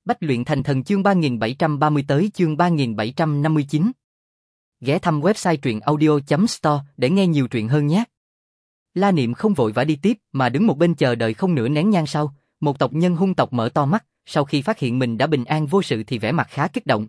Bách luyện thành thần chương 3730 tới chương 3759. Ghé thăm website truyệnaudio.store để nghe nhiều truyện hơn nhé. La Niệm không vội vã đi tiếp mà đứng một bên chờ đợi không nửa nén nhang sau, một tộc nhân hung tộc mở to mắt, sau khi phát hiện mình đã bình an vô sự thì vẻ mặt khá kích động.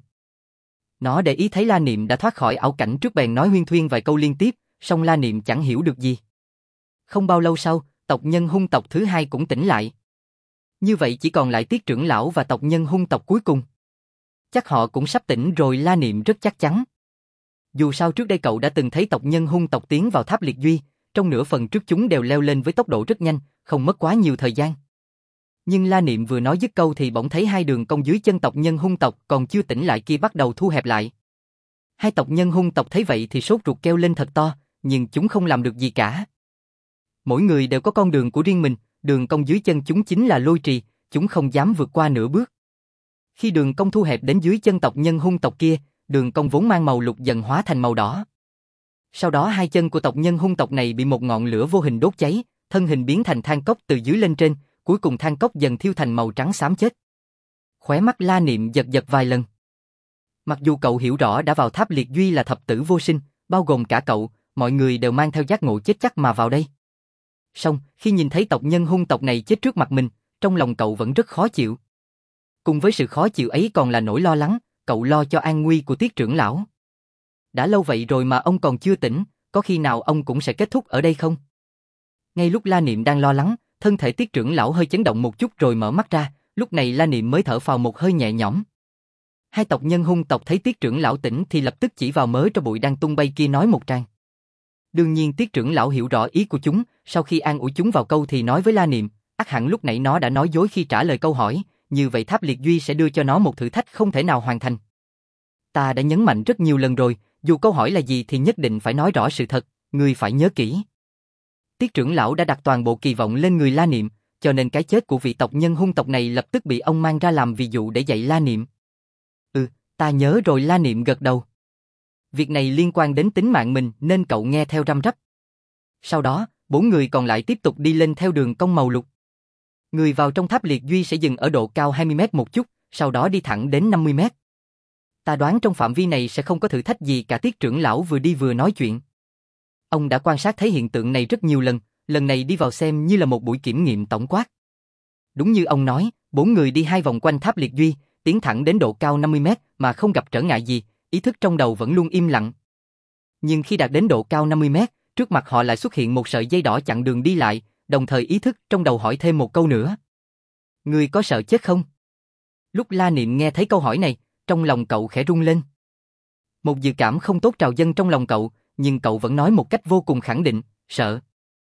Nó để ý thấy La Niệm đã thoát khỏi ảo cảnh trước bèn nói huyên thuyên vài câu liên tiếp, song La Niệm chẳng hiểu được gì. Không bao lâu sau, tộc nhân hung tộc thứ hai cũng tỉnh lại. Như vậy chỉ còn lại Tiết trưởng lão và tộc nhân hung tộc cuối cùng. Chắc họ cũng sắp tỉnh rồi, La Niệm rất chắc chắn. Dù sao trước đây cậu đã từng thấy tộc nhân hung tộc tiến vào tháp liệt duy, trong nửa phần trước chúng đều leo lên với tốc độ rất nhanh, không mất quá nhiều thời gian. Nhưng La Niệm vừa nói dứt câu thì bỗng thấy hai đường cong dưới chân tộc nhân hung tộc còn chưa tỉnh lại kia bắt đầu thu hẹp lại. Hai tộc nhân hung tộc thấy vậy thì sốt ruột kêu lên thật to, nhưng chúng không làm được gì cả. Mỗi người đều có con đường của riêng mình, đường cong dưới chân chúng chính là lôi trì, chúng không dám vượt qua nửa bước. Khi đường cong thu hẹp đến dưới chân tộc nhân hung tộc kia, đường cong vốn mang màu lục dần hóa thành màu đỏ. Sau đó hai chân của tộc nhân hung tộc này bị một ngọn lửa vô hình đốt cháy, thân hình biến thành than cốc từ dưới lên trên, cuối cùng than cốc dần thiêu thành màu trắng xám chết. Khóe mắt La Niệm giật giật vài lần. Mặc dù cậu hiểu rõ đã vào tháp liệt duy là thập tử vô sinh, bao gồm cả cậu, mọi người đều mang theo giác ngộ chết chắc mà vào đây. Song, khi nhìn thấy tộc nhân hung tộc này chết trước mặt mình, trong lòng cậu vẫn rất khó chịu. Cùng với sự khó chịu ấy còn là nỗi lo lắng, cậu lo cho an nguy của Tiết trưởng lão. Đã lâu vậy rồi mà ông còn chưa tỉnh, có khi nào ông cũng sẽ kết thúc ở đây không? Ngay lúc La Niệm đang lo lắng, thân thể Tiết trưởng lão hơi chấn động một chút rồi mở mắt ra, lúc này La Niệm mới thở phào một hơi nhẹ nhõm. Hai tộc nhân hung tộc thấy Tiết trưởng lão tỉnh thì lập tức chỉ vào mớ tro bụi đang tung bay kia nói một tràng. Đương nhiên Tiết trưởng lão hiểu rõ ý của chúng, sau khi an ủi chúng vào câu thì nói với La Niệm, ắt hẳn lúc nãy nó đã nói dối khi trả lời câu hỏi, như vậy tháp liệt duy sẽ đưa cho nó một thử thách không thể nào hoàn thành. Ta đã nhấn mạnh rất nhiều lần rồi, dù câu hỏi là gì thì nhất định phải nói rõ sự thật, ngươi phải nhớ kỹ. Tiết trưởng lão đã đặt toàn bộ kỳ vọng lên người La Niệm, cho nên cái chết của vị tộc nhân hung tộc này lập tức bị ông mang ra làm ví dụ để dạy La Niệm. Ta nhớ rồi, La Niệm gật đầu. Việc này liên quan đến tính mạng mình nên cậu nghe theo răm rắp. Sau đó, bốn người còn lại tiếp tục đi lên theo đường cong màu lục. Người vào trong tháp liệt duy sẽ dừng ở độ cao 20 mét một chút, sau đó đi thẳng đến 50 mét. Ta đoán trong phạm vi này sẽ không có thử thách gì cả. Tiết trưởng lão vừa đi vừa nói chuyện. Ông đã quan sát thấy hiện tượng này rất nhiều lần này đi vào xem như là một buổi kiểm nghiệm tổng quát. Đúng như ông nói, bốn người đi hai vòng quanh tháp liệt duy, tiến thẳng đến độ cao 50 mét mà không gặp trở ngại gì, ý thức trong đầu vẫn luôn im lặng. Nhưng khi đạt đến độ cao 50 mét, trước mặt họ lại xuất hiện một sợi dây đỏ chặn đường đi lại, đồng thời ý thức trong đầu hỏi thêm một câu nữa. Ngươi có sợ chết không? Lúc La Niệm nghe thấy câu hỏi này, trong lòng cậu khẽ rung lên. Một dự cảm không tốt trào dâng trong lòng cậu, nhưng cậu vẫn nói một cách vô cùng khẳng định, sợ.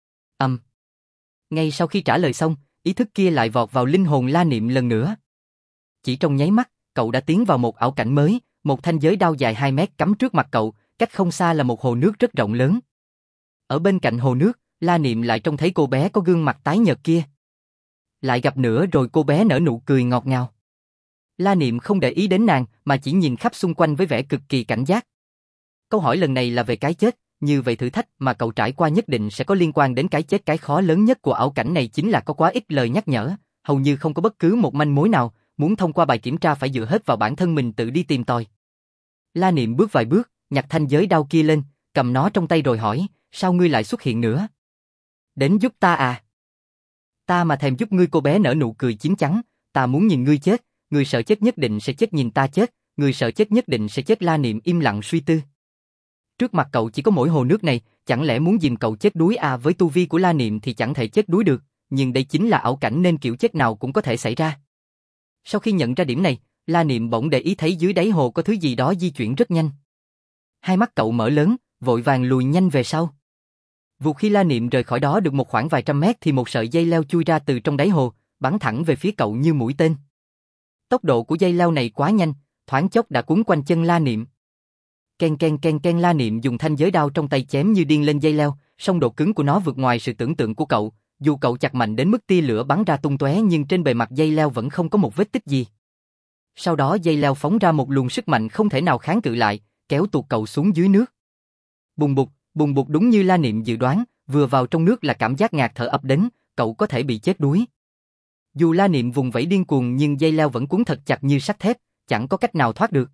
Ngay sau khi trả lời xong, ý thức kia lại vọt vào linh hồn La Niệm lần nữa. Chỉ trong nháy mắt, cậu đã tiến vào một ảo cảnh mới, một thanh giới đao dài 2 mét cắm trước mặt cậu, cách không xa là một hồ nước rất rộng lớn. Ở bên cạnh hồ nước, La Niệm lại trông thấy cô bé có gương mặt tái nhợt kia. Lại gặp nữa rồi cô bé nở nụ cười ngọt ngào. La Niệm không để ý đến nàng mà chỉ nhìn khắp xung quanh với vẻ cực kỳ cảnh giác. Câu hỏi lần này là về cái chết, như vậy thử thách mà cậu trải qua nhất định sẽ có liên quan đến cái chết. Cái khó lớn nhất của ảo cảnh này chính là có quá ít lời nhắc nhở, hầu như không có bất cứ một manh mối nào, muốn thông qua bài kiểm tra phải dựa hết vào bản thân mình tự đi tìm tòi. La Niệm bước vài bước, nhặt thanh giới đao kia lên, cầm nó trong tay rồi hỏi, sao ngươi lại xuất hiện nữa? Đến giúp ta à? Ta mà thèm giúp ngươi. Cô bé nở nụ cười chín chắn, ta muốn nhìn ngươi chết, ngươi sợ chết nhất định sẽ chết nhìn ta chết, ngươi sợ chết nhất định sẽ chết. La Niệm im lặng suy tư. Trước mặt cậu chỉ có mỗi hồ nước này, chẳng lẽ muốn dìm cậu chết đuối à? Với tu vi của La Niệm thì chẳng thể chết đuối được, nhưng đây chính là ảo cảnh nên kiểu chết nào cũng có thể xảy ra. Sau khi nhận ra điểm này, La Niệm bỗng để ý thấy dưới đáy hồ có thứ gì đó di chuyển rất nhanh. Hai mắt cậu mở lớn, vội vàng lùi nhanh về sau. Vụt khi La Niệm rời khỏi đó được một khoảng vài trăm mét thì một sợi dây leo chui ra từ trong đáy hồ, bắn thẳng về phía cậu như mũi tên. Tốc độ của dây leo này quá nhanh, thoáng chốc đã cuốn quanh chân La Niệm. Ken, La Niệm dùng thanh giới đao trong tay chém như điên lên dây leo, song độ cứng của nó vượt ngoài sự tưởng tượng của cậu. Dù cậu chặt mạnh đến mức tia lửa bắn ra tung tóe nhưng trên bề mặt dây leo vẫn không có một vết tích gì. Sau đó dây leo phóng ra một luồng sức mạnh không thể nào kháng cự lại, kéo tuột cậu xuống dưới nước. Bùng bục đúng như La Niệm dự đoán, vừa vào trong nước là cảm giác ngạt thở ập đến, cậu có thể bị chết đuối. Dù La Niệm vùng vẫy điên cuồng nhưng dây leo vẫn cuốn thật chặt như sắt thép, chẳng có cách nào thoát được.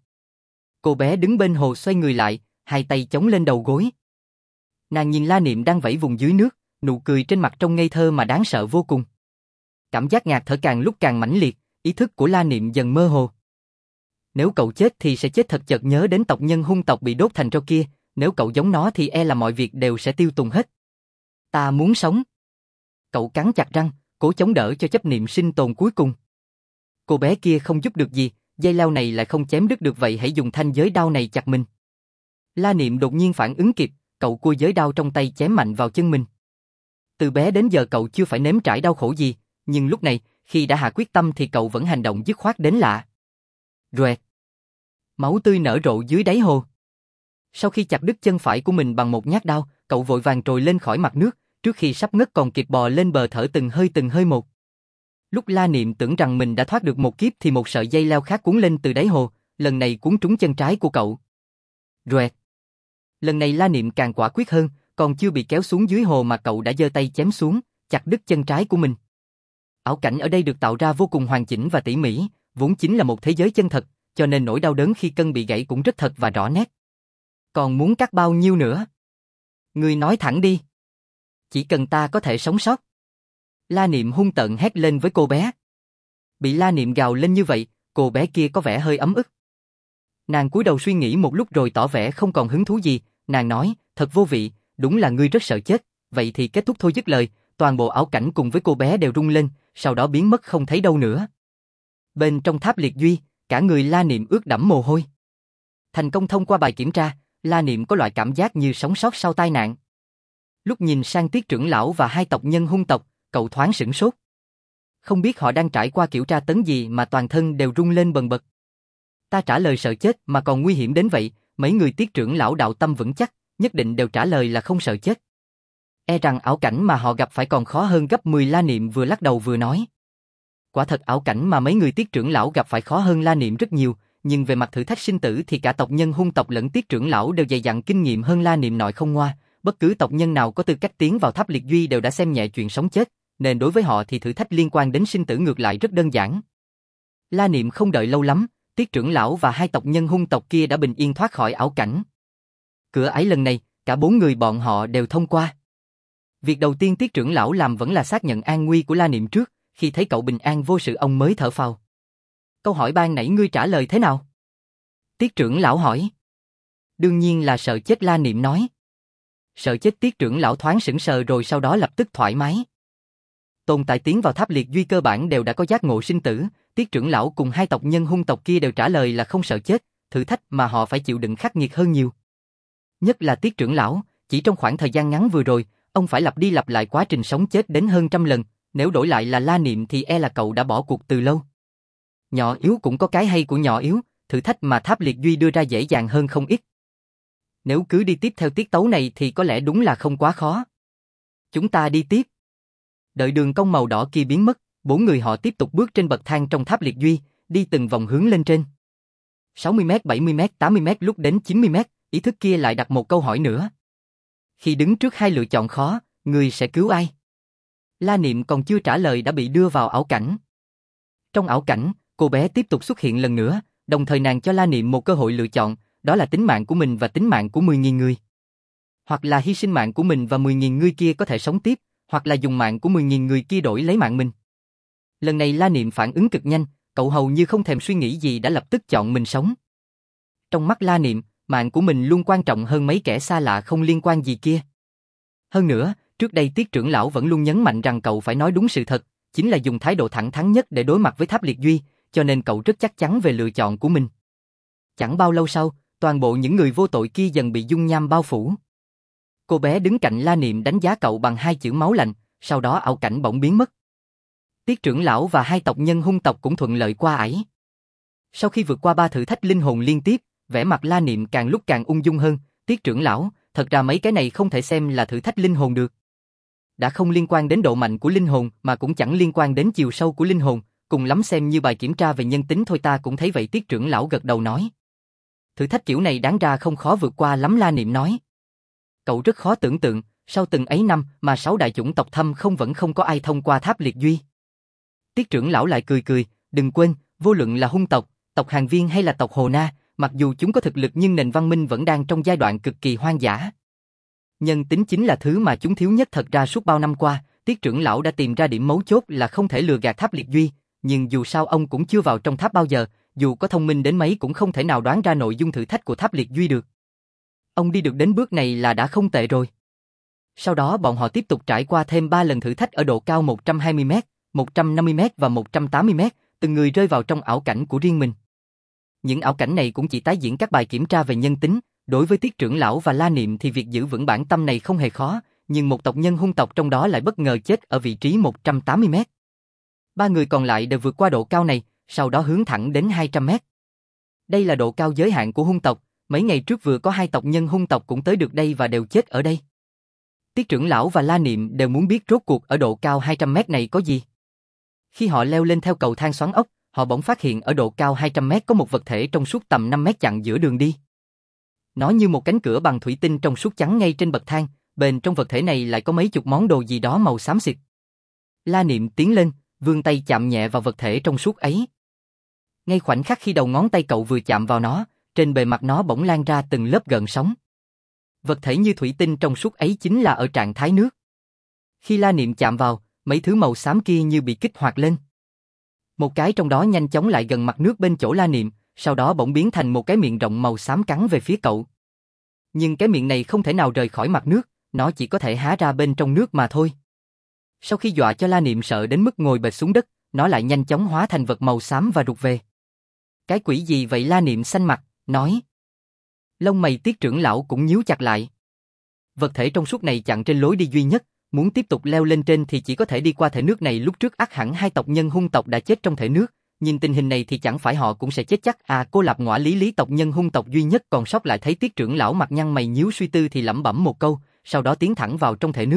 Cô bé đứng bên hồ xoay người lại, hai tay chống lên đầu gối. Nàng nhìn La Niệm đang vẫy vùng dưới nước, nụ cười trên mặt trông ngây thơ mà đáng sợ vô cùng. Cảm giác ngạt thở càng lúc càng mãnh liệt, ý thức của La Niệm dần mơ hồ. Nếu cậu chết thì sẽ chết thật, chợt nhớ đến tộc nhân hung tộc bị đốt thành tro kia, nếu cậu giống nó thì e là mọi việc đều sẽ tiêu tùng hết. Ta muốn sống. Cậu cắn chặt răng, cố chống đỡ cho chấp niệm sinh tồn cuối cùng. Cô bé kia không giúp được gì, dây leo này lại không chém đứt được, vậy hãy dùng thanh giới đao này chặt mình. La Niệm đột nhiên phản ứng kịp, cậu cua giới đao trong tay chém mạnh vào chân mình. Từ bé đến giờ cậu chưa phải nếm trải đau khổ gì, nhưng lúc này, khi đã hạ quyết tâm thì cậu vẫn hành động dứt khoát đến lạ. Roẹt. Máu tươi nở rộ dưới đáy hồ. Sau khi chặt đứt chân phải của mình bằng một nhát đao, cậu vội vàng trồi lên khỏi mặt nước, trước khi sắp ngất còn kịp bò lên bờ thở từng hơi một. Lúc La Niệm tưởng rằng mình đã thoát được một kiếp thì một sợi dây leo khác cuốn lên từ đáy hồ, lần này cuốn trúng chân trái của cậu. Roẹt. Lần này La Niệm càng quả quyết hơn, còn chưa bị kéo xuống dưới hồ mà cậu đã giơ tay chém xuống, chặt đứt chân trái của mình. Ảo cảnh ở đây được tạo ra vô cùng hoàn chỉnh và tỉ mỉ, vốn chính là một thế giới chân thật, cho nên nỗi đau đớn khi cân bị gãy cũng rất thật và rõ nét. Còn muốn cắt bao nhiêu nữa? Ngươi nói thẳng đi. Chỉ cần ta có thể sống sót. La Niệm hung tợn hét lên với cô bé. Bị La Niệm gào lên như vậy, cô bé kia có vẻ hơi ấm ức. Nàng cúi đầu suy nghĩ một lúc rồi tỏ vẻ không còn hứng thú gì, nàng nói, thật vô vị, đúng là ngươi rất sợ chết, vậy thì kết thúc thôi. Dứt lời, toàn bộ ảo cảnh cùng với cô bé đều rung lên, sau đó biến mất không thấy đâu nữa. Bên trong tháp liệt duy, cả người La Niệm ướt đẫm mồ hôi. Thành công thông qua bài kiểm tra, La Niệm có loại cảm giác như sống sót sau tai nạn. Lúc nhìn sang Tiết trưởng lão và hai tộc nhân hung tộc, cậu thoáng sửng sốt. Không biết họ đang trải qua kiểu tra tấn gì mà toàn thân đều rung lên bần bật. Ta trả lời sợ chết mà còn nguy hiểm đến vậy, mấy người Tiết trưởng lão đạo tâm vững chắc, nhất định đều trả lời là không sợ chết. E rằng ảo cảnh mà họ gặp phải còn khó hơn gấp 10. La Niệm vừa lắc đầu vừa nói. Quả thật ảo cảnh mà mấy người Tiết trưởng lão gặp phải khó hơn La Niệm rất nhiều, nhưng về mặt thử thách sinh tử thì cả tộc nhân hung tộc lẫn Tiết trưởng lão đều dày dặn kinh nghiệm hơn La Niệm nội không ngoa. Bất cứ tộc nhân nào có tư cách tiến vào tháp liệt duy đều đã xem nhẹ chuyện sống chết, nên đối với họ thì thử thách liên quan đến sinh tử ngược lại rất đơn giản. La Niệm không đợi lâu lắm, Tiết trưởng lão và hai tộc nhân hung tộc kia đã bình yên thoát khỏi ảo cảnh. Cửa ải lần này, cả 4 người bọn họ đều thông qua. Việc đầu tiên Tiết trưởng lão làm vẫn là xác nhận an nguy của La Niệm trước, khi thấy cậu bình an vô sự ông mới thở phào. Câu hỏi ban nãy ngươi trả lời thế nào? Tiết trưởng lão hỏi. Đương nhiên là sợ chết, La Niệm nói. Sợ chết? Tiết trưởng lão thoáng sững sờ rồi sau đó lập tức thoải mái. Tồn tại tiến vào tháp liệt duy cơ bản đều đã có giác ngộ sinh tử, Tiết trưởng lão cùng hai tộc nhân hung tộc kia đều trả lời là không sợ chết, thử thách mà họ phải chịu đựng khắc nghiệt hơn nhiều. Nhất là Tiết trưởng lão, chỉ trong khoảng thời gian ngắn vừa rồi, ông phải lặp đi lặp lại quá trình sống chết đến hơn 100 lần, nếu đổi lại là La Niệm thì e là cậu đã bỏ cuộc từ lâu. Nhỏ yếu cũng có cái hay của nhỏ yếu, thử thách mà tháp liệt duy đưa ra dễ dàng hơn không ít. Nếu cứ đi tiếp theo tiết tấu này thì có lẽ đúng là không quá khó. Chúng ta đi tiếp. Đợi đường cong màu đỏ kia biến mất, 4 người họ tiếp tục bước trên bậc thang trong tháp liệt duy, đi từng vòng hướng lên trên. 60m, 70m, 80m, lúc đến 90m, ý thức kia lại đặt một câu hỏi nữa. Khi đứng trước hai lựa chọn khó, người sẽ cứu ai? La Niệm còn chưa trả lời đã bị đưa vào ảo cảnh. Trong ảo cảnh, cô bé tiếp tục xuất hiện lần nữa, đồng thời nàng cho La Niệm một cơ hội lựa chọn, đó là tính mạng của mình và tính mạng của 10.000 người. Hoặc là hy sinh mạng của mình và 10.000 người kia có thể sống tiếp, hoặc là dùng mạng của 10.000 người kia đổi lấy mạng mình. Lần này La Niệm phản ứng cực nhanh, cậu hầu như không thèm suy nghĩ gì đã lập tức chọn mình sống. Trong mắt La Niệm, mạng của mình luôn quan trọng hơn mấy kẻ xa lạ không liên quan gì kia. Hơn nữa, trước đây Tiết trưởng lão vẫn luôn nhấn mạnh rằng cậu phải nói đúng sự thật, chính là dùng thái độ thẳng thắn nhất để đối mặt với tháp liệt duy, cho nên cậu rất chắc chắn về lựa chọn của mình. Chẳng bao lâu sau, toàn bộ những người vô tội kia dần bị dung nham bao phủ. Cô bé đứng cạnh La Niệm đánh giá cậu bằng 2 chữ máu lạnh, sau đó ảo cảnh bỗng biến mất. Tiết trưởng lão và hai tộc nhân hung tộc cũng thuận lợi qua ải. Sau khi vượt qua 3 thử thách linh hồn liên tiếp, vẻ mặt La Niệm càng lúc càng ung dung hơn. Tiết trưởng lão, thật ra mấy cái này không thể xem là thử thách linh hồn được. Đã không liên quan đến độ mạnh của linh hồn mà cũng chẳng liên quan đến chiều sâu của linh hồn, cùng lắm xem như bài kiểm tra về nhân tính thôi. Ta cũng thấy vậy, Tiết trưởng lão gật đầu nói. Thử thách kiểu này đáng ra không khó vượt qua lắm, La Niệm nói. Cậu rất khó tưởng tượng, sau từng ấy năm mà 6 đại chủng tộc thâm không vẫn không có ai thông qua tháp liệt duy. Tiết trưởng lão lại cười cười, đừng quên, vô luận là hung tộc, tộc Hàn Viên hay là tộc Hồ Na, mặc dù chúng có thực lực nhưng nền văn minh vẫn đang trong giai đoạn cực kỳ hoang dã. Nhân tính chính là thứ mà chúng thiếu nhất. Thật ra suốt bao năm qua, Tiết trưởng lão đã tìm ra điểm mấu chốt là không thể lừa gạt Tháp Liệt Duy, nhưng dù sao ông cũng chưa vào trong tháp bao giờ, dù có thông minh đến mấy cũng không thể nào đoán ra nội dung thử thách của Tháp Liệt Duy được. Ông đi được đến bước này là đã không tệ rồi. Sau đó bọn họ tiếp tục trải qua thêm 3 lần thử thách ở độ cao 120m, 150m và 180m, từng người rơi vào trong ảo cảnh của riêng mình. Những ảo cảnh này cũng chỉ tái diễn các bài kiểm tra về nhân tính. Đối với Tiết trưởng lão và La Niệm thì việc giữ vững bản tâm này không hề khó, nhưng một tộc nhân hung tộc trong đó lại bất ngờ chết ở vị trí 180m. 3 người còn lại đều vượt qua độ cao này, sau đó hướng thẳng đến 200m. Đây là độ cao giới hạn của hung tộc, mấy ngày trước vừa có 2 tộc nhân hung tộc cũng tới được đây và đều chết ở đây. Tiết trưởng lão và La Niệm đều muốn biết rốt cuộc ở độ cao 200m này có gì. Khi họ leo lên theo cầu thang xoắn ốc, họ bỗng phát hiện ở độ cao 200m có một vật thể trong suốt tầm 5m chặn giữa đường đi. Nó như một cánh cửa bằng thủy tinh trong suốt chắn ngay trên bậc thang, bên trong vật thể này lại có mấy chục món đồ gì đó màu xám xịt. La Niệm tiến lên, vươn tay chạm nhẹ vào vật thể trong suốt ấy. Ngay khoảnh khắc khi đầu ngón tay cậu vừa chạm vào nó, trên bề mặt nó bỗng lan ra từng lớp gợn sóng. Vật thể như thủy tinh trong suốt ấy chính là ở trạng thái nước. Khi La Niệm chạm vào, mấy thứ màu xám kia như bị kích hoạt lên. Một cái trong đó nhanh chóng lại gần mặt nước bên chỗ La Niệm, sau đó bỗng biến thành một cái miệng rộng màu xám cắn về phía cậu. Nhưng cái miệng này không thể nào rời khỏi mặt nước, nó chỉ có thể há ra bên trong nước mà thôi. Sau khi dọa cho La Niệm sợ đến mức ngồi bệt xuống đất, nó lại nhanh chóng hóa thành vật màu xám và rụt về. Cái quỷ gì vậy? La Niệm xanh mặt, nói. Lông mày Tiết trưởng lão cũng nhíu chặt lại. Vật thể trong suốt này chặn trên lối đi duy nhất, muốn tiếp tục leo lên trên thì chỉ có thể đi qua thể nước này. Lúc trước ắt hẳn 2 tộc nhân hung tộc đã chết trong thể nước, nhìn tình hình này thì chẳng phải họ cũng sẽ chết chắc à. Cô Lạp Ngõa Lý tộc nhân hung tộc duy nhất còn sót lại thấy Tiết trưởng lão mặt nhăn mày nhíu suy tư thì lẩm bẩm một câu, sau đó tiến thẳng vào trong thể nước.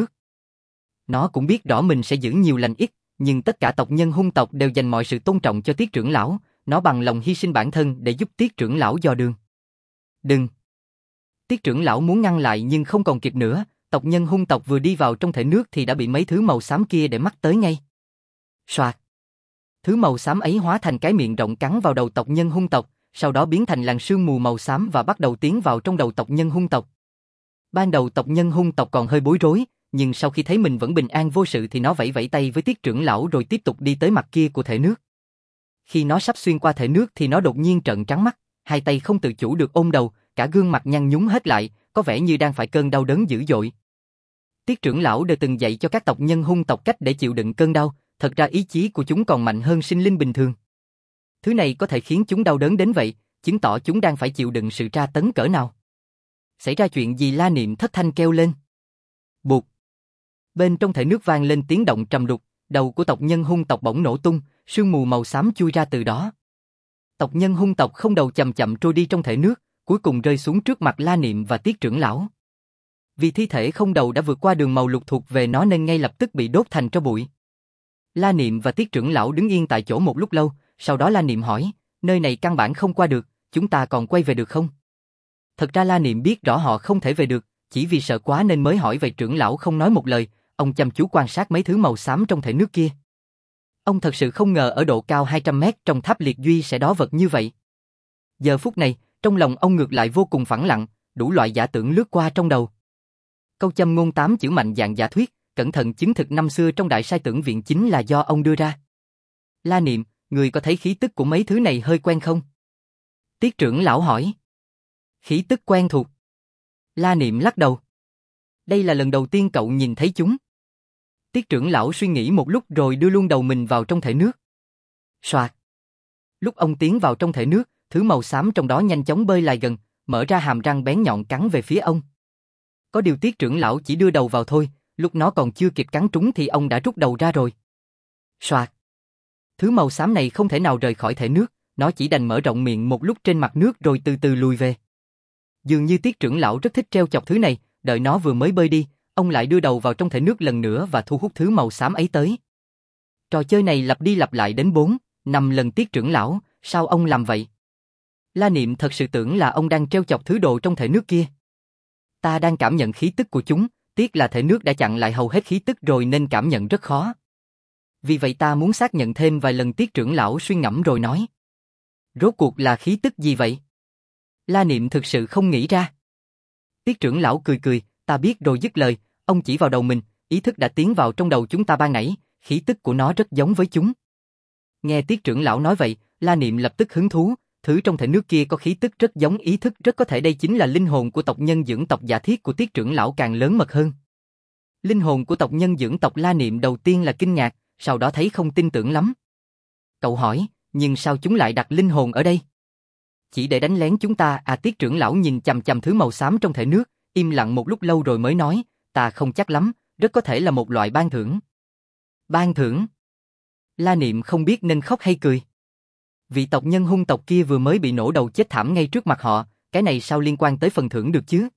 Nó cũng biết rõ mình sẽ giữ nhiều lành ít, nhưng tất cả tộc nhân hung tộc đều dành mọi sự tôn trọng cho Tiết trưởng lão, nó bằng lòng hy sinh bản thân để giúp Tiết trưởng lão dò đường. Đừng! Tiết trưởng lão muốn ngăn lại nhưng không còn kịp nữa, tộc nhân hung tộc vừa đi vào trong thể nước thì đã bị mấy thứ màu xám kia để mắt tới ngay. Soạt! Thứ màu xám ấy hóa thành cái miệng rộng cắn vào đầu tộc nhân hung tộc, sau đó biến thành làn sương mù màu xám và bắt đầu tiến vào trong đầu tộc nhân hung tộc. Ban đầu tộc nhân hung tộc còn hơi bối rối, nhưng sau khi thấy mình vẫn bình an vô sự thì nó vẫy vẫy tay với Tiết trưởng lão rồi tiếp tục đi tới mặt kia của thể nước. Khi nó sắp xuyên qua thể nước thì nó đột nhiên trợn trắng mắt, hai tay không tự chủ được ôm đầu, cả gương mặt nhăn nhúm hết lại, có vẻ như đang phải cơn đau đớn dữ dội. Tiết trưởng lão đều từng dạy cho các tộc nhân hung tộc cách để chịu đựng cơn đau, thật ra ý chí của chúng còn mạnh hơn sinh linh bình thường. Thứ này có thể khiến chúng đau đớn đến vậy, chứng tỏ chúng đang phải chịu đựng sự tra tấn cỡ nào. Xảy ra chuyện gì? La Niệm thất thanh kêu lên. Bụt! Bên trong thể nước vang lên tiếng động trầm đục, đầu của tộc nhân hung tộc bỗng nổ tung, sương mù màu xám chui ra từ đó. Tộc nhân hung tộc không đầu chậm chậm trôi đi trong thể nước, cuối cùng rơi xuống trước mặt La Niệm và Tiết trưởng lão. Vì thi thể không đầu đã vượt qua đường màu lục thuộc về nó nên ngay lập tức bị đốt thành tro bụi. La Niệm và Tiết trưởng lão đứng yên tại chỗ một lúc lâu, sau đó La Niệm hỏi, nơi này căn bản không qua được, chúng ta còn quay về được không? Thật ra La Niệm biết rõ họ không thể về được, chỉ vì sợ quá nên mới hỏi vậy. Trưởng lão không nói một lời, ông chăm chú quan sát mấy thứ màu xám trong thể nước kia. Ông thật sự không ngờ ở độ cao 200m trong tháp liệt duy sẽ đó vật như vậy. Giờ phút này, trong lòng ông ngược lại vô cùng phẳng lặng, đủ loại giả tưởng lướt qua trong đầu. Câu châm ngôn 8 chữ mạnh dạn giả thuyết, cẩn thận chứng thực năm xưa trong đại sai tưởng viện chính là do ông đưa ra. La Niệm, người có thấy khí tức của mấy thứ này hơi quen không? Tiết trưởng lão hỏi. Khí tức quen thuộc. La Niệm lắc đầu. Đây là lần đầu tiên cậu nhìn thấy chúng. Tiết trưởng lão suy nghĩ một lúc rồi đưa luôn đầu mình vào trong thể nước. Soạt. Lúc ông tiến vào trong thể nước, thứ màu xám trong đó nhanh chóng bơi lại gần, mở ra hàm răng bén nhọn cắn về phía ông. Có điều Tiết trưởng lão chỉ đưa đầu vào thôi, lúc nó còn chưa kịp cắn trúng thì ông đã rút đầu ra rồi. Soạt. Thứ màu xám này không thể nào rời khỏi thể nước, nó chỉ đành mở rộng miệng một lúc trên mặt nước rồi từ từ lùi về. Dường như Tiết trưởng lão rất thích trêu chọc thứ này, đợi nó vừa mới bơi đi, ông lại đưa đầu vào trong thể nước lần nữa và thu hút thứ màu xám ấy tới. Trò chơi này lặp đi lặp lại đến 4, 5 lần. Tiết trưởng lão, sao ông làm vậy? La Niệm thật sự tưởng là ông đang trêu chọc thứ đồ trong thể nước kia. Ta đang cảm nhận khí tức của chúng, tiếc là thể nước đã chặn lại hầu hết khí tức rồi nên cảm nhận rất khó. Vì vậy ta muốn xác nhận thêm vài lần. Tiết trưởng lão suy ngẫm rồi nói. Rốt cuộc là khí tức gì vậy? La Niệm thực sự không nghĩ ra. Tiết trưởng lão cười cười, ta biết rồi. Dứt lời, ông chỉ vào đầu mình, ý thức đã tiến vào trong đầu chúng ta ban nãy, khí tức của nó rất giống với chúng. Nghe Tiết trưởng lão nói vậy, La Niệm lập tức hứng thú, thứ trong thể nước kia có khí tức rất giống, ý thức rất có thể đây chính là linh hồn của tộc nhân dưỡng tộc. Giả thiết của Tiết trưởng lão càng lớn mật hơn. Linh hồn của tộc nhân dưỡng tộc. La Niệm đầu tiên là kinh ngạc, sau đó thấy không tin tưởng lắm. Cậu hỏi, nhưng sao chúng lại đặt linh hồn ở đây? Chỉ để đánh lén chúng ta à? Tiết trưởng lão nhìn chằm chằm thứ màu xám trong thể nước, im lặng một lúc lâu rồi mới nói, ta không chắc lắm, rất có thể là một loại ban thưởng. Ban thưởng? La Niệm không biết nên khóc hay cười. Vị tộc nhân hung tộc kia vừa mới bị nổ đầu chết thảm ngay trước mặt họ, cái này sao liên quan tới phần thưởng được chứ?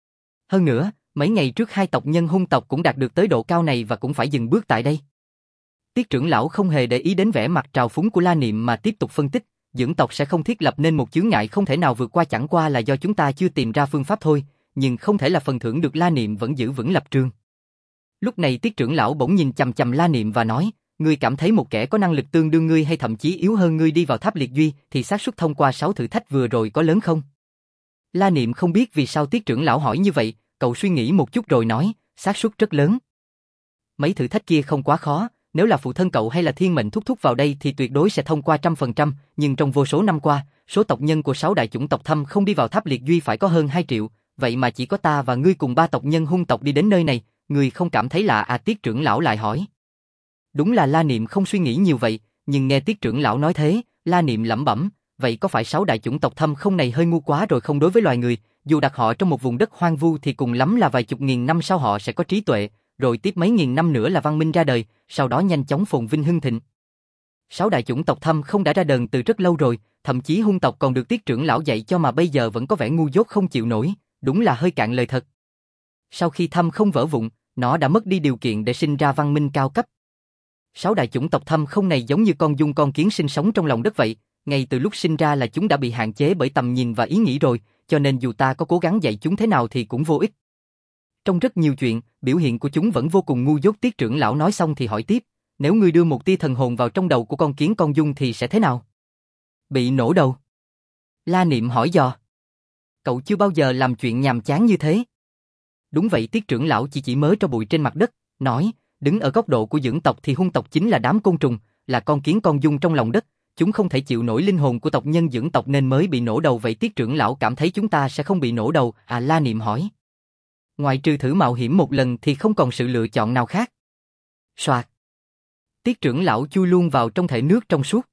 Hơn nữa, mấy ngày trước hai tộc nhân hung tộc cũng đạt được tới độ cao này và cũng phải dừng bước tại đây. Tiết trưởng lão không hề để ý đến vẻ mặt trào phúng của La Niệm mà tiếp tục phân tích, dưỡng tộc sẽ không thiết lập nên một chướng ngại không thể nào vượt qua, chẳng qua là do chúng ta chưa tìm ra phương pháp thôi, nhưng không thể là phần thưởng được. La Niệm vẫn giữ vững lập trường. Lúc này Tiết trưởng lão bỗng nhìn chằm chằm La Niệm và nói, ngươi cảm thấy một kẻ có năng lực tương đương ngươi hay thậm chí yếu hơn ngươi đi vào tháp liệt duy thì xác suất thông qua 6 thử thách vừa rồi có lớn không? La Niệm không biết vì sao Tiết trưởng lão hỏi như vậy, cậu suy nghĩ một chút rồi nói, xác suất rất lớn. Mấy thử thách kia không quá khó, nếu là phụ thân cậu hay là thiên mệnh thúc thúc vào đây thì tuyệt đối sẽ thông qua 100%, nhưng trong vô số năm qua, số tộc nhân của 6 đại chủng tộc thâm không đi vào tháp liệt duy phải có hơn 2 triệu, vậy mà chỉ có ta và ngươi cùng 3 tộc nhân hung tộc đi đến nơi này, ngươi không cảm thấy lạ à? Tiết trưởng lão lại hỏi. Đúng là La Niệm không suy nghĩ nhiều vậy, nhưng nghe Tiết trưởng lão nói thế, La Niệm lẩm bẩm, vậy có phải 6 đại chủng tộc thâm không này hơi ngu quá rồi không? Đối với loài người, dù đặt họ trong một vùng đất hoang vu thì cùng lắm là vài chục nghìn năm sau họ sẽ có trí tuệ, rồi tiếp mấy nghìn năm nữa là văn minh ra đời, sau đó nhanh chóng phồn vinh hưng thịnh. 6 đại chủng tộc thâm không đã ra đời từ rất lâu rồi, thậm chí hung tộc còn được Tiết trưởng lão dạy cho mà bây giờ vẫn có vẻ ngu dốt không chịu nổi, đúng là hơi cạn lời thật. Sau khi thâm không vỡ vụn, nó đã mất đi điều kiện để sinh ra văn minh cao cấp. 6 đại chủng tộc thâm không này giống như con giun con kiến sinh sống trong lòng đất vậy, ngay từ lúc sinh ra là chúng đã bị hạn chế bởi tầm nhìn và ý nghĩ rồi, cho nên dù ta có cố gắng dạy chúng thế nào thì cũng vô ích. Trong rất nhiều chuyện, biểu hiện của chúng vẫn vô cùng ngu dốt. Tiết trưởng lão nói xong thì hỏi tiếp, nếu ngươi đưa một tia thần hồn vào trong đầu của con kiến con giun thì sẽ thế nào? Bị nổ đầu. La Niệm hỏi dò. Cậu chưa bao giờ làm chuyện nhàm chán như thế. Đúng vậy. Tiết trưởng lão chỉ mớ tro bụi trên mặt đất, nói, đứng ở góc độ của dưỡng tộc thì hung tộc chính là đám côn trùng, là con kiến con giun trong lòng đất, chúng không thể chịu nổi linh hồn của tộc nhân dưỡng tộc nên mới bị nổ đầu. Vậy Tiết trưởng lão cảm thấy chúng ta sẽ không bị nổ đầu à? La Niệm hỏi. Ngoại trừ thử mạo hiểm một lần thì không còn sự lựa chọn nào khác. Soạt. Tiết trưởng lão chui luôn vào trong thể nước trong suốt.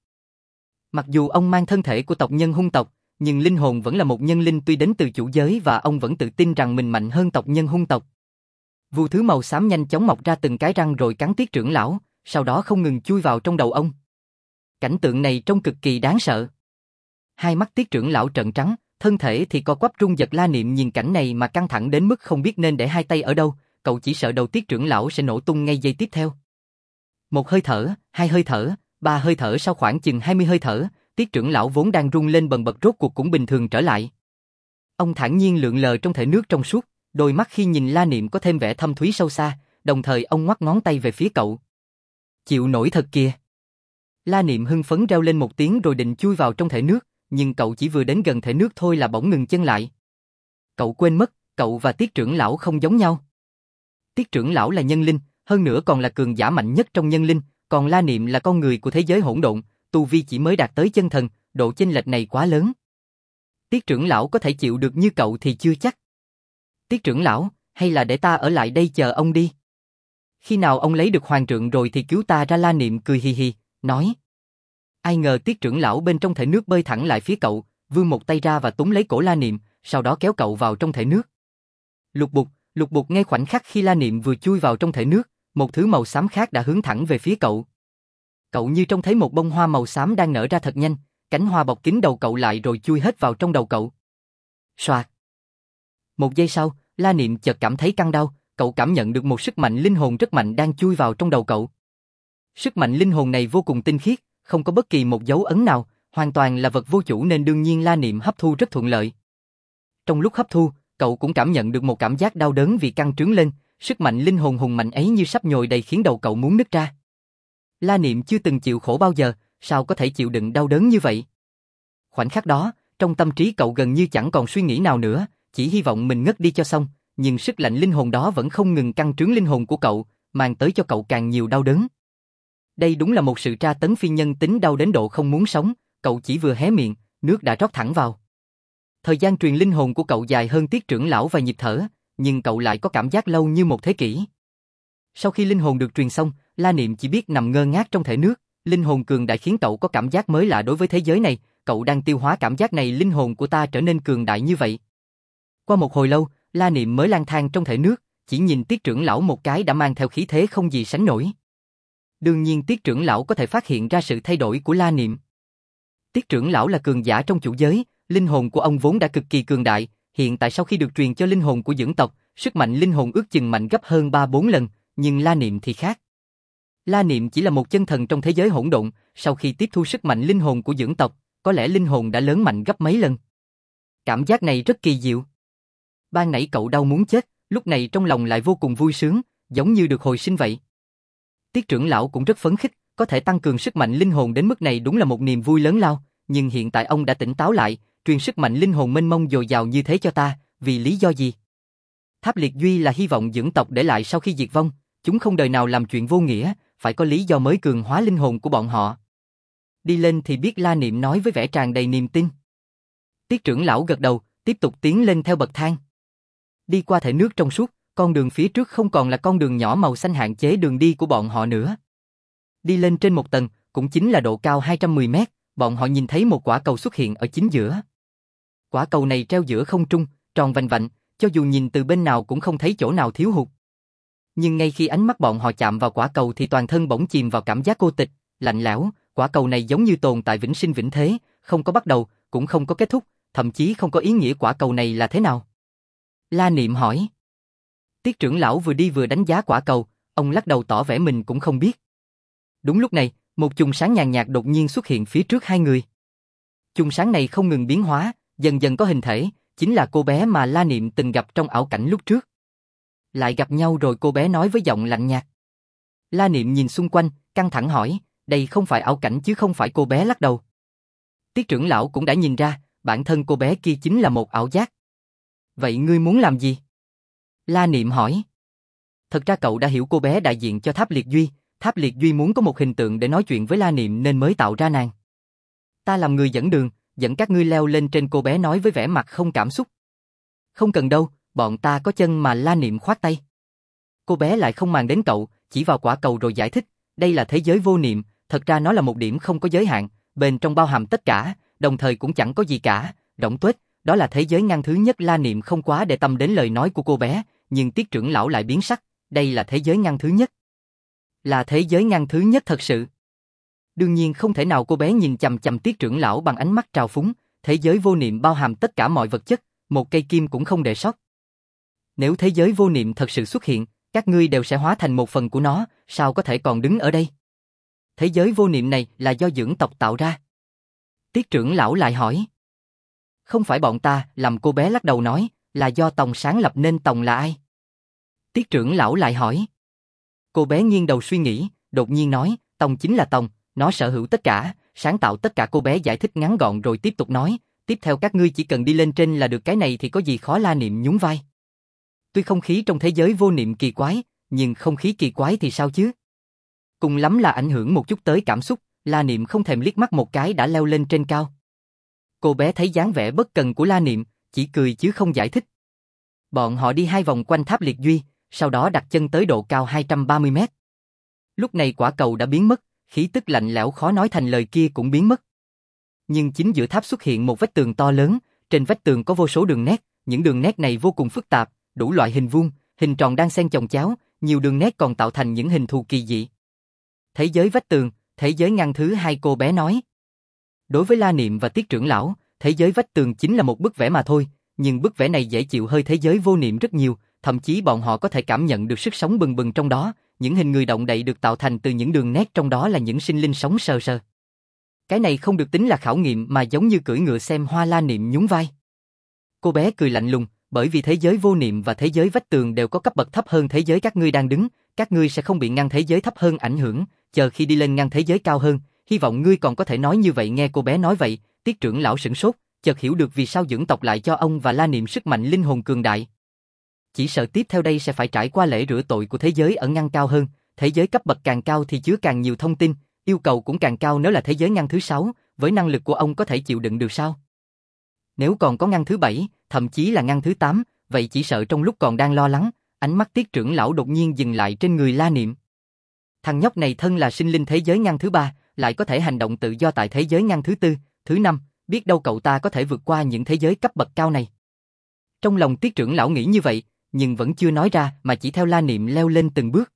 Mặc dù ông mang thân thể của tộc nhân hung tộc, nhưng linh hồn vẫn là một nhân linh tuy đến từ chủ giới và ông vẫn tự tin rằng mình mạnh hơn tộc nhân hung tộc. Vù thứ màu xám nhanh chóng mọc ra từng cái răng rồi cắn Tiết trưởng lão, sau đó không ngừng chui vào trong đầu ông. Cảnh tượng này trông cực kỳ đáng sợ. Hai mắt Tiết trưởng lão trợn trắng, thân thể thì co quắp rung giật. La Niệm nhìn cảnh này mà căng thẳng đến mức không biết nên để hai tay ở đâu, cậu chỉ sợ đầu Tiết trưởng lão sẽ nổ tung ngay giây tiếp theo. Một hơi thở, hai hơi thở, ba hơi thở, sau khoảng chừng 20 hơi thở, Tiết trưởng lão vốn đang run lên bần bật rốt cuộc cũng bình thường trở lại. Ông thản nhiên lượn lờ trong thể nước trong suốt, đôi mắt khi nhìn La Niệm có thêm vẻ thâm thúy sâu xa, đồng thời ông ngoắc ngón tay về phía cậu. Chịu nổi thật kìa. La Niệm hưng phấn reo lên một tiếng rồi định chui vào trong thể nước, nhưng cậu chỉ vừa đến gần thể nước thôi là bỗng ngừng chân lại. Cậu quên mất, cậu và Tiết trưởng lão không giống nhau. Tiết trưởng lão là nhân linh, hơn nữa còn là cường giả mạnh nhất trong nhân linh, còn La Niệm là con người của thế giới hỗn độn, tu vi chỉ mới đạt tới chân thần, độ chênh lệch này quá lớn. Tiết trưởng lão có thể chịu được như cậu thì chưa chắc. Tiết trưởng lão, hay là để ta ở lại đây chờ ông đi. Khi nào ông lấy được hoàng trượng rồi thì cứu ta ra. La Niệm cười hì hì, nói. Ai ngờ Tiết trưởng lão bên trong thể nước bơi thẳng lại phía cậu, vươn một tay ra và túm lấy cổ La Niệm, sau đó kéo cậu vào trong thể nước. Lục bục ngay khoảnh khắc khi La Niệm vừa chui vào trong thể nước, một thứ màu xám khác đã hướng thẳng về phía cậu. Cậu như trông thấy một bông hoa màu xám đang nở ra thật nhanh, cánh hoa bọc kín đầu cậu lại rồi chui hết vào trong đầu cậu. Soạt. Một giây sau, La Niệm chợt cảm thấy căng đau, cậu cảm nhận được một sức mạnh linh hồn rất mạnh đang chui vào trong đầu cậu. Sức mạnh linh hồn này vô cùng tinh khiết, không có bất kỳ một dấu ấn nào, hoàn toàn là vật vô chủ nên đương nhiên La Niệm hấp thu rất thuận lợi. Trong lúc hấp thu, cậu cũng cảm nhận được một cảm giác đau đớn vì căng trướng lên, sức mạnh linh hồn hùng mạnh ấy như sắp nhồi đầy khiến đầu cậu muốn nứt ra. La Niệm chưa từng chịu khổ bao giờ, sao có thể chịu đựng đau đớn như vậy? Khoảnh khắc đó, trong tâm trí cậu gần như chẳng còn suy nghĩ nào nữa, chỉ hy vọng mình ngất đi cho xong, nhưng sức lạnh linh hồn đó vẫn không ngừng căng trướng linh hồn của cậu, mang tới cho cậu càng nhiều đau đớn. Đây đúng là một sự tra tấn phi nhân tính đau đến độ không muốn sống, cậu chỉ vừa hé miệng, nước đã rót thẳng vào. Thời gian truyền linh hồn của cậu dài hơn Tiết trưởng lão vài nhịp thở, nhưng cậu lại có cảm giác lâu như một thế kỷ. Sau khi linh hồn được truyền xong, La Niệm chỉ biết nằm ngơ ngác trong thể nước, linh hồn cường đại khiến cậu có cảm giác mới lạ đối với thế giới này, cậu đang tiêu hóa cảm giác này, linh hồn của ta trở nên cường đại như vậy. Qua một hồi lâu, La Niệm mới lang thang trong thể nước, chỉ nhìn Tiết trưởng lão một cái đã mang theo khí thế không gì sánh nổi. Đương nhiên Tiết trưởng lão có thể phát hiện ra sự thay đổi của La Niệm. Tiết trưởng lão là cường giả trong chủ giới, linh hồn của ông vốn đã cực kỳ cường đại, hiện tại sau khi được truyền cho linh hồn của dưỡng tộc, sức mạnh linh hồn ước chừng mạnh gấp hơn 3-4 lần, nhưng La Niệm thì khác. La Niệm chỉ là một chân thần trong thế giới hỗn độn, sau khi tiếp thu sức mạnh linh hồn của dưỡng tộc, có lẽ linh hồn đã lớn mạnh gấp mấy lần. Cảm giác này rất kỳ diệu. Ban nãy cậu đau muốn chết, lúc này trong lòng lại vô cùng vui sướng, giống như được hồi sinh vậy. Tiết trưởng lão cũng rất phấn khích, có thể tăng cường sức mạnh linh hồn đến mức này đúng là một niềm vui lớn lao, nhưng hiện tại ông đã tỉnh táo lại, truyền sức mạnh linh hồn mênh mông dồi dào như thế cho ta, vì lý do gì? Tháp Liệt Duy là hy vọng dưỡng tộc để lại sau khi diệt vong, chúng không đời nào làm chuyện vô nghĩa, phải có lý do mới cường hóa linh hồn của bọn họ. Đi lên thì biết, La Niệm nói với vẻ tràn đầy niềm tin. Tiết trưởng lão gật đầu, tiếp tục tiến lên theo bậc thang. Đi qua thể nước trong suốt, con đường phía trước không còn là con đường nhỏ màu xanh hạn chế đường đi của bọn họ nữa. Đi lên trên một tầng, cũng chính là độ cao 210 mét, bọn họ nhìn thấy một quả cầu xuất hiện ở chính giữa. Quả cầu này treo giữa không trung, tròn vành vạnh, cho dù nhìn từ bên nào cũng không thấy chỗ nào thiếu hụt. Nhưng ngay khi ánh mắt bọn họ chạm vào quả cầu thì toàn thân bỗng chìm vào cảm giác cô tịch, lạnh lẽo, quả cầu này giống như tồn tại vĩnh sinh vĩnh thế, không có bắt đầu, cũng không có kết thúc, thậm chí không có ý nghĩa quả cầu này là thế nào. La Niệm hỏi. Tiết trưởng lão vừa đi vừa đánh giá quả cầu, ông lắc đầu tỏ vẻ mình cũng không biết. Đúng lúc này, một chùm sáng nhàn nhạt đột nhiên xuất hiện phía trước hai người. Chùm sáng này không ngừng biến hóa, dần dần có hình thể, chính là cô bé mà La Niệm từng gặp trong ảo cảnh lúc trước. Lại gặp nhau rồi, cô bé nói với giọng lạnh nhạt. La Niệm nhìn xung quanh, căng thẳng hỏi, đây không phải ảo cảnh chứ không phải, cô bé lắc đầu. Tiết trưởng lão cũng đã nhìn ra, bản thân cô bé kia chính là một ảo giác. Vậy ngươi muốn làm gì? La Niệm hỏi. Thật ra cậu đã hiểu cô bé đại diện cho Tháp Liệt Duy, Tháp Liệt Duy muốn có một hình tượng để nói chuyện với La Niệm nên mới tạo ra nàng. Ta làm người dẫn đường, dẫn các ngươi leo lên trên, cô bé nói với vẻ mặt không cảm xúc. Không cần đâu, bọn ta có chân mà. La Niệm khoát tay. Cô bé lại không màng đến cậu, chỉ vào quả cầu rồi giải thích, đây là thế giới vô niệm, thật ra nó là một điểm không có giới hạn, bên trong bao hàm tất cả, đồng thời cũng chẳng có gì cả, rỗng tuếch, đó là thế giới ngăn thứ nhất. La Niệm không quá để tâm đến lời nói của cô bé, nhưng Tiết trưởng lão lại biến sắc, đây là thế giới ngăn thứ nhất. Là thế giới ngăn thứ nhất thật sự. Đương nhiên không thể nào. Cô bé nhìn chằm chằm Tiết trưởng lão bằng ánh mắt trào phúng, thế giới vô niệm bao hàm tất cả mọi vật chất, một cây kim cũng không để sót. Nếu thế giới vô niệm thật sự xuất hiện, các ngươi đều sẽ hóa thành một phần của nó, sao có thể còn đứng ở đây? Thế giới vô niệm này là do dưỡng tộc tạo ra. Tiết trưởng lão lại hỏi. Không phải bọn ta làm, cô bé lắc đầu nói, là do Tòng sáng lập nên. Tòng là ai? Tiết trưởng lão lại hỏi. Cô bé nghiêng đầu suy nghĩ, đột nhiên nói, Tòng chính là Tòng, nó sở hữu tất cả, sáng tạo tất cả. Cô bé giải thích ngắn gọn rồi tiếp tục nói, tiếp theo các ngươi chỉ cần đi lên trên là được, cái này thì có gì khó? La Niệm nhún vai. Tuy không khí trong thế giới vô niệm kỳ quái, nhưng không khí kỳ quái thì sao chứ? Cùng lắm là ảnh hưởng một chút tới cảm xúc, La Niệm không thèm liếc mắt một cái đã leo lên trên cao. Cô bé thấy dáng vẻ bất cần của La Niệm, chỉ cười chứ không giải thích. Bọn họ đi 2 vòng quanh Tháp Liệt Duy, sau đó đặt chân tới độ cao 230 mét. Lúc này quả cầu đã biến mất, khí tức lạnh lẽo khó nói thành lời kia cũng biến mất. Nhưng chính giữa tháp xuất hiện một vách tường to lớn, trên vách tường có vô số đường nét, những đường nét này vô cùng phức tạp, đủ loại hình vuông, hình tròn đan xen chồng chéo, nhiều đường nét còn tạo thành những hình thù kỳ dị. Thế giới vách tường, thế giới ngăn thứ hai, cô bé nói. Đối với La Niệm và Tiết trưởng lão, thế giới vách tường chính là một bức vẽ mà thôi, nhưng bức vẽ này dễ chịu hơi thế giới vô niệm rất nhiều, thậm chí bọn họ có thể cảm nhận được sức sống bừng bừng trong đó, những hình người động đậy được tạo thành từ những đường nét trong đó là những sinh linh sống sờ sờ. Cái này không được tính là khảo nghiệm mà giống như cưỡi ngựa xem hoa. La Niệm nhún vai. Cô bé cười lạnh lùng, bởi vì thế giới vô niệm và thế giới vách tường đều có cấp bậc thấp hơn thế giới các ngươi đang đứng, các ngươi sẽ không bị ngăn thế giới thấp hơn ảnh hưởng, chờ khi đi lên ngăn thế giới cao hơn, hy vọng ngươi còn có thể nói như vậy. Nghe cô bé nói vậy, Tiết trưởng lão sửng sốt, chợt hiểu được vì sao dưỡng tộc lại cho ông và La Niệm sức mạnh linh hồn cường đại. Chỉ sợ tiếp theo đây sẽ phải trải qua lễ rửa tội của thế giới ở ngăn cao hơn, thế giới cấp bậc càng cao thì chứa càng nhiều thông tin, yêu cầu cũng càng cao. Nếu là thế giới ngăn thứ 6, với năng lực của ông có thể chịu đựng được sao? Nếu còn có ngăn thứ 7, thậm chí là ngăn thứ 8, vậy chỉ sợ trong lúc còn đang lo lắng, ánh mắt Tiết trưởng lão đột nhiên dừng lại trên người La Niệm. Thằng nhóc này thân là sinh linh thế giới ngăn thứ 3, lại có thể hành động tự do tại thế giới ngăn thứ 4, thứ 5, biết đâu cậu ta có thể vượt qua những thế giới cấp bậc cao này. Trong lòng Tiết trưởng lão nghĩ như vậy, nhưng vẫn chưa nói ra mà chỉ theo La Niệm leo lên từng bước.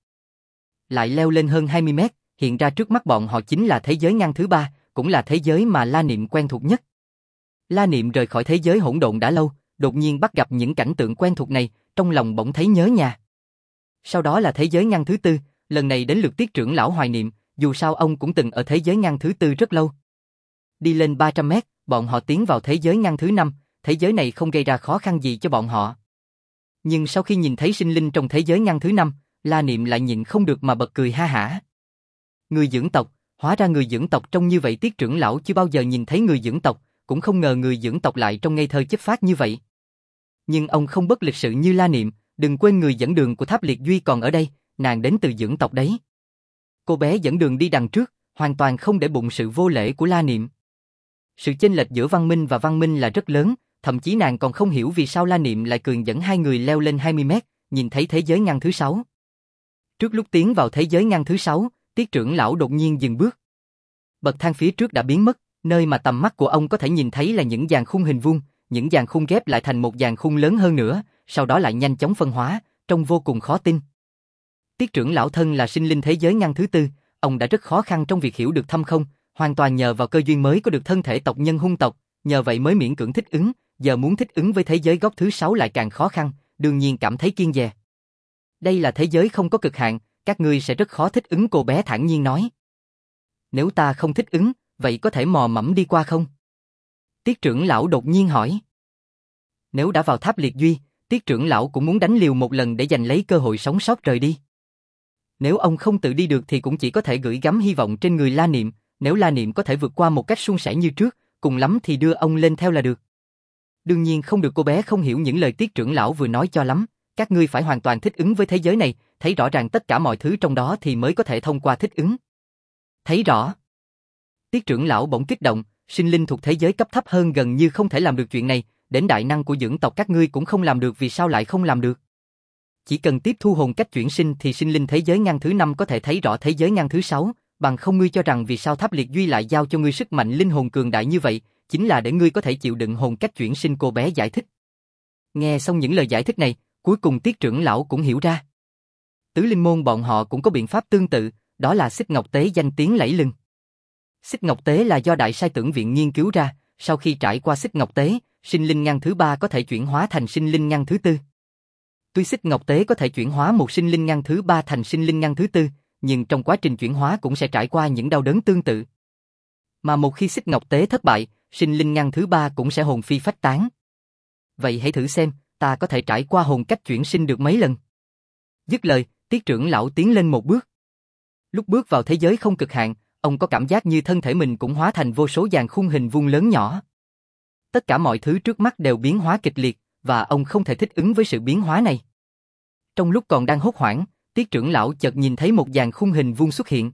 Lại leo lên hơn 20 mét, hiện ra trước mắt bọn họ chính là thế giới ngăn thứ 3, cũng là thế giới mà La Niệm quen thuộc nhất. La Niệm rời khỏi thế giới hỗn độn đã lâu, đột nhiên bắt gặp những cảnh tượng quen thuộc này, trong lòng bỗng thấy nhớ nhà. Sau đó là thế giới ngăn thứ 4, lần này đến lượt Tiết trưởng lão hoài niệm, dù sao ông cũng từng ở thế giới ngăn thứ 4 rất lâu. Đi lên 300 mét, bọn họ tiến vào thế giới ngăn thứ 5, thế giới này không gây ra khó khăn gì cho bọn họ. Nhưng sau khi nhìn thấy sinh linh trong thế giới ngăn thứ 5, La Niệm lại nhịn không được mà bật cười ha hả. Người dưỡng tộc, hóa ra người dưỡng tộc trông như vậy. Tiết trưởng lão chưa bao giờ nhìn thấy người dưỡng tộc, cũng không ngờ người dưỡng tộc lại trông ngây thơ chất phác như vậy. Nhưng ông không bất lịch sự như La Niệm, đừng quên người dẫn đường của Tháp Liệt Duy còn ở đây, nàng đến từ dưỡng tộc đấy. Cô bé dẫn đường đi đằng trước, hoàn toàn không để bụng sự vô lễ của La Niệm. Sự chênh lệch giữa văn minh và văn minh là rất lớn, thậm chí nàng còn không hiểu vì sao La Niệm lại cường dẫn hai người leo lên 20 mét, nhìn thấy thế giới ngăn thứ 6. Trước lúc tiến vào thế giới ngăn thứ 6, Tiết trưởng lão đột nhiên dừng bước. Bậc thang phía trước đã biến mất, nơi mà tầm mắt của ông có thể nhìn thấy là những dàn khung hình vuông, những dàn khung ghép lại thành một dàn khung lớn hơn nữa, sau đó lại nhanh chóng phân hóa, trông vô cùng khó tin. Tiết trưởng lão thân là sinh linh thế giới ngăn thứ 4, ông đã rất khó khăn trong việc hiểu được thâm không, hoàn toàn nhờ vào cơ duyên mới có được thân thể tộc nhân hung tộc, nhờ vậy mới miễn cưỡng thích ứng, giờ muốn thích ứng với thế giới góc thứ 6 lại càng khó khăn, đương nhiên cảm thấy kiêng dè. Đây là thế giới không có cực hạn, các ngươi sẽ rất khó thích ứng, cô bé thản nhiên nói. Nếu ta không thích ứng, vậy có thể mò mẫm đi qua không? Tiết trưởng lão đột nhiên hỏi. Nếu đã vào Tháp Liệt Duy, Tiết trưởng lão cũng muốn đánh liều một lần để giành lấy cơ hội sống sót rời đi. Nếu ông không tự đi được thì cũng chỉ có thể gửi gắm hy vọng trên người La Niệm, nếu La Niệm có thể vượt qua một cách suôn sẻ như trước, cùng lắm thì đưa ông lên theo là được. Đương nhiên không được, cô bé không hiểu những lời Tiết trưởng lão vừa nói cho lắm, các ngươi phải hoàn toàn thích ứng với thế giới này, thấy rõ ràng tất cả mọi thứ trong đó thì mới có thể thông qua thích ứng. Thấy rõ. Tiết trưởng lão bỗng kích động, sinh linh thuộc thế giới cấp thấp hơn gần như không thể làm được chuyện này, đến đại năng của dưỡng tộc các ngươi cũng không làm được, vì sao lại không làm được? Chỉ cần tiếp thu hồn cách chuyển sinh thì sinh linh thế giới ngăn thứ 5 có thể thấy rõ thế giới ngăn thứ 6, bằng không ngươi cho rằng vì sao Tháp Liệt Duy lại giao cho ngươi sức mạnh linh hồn cường đại như vậy, chính là để ngươi có thể chịu đựng hồn cách chuyển sinh, cô bé giải thích. Nghe xong những lời giải thích này, cuối cùng Tiết trưởng lão cũng hiểu ra. Tứ linh môn bọn họ cũng có biện pháp tương tự, đó là xích ngọc tế danh tiếng lẫy lừng. Xích ngọc tế là do Đại Sai Tưởng Viện nghiên cứu ra, sau khi trải qua xích ngọc tế, sinh linh ngăn thứ 3 có thể chuyển hóa thành sinh linh ngăn thứ 4. Tuy xích ngọc tế có thể chuyển hóa một sinh linh ngăn thứ 3 thành sinh linh ngăn thứ 4, nhưng trong quá trình chuyển hóa cũng sẽ trải qua những đau đớn tương tự. Mà một khi xích ngọc tế thất bại, sinh linh ngăn thứ 3 cũng sẽ hồn phi phách tán. Vậy hãy thử xem, ta có thể trải qua hồn cách chuyển sinh được mấy lần? Dứt lời, Tiết trưởng lão tiến lên một bước. Lúc bước vào thế giới không cực hạn, ông có cảm giác như thân thể mình cũng hóa thành vô số dàn khung hình vuông lớn nhỏ. Tất cả mọi thứ trước mắt đều biến hóa kịch liệt, và ông không thể thích ứng với sự biến hóa này. Trong lúc còn đang hốt hoảng, Tiết trưởng lão chợt nhìn thấy một dàn khung hình vuông xuất hiện.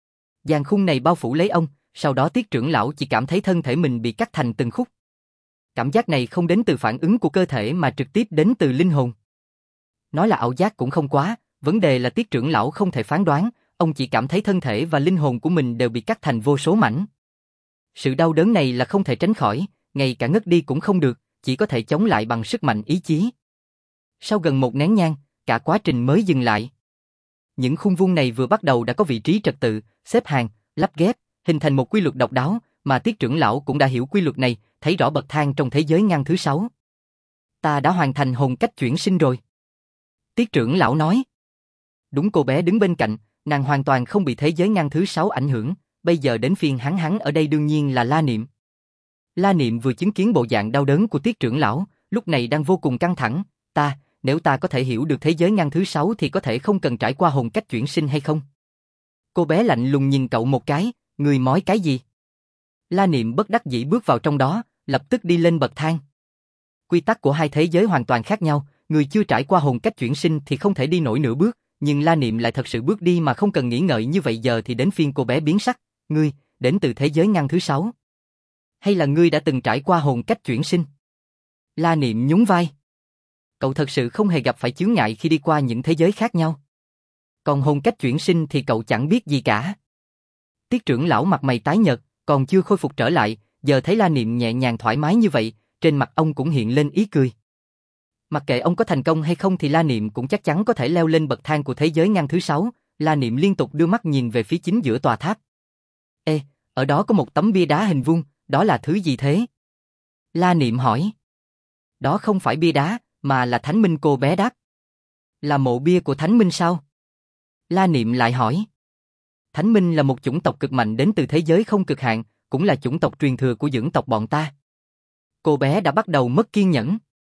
Dàn khung này bao phủ lấy ông, sau đó Tiết trưởng lão chỉ cảm thấy thân thể mình bị cắt thành từng khúc. Cảm giác này không đến từ phản ứng của cơ thể mà trực tiếp đến từ linh hồn. Nói là ảo giác cũng không quá, vấn đề là Tiết trưởng lão không thể phán đoán, ông chỉ cảm thấy thân thể và linh hồn của mình đều bị cắt thành vô số mảnh. Sự đau đớn này là không thể tránh khỏi, ngay cả ngất đi cũng không được, chỉ có thể chống lại bằng sức mạnh ý chí. Sau gần một nén nhang, cả quá trình mới dừng lại. Những khung vuông này vừa bắt đầu đã có vị trí trật tự, xếp hàng, lắp ghép, hình thành một quy luật độc đáo, mà Tiết trưởng lão cũng đã hiểu quy luật này, thấy rõ bậc thang trong thế giới ngăn thứ 6. Ta đã hoàn thành hồn cách chuyển sinh rồi. Tiết trưởng lão nói. Đúng, cô bé đứng bên cạnh, nàng hoàn toàn không bị thế giới ngăn thứ 6 ảnh hưởng, bây giờ đến phiên hắn ở đây đương nhiên là La Niệm. La Niệm vừa chứng kiến bộ dạng đau đớn của Tiết trưởng lão, lúc này đang vô cùng căng thẳng, nếu ta có thể hiểu được thế giới ngăn thứ 6 thì có thể không cần trải qua hồn cách chuyển sinh hay không? Cô bé lạnh lùng nhìn cậu một cái, người mói cái gì? La Niệm bất đắc dĩ bước vào trong đó, lập tức đi lên bậc thang. Quy tắc của hai thế giới hoàn toàn khác nhau, người chưa trải qua hồn cách chuyển sinh thì không thể đi nổi nửa bước, nhưng La Niệm lại thật sự bước đi mà không cần nghĩ ngợi như vậy. Giờ thì đến phiên cô bé biến sắc, ngươi, đến từ thế giới ngăn thứ 6. Hay là ngươi đã từng trải qua hồn cách chuyển sinh? La Niệm nhún vai. Cậu thật sự không hề gặp phải chướng ngại khi đi qua những thế giới khác nhau. Còn hồn cách chuyển sinh thì cậu chẳng biết gì cả. Tiết trưởng lão mặt mày tái nhợt, còn chưa khôi phục trở lại, giờ thấy La Niệm nhẹ nhàng thoải mái như vậy, trên mặt ông cũng hiện lên ý cười. Mặc kệ ông có thành công hay không thì La Niệm cũng chắc chắn có thể leo lên bậc thang của thế giới ngăn thứ 6, La Niệm liên tục đưa mắt nhìn về phía chính giữa tòa tháp. Ê, ở đó có một tấm bia đá hình vuông, đó là thứ gì thế? La Niệm hỏi. Đó không phải bia đá, mà là Thánh Minh, cô bé đáp. Là mộ bia của Thánh Minh sao? La Niệm lại hỏi. Thánh Minh là một chủng tộc cực mạnh đến từ thế giới không cực hạn, cũng là chủng tộc truyền thừa của dưỡng tộc bọn ta. Cô bé đã bắt đầu mất kiên nhẫn.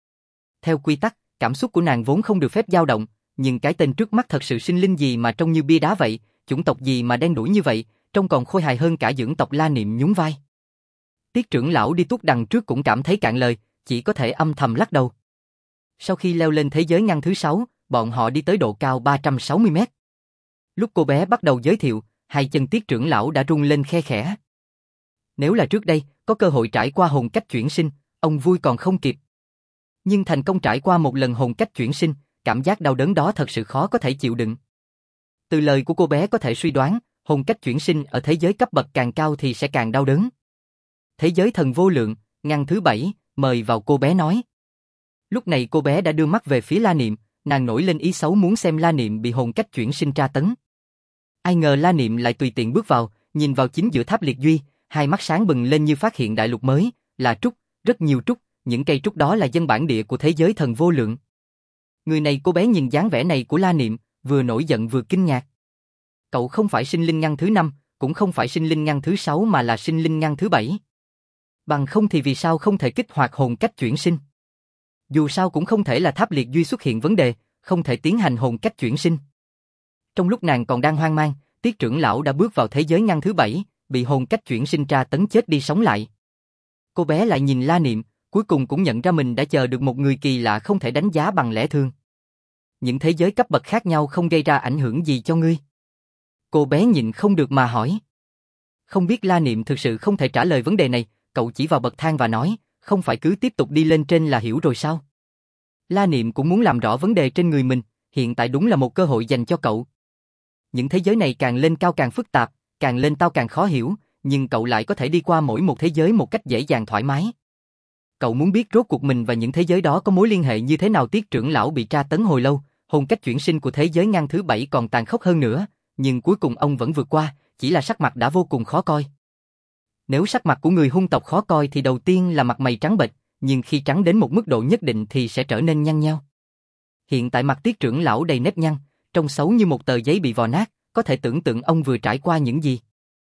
Theo quy tắc, cảm xúc của nàng vốn không được phép dao động, nhưng cái tên trước mắt thật sự sinh linh gì mà trông như bia đá vậy, chủng tộc gì mà đen đủi như vậy, trông còn khôi hài hơn cả dưỡng tộc. La Niệm nhún vai. Tiết trưởng lão đi tuốt đằng trước cũng cảm thấy cạn lời, chỉ có thể âm thầm lắc đầu. Sau khi leo lên thế giới ngăn thứ 6, bọn họ đi tới độ cao 360 mét. Lúc cô bé bắt đầu giới thiệu, hai chân Tiết trưởng lão đã rung lên khe khẽ. Nếu là trước đây, có cơ hội trải qua hồn cách chuyển sinh, ông vui còn không kịp. Nhưng thành công trải qua một lần hồn cách chuyển sinh, cảm giác đau đớn đó thật sự khó có thể chịu đựng. Từ lời của cô bé có thể suy đoán, hồn cách chuyển sinh ở thế giới cấp bậc càng cao thì sẽ càng đau đớn. Thế giới thần vô lượng, ngăn thứ 7, mời vào, cô bé nói. Lúc này cô bé đã đưa mắt về phía La Niệm, nàng nổi lên ý xấu muốn xem La Niệm bị hồn cách chuyển sinh tra tấn. Ai ngờ La Niệm lại tùy tiện bước vào, nhìn vào chính giữa tháp liệt duy, hai mắt sáng bừng lên như phát hiện đại lục mới, là trúc, rất nhiều trúc, những cây trúc đó là dân bản địa của thế giới thần vô lượng. Người này, cô bé nhìn dáng vẻ này của La Niệm, vừa nổi giận vừa kinh ngạc. Cậu không phải sinh linh ngăn thứ 5, cũng không phải sinh linh ngăn thứ 6 mà là sinh linh ngăn thứ 7. Bằng không thì vì sao không thể kích hoạt hồn cách chuyển sinh? Dù sao cũng không thể là tháp liệt duy xuất hiện vấn đề, không thể tiến hành hồn cách chuyển sinh. Trong lúc nàng còn đang hoang mang, Tiết trưởng lão đã bước vào thế giới ngăn thứ 7, bị hồn cách chuyển sinh tra tấn chết đi sống lại. Cô bé lại nhìn La Niệm, cuối cùng cũng nhận ra mình đã chờ được một người kỳ lạ không thể đánh giá bằng lẽ thường. Những thế giới cấp bậc khác nhau không gây ra ảnh hưởng gì cho ngươi? Cô bé nhịn không được mà hỏi. Không biết. La Niệm thực sự không thể trả lời vấn đề này, cậu chỉ vào bậc thang và nói, không phải cứ tiếp tục đi lên trên là hiểu rồi sao? La Niệm cũng muốn làm rõ vấn đề trên người mình, hiện tại đúng là một cơ hội dành cho cậu. Những thế giới này càng lên cao càng phức tạp, càng lên cao càng khó hiểu, nhưng cậu lại có thể đi qua mỗi một thế giới một cách dễ dàng thoải mái. Cậu muốn biết rốt cuộc mình và những thế giới đó có mối liên hệ như thế nào? Tiết trưởng lão bị tra tấn hồi lâu, hồn cách chuyển sinh của thế giới ngăn thứ 7 còn tàn khốc hơn nữa, nhưng cuối cùng ông vẫn vượt qua, chỉ là sắc mặt đã vô cùng khó coi. Nếu sắc mặt của người hung tộc khó coi thì đầu tiên là mặt mày trắng bệch, nhưng khi trắng đến một mức độ nhất định thì sẽ trở nên nhăn nhao. Hiện tại mặt Tiết trưởng lão đầy nếp nhăn, trông xấu như một tờ giấy bị vò nát, có thể tưởng tượng ông vừa trải qua những gì.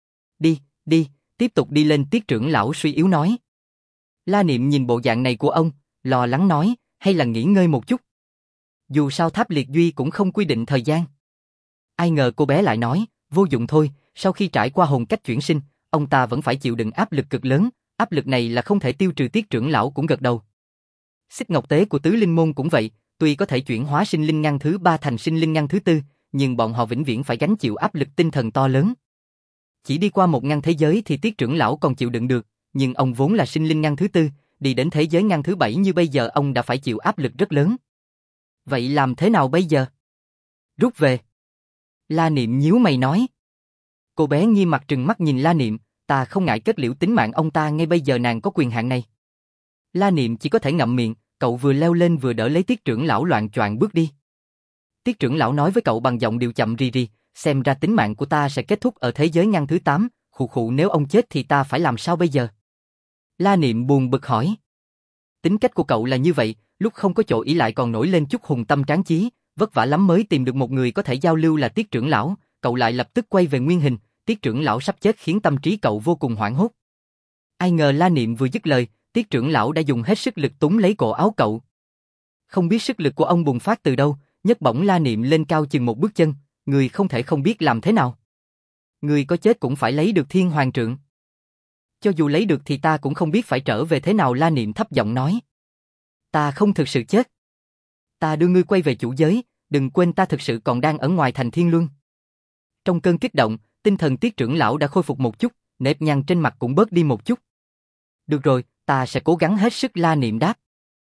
Đi, tiếp tục đi lên, Tiết trưởng lão suy yếu nói. La Niệm nhìn bộ dạng này của ông, lo lắng nói, hay là nghỉ ngơi một chút. Dù sao tháp liệt duy cũng không quy định thời gian. Ai ngờ cô bé lại nói, vô dụng thôi, sau khi trải qua hồn cách chuyển sinh, ông ta vẫn phải chịu đựng áp lực cực lớn, áp lực này là không thể tiêu trừ. Tiết trưởng lão cũng gật đầu. Xích ngọc tế của tứ linh môn cũng vậy, tuy có thể chuyển hóa sinh linh ngăn thứ 3 thành sinh linh ngăn thứ 4, nhưng bọn họ vĩnh viễn phải gánh chịu áp lực tinh thần to lớn. Chỉ đi qua một ngăn thế giới thì Tiết trưởng lão còn chịu đựng được, nhưng ông vốn là sinh linh ngăn thứ 4, đi đến thế giới ngăn thứ 7 như bây giờ ông đã phải chịu áp lực rất lớn. Vậy làm thế nào bây giờ? Rút về. La Niệm nhíu mày nói. Cô bé nghiêm mặt trừng mắt nhìn La Niệm, ta không ngại kết liễu tính mạng ông ta ngay bây giờ, nàng có quyền hạn này. La Niệm chỉ có thể ngậm miệng, cậu vừa leo lên vừa đỡ lấy Tiết trưởng lão loạng choạng bước đi. Tiết trưởng lão nói với cậu bằng giọng điệu chậm rì rì, xem ra tính mạng của ta sẽ kết thúc ở thế giới ngăn thứ 8, khụ, nếu ông chết thì ta phải làm sao bây giờ? La Niệm buồn bực hỏi. Tính cách của cậu là như vậy, lúc không có chỗ ỷ lại còn nổi lên chút hùng tâm tráng chí, vất vả lắm mới tìm được một người có thể giao lưu là Tiết trưởng lão, cậu lại lập tức quay về nguyên hình, Tiết trưởng lão sắp chết khiến tâm trí cậu vô cùng hoảng hốt. Ai ngờ La Niệm vừa dứt lời, Tiết trưởng lão đã dùng hết sức lực túm lấy cổ áo cậu. Không biết sức lực của ông bùng phát từ đâu, nhấc bổng La Niệm lên cao chừng một bước chân, người không thể không biết làm thế nào. Người có chết cũng phải lấy được thiên hoàng trượng. Cho dù lấy được thì ta cũng không biết phải trở về thế nào, La Niệm thấp giọng nói. Ta không thực sự chết. Ta đưa ngươi quay về chủ giới, đừng quên ta thực sự còn đang ở ngoài thành Thiên Luân. Trong cơn kích động, tinh thần Tiết trưởng lão đã khôi phục một chút, nếp nhăn trên mặt cũng bớt đi một chút. Được rồi, ta sẽ cố gắng hết sức, La Niệm đáp.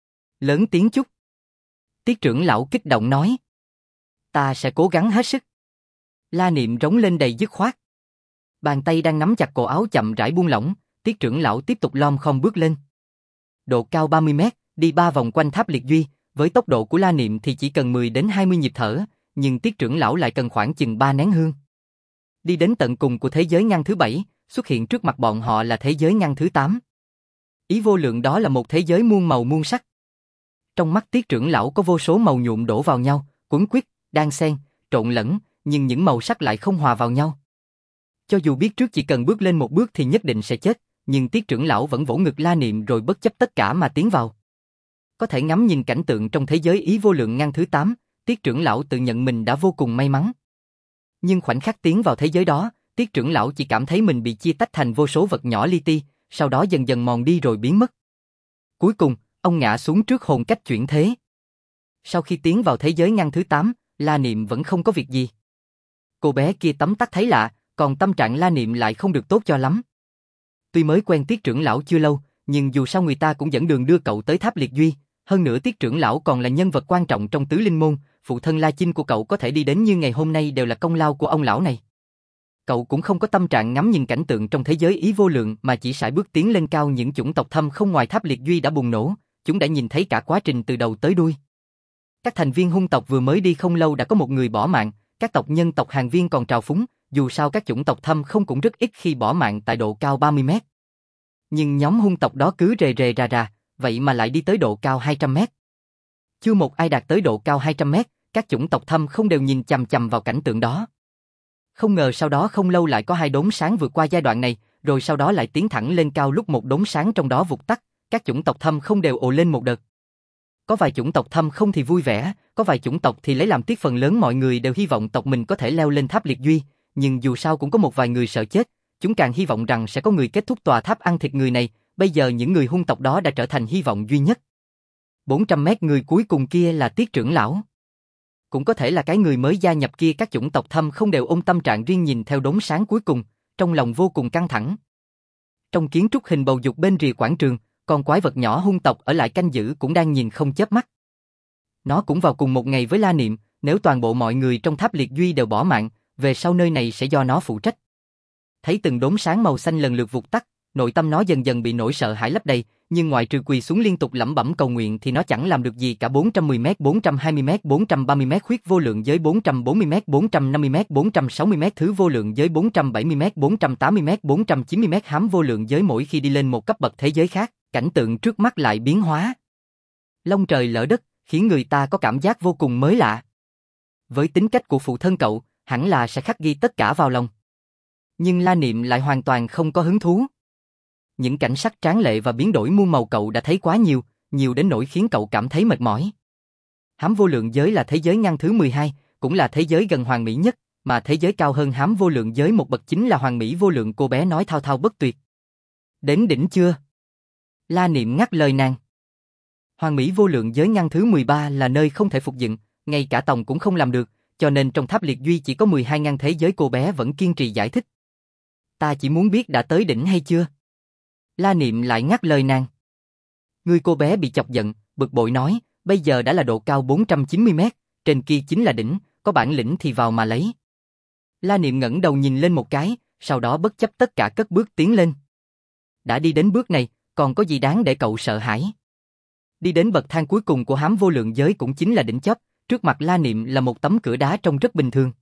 Lớn tiếng chút. Tiết trưởng lão kích động nói. Ta sẽ cố gắng hết sức. La Niệm rống lên đầy dứt khoát. Bàn tay đang nắm chặt cổ áo chậm rãi buông lỏng, Tiết trưởng lão tiếp tục lom khom bước lên. Độ cao 30 mét, đi 3 vòng quanh tháp liệt duy, với tốc độ của La Niệm thì chỉ cần 10 đến 20 nhịp thở, nhưng Tiết trưởng lão lại cần khoảng chừng 3 nén hương. Đi đến tận cùng của thế giới ngăn thứ 7, xuất hiện trước mặt bọn họ là thế giới ngăn thứ 8. Ý vô lượng đó là một thế giới muôn màu muôn sắc. Trong mắt Tiết trưởng lão có vô số màu nhuộm đổ vào nhau, quấn quýt, đan xen, trộn lẫn, nhưng những màu sắc lại không hòa vào nhau. Cho dù biết trước chỉ cần bước lên một bước thì nhất định sẽ chết, nhưng Tiết trưởng lão vẫn vỗ ngực La Niệm rồi bất chấp tất cả mà tiến vào. Có thể ngắm nhìn cảnh tượng trong thế giới ý vô lượng ngăn thứ 8, Tiết trưởng lão tự nhận mình đã vô cùng may mắn. Nhưng khoảnh khắc tiến vào thế giới đó, Tiết trưởng lão chỉ cảm thấy mình bị chia tách thành vô số vật nhỏ li ti, sau đó dần dần mòn đi rồi biến mất. Cuối cùng, ông ngã xuống trước hồn cách chuyển thế. Sau khi tiến vào thế giới ngăn thứ 8, La Niệm vẫn không có việc gì. Cô bé kia tấm tắc thấy lạ, còn tâm trạng La Niệm lại không được tốt cho lắm. Tuy mới quen Tiết trưởng lão chưa lâu, nhưng dù sao người ta cũng dẫn đường đưa cậu tới tháp liệt duy, hơn nữa Tiết trưởng lão còn là nhân vật quan trọng trong tứ linh môn, phụ thân La Chinh của cậu có thể đi đến như ngày hôm nay đều là công lao của ông lão này. Cậu cũng không có tâm trạng ngắm nhìn cảnh tượng trong thế giới ý vô lượng mà chỉ sải bước tiến lên cao. Những chủng tộc thâm không ngoài tháp liệt duy đã bùng nổ, chúng đã nhìn thấy cả quá trình từ đầu tới đuôi. Các thành viên hung tộc vừa mới đi không lâu đã có một người bỏ mạng, các tộc nhân tộc Hàn Viên còn trào phúng, dù sao các chủng tộc thâm không cũng rất ít khi bỏ mạng tại độ cao 30 mét. Nhưng nhóm hung tộc đó cứ rề rề rà rà, vậy mà lại đi tới độ cao 200 mét. Chưa một ai đạt tới độ cao 200 mét, các chủng tộc thâm không đều nhìn chằm chằm vào cảnh tượng đó. Không ngờ sau đó không lâu lại có 2 đốm sáng vượt qua giai đoạn này, rồi sau đó lại tiến thẳng lên cao. Lúc một đốm sáng trong đó vụt tắt, các chủng tộc thâm không đều ồ lên một đợt. Có vài chủng tộc thâm không thì vui vẻ, có vài chủng tộc thì lấy làm tiếc. Phần lớn mọi người đều hy vọng tộc mình có thể leo lên tháp liệt duy, nhưng dù sao cũng có một vài người sợ chết, chúng càng hy vọng rằng sẽ có người kết thúc tòa tháp ăn thịt người này. Bây giờ những người hung tộc đó đã trở thành hy vọng duy nhất. 400 mét người cuối cùng kia là Tiết trưởng lão. Cũng có thể là cái người mới gia nhập kia. Các chủng tộc thâm không đều ôm tâm trạng riêng nhìn theo đốm sáng cuối cùng, trong lòng vô cùng căng thẳng. Trong kiến trúc hình bầu dục bên rìa quảng trường, con quái vật nhỏ hung tộc ở lại canh giữ cũng đang nhìn không chớp mắt. Nó cũng vào cùng một ngày với La Niệm, nếu toàn bộ mọi người trong tháp liệt duy đều bỏ mạng, về sau nơi này sẽ do nó phụ trách. Thấy từng đốm sáng màu xanh lần lượt vụt tắt, nội tâm nó dần dần bị nỗi sợ hãi lấp đầy, nhưng ngoại trừ quỳ xuống liên tục lẩm bẩm cầu nguyện thì nó chẳng làm được gì cả. 410m, 420m, 430m khuyết vô lượng giới, 440m, 450m, 460m thứ vô lượng giới, 470m, 480m, 490m hám vô lượng giới. Mỗi khi đi lên một cấp bậc thế giới khác, cảnh tượng trước mắt lại biến hóa. Long trời lỡ đất, khiến người ta có cảm giác vô cùng mới lạ. Với tính cách của phụ thân cậu, hẳn là sẽ khắc ghi tất cả vào lòng. Nhưng La Niệm lại hoàn toàn không có hứng thú. Những cảnh sắc tráng lệ và biến đổi muôn màu cậu đã thấy quá nhiều, nhiều đến nỗi khiến cậu cảm thấy mệt mỏi. Hám vô lượng giới là thế giới ngăn thứ 12, cũng là thế giới gần hoàn mỹ nhất, mà thế giới cao hơn hám vô lượng giới một bậc chính là hoàn mỹ vô lượng. Cô bé nói thao thao bất tuyệt. Đến đỉnh chưa? La Niệm ngắt lời nàng. Hoàn mỹ vô lượng giới ngăn thứ 13 là nơi không thể phục dựng, ngay cả tòng cũng không làm được, cho nên trong tháp liệt duy chỉ có 12 ngăn thế giới. Cô bé vẫn kiên trì giải thích. Ta chỉ muốn biết đã tới đỉnh hay chưa? La Niệm lại ngắt lời nàng. Người cô bé bị chọc giận, bực bội nói, bây giờ đã là độ cao 490 mét, trên kia chính là đỉnh, có bản lĩnh thì vào mà lấy. La Niệm ngẩng đầu nhìn lên một cái, sau đó bất chấp tất cả cất bước tiến lên. Đã đi đến bước này, còn có gì đáng để cậu sợ hãi? Đi đến bậc thang cuối cùng của hám vô lượng giới cũng chính là đỉnh chóp, trước mặt La Niệm là một tấm cửa đá trông rất bình thường.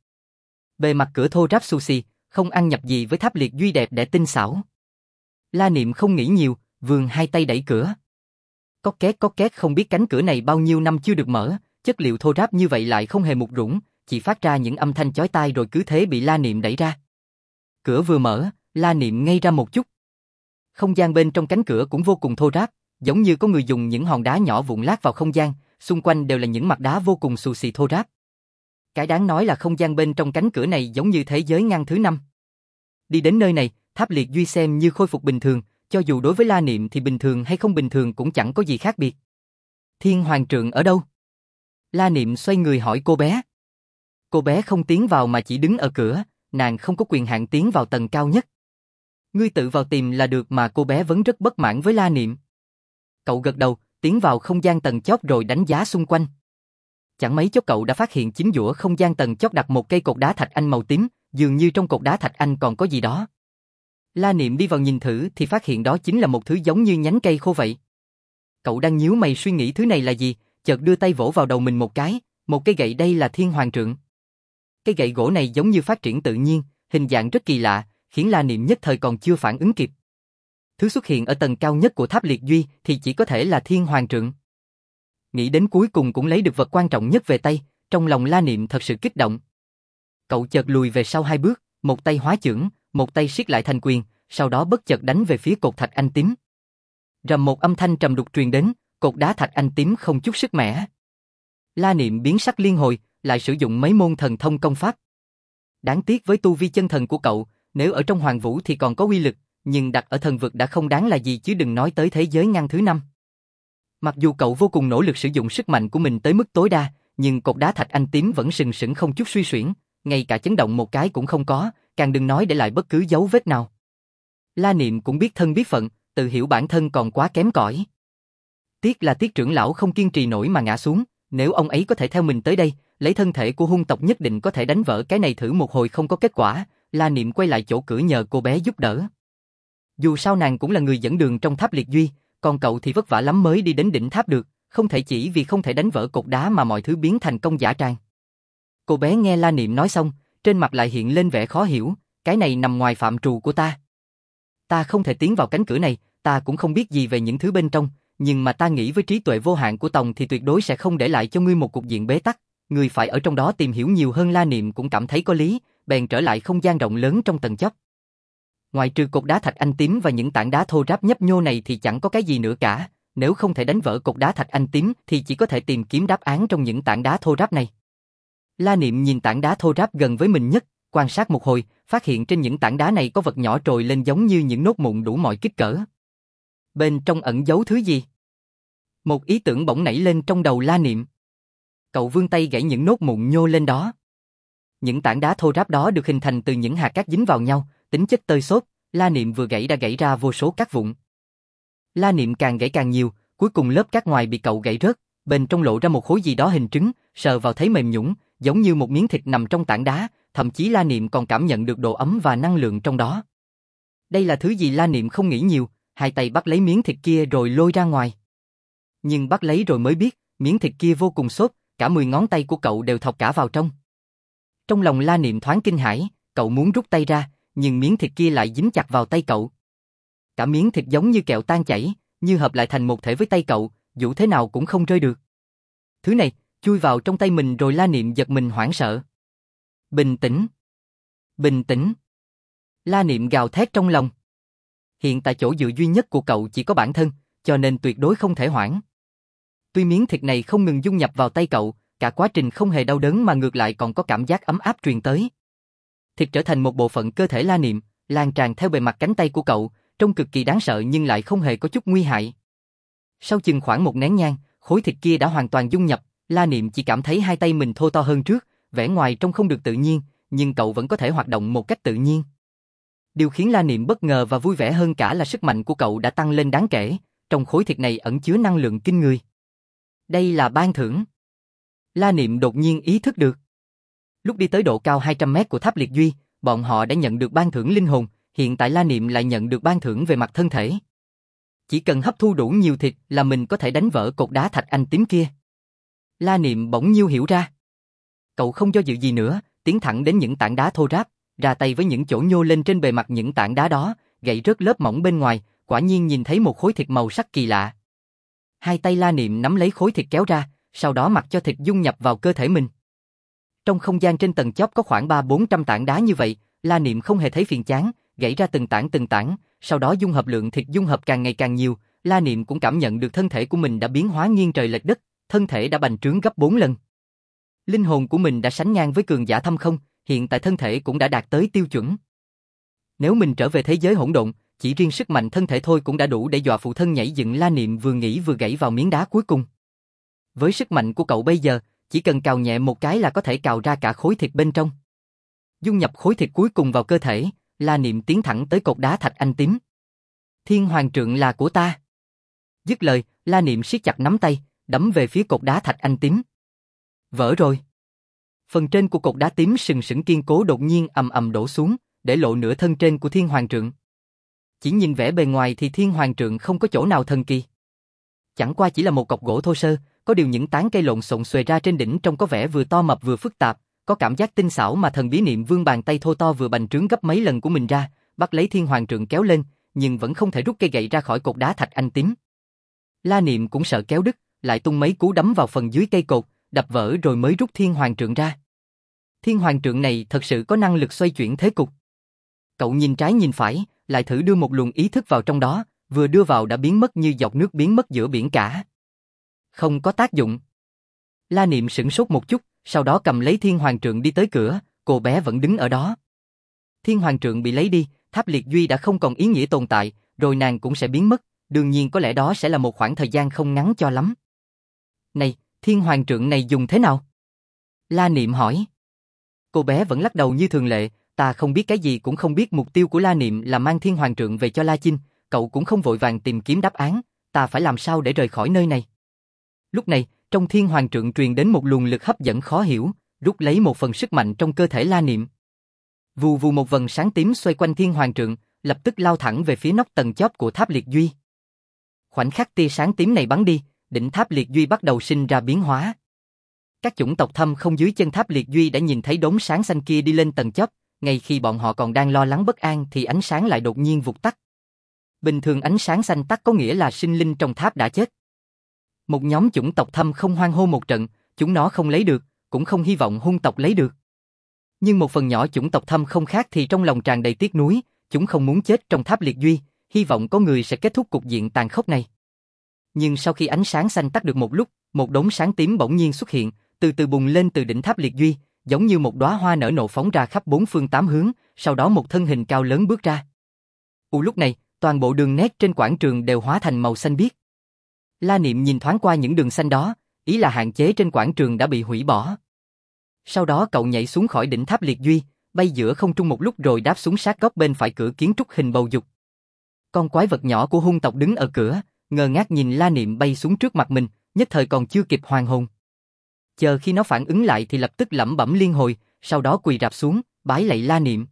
Bề mặt cửa thô ráp xù xì, không ăn nhập gì với tháp liệt duy đẹp đẽ tinh xảo. La Niệm không nghĩ nhiều, vươn hai tay đẩy cửa. Có két không biết cánh cửa này bao nhiêu năm chưa được mở, chất liệu thô ráp như vậy lại không hề mục rũng, chỉ phát ra những âm thanh chói tai rồi cứ thế bị La Niệm đẩy ra. Cửa vừa mở, La Niệm ngây ra một chút. Không gian bên trong cánh cửa cũng vô cùng thô ráp, giống như có người dùng những hòn đá nhỏ vụn lát vào không gian, xung quanh đều là những mặt đá vô cùng xù xì thô ráp. Cái đáng nói là không gian bên trong cánh cửa này giống như thế giới ngăn thứ 5. Đi đến nơi này, Tháp Liệt Duy xem như khôi phục bình thường, cho dù đối với La Niệm thì bình thường hay không bình thường cũng chẳng có gì khác biệt. Thiên Hoàng Trượng ở đâu? La Niệm xoay người hỏi cô bé. Cô bé không tiến vào mà chỉ đứng ở cửa, nàng không có quyền hạn tiến vào tầng cao nhất. Ngươi tự vào tìm là được mà, cô bé vẫn rất bất mãn với La Niệm. Cậu gật đầu, tiến vào không gian tầng chót rồi đánh giá xung quanh. Chẳng mấy chốc cậu đã phát hiện chính giữa không gian tầng chót đặt một cây cột đá thạch anh màu tím, dường như trong cột đá thạch anh còn có gì đó. La Niệm đi vào nhìn thử thì phát hiện đó chính là một thứ giống như nhánh cây khô vậy. Cậu đang nhíu mày suy nghĩ thứ này là gì, chợt đưa tay vỗ vào đầu mình một cái, một cây gậy, đây là Thiên Hoàng Trượng. Cây gậy gỗ này giống như phát triển tự nhiên, hình dạng rất kỳ lạ, khiến La Niệm nhất thời còn chưa phản ứng kịp. Thứ xuất hiện ở tầng cao nhất của Tháp Liệt Duy thì chỉ có thể là Thiên Hoàng Trượng. Nghĩ đến cuối cùng cũng lấy được vật quan trọng nhất về tay, trong lòng La Niệm thật sự kích động. Cậu chợt lùi về sau 2 bước, một tay hóa chưởng, một tay siết lại thành quyền, sau đó bất chợt đánh về phía cột thạch anh tím. Rầm, một âm thanh trầm đục truyền đến, cột đá thạch anh tím không chút sức mẻ. La Niệm biến sắc liên hồi, lại sử dụng mấy môn thần thông công pháp. Đáng tiếc với tu vi chân thần của cậu, nếu ở trong Hoàng Vũ thì còn có uy lực, nhưng đặt ở thần vực đã không đáng là gì, chứ đừng nói tới thế giới ngăn thứ 5. Mặc dù cậu vô cùng nỗ lực sử dụng sức mạnh của mình tới mức tối đa, nhưng cột đá thạch anh tím vẫn sừng sững không chút suy xuyển, ngay cả chấn động một cái cũng không có, càng đừng nói để lại bất cứ dấu vết nào. La Niệm cũng biết thân biết phận, tự hiểu bản thân còn quá kém cỏi. Tiếc là Tiết trưởng lão không kiên trì nổi mà ngã xuống, nếu ông ấy có thể theo mình tới đây, lấy thân thể của hung tộc nhất định có thể đánh vỡ cái này thử một hồi không có kết quả. La Niệm quay lại chỗ cửa nhờ cô bé giúp đỡ. Dù sao nàng cũng là người dẫn đường trong Tháp Liệt Duy, còn cậu thì vất vả lắm mới đi đến đỉnh tháp được, không thể chỉ vì không thể đánh vỡ cột đá mà mọi thứ biến thành công dã tràng. Cô bé nghe La Niệm nói xong, trên mặt lại hiện lên vẻ khó hiểu, cái này nằm ngoài phạm trù của ta. Ta không thể tiến vào cánh cửa này, ta cũng không biết gì về những thứ bên trong, nhưng mà ta nghĩ với trí tuệ vô hạn của Tòng thì tuyệt đối sẽ không để lại cho ngươi một cục diện bế tắc, ngươi phải ở trong đó tìm hiểu nhiều hơn. La Niệm cũng cảm thấy có lý, bèn trở lại không gian rộng lớn trong tầng chót. Ngoài trừ cột đá thạch anh tím và những tảng đá thô ráp nhấp nhô này thì chẳng có cái gì nữa cả, nếu không thể đánh vỡ cột đá thạch anh tím thì chỉ có thể tìm kiếm đáp án trong những tảng đá thô ráp này. La Niệm nhìn tảng đá thô ráp gần với mình nhất, quan sát một hồi, phát hiện trên những tảng đá này có vật nhỏ trồi lên giống như những nốt mụn đủ mọi kích cỡ. Bên trong ẩn giấu thứ gì? Một ý tưởng bỗng nảy lên trong đầu La Niệm. Cậu vươn tay gãy những nốt mụn nhô lên đó. Những tảng đá thô ráp đó được hình thành từ những hạt cát dính vào nhau, tính chất tơi xốp. La Niệm vừa gãy đã gãy ra vô số cát vụn. La Niệm càng gãy càng nhiều, cuối cùng lớp cát ngoài bị cậu gãy rớt, bên trong lộ ra một khối gì đó hình trứng, sờ vào thấy mềm nhũn, giống như một miếng thịt nằm trong tảng đá, thậm chí La Niệm còn cảm nhận được độ ấm và năng lượng trong đó. Đây là thứ gì? La Niệm không nghĩ nhiều, hai tay bắt lấy miếng thịt kia rồi lôi ra ngoài. Nhưng bắt lấy rồi mới biết, miếng thịt kia vô cùng xốp, cả 10 ngón tay của cậu đều thọc cả vào trong. Trong lòng La Niệm thoáng kinh hãi, cậu muốn rút tay ra, nhưng miếng thịt kia lại dính chặt vào tay cậu. Cả miếng thịt giống như kẹo tan chảy, như hợp lại thành một thể với tay cậu, dù thế nào cũng không rơi được. Thứ này, chui vào trong tay mình rồi. La Niệm giật mình hoảng sợ. Bình tĩnh. Bình tĩnh. La Niệm gào thét trong lòng. Hiện tại chỗ dựa duy nhất của cậu chỉ có bản thân, cho nên tuyệt đối không thể hoảng. Tuy miếng thịt này không ngừng dung nhập vào tay cậu, cả quá trình không hề đau đớn mà ngược lại còn có cảm giác ấm áp truyền tới. Thịt trở thành một bộ phận cơ thể La Niệm, lan tràn theo bề mặt cánh tay của cậu, trông cực kỳ đáng sợ nhưng lại không hề có chút nguy hại. Sau chừng khoảng một nén nhang, khối thịt kia đã hoàn toàn dung nhập, La Niệm chỉ cảm thấy hai tay mình thô to hơn trước, vẻ ngoài trông không được tự nhiên, nhưng cậu vẫn có thể hoạt động một cách tự nhiên. Điều khiến La Niệm bất ngờ và vui vẻ hơn cả là sức mạnh của cậu đã tăng lên đáng kể, trong khối thịt này ẩn chứa năng lượng kinh người. Đây là ban thưởng. La Niệm đột nhiên ý thức được. Lúc đi tới độ cao 200 mét của Tháp Liệt Duy, bọn họ đã nhận được ban thưởng linh hồn, hiện tại La Niệm lại nhận được ban thưởng về mặt thân thể. Chỉ cần hấp thu đủ nhiều thịt là mình có thể đánh vỡ cột đá thạch anh tím kia. La Niệm bỗng nhiêu hiểu ra. Cậu không do dự gì nữa, tiến thẳng đến những tảng đá thô ráp, ra tay với những chỗ nhô lên trên bề mặt những tảng đá đó, gãy rớt lớp mỏng bên ngoài, quả nhiên nhìn thấy một khối thịt màu sắc kỳ lạ. Hai tay La Niệm nắm lấy khối thịt kéo ra, sau đó mặc cho thịt dung nhập vào cơ thể mình. Trong không gian trên tầng chóp có khoảng 300-400 tảng đá như vậy, La Niệm không hề thấy phiền chán, gãy ra từng tảng, sau đó dung hợp lượng thịt dung hợp càng ngày càng nhiều, La Niệm cũng cảm nhận được thân thể của mình đã biến hóa nghiêng trời lệch đất, thân thể đã bành trướng gấp 4 lần. Linh hồn của mình đã sánh ngang với cường giả thâm không, hiện tại thân thể cũng đã đạt tới tiêu chuẩn. Nếu mình trở về thế giới hỗn độn, chỉ riêng sức mạnh thân thể thôi cũng đã đủ để dọa phụ thân nhảy dựng. La Niệm vừa nghĩ vừa gãy vào miếng đá cuối cùng. Với sức mạnh của cậu bây giờ, chỉ cần cào nhẹ một cái là có thể cào ra cả khối thịt bên trong. Dung nhập khối thịt cuối cùng vào cơ thể, La Niệm tiến thẳng tới cột đá thạch anh tím. Thiên Hoàng Trượng là của ta. Dứt lời, La Niệm siết chặt nắm tay, đấm về phía cột đá thạch anh tím. Vỡ rồi. Phần trên của cột đá tím sừng sững kiên cố đột nhiên ầm ầm đổ xuống, để lộ nửa thân trên của Thiên Hoàng Trượng. Chỉ nhìn vẻ bề ngoài thì Thiên Hoàng Trượng không có chỗ nào thần kỳ. Chẳng qua chỉ là một cọc gỗ thô sơ, có điều những tán cây lộn xộn xuề ra trên đỉnh trông có vẻ vừa to mập vừa phức tạp, có cảm giác tinh xảo mà thần bí Niệm Vương bàn tay thô to vừa bành trướng gấp mấy lần của mình ra, bắt lấy Thiên Hoàng Trượng kéo lên, nhưng vẫn không thể rút cây gậy ra khỏi cột đá thạch anh tím. La Niệm cũng sợ kéo đứt, lại tung mấy cú đấm vào phần dưới cây cột, đập vỡ rồi mới rút Thiên Hoàng Trượng ra. Thiên Hoàng Trượng này thật sự có năng lực xoay chuyển thế cục. Cậu nhìn trái nhìn phải, lại thử đưa một luồng ý thức vào trong đó, vừa đưa vào đã biến mất như giọt nước biến mất giữa biển cả. Không có tác dụng. La Niệm sửng sốt một chút, sau đó cầm lấy Thiên Hoàng Trượng đi tới cửa, cô bé vẫn đứng ở đó. Thiên Hoàng Trượng bị lấy đi, Tháp Liệt Duy đã không còn ý nghĩa tồn tại, rồi nàng cũng sẽ biến mất, đương nhiên có lẽ đó sẽ là một khoảng thời gian không ngắn cho lắm. Này, Thiên Hoàng Trượng này dùng thế nào? La Niệm hỏi. Cô bé vẫn lắc đầu như thường lệ, ta không biết cái gì cũng không biết. Mục tiêu của La Niệm là mang Thiên Hoàng Trượng về cho La Chinh, cậu cũng không vội vàng tìm kiếm đáp án, ta phải làm sao để rời khỏi nơi này. Lúc này, trong Thiên Hoàng Trượng truyền đến một luồng lực hấp dẫn khó hiểu, rút lấy một phần sức mạnh trong cơ thể La Niệm. Vù vù một vầng sáng tím xoay quanh Thiên Hoàng Trượng, lập tức lao thẳng về phía nóc tầng chóp của Tháp Liệt Duy. Khoảnh khắc tia sáng tím này bắn đi, đỉnh Tháp Liệt Duy bắt đầu sinh ra biến hóa. Các chủng tộc thâm không dưới chân Tháp Liệt Duy đã nhìn thấy đốm sáng xanh kia đi lên tầng chóp, ngay khi bọn họ còn đang lo lắng bất an thì ánh sáng lại đột nhiên vụt tắt. Bình thường ánh sáng xanh tắt có nghĩa là sinh linh trong tháp đã chết. Một nhóm chủng tộc thâm không hoan hô một trận, chúng nó không lấy được, cũng không hy vọng hung tộc lấy được. Nhưng một phần nhỏ chủng tộc thâm không khác thì trong lòng tràn đầy tiếc nuối, chúng không muốn chết trong Tháp Liệt Duy, hy vọng có người sẽ kết thúc cục diện tàn khốc này. Nhưng sau khi ánh sáng xanh tắt được một lúc, một đốm sáng tím bỗng nhiên xuất hiện, từ từ bùng lên từ đỉnh Tháp Liệt Duy, giống như một đóa hoa nở nộ phóng ra khắp bốn phương tám hướng, sau đó một thân hình cao lớn bước ra. Lúc này, toàn bộ đường nét trên quảng trường đều hóa thành màu xanh biếc. La Niệm nhìn thoáng qua những đường xanh đó, ý là hạn chế trên quảng trường đã bị hủy bỏ. Sau đó cậu nhảy xuống khỏi đỉnh Tháp Liệt Duy, bay giữa không trung một lúc rồi đáp xuống sát góc bên phải cửa kiến trúc hình bầu dục. Con quái vật nhỏ của hung tộc đứng ở cửa, ngơ ngác nhìn La Niệm bay xuống trước mặt mình, nhất thời còn chưa kịp hoàn hồn. Chờ khi nó phản ứng lại thì lập tức lẩm bẩm liên hồi, sau đó quỳ rạp xuống, bái lạy La Niệm.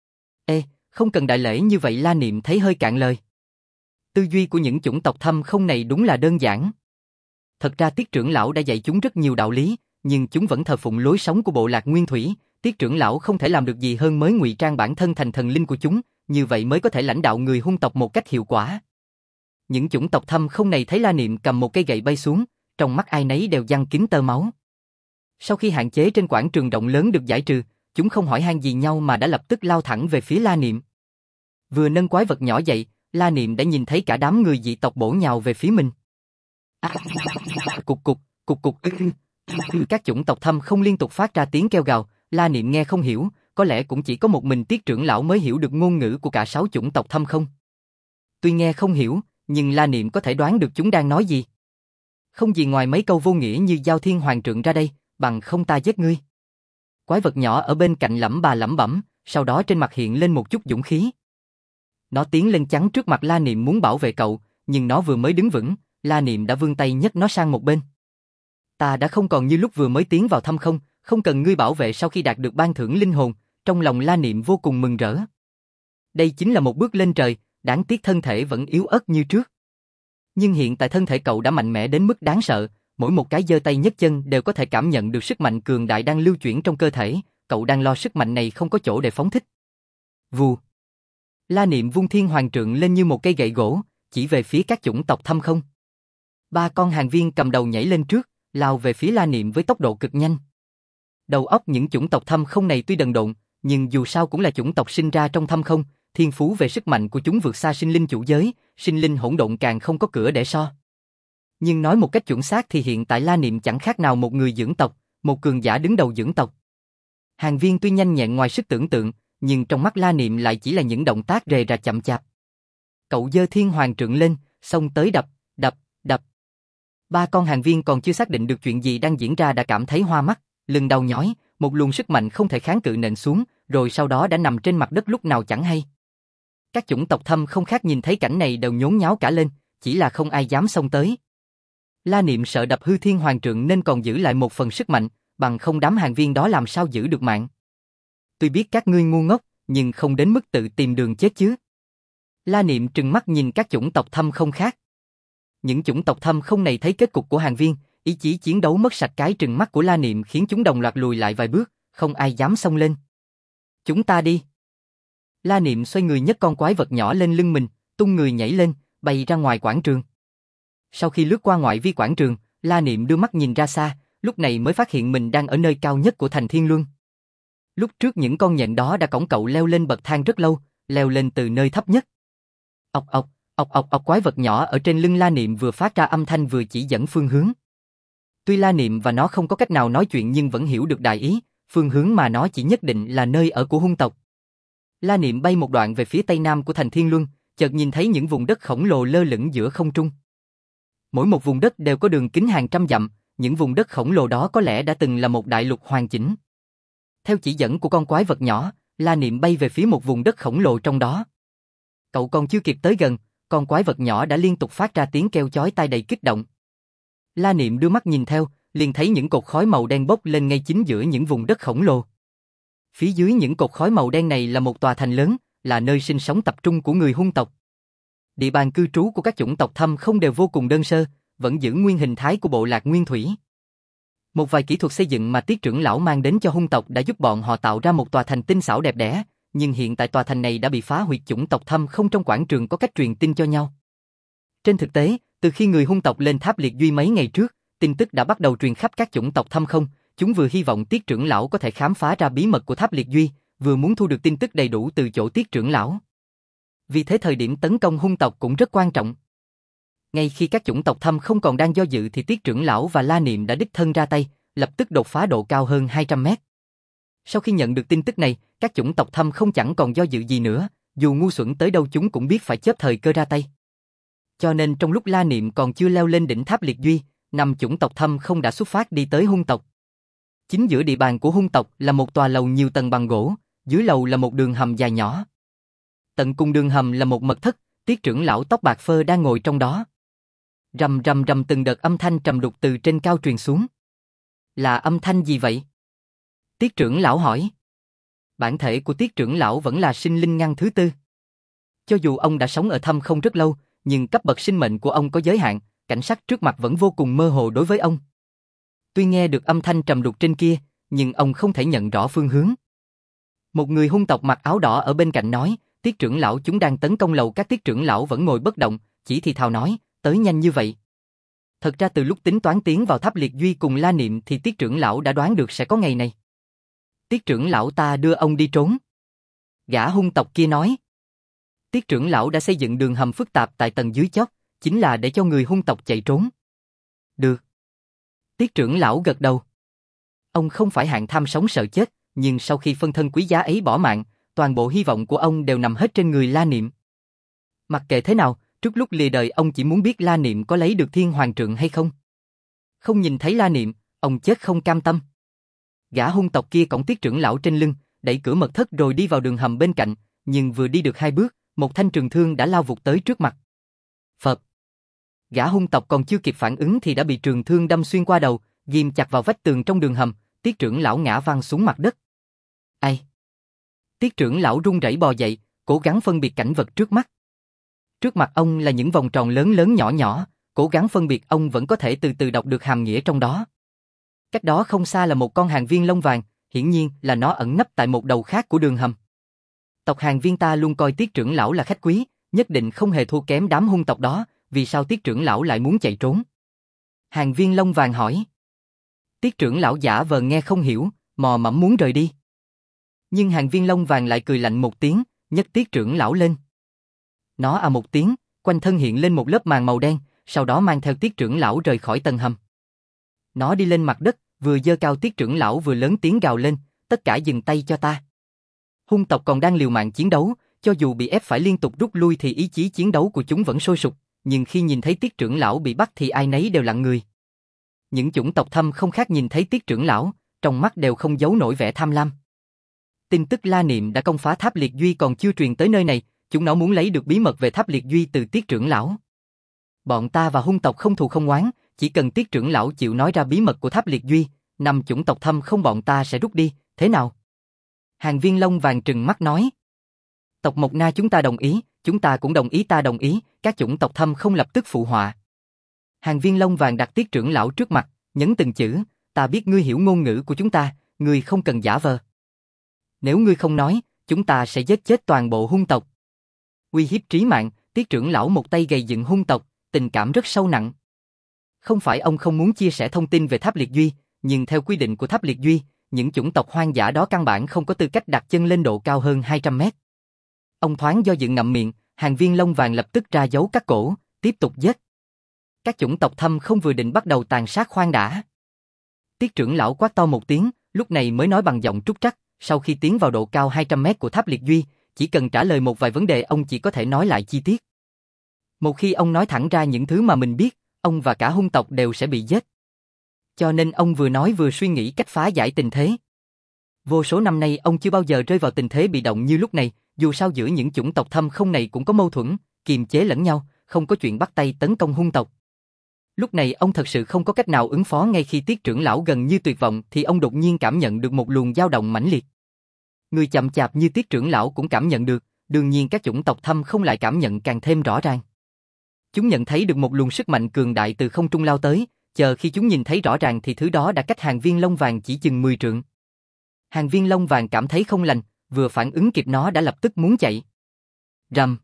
Ê, không cần đại lễ như vậy. La Niệm thấy hơi cạn lời. Tư duy của những chủng tộc thâm không này đúng là đơn giản. Thật ra Tiết trưởng lão đã dạy chúng rất nhiều đạo lý, nhưng chúng vẫn thờ phụng lối sống của bộ lạc nguyên thủy. Tiết trưởng lão không thể làm được gì hơn mới ngụy trang bản thân thành thần linh của chúng, như vậy mới có thể lãnh đạo người hung tộc một cách hiệu quả. Những chủng tộc thâm không này thấy La Niệm cầm một cây gậy bay xuống, trong mắt ai nấy đều giăng kín tơ máu. Sau khi hạn chế trên quảng trường rộng lớn được giải trừ, chúng không hỏi han gì nhau mà đã lập tức lao thẳng về phía La Niệm. Vừa nâng quái vật nhỏ dậy, La Niệm đã nhìn thấy cả đám người dị tộc bổ nhào về phía mình. Cục cục. Các chủng tộc thâm không liên tục phát ra tiếng kêu gào, La Niệm nghe không hiểu, có lẽ cũng chỉ có một mình Tiết trưởng lão mới hiểu được ngôn ngữ của cả 6 chủng tộc thâm không. Tuy nghe không hiểu, nhưng La Niệm có thể đoán được chúng đang nói gì. Không gì ngoài mấy câu vô nghĩa như giao Thiên Hoàng Trượng ra đây, bằng không ta giết ngươi. Quái vật nhỏ ở bên cạnh lẩm bà lẩm bẩm, sau đó trên mặt hiện lên một chút dũng khí. Nó tiến lên chắn trước mặt La Niệm muốn bảo vệ cậu, nhưng nó vừa mới đứng vững, La Niệm đã vươn tay nhấc nó sang một bên. Ta đã không còn như lúc vừa mới tiến vào thâm không, không cần ngươi bảo vệ. Sau khi đạt được ban thưởng linh hồn, trong lòng La Niệm vô cùng mừng rỡ. Đây chính là một bước lên trời, đáng tiếc thân thể vẫn yếu ớt như trước. Nhưng hiện tại thân thể cậu đã mạnh mẽ đến mức đáng sợ, mỗi một cái giơ tay nhấc chân đều có thể cảm nhận được sức mạnh cường đại đang lưu chuyển trong cơ thể, cậu đang lo sức mạnh này không có chỗ để phóng thích. Vù. La Niệm vung Thiên Hoàng Trượng lên như một cây gậy gỗ, chỉ về phía các chủng tộc thâm không. 3 con hàng viên cầm đầu nhảy lên trước, lao về phía La Niệm với tốc độ cực nhanh. Đầu óc những chủng tộc thâm không này tuy đần độn, nhưng dù sao cũng là chủng tộc sinh ra trong thâm không, thiên phú về sức mạnh của chúng vượt xa sinh linh chủ giới, sinh linh hỗn độn càng không có cửa để so. Nhưng nói một cách chuẩn xác thì hiện tại La Niệm chẳng khác nào một người dưỡng tộc, một cường giả đứng đầu dưỡng tộc. Hàng viên tuy nhanh nhẹn ngoài sức tưởng tượng, nhưng trong mắt La Niệm lại chỉ là những động tác rề rà chậm chạp. Cậu giơ thiên hoàng trượng lên, xông tới đập, đập, đập. Ba con hàng viên còn chưa xác định được chuyện gì đang diễn ra đã cảm thấy hoa mắt, lưng đau nhói, một luồng sức mạnh không thể kháng cự nện xuống, rồi sau đó đã nằm trên mặt đất lúc nào chẳng hay. Các chủng tộc Thâm không khác nhìn thấy cảnh này đều nhốn nháo cả lên, chỉ là không ai dám xông tới. La Niệm sợ đập hư thiên hoàng trượng nên còn giữ lại một phần sức mạnh, bằng không đám hàng viên đó làm sao giữ được mạng. Tuy biết các ngươi ngu ngốc, nhưng không đến mức tự tìm đường chết chứ. La Niệm trừng mắt nhìn các chủng tộc Thâm không khác. Những chủng tộc Thâm không này thấy kết cục của hàng viên, ý chí chiến đấu mất sạch, cái trừng mắt của La Niệm khiến chúng đồng loạt lùi lại vài bước, không ai dám xông lên. Chúng ta đi. La Niệm xoay người nhấc con quái vật nhỏ lên lưng mình, tung người nhảy lên, bay ra ngoài quảng trường. Sau khi lướt qua ngoại vi quảng trường, La Niệm đưa mắt nhìn ra xa, lúc này mới phát hiện mình đang ở nơi cao nhất của thành Thiên Luân. Lúc trước những con nhện đó đã cõng cậu leo lên bậc thang rất lâu, leo lên từ nơi thấp nhất. Ọc ọc, ọc ọc ọc, quái vật nhỏ ở trên lưng La Niệm vừa phát ra âm thanh vừa chỉ dẫn phương hướng. Tuy La Niệm và nó không có cách nào nói chuyện nhưng vẫn hiểu được đại ý, phương hướng mà nó chỉ nhất định là nơi ở của hung tộc. La Niệm bay một đoạn về phía tây nam của thành Thiên Luân, chợt nhìn thấy những vùng đất khổng lồ lơ lửng giữa không trung. Mỗi một vùng đất đều có đường kính hàng trăm dặm, những vùng đất khổng lồ đó có lẽ đã từng là một đại lục hoàn chỉnh. Theo chỉ dẫn của con quái vật nhỏ, La Niệm bay về phía một vùng đất khổng lồ trong đó. Cậu còn chưa kịp tới gần, con quái vật nhỏ đã liên tục phát ra tiếng kêu chói tai đầy kích động. La Niệm đưa mắt nhìn theo, liền thấy những cột khói màu đen bốc lên ngay chính giữa những vùng đất khổng lồ. Phía dưới những cột khói màu đen này là một tòa thành lớn, là nơi sinh sống tập trung của người hung tộc. Địa bàn cư trú của các chủng tộc Thâm không đều vô cùng đơn sơ, vẫn giữ nguyên hình thái của bộ lạc nguyên thủy. Một vài kỹ thuật xây dựng mà Tiết trưởng lão mang đến cho hung tộc đã giúp bọn họ tạo ra một tòa thành tinh xảo đẹp đẽ, nhưng hiện tại tòa thành này đã bị phá hủy, chủng tộc Thâm không trong quảng trường có cách truyền tin cho nhau. Trên thực tế, từ khi người hung tộc lên tháp liệt duy mấy ngày trước, tin tức đã bắt đầu truyền khắp các chủng tộc Thâm không, chúng vừa hy vọng Tiết trưởng lão có thể khám phá ra bí mật của tháp liệt duy, vừa muốn thu được tin tức đầy đủ từ chỗ Tiết trưởng lão. Vì thế thời điểm tấn công hung tộc cũng rất quan trọng. Ngay khi các chủng tộc Thâm không còn đang do dự thì Tiết trưởng lão và La Niệm đã đích thân ra tay, lập tức đột phá độ cao hơn 200 mét. Sau khi nhận được tin tức này, các chủng tộc Thâm không chẳng còn do dự gì nữa, dù ngu xuẩn tới đâu chúng cũng biết phải chớp thời cơ ra tay. Cho nên trong lúc La Niệm còn chưa leo lên đỉnh tháp liệt duy, 5 chủng tộc Thâm không đã xuất phát đi tới hung tộc. Chính giữa địa bàn của hung tộc là một tòa lầu nhiều tầng bằng gỗ, dưới lầu là một đường hầm dài nhỏ. Tận cùng đường hầm là một mật thất, Tiết trưởng lão tóc bạc phơ đang ngồi trong đó. Rầm rầm rầm, từng đợt âm thanh trầm đục từ trên cao truyền xuống. Là âm thanh gì vậy? Tiết trưởng lão hỏi. Bản thể của Tiết trưởng lão vẫn là sinh linh ngăn thứ tư. Cho dù ông đã sống ở Thâm không rất lâu, nhưng cấp bậc sinh mệnh của ông có giới hạn, cảnh sắc trước mặt vẫn vô cùng mơ hồ đối với ông. Tuy nghe được âm thanh trầm đục trên kia, nhưng ông không thể nhận rõ phương hướng. Một người hung tộc mặc áo đỏ ở bên cạnh nói, Tiết trưởng lão, chúng đang tấn công lầu. Các Tiết trưởng lão vẫn ngồi bất động, chỉ thì thào nói, tới nhanh như vậy. Thật ra từ lúc tính toán tiến vào tháp liệt duy cùng La Niệm thì Tiết trưởng lão đã đoán được sẽ có ngày này. Tiết trưởng lão, ta đưa ông đi trốn. Gã hung tộc kia nói. Tiết trưởng lão đã xây dựng đường hầm phức tạp tại tầng dưới chót, chính là để cho người hung tộc chạy trốn. Được. Tiết trưởng lão gật đầu. Ông không phải hạng tham sống sợ chết, nhưng sau khi phân thân quý giá ấy bỏ mạng, toàn bộ hy vọng của ông đều nằm hết trên người La Niệm. Mặc kệ thế nào, trước lúc lìa đời ông chỉ muốn biết La Niệm có lấy được thiên hoàng trượng hay không. Không nhìn thấy La Niệm, ông chết không cam tâm. Gã hung tộc kia cõng Tiết trưởng lão trên lưng, đẩy cửa mật thất rồi đi vào đường hầm bên cạnh, nhưng vừa đi được 2 bước, một thanh trường thương đã lao vụt tới trước mặt. Phập. Gã hung tộc còn chưa kịp phản ứng thì đã bị trường thương đâm xuyên qua đầu, ghim chặt vào vách tường trong đường hầm. Tiết trưởng lão ngã văng xuống mặt đất. Ai? Tiết trưởng lão run rẩy bò dậy, cố gắng phân biệt cảnh vật trước mắt. Trước mặt ông là những vòng tròn lớn lớn nhỏ nhỏ, cố gắng phân biệt ông vẫn có thể từ từ đọc được hàm nghĩa trong đó. Cách đó không xa là một con hàng viên lông vàng, hiển nhiên là nó ẩn nấp tại một đầu khác của đường hầm. Tộc hàng viên ta luôn coi Tiết trưởng lão là khách quý, nhất định không hề thua kém đám hung tộc đó, vì sao Tiết trưởng lão lại muốn chạy trốn? Hàng viên lông vàng hỏi. Tiết trưởng lão giả vờ nghe không hiểu, mò mẫm muốn rời đi. Nhưng hàng viên lông vàng lại cười lạnh một tiếng, nhấc Tiết trưởng lão lên. Nó à một tiếng, quanh thân hiện lên một lớp màn màu đen, sau đó mang theo Tiết trưởng lão rời khỏi tầng hầm. Nó đi lên mặt đất, vừa giơ cao Tiết trưởng lão vừa lớn tiếng gào lên, tất cả dừng tay cho ta. Hung tộc còn đang liều mạng chiến đấu, cho dù bị ép phải liên tục rút lui thì ý chí chiến đấu của chúng vẫn sôi sục, nhưng khi nhìn thấy Tiết trưởng lão bị bắt thì ai nấy đều lặng người. Những chủng tộc thâm không khác nhìn thấy Tiết trưởng lão, trong mắt đều không giấu nổi vẻ tham lam. Tin tức La Niệm đã công phá Tháp Liệt Duy còn chưa truyền tới nơi này, chúng nó muốn lấy được bí mật về Tháp Liệt Duy từ Tiết trưởng lão. Bọn ta và hung tộc không thù không oán, chỉ cần Tiết trưởng lão chịu nói ra bí mật của Tháp Liệt Duy, 5 chủng tộc thâm không bọn ta sẽ rút đi, thế nào? Hàng Viên lông vàng trừng mắt nói. Tộc Mộc Na chúng ta đồng ý, chúng ta cũng đồng ý ta đồng ý, các chủng tộc thâm không lập tức phụ họa. Hàng Viên lông vàng đặt Tiết trưởng lão trước mặt, nhấn từng chữ, ta biết ngươi hiểu ngôn ngữ của chúng ta, ngươi không cần giả vờ. Nếu ngươi không nói, chúng ta sẽ giết chết toàn bộ hung tộc. Uy hiếp trí mạng, Tiết trưởng lão một tay gầy dựng hung tộc, tình cảm rất sâu nặng. Không phải ông không muốn chia sẻ thông tin về Tháp Liệt Duy, nhưng theo quy định của Tháp Liệt Duy, những chủng tộc hoang dã đó căn bản không có tư cách đặt chân lên độ cao hơn 200 mét. Ông thoáng do dự ngậm miệng, Hàng Viên lông vàng lập tức ra dấu cắt cổ, tiếp tục giết. Các chủng tộc thâm không vừa định bắt đầu tàn sát khoan đã. Tiết trưởng lão quát to một tiếng, lúc này mới nói bằng giọng trúc trắc, sau khi tiến vào độ cao 200 mét của Tháp Liệt Duy, chỉ cần trả lời một vài vấn đề ông chỉ có thể nói lại chi tiết. Một khi ông nói thẳng ra những thứ mà mình biết, ông và cả hung tộc đều sẽ bị giết. Cho nên ông vừa nói vừa suy nghĩ cách phá giải tình thế. Vô số năm nay ông chưa bao giờ rơi vào tình thế bị động như lúc này, dù sao giữa những chủng tộc thâm không này cũng có mâu thuẫn, kiềm chế lẫn nhau, không có chuyện bắt tay tấn công hung tộc. Lúc này ông thật sự không có cách nào ứng phó. Ngay khi Tiết trưởng lão gần như tuyệt vọng thì ông đột nhiên cảm nhận được một luồng dao động mãnh liệt. Người chậm chạp như Tiết trưởng lão cũng cảm nhận được, đương nhiên các chủng tộc thâm không lại cảm nhận càng thêm rõ ràng. Chúng nhận thấy được một luồng sức mạnh cường đại từ không trung lao tới, chờ khi chúng nhìn thấy rõ ràng thì thứ đó đã cách Hàng Viên lông vàng chỉ chừng 10 trượng. Hàng Viên lông vàng cảm thấy không lành, vừa phản ứng kịp nó đã lập tức muốn chạy. Rầm.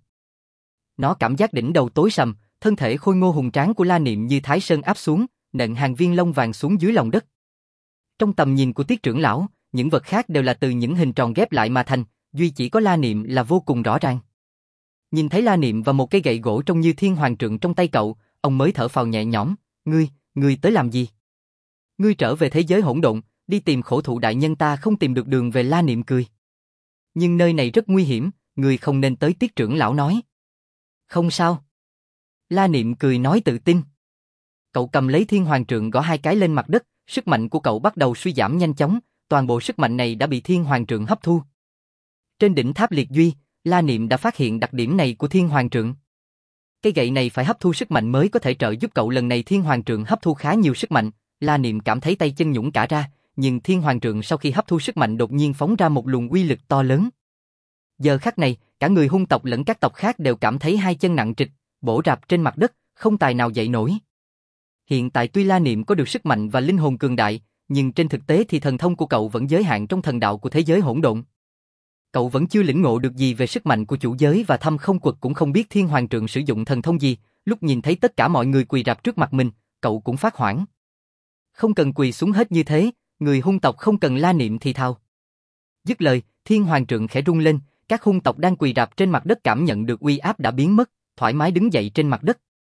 Nó cảm giác đỉnh đầu tối sầm, thân thể khôi ngô hùng tráng của La Niệm như Thái Sơn áp xuống, nện Hàng Viên lông vàng xuống dưới lòng đất. Trong tầm nhìn của Tiết trưởng lão, những vật khác đều là từ những hình tròn ghép lại mà thành, duy chỉ có La Niệm là vô cùng rõ ràng. Nhìn thấy La Niệm và một cây gậy gỗ trông như thiên hoàng trượng trong tay cậu, ông mới thở phào nhẹ nhõm. Ngươi tới làm gì? Ngươi trở về thế giới hỗn độn, đi tìm khổ thụ đại nhân, ta không tìm được đường về. La Niệm cười. Nhưng nơi này rất nguy hiểm, ngươi không nên tới. Tiết trưởng lão nói. Không sao. La Niệm cười nói tự tin. Cậu cầm lấy thiên hoàng trượng gõ 2 cái lên mặt đất, sức mạnh của cậu bắt đầu suy giảm nhanh chóng, toàn bộ sức mạnh này đã bị thiên hoàng trượng hấp thu. Trên đỉnh Tháp Liệt Duy, La Niệm đã phát hiện đặc điểm này của thiên hoàng trượng. Cây gậy này phải hấp thu sức mạnh mới có thể trợ giúp cậu. Lần này thiên hoàng trượng hấp thu khá nhiều sức mạnh, La Niệm cảm thấy tay chân nhũn cả ra, nhưng thiên hoàng trượng sau khi hấp thu sức mạnh đột nhiên phóng ra một luồng uy lực to lớn. Giờ khắc này, cả người hung tộc lẫn các tộc khác đều cảm thấy hai chân nặng trịch, bổ rạp trên mặt đất, không tài nào dậy nổi. Hiện tại tuy La Niệm có được sức mạnh và linh hồn cường đại, nhưng trên thực tế thì thần thông của cậu vẫn giới hạn trong thần đạo của thế giới hỗn độn. Cậu vẫn chưa lĩnh ngộ được gì về sức mạnh của chủ giới và Thâm Không Quật cũng không biết thiên hoàng trượng sử dụng thần thông gì. Lúc nhìn thấy tất cả mọi người quỳ rạp trước mặt mình, cậu cũng phát hoảng. Không cần quỳ xuống hết như thế, người hung tộc không cần. La Niệm thì thào. Dứt lời, thiên hoàng trượng khẽ rung lên, các hung tộc đang quỳ rạp trên mặt đất cảm nhận được uy áp đã biến mất, thoải mái đứng dậy trên mặt đất.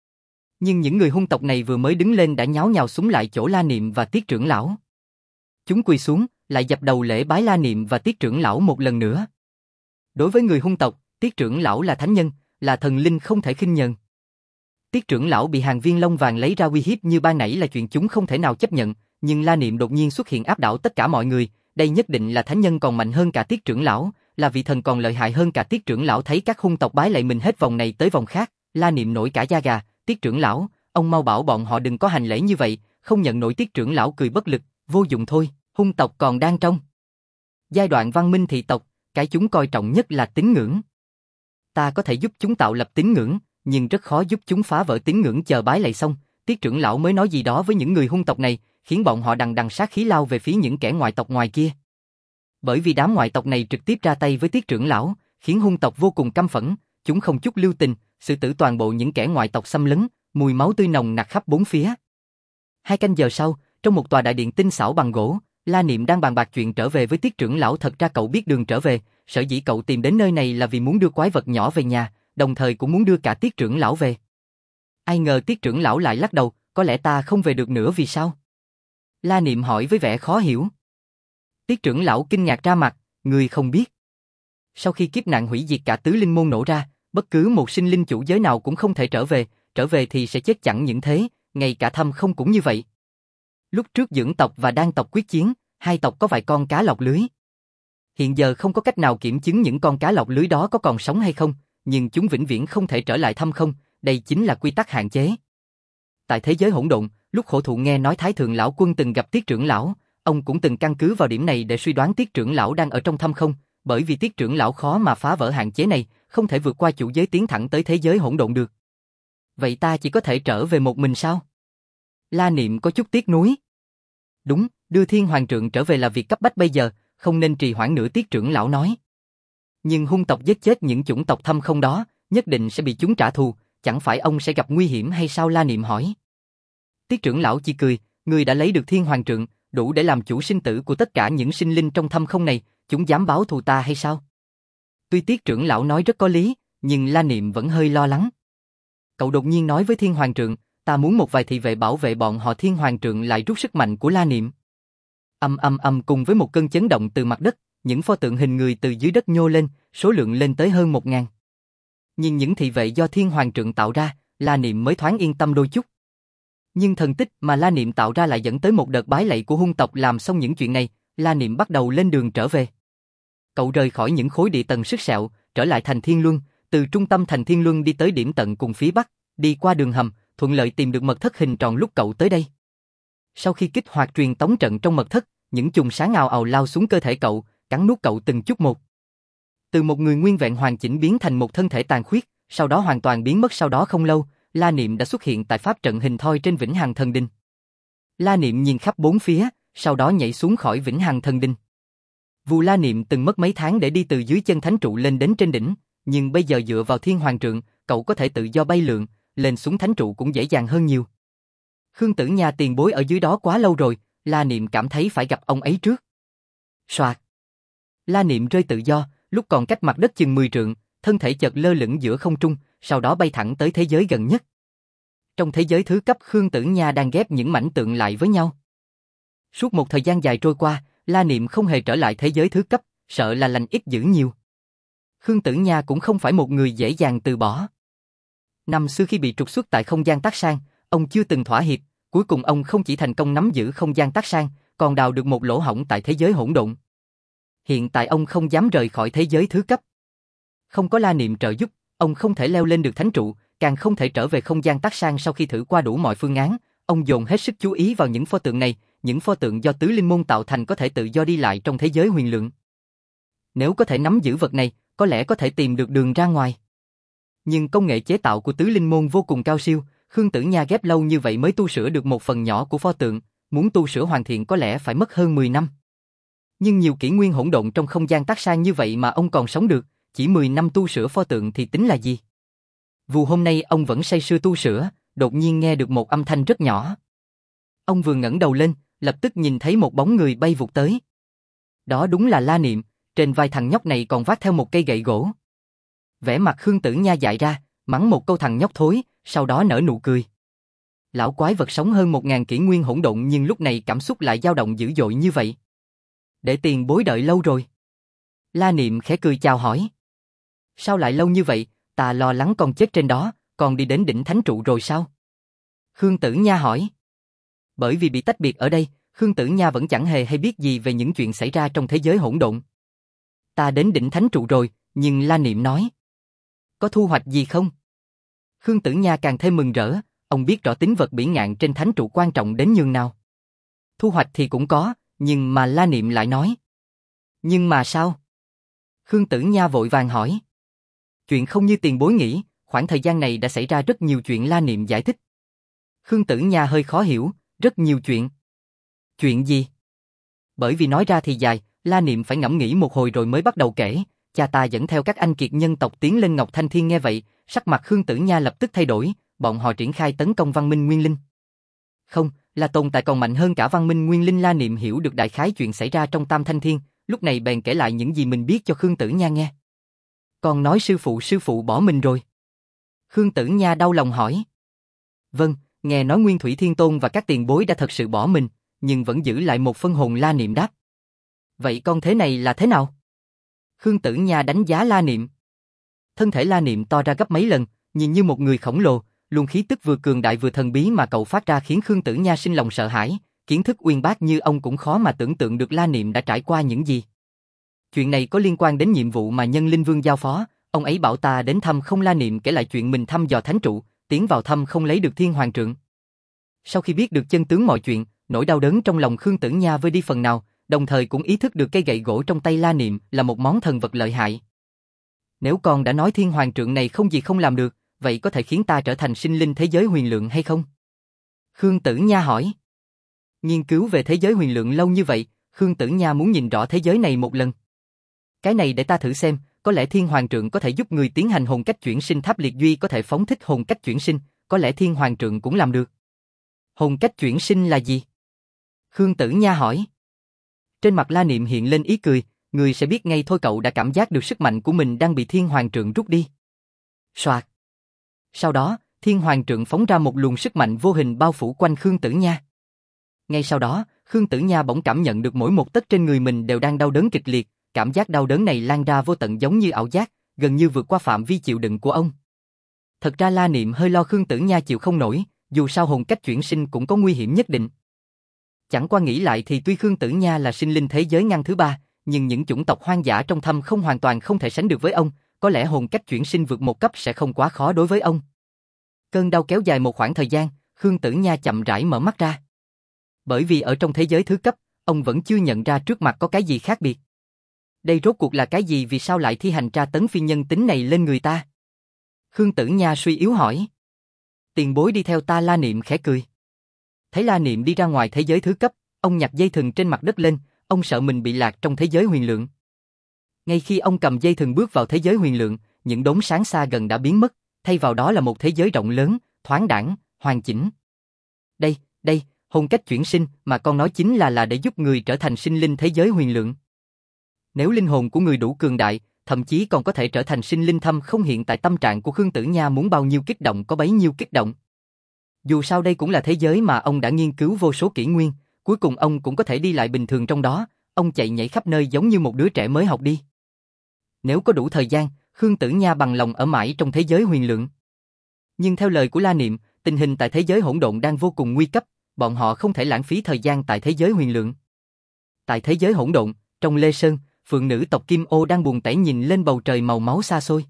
Nhưng những người hung tộc này vừa mới đứng lên đã nháo nhào súng lại chỗ La Niệm và Tiết trưởng lão. Chúng quỳ xuống, lại dập đầu lễ bái La Niệm và Tiết trưởng lão một lần nữa. Đối với người hung tộc, Tiết trưởng lão là thánh nhân, là thần linh không thể khinh nhờn. Tiết trưởng lão bị Hàng Viên lông vàng lấy ra uy hiếp như ban nãy là chuyện chúng không thể nào chấp nhận, nhưng La Niệm đột nhiên xuất hiện áp đảo tất cả mọi người, đây nhất định là thánh nhân còn mạnh hơn cả Tiết trưởng lão, là vị thần còn lợi hại hơn cả Tiết trưởng lão. Thấy các hung tộc bái lạy mình hết vòng này tới vòng khác, La Niệm nổi cả da gà. Tiết trưởng lão, ông mau bảo bọn họ đừng có hành lễ như vậy, không nhận nổi. Tiết trưởng lão cười bất lực, vô dụng thôi, hung tộc còn đang trong giai đoạn văn minh thị tộc, cái chúng coi trọng nhất là tín ngưỡng. Ta có thể giúp chúng tạo lập tín ngưỡng, nhưng rất khó giúp chúng phá vỡ tín ngưỡng. Chờ bái lạy xong, Tiết trưởng lão mới nói gì đó với những người hung tộc này, khiến bọn họ đằng đằng sát khí lao về phía những kẻ ngoại tộc ngoài kia. Bởi vì đám ngoại tộc này trực tiếp ra tay với Tiết trưởng lão, khiến hung tộc vô cùng căm phẫn, chúng không chút lưu tình, xử tử toàn bộ những kẻ ngoại tộc xâm lấn, mùi máu tươi nồng nặc khắp bốn phía. 2 canh giờ sau, trong một tòa đại điện tinh xảo bằng gỗ, La Niệm đang bàn bạc chuyện trở về với Tiết trưởng lão. Thật ra cậu biết đường trở về, sở dĩ cậu tìm đến nơi này là vì muốn đưa quái vật nhỏ về nhà, đồng thời cũng muốn đưa cả Tiết trưởng lão về. Ai ngờ Tiết trưởng lão lại lắc đầu, có lẽ ta không về được nữa. Vì sao? La Niệm hỏi với vẻ khó hiểu. Tiết trưởng lão kinh ngạc ra mặt, ngươi không biết. Sau khi kiếp nạn hủy diệt cả tứ linh môn nổ ra, bất cứ một sinh linh chủ giới nào cũng không thể trở về thì sẽ chết chẳng những thế, ngay cả Thâm Không cũng như vậy. Lúc trước Dưỡng tộc và Đan tộc quyết chiến, hai tộc có vài con cá lọc lưới. Hiện giờ không có cách nào kiểm chứng những con cá lọc lưới đó có còn sống hay không, nhưng chúng vĩnh viễn không thể trở lại Thâm Không, đây chính là quy tắc hạn chế. Tại thế giới hỗn độn, lúc Khổ Thụ nghe nói Thái Thượng Lão Quân từng gặp Tiết trưởng lão, ông cũng từng căn cứ vào điểm này để suy đoán Tiết trưởng lão đang ở trong Thâm Không, bởi vì Tiết trưởng lão khó mà phá vỡ hạn chế này, không thể vượt qua chủ giới tiến thẳng tới thế giới hỗn độn được. Vậy ta chỉ có thể trở về một mình sao? La Niệm có chút tiếc nuối. Đúng, đưa Thiên Hoàng Trượng trở về là việc cấp bách bây giờ, không nên trì hoãn nữa, Tiết trưởng lão nói. Nhưng hung tộc giết chết những chủng tộc Thâm Không đó, nhất định sẽ bị chúng trả thù, chẳng phải ông sẽ gặp nguy hiểm hay sao? La Niệm hỏi. Tiết trưởng lão chỉ cười, người đã lấy được Thiên Hoàng Trượng, đủ để làm chủ sinh tử của tất cả những sinh linh trong Thâm Không này, chúng dám báo thù ta hay sao? Tuy Tiết trưởng lão nói rất có lý, nhưng La Niệm vẫn hơi lo lắng. Cậu đột nhiên nói với Thiên Hoàng Trượng, ta muốn một vài thị vệ bảo vệ bọn họ. Thiên Hoàng Trượng lại rút sức mạnh của La Niệm. Cùng với một cơn chấn động từ mặt đất, những pho tượng hình người từ dưới đất nhô lên, số lượng lên tới hơn 1000. Nhưng những thị vệ do Thiên Hoàng Trượng tạo ra, La Niệm mới thoáng yên tâm đôi chút. Nhưng thần tích mà La Niệm tạo ra lại dẫn tới một đợt bái lạy của hung tộc. Làm xong những chuyện này, La Niệm bắt đầu lên đường trở về. Cậu rời khỏi những khối địa tầng sức sẹo, trở lại thành Thiên Luân, từ trung tâm thành Thiên Luân đi tới điểm tận cùng phía bắc, đi qua đường hầm, thuận lợi tìm được mật thất hình tròn lúc cậu tới đây. Sau khi kích hoạt truyền tống trận trong mật thất, những chùm sáng ào ào lao xuống cơ thể cậu, cắn nuốt cậu từng chút một. Từ một người nguyên vẹn hoàn chỉnh biến thành một thân thể tàn khuyết, sau đó hoàn toàn biến mất. Sau đó không lâu, La Niệm đã xuất hiện tại pháp trận hình thoi trên Vĩnh Hằng Thần Đinh. La Niệm nhìn khắp bốn phía, sau đó nhảy xuống khỏi Vĩnh Hằng Thần Đinh. Dù La Niệm từng mất mấy tháng để đi từ dưới chân thánh trụ lên đến trên đỉnh, nhưng bây giờ dựa vào Thiên Hoàng Trượng, cậu có thể tự do bay lượn, lên xuống thánh trụ cũng dễ dàng hơn nhiều. Khương Tử Nha tiền bối ở dưới đó quá lâu rồi, La Niệm cảm thấy phải gặp ông ấy trước. Soạt. La Niệm rơi tự do, lúc còn cách mặt đất chừng 10 trượng, thân thể chợt lơ lửng giữa không trung, sau đó bay thẳng tới thế giới gần nhất. Trong thế giới thứ cấp, Khương Tử Nha đang ghép những mảnh tượng lại với nhau. Suốt một thời gian dài trôi qua, La Niệm không hề trở lại thế giới thứ cấp, sợ là lành ít dữ nhiều. Khương Tử Nha cũng không phải một người dễ dàng từ bỏ. Năm xưa khi bị trục xuất tại không gian Tác Sang, ông chưa từng thỏa hiệp, cuối cùng ông không chỉ thành công nắm giữ không gian Tác Sang, còn đào được một lỗ hổng tại thế giới hỗn độn. Hiện tại ông không dám rời khỏi thế giới thứ cấp. Không có La Niệm trợ giúp, ông không thể leo lên được thánh trụ, càng không thể trở về không gian Tác Sang. Sau khi thử qua đủ mọi phương án, ông dồn hết sức chú ý vào những pho tượng này, những pho tượng do tứ linh môn tạo thành có thể tự do đi lại trong thế giới huyền lượng. Nếu có thể nắm giữ vật này, có lẽ có thể tìm được đường ra ngoài. Nhưng công nghệ chế tạo của tứ linh môn vô cùng cao siêu, Khương Tử Nha ghép lâu như vậy mới tu sửa được một phần nhỏ của pho tượng, muốn tu sửa hoàn thiện có lẽ phải mất hơn 10 năm. Nhưng nhiều kỷ nguyên hỗn độn trong không gian Tác Sang như vậy mà ông còn sống được, chỉ 10 năm tu sửa pho tượng thì tính là gì? Vụ hôm nay ông vẫn say sưa tu sửa, đột nhiên nghe được một âm thanh rất nhỏ. Ông vừa ngẩng đầu lên, lập tức nhìn thấy một bóng người bay vụt tới. Đó đúng là La Niệm, trên vai thằng nhóc này còn vác theo một cây gậy gỗ. Vẻ mặt Khương Tử Nha dại ra, mắng một câu thằng nhóc thối, sau đó nở nụ cười. Lão quái vật sống hơn 1000 kỷ nguyên hỗn độn nhưng lúc này cảm xúc lại dao động dữ dội như vậy. Để tiền bối đợi lâu rồi. La Niệm khẽ cười chào hỏi. Sao lại lâu như vậy, ta lo lắng con chết trên đó, con đi đến đỉnh thánh trụ rồi sao? Khương Tử Nha hỏi. Bởi vì bị tách biệt ở đây, Khương Tử Nha vẫn chẳng hề hay biết gì về những chuyện xảy ra trong thế giới hỗn độn. Ta đến đỉnh thánh trụ rồi, nhưng La Niệm nói. Có thu hoạch gì không? Khương Tử Nha càng thêm mừng rỡ, ông biết rõ tính vật bỉ ngạn trên thánh trụ quan trọng đến nhường nào. Thu hoạch thì cũng có, nhưng mà La Niệm lại nói. Nhưng mà sao? Khương Tử Nha vội vàng hỏi. Chuyện không như tiền bối nghĩ, khoảng thời gian này đã xảy ra rất nhiều chuyện. La Niệm giải thích. Khương Tử Nha hơi khó hiểu, rất nhiều chuyện. Chuyện gì? Bởi vì nói ra thì dài, La Niệm phải ngẫm nghĩ một hồi rồi mới bắt đầu kể. Cha ta dẫn theo các anh kiệt nhân tộc tiến lên Ngọc Thanh Thiên. Nghe vậy, sắc mặt Khương Tử Nha lập tức thay đổi, bọn họ triển khai tấn công văn minh Nguyên Linh. Không, là tồn tại còn mạnh hơn cả văn minh Nguyên Linh. La Niệm hiểu được đại khái chuyện xảy ra trong Tam Thanh Thiên, lúc này bèn kể lại những gì mình biết cho Khương Tử Nha nghe. Con nói sư phụ bỏ mình rồi. Khương Tử Nha đau lòng hỏi. Vâng, nghe nói Nguyên Thủy Thiên Tôn và các tiền bối đã thật sự bỏ mình, nhưng vẫn giữ lại một phân hồn. La Niệm đáp. Vậy con thế này là thế nào? Khương Tử Nha đánh giá La Niệm. Thân thể La Niệm to ra gấp mấy lần, nhìn như một người khổng lồ, luồng khí tức vừa cường đại vừa thần bí mà cậu phát ra khiến Khương Tử Nha sinh lòng sợ hãi, kiến thức uyên bác như ông cũng khó mà tưởng tượng được La Niệm đã trải qua những gì. Chuyện này có liên quan đến nhiệm vụ mà Nhân Linh Vương giao phó, ông ấy bảo ta đến thăm không. La Niệm kể lại chuyện mình thăm dò thánh trụ, tiến vào thăm không lấy được Thiên Hoàng Trượng. Sau khi biết được chân tướng mọi chuyện, nỗi đau đớn trong lòng Khương Tử Nha vơi đi phần nào, đồng thời cũng ý thức được cây gậy gỗ trong tay La Niệm là một món thần vật lợi hại. Nếu con đã nói Thiên Hoàng Trượng này không gì không làm được, vậy có thể khiến ta trở thành sinh linh thế giới huyền lượng hay không? Khương Tử Nha hỏi. Nghiên cứu về thế giới huyền lượng lâu như vậy, Khương Tử Nha muốn nhìn rõ thế giới này một lần. Cái này để ta thử xem, có lẽ Thiên Hoàng Trượng có thể giúp người tiến hành hồn cách chuyển sinh. Tháp Liệt Duy có thể phóng thích hồn cách chuyển sinh, có lẽ Thiên Hoàng Trượng cũng làm được. Hồn cách chuyển sinh là gì? Khương Tử Nha hỏi. Trên mặt La Niệm hiện lên ý cười, người sẽ biết ngay thôi, cậu đã cảm giác được sức mạnh của mình đang bị Thiên Hoàng Trượng rút đi. Soạt. Sau đó, Thiên Hoàng Trượng phóng ra một luồng sức mạnh vô hình bao phủ quanh Khương Tử Nha. Ngay sau đó, Khương Tử Nha bỗng cảm nhận được mỗi một tấc trên người mình đều đang đau đớn kịch liệt, cảm giác đau đớn này lan ra vô tận giống như ảo giác, gần như vượt qua phạm vi chịu đựng của ông. Thật ra La Niệm hơi lo Khương Tử Nha chịu không nổi, dù sao hồn cách chuyển sinh cũng có nguy hiểm nhất định. Chẳng qua nghĩ lại thì tuy Khương Tử Nha là sinh linh thế giới ngăn thứ 3, nhưng những chủng tộc hoang dã trong thâm không hoàn toàn không thể sánh được với ông, có lẽ hồn cách chuyển sinh vượt một cấp sẽ không quá khó đối với ông. Cơn đau kéo dài một khoảng thời gian, Khương Tử Nha chậm rãi mở mắt ra. Bởi vì ở trong thế giới thứ cấp, ông vẫn chưa nhận ra trước mặt có cái gì khác biệt. Đây rốt cuộc là cái gì, vì sao lại thi hành tra tấn phi nhân tính này lên người ta? Khương Tử Nha suy yếu hỏi. Tiền bối đi theo ta. La Niệm khẽ cười. Thấy La Niệm đi ra ngoài thế giới thứ cấp, ông nhặt dây thừng trên mặt đất lên, ông sợ mình bị lạc trong thế giới huyền lượng. Ngay khi ông cầm dây thừng bước vào thế giới huyền lượng, những đốm sáng xa gần đã biến mất, thay vào đó là một thế giới rộng lớn, thoáng đãng, hoàn chỉnh. Đây, hồn cách chuyển sinh mà con nói chính là để giúp người trở thành sinh linh thế giới huyền lượng. Nếu linh hồn của người đủ cường đại, thậm chí còn có thể trở thành sinh linh thâm không. Hiện tại tâm trạng của Khương Tử Nha muốn bao nhiêu kích động có bấy nhiêu kích động. Dù sao đây cũng là thế giới mà ông đã nghiên cứu vô số kỷ nguyên, cuối cùng ông cũng có thể đi lại bình thường trong đó, ông chạy nhảy khắp nơi giống như một đứa trẻ mới học đi. Nếu có đủ thời gian, Khương Tử Nha bằng lòng ở mãi trong thế giới huyền lượng. Nhưng theo lời của La Niệm, tình hình tại thế giới hỗn độn đang vô cùng nguy cấp, bọn họ không thể lãng phí thời gian tại thế giới huyền lượng. Tại thế giới hỗn độn, trong Lê Sơn, phượng nữ tộc Kim Ô đang buồn tẻ nhìn lên bầu trời màu máu xa xôi.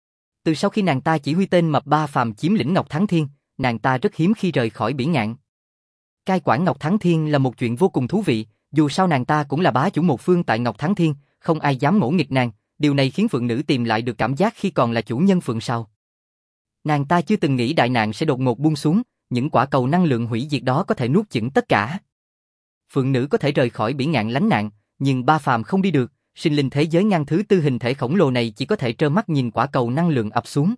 Từ sau khi nàng ta chỉ huy tên mập Ba Phàm chiếm lĩnh Ngọc Thắng Thiên, nàng ta rất hiếm khi rời khỏi Bỉ Ngạn. Cai quản Ngọc Thắng Thiên là một chuyện vô cùng thú vị, dù sao nàng ta cũng là bá chủ một phương tại Ngọc Thắng Thiên, không ai dám ngỗ nghịch nàng, điều này khiến phượng nữ tìm lại được cảm giác khi còn là chủ nhân Phượng Sào. Nàng ta chưa từng nghĩ đại nạn sẽ đột ngột buông xuống, những quả cầu năng lượng hủy diệt đó có thể nuốt chửng tất cả. Phượng nữ có thể rời khỏi Bỉ Ngạn lánh nạn, nhưng Ba Phàm không đi được, sinh linh thế giới ngăn thứ 4 hình thể khổng lồ này chỉ có thể trơ mắt nhìn quả cầu năng lượng ập xuống.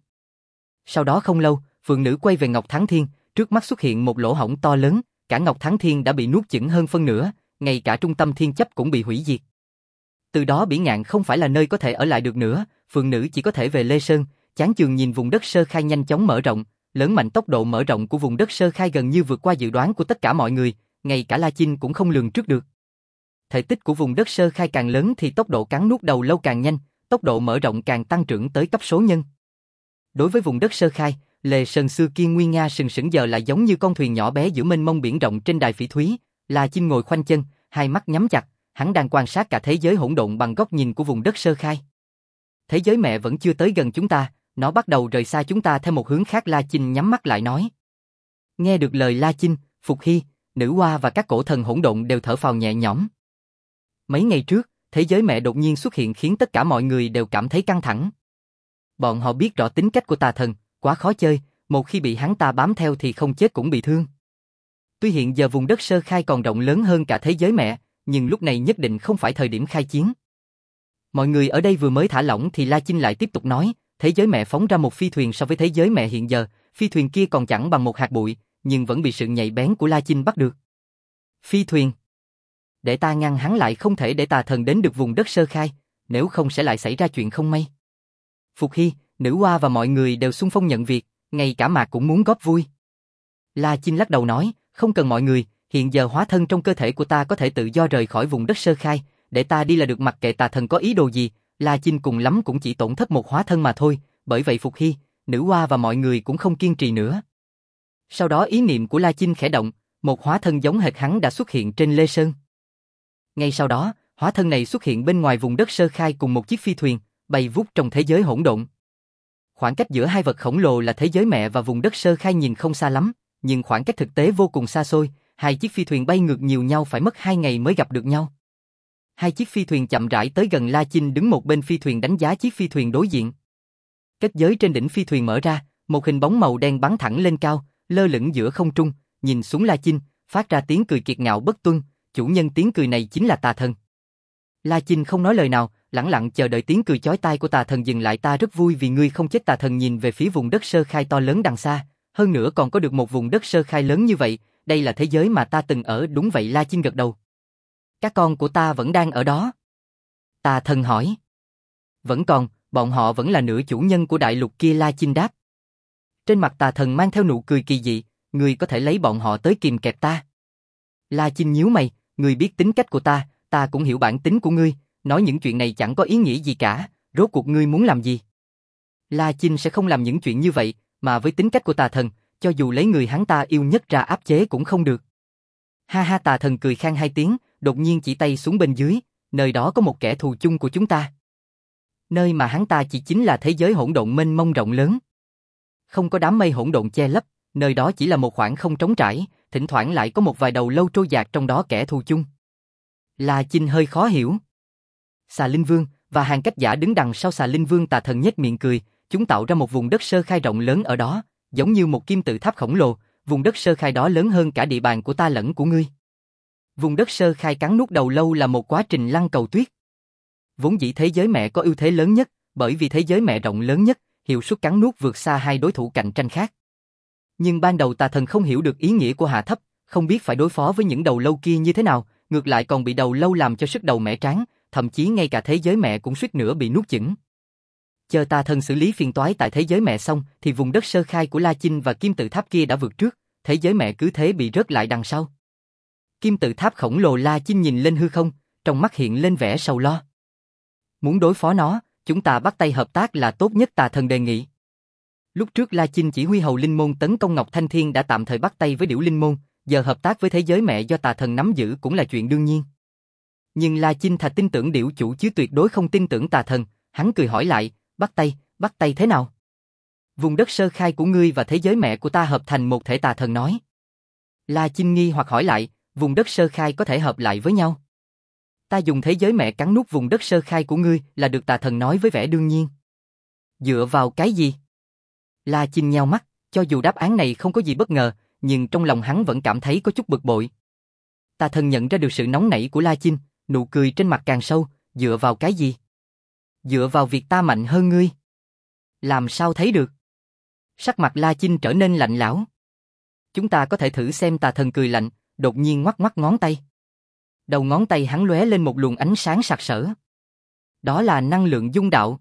Sau đó không lâu, phượng nữ quay về Ngọc Thắng Thiên, trước mắt xuất hiện một lỗ hổng to lớn, cả Ngọc Thắng Thiên đã bị nuốt chửng hơn phân nửa, ngay cả trung tâm thiên chấp cũng bị hủy diệt. Từ đó Bỉ Ngạn không phải là nơi có thể ở lại được nữa, phượng nữ chỉ có thể về Lê Sơn, chán chường nhìn vùng đất sơ khai nhanh chóng mở rộng, lớn mạnh. Tốc độ mở rộng của vùng đất sơ khai gần như vượt qua dự đoán của tất cả mọi người, ngay cả La Chinh cũng không lường trước được. Thể tích của vùng đất sơ khai càng lớn thì tốc độ cắn nuốt đầu lâu càng nhanh, tốc độ mở rộng càng tăng trưởng tới cấp số nhân. Đối với vùng đất sơ khai, Lê Sơn xưa kia nguy nga sừng sững giờ lại giống như con thuyền nhỏ bé giữa mênh mông biển rộng trên đài phỉ thúy. La Chinh ngồi khoanh chân, hai mắt nhắm chặt, hắn đang quan sát cả thế giới hỗn độn bằng góc nhìn của vùng đất sơ khai. Thế giới mẹ vẫn chưa tới gần chúng ta, nó bắt đầu rời xa chúng ta theo một hướng khác. La Chinh nhắm mắt lại nói. Nghe được lời La Chinh, Phục Hy, Nữ Hoa và các cổ thần hỗn độn đều thở phào nhẹ nhõm. Mấy ngày trước, thế giới mẹ đột nhiên xuất hiện khiến tất cả mọi người đều cảm thấy căng thẳng. Bọn họ biết rõ tính cách của tà thần, quá khó chơi, một khi bị hắn ta bám theo thì không chết cũng bị thương. Tuy hiện giờ vùng đất sơ khai còn rộng lớn hơn cả thế giới mẹ, nhưng lúc này nhất định không phải thời điểm khai chiến. Mọi người ở đây vừa mới thả lỏng thì La Chinh lại tiếp tục nói, thế giới mẹ phóng ra một phi thuyền so với thế giới mẹ hiện giờ, phi thuyền kia còn chẳng bằng một hạt bụi, nhưng vẫn bị sự nhạy bén của La Chinh bắt được. Phi thuyền? Để ta ngăn hắn lại, không thể để tà thần đến được vùng đất sơ khai, nếu không sẽ lại xảy ra chuyện không may. Phục Hy, Nữ Hoa và mọi người đều xung phong nhận việc, ngay cả Mạc cũng muốn góp vui. La Chinh lắc đầu nói, không cần mọi người, hiện giờ hóa thân trong cơ thể của ta có thể tự do rời khỏi vùng đất sơ khai, để ta đi là được, mặc kệ tà thần có ý đồ gì. La Chinh cùng lắm cũng chỉ tổn thất một hóa thân mà thôi, bởi vậy Phục Hy, Nữ Hoa và mọi người cũng không kiên trì nữa. Sau đó ý niệm của La Chinh khẽ động, một hóa thân giống hệt hắn đã xuất hiện trên Lê Sơn. Ngay sau đó, hóa thân này xuất hiện bên ngoài vùng đất sơ khai cùng một chiếc phi thuyền, bay vút trong thế giới hỗn độn. Khoảng cách giữa hai vật khổng lồ là thế giới mẹ và vùng đất sơ khai nhìn không xa lắm, nhưng khoảng cách thực tế vô cùng xa xôi, hai chiếc phi thuyền bay ngược nhiều nhau phải mất 2 ngày mới gặp được nhau. Hai chiếc phi thuyền chậm rãi tới gần La Chinh đứng một bên phi thuyền đánh giá chiếc phi thuyền đối diện. Kết giới trên đỉnh phi thuyền mở ra, một hình bóng màu đen bắn thẳng lên cao, lơ lửng giữa không trung, nhìn xuống La Chinh, phát ra tiếng cười kiệt ngạo bất tuân, chủ nhân tiếng cười này chính là Tà Thần. La Chinh không nói lời nào, lẳng lặng chờ đợi tiếng cười chói tai của Tà Thần dừng lại. Ta rất vui vì ngươi không chết. Tà Thần nhìn về phía vùng đất sơ khai to lớn đằng xa, hơn nữa còn có được một vùng đất sơ khai lớn như vậy, đây là thế giới mà ta từng ở. Đúng vậy, La Chinh gật đầu. Các con của ta vẫn đang ở đó. Tà Thần hỏi. Vẫn còn, bọn họ vẫn là nửa chủ nhân của đại lục kia. La Chinh đáp. Trên mặt Tà Thần mang theo nụ cười kỳ dị, ngươi có thể lấy bọn họ tới kìm kẹp ta. La Chinh nhíu mày, ngươi biết tính cách của ta cũng hiểu bản tính của ngươi, nói những chuyện này chẳng có ý nghĩa gì cả, rốt cuộc ngươi muốn làm gì? La Chinh sẽ không làm những chuyện như vậy, mà với tính cách của Tà Thần, cho dù lấy người hắn ta yêu nhất ra áp chế cũng không được. Ha ha, Tà Thần cười khan hai tiếng, đột nhiên chỉ tay xuống bên dưới, nơi đó có một kẻ thù chung của chúng ta. Nơi mà hắn ta chỉ chính là thế giới hỗn độn mênh mông rộng lớn. Không có đám mây hỗn độn che lấp, nơi đó chỉ là một khoảng không trống trải, thỉnh thoảng lại có một vài đầu lâu trôi dạt trong đó. Kẻ thù chung. La Chinh hơi khó hiểu. Xà Linh Vương và hàng cách giả đứng đằng sau Xà Linh Vương. Tà Thần nhếch miệng cười, chúng tạo ra một vùng đất sơ khai rộng lớn ở đó, giống như một kim tự tháp khổng lồ, vùng đất sơ khai đó lớn hơn cả địa bàn của ta lẫn của ngươi. Vùng đất sơ khai cắn nuốt đầu lâu là một quá trình lăn cầu tuyết. Vốn dĩ thế giới mẹ có ưu thế lớn nhất, bởi vì thế giới mẹ rộng lớn nhất, hiệu suất cắn nuốt vượt xa hai đối thủ cạnh tranh khác. Nhưng ban đầu Tà Thần không hiểu được ý nghĩa của hạ thấp, không biết phải đối phó với những đầu lâu kia như thế nào, ngược lại còn bị đầu lâu làm cho sức đầu mẻ trán, thậm chí ngay cả thế giới mẹ cũng suýt nữa bị nuốt chửng. Chờ Tà Thần xử lý phiền toái tại thế giới mẹ xong, thì vùng đất sơ khai của La Chinh và kim tự tháp kia đã vượt trước, thế giới mẹ cứ thế bị rớt lại đằng sau. Kim tự tháp khổng lồ. La Chinh nhìn lên hư không, trong mắt hiện lên vẻ sầu lo. Muốn đối phó nó, chúng ta bắt tay hợp tác là tốt nhất. Tà Thần đề nghị. Lúc trước La Chinh chỉ huy Hầu Linh Môn tấn công Ngọc Thanh Thiên đã tạm thời bắt tay với Điểu Linh Môn, giờ hợp tác với thế giới mẹ do Tà Thần nắm giữ cũng là chuyện đương nhiên. Nhưng La Chinh thà tin tưởng Điểu chủ chứ tuyệt đối không tin tưởng Tà Thần, hắn cười hỏi lại, bắt tay thế nào? Vùng đất sơ khai của ngươi và thế giới mẹ của ta hợp thành một thể. Tà Thần nói. La Chinh nghi hoặc hỏi lại, vùng đất sơ khai có thể hợp lại với nhau? Ta dùng thế giới mẹ cắn nuốt vùng đất sơ khai của ngươi là được. Tà Thần nói với vẻ đương nhiên. Dựa vào cái gì? La Chinh nheo mắt, cho dù đáp án này không có gì bất ngờ, nhưng trong lòng hắn vẫn cảm thấy có chút bực bội. Tà Thần nhận ra được sự nóng nảy của La Chinh, nụ cười trên mặt càng sâu, dựa vào cái gì? Dựa vào việc ta mạnh hơn ngươi. Làm sao thấy được? Sắc mặt La Chinh trở nên lạnh lẽo. Chúng ta có thể thử xem. Tà Thần cười lạnh, đột nhiên ngoắc ngoắc ngón tay. Đầu ngón tay hắn lóe lên một luồng ánh sáng sặc sỡ. Đó là năng lượng dung đạo.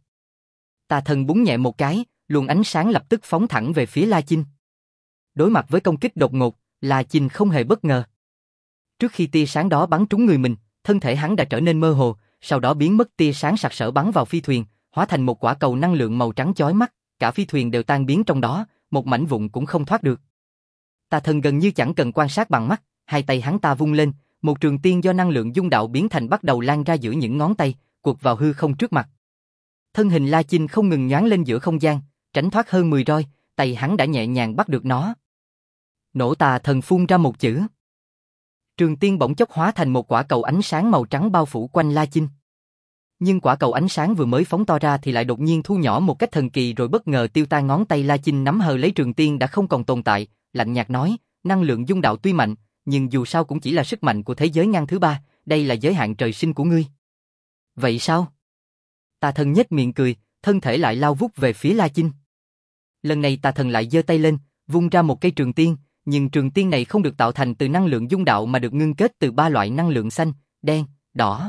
Tà Thần búng nhẹ một cái, luồng ánh sáng lập tức phóng thẳng về phía La Chinh. Đối mặt với công kích đột ngột, La Chinh không hề bất ngờ. Trước khi tia sáng đó bắn trúng người mình, thân thể hắn đã trở nên mơ hồ, sau đó biến mất. Tia sáng sặc sỡ bắn vào phi thuyền, hóa thành một quả cầu năng lượng màu trắng chói mắt, cả phi thuyền đều tan biến trong đó, một mảnh vụn cũng không thoát được. Tà Thần gần như chẳng cần quan sát bằng mắt, hai tay hắn ta vung lên, một trường tiên do năng lượng dung đạo biến thành bắt đầu lan ra giữa những ngón tay, quật vào hư không trước mặt. Thân hình La Chinh không ngừng nhoáng lên giữa không gian, tránh thoát hơn 10 roi, tay hắn đã nhẹ nhàng bắt được nó. Nổ. Tà Thần phun ra một chữ. Trường tiên bỗng chốc hóa thành một quả cầu ánh sáng màu trắng bao phủ quanh La Chinh. Nhưng quả cầu ánh sáng vừa mới phóng to ra thì lại đột nhiên thu nhỏ một cách thần kỳ rồi bất ngờ tiêu tan. Ngón tay La Chinh nắm hờ lấy trường tiên đã không còn tồn tại, lạnh nhạt nói, năng lượng dung đạo tuy mạnh, nhưng dù sao cũng chỉ là sức mạnh của thế giới ngang thứ ba, đây là giới hạn trời sinh của ngươi. Vậy sao? Tà Thần nhếch miệng cười, thân thể lại lao vút về phía La Chinh. Lần này Tà Thần lại giơ tay lên, vung ra một cây trường tiên, nhưng trường tiên này không được tạo thành từ năng lượng dung đạo mà được ngưng kết từ 3 loại năng lượng xanh, đen, đỏ.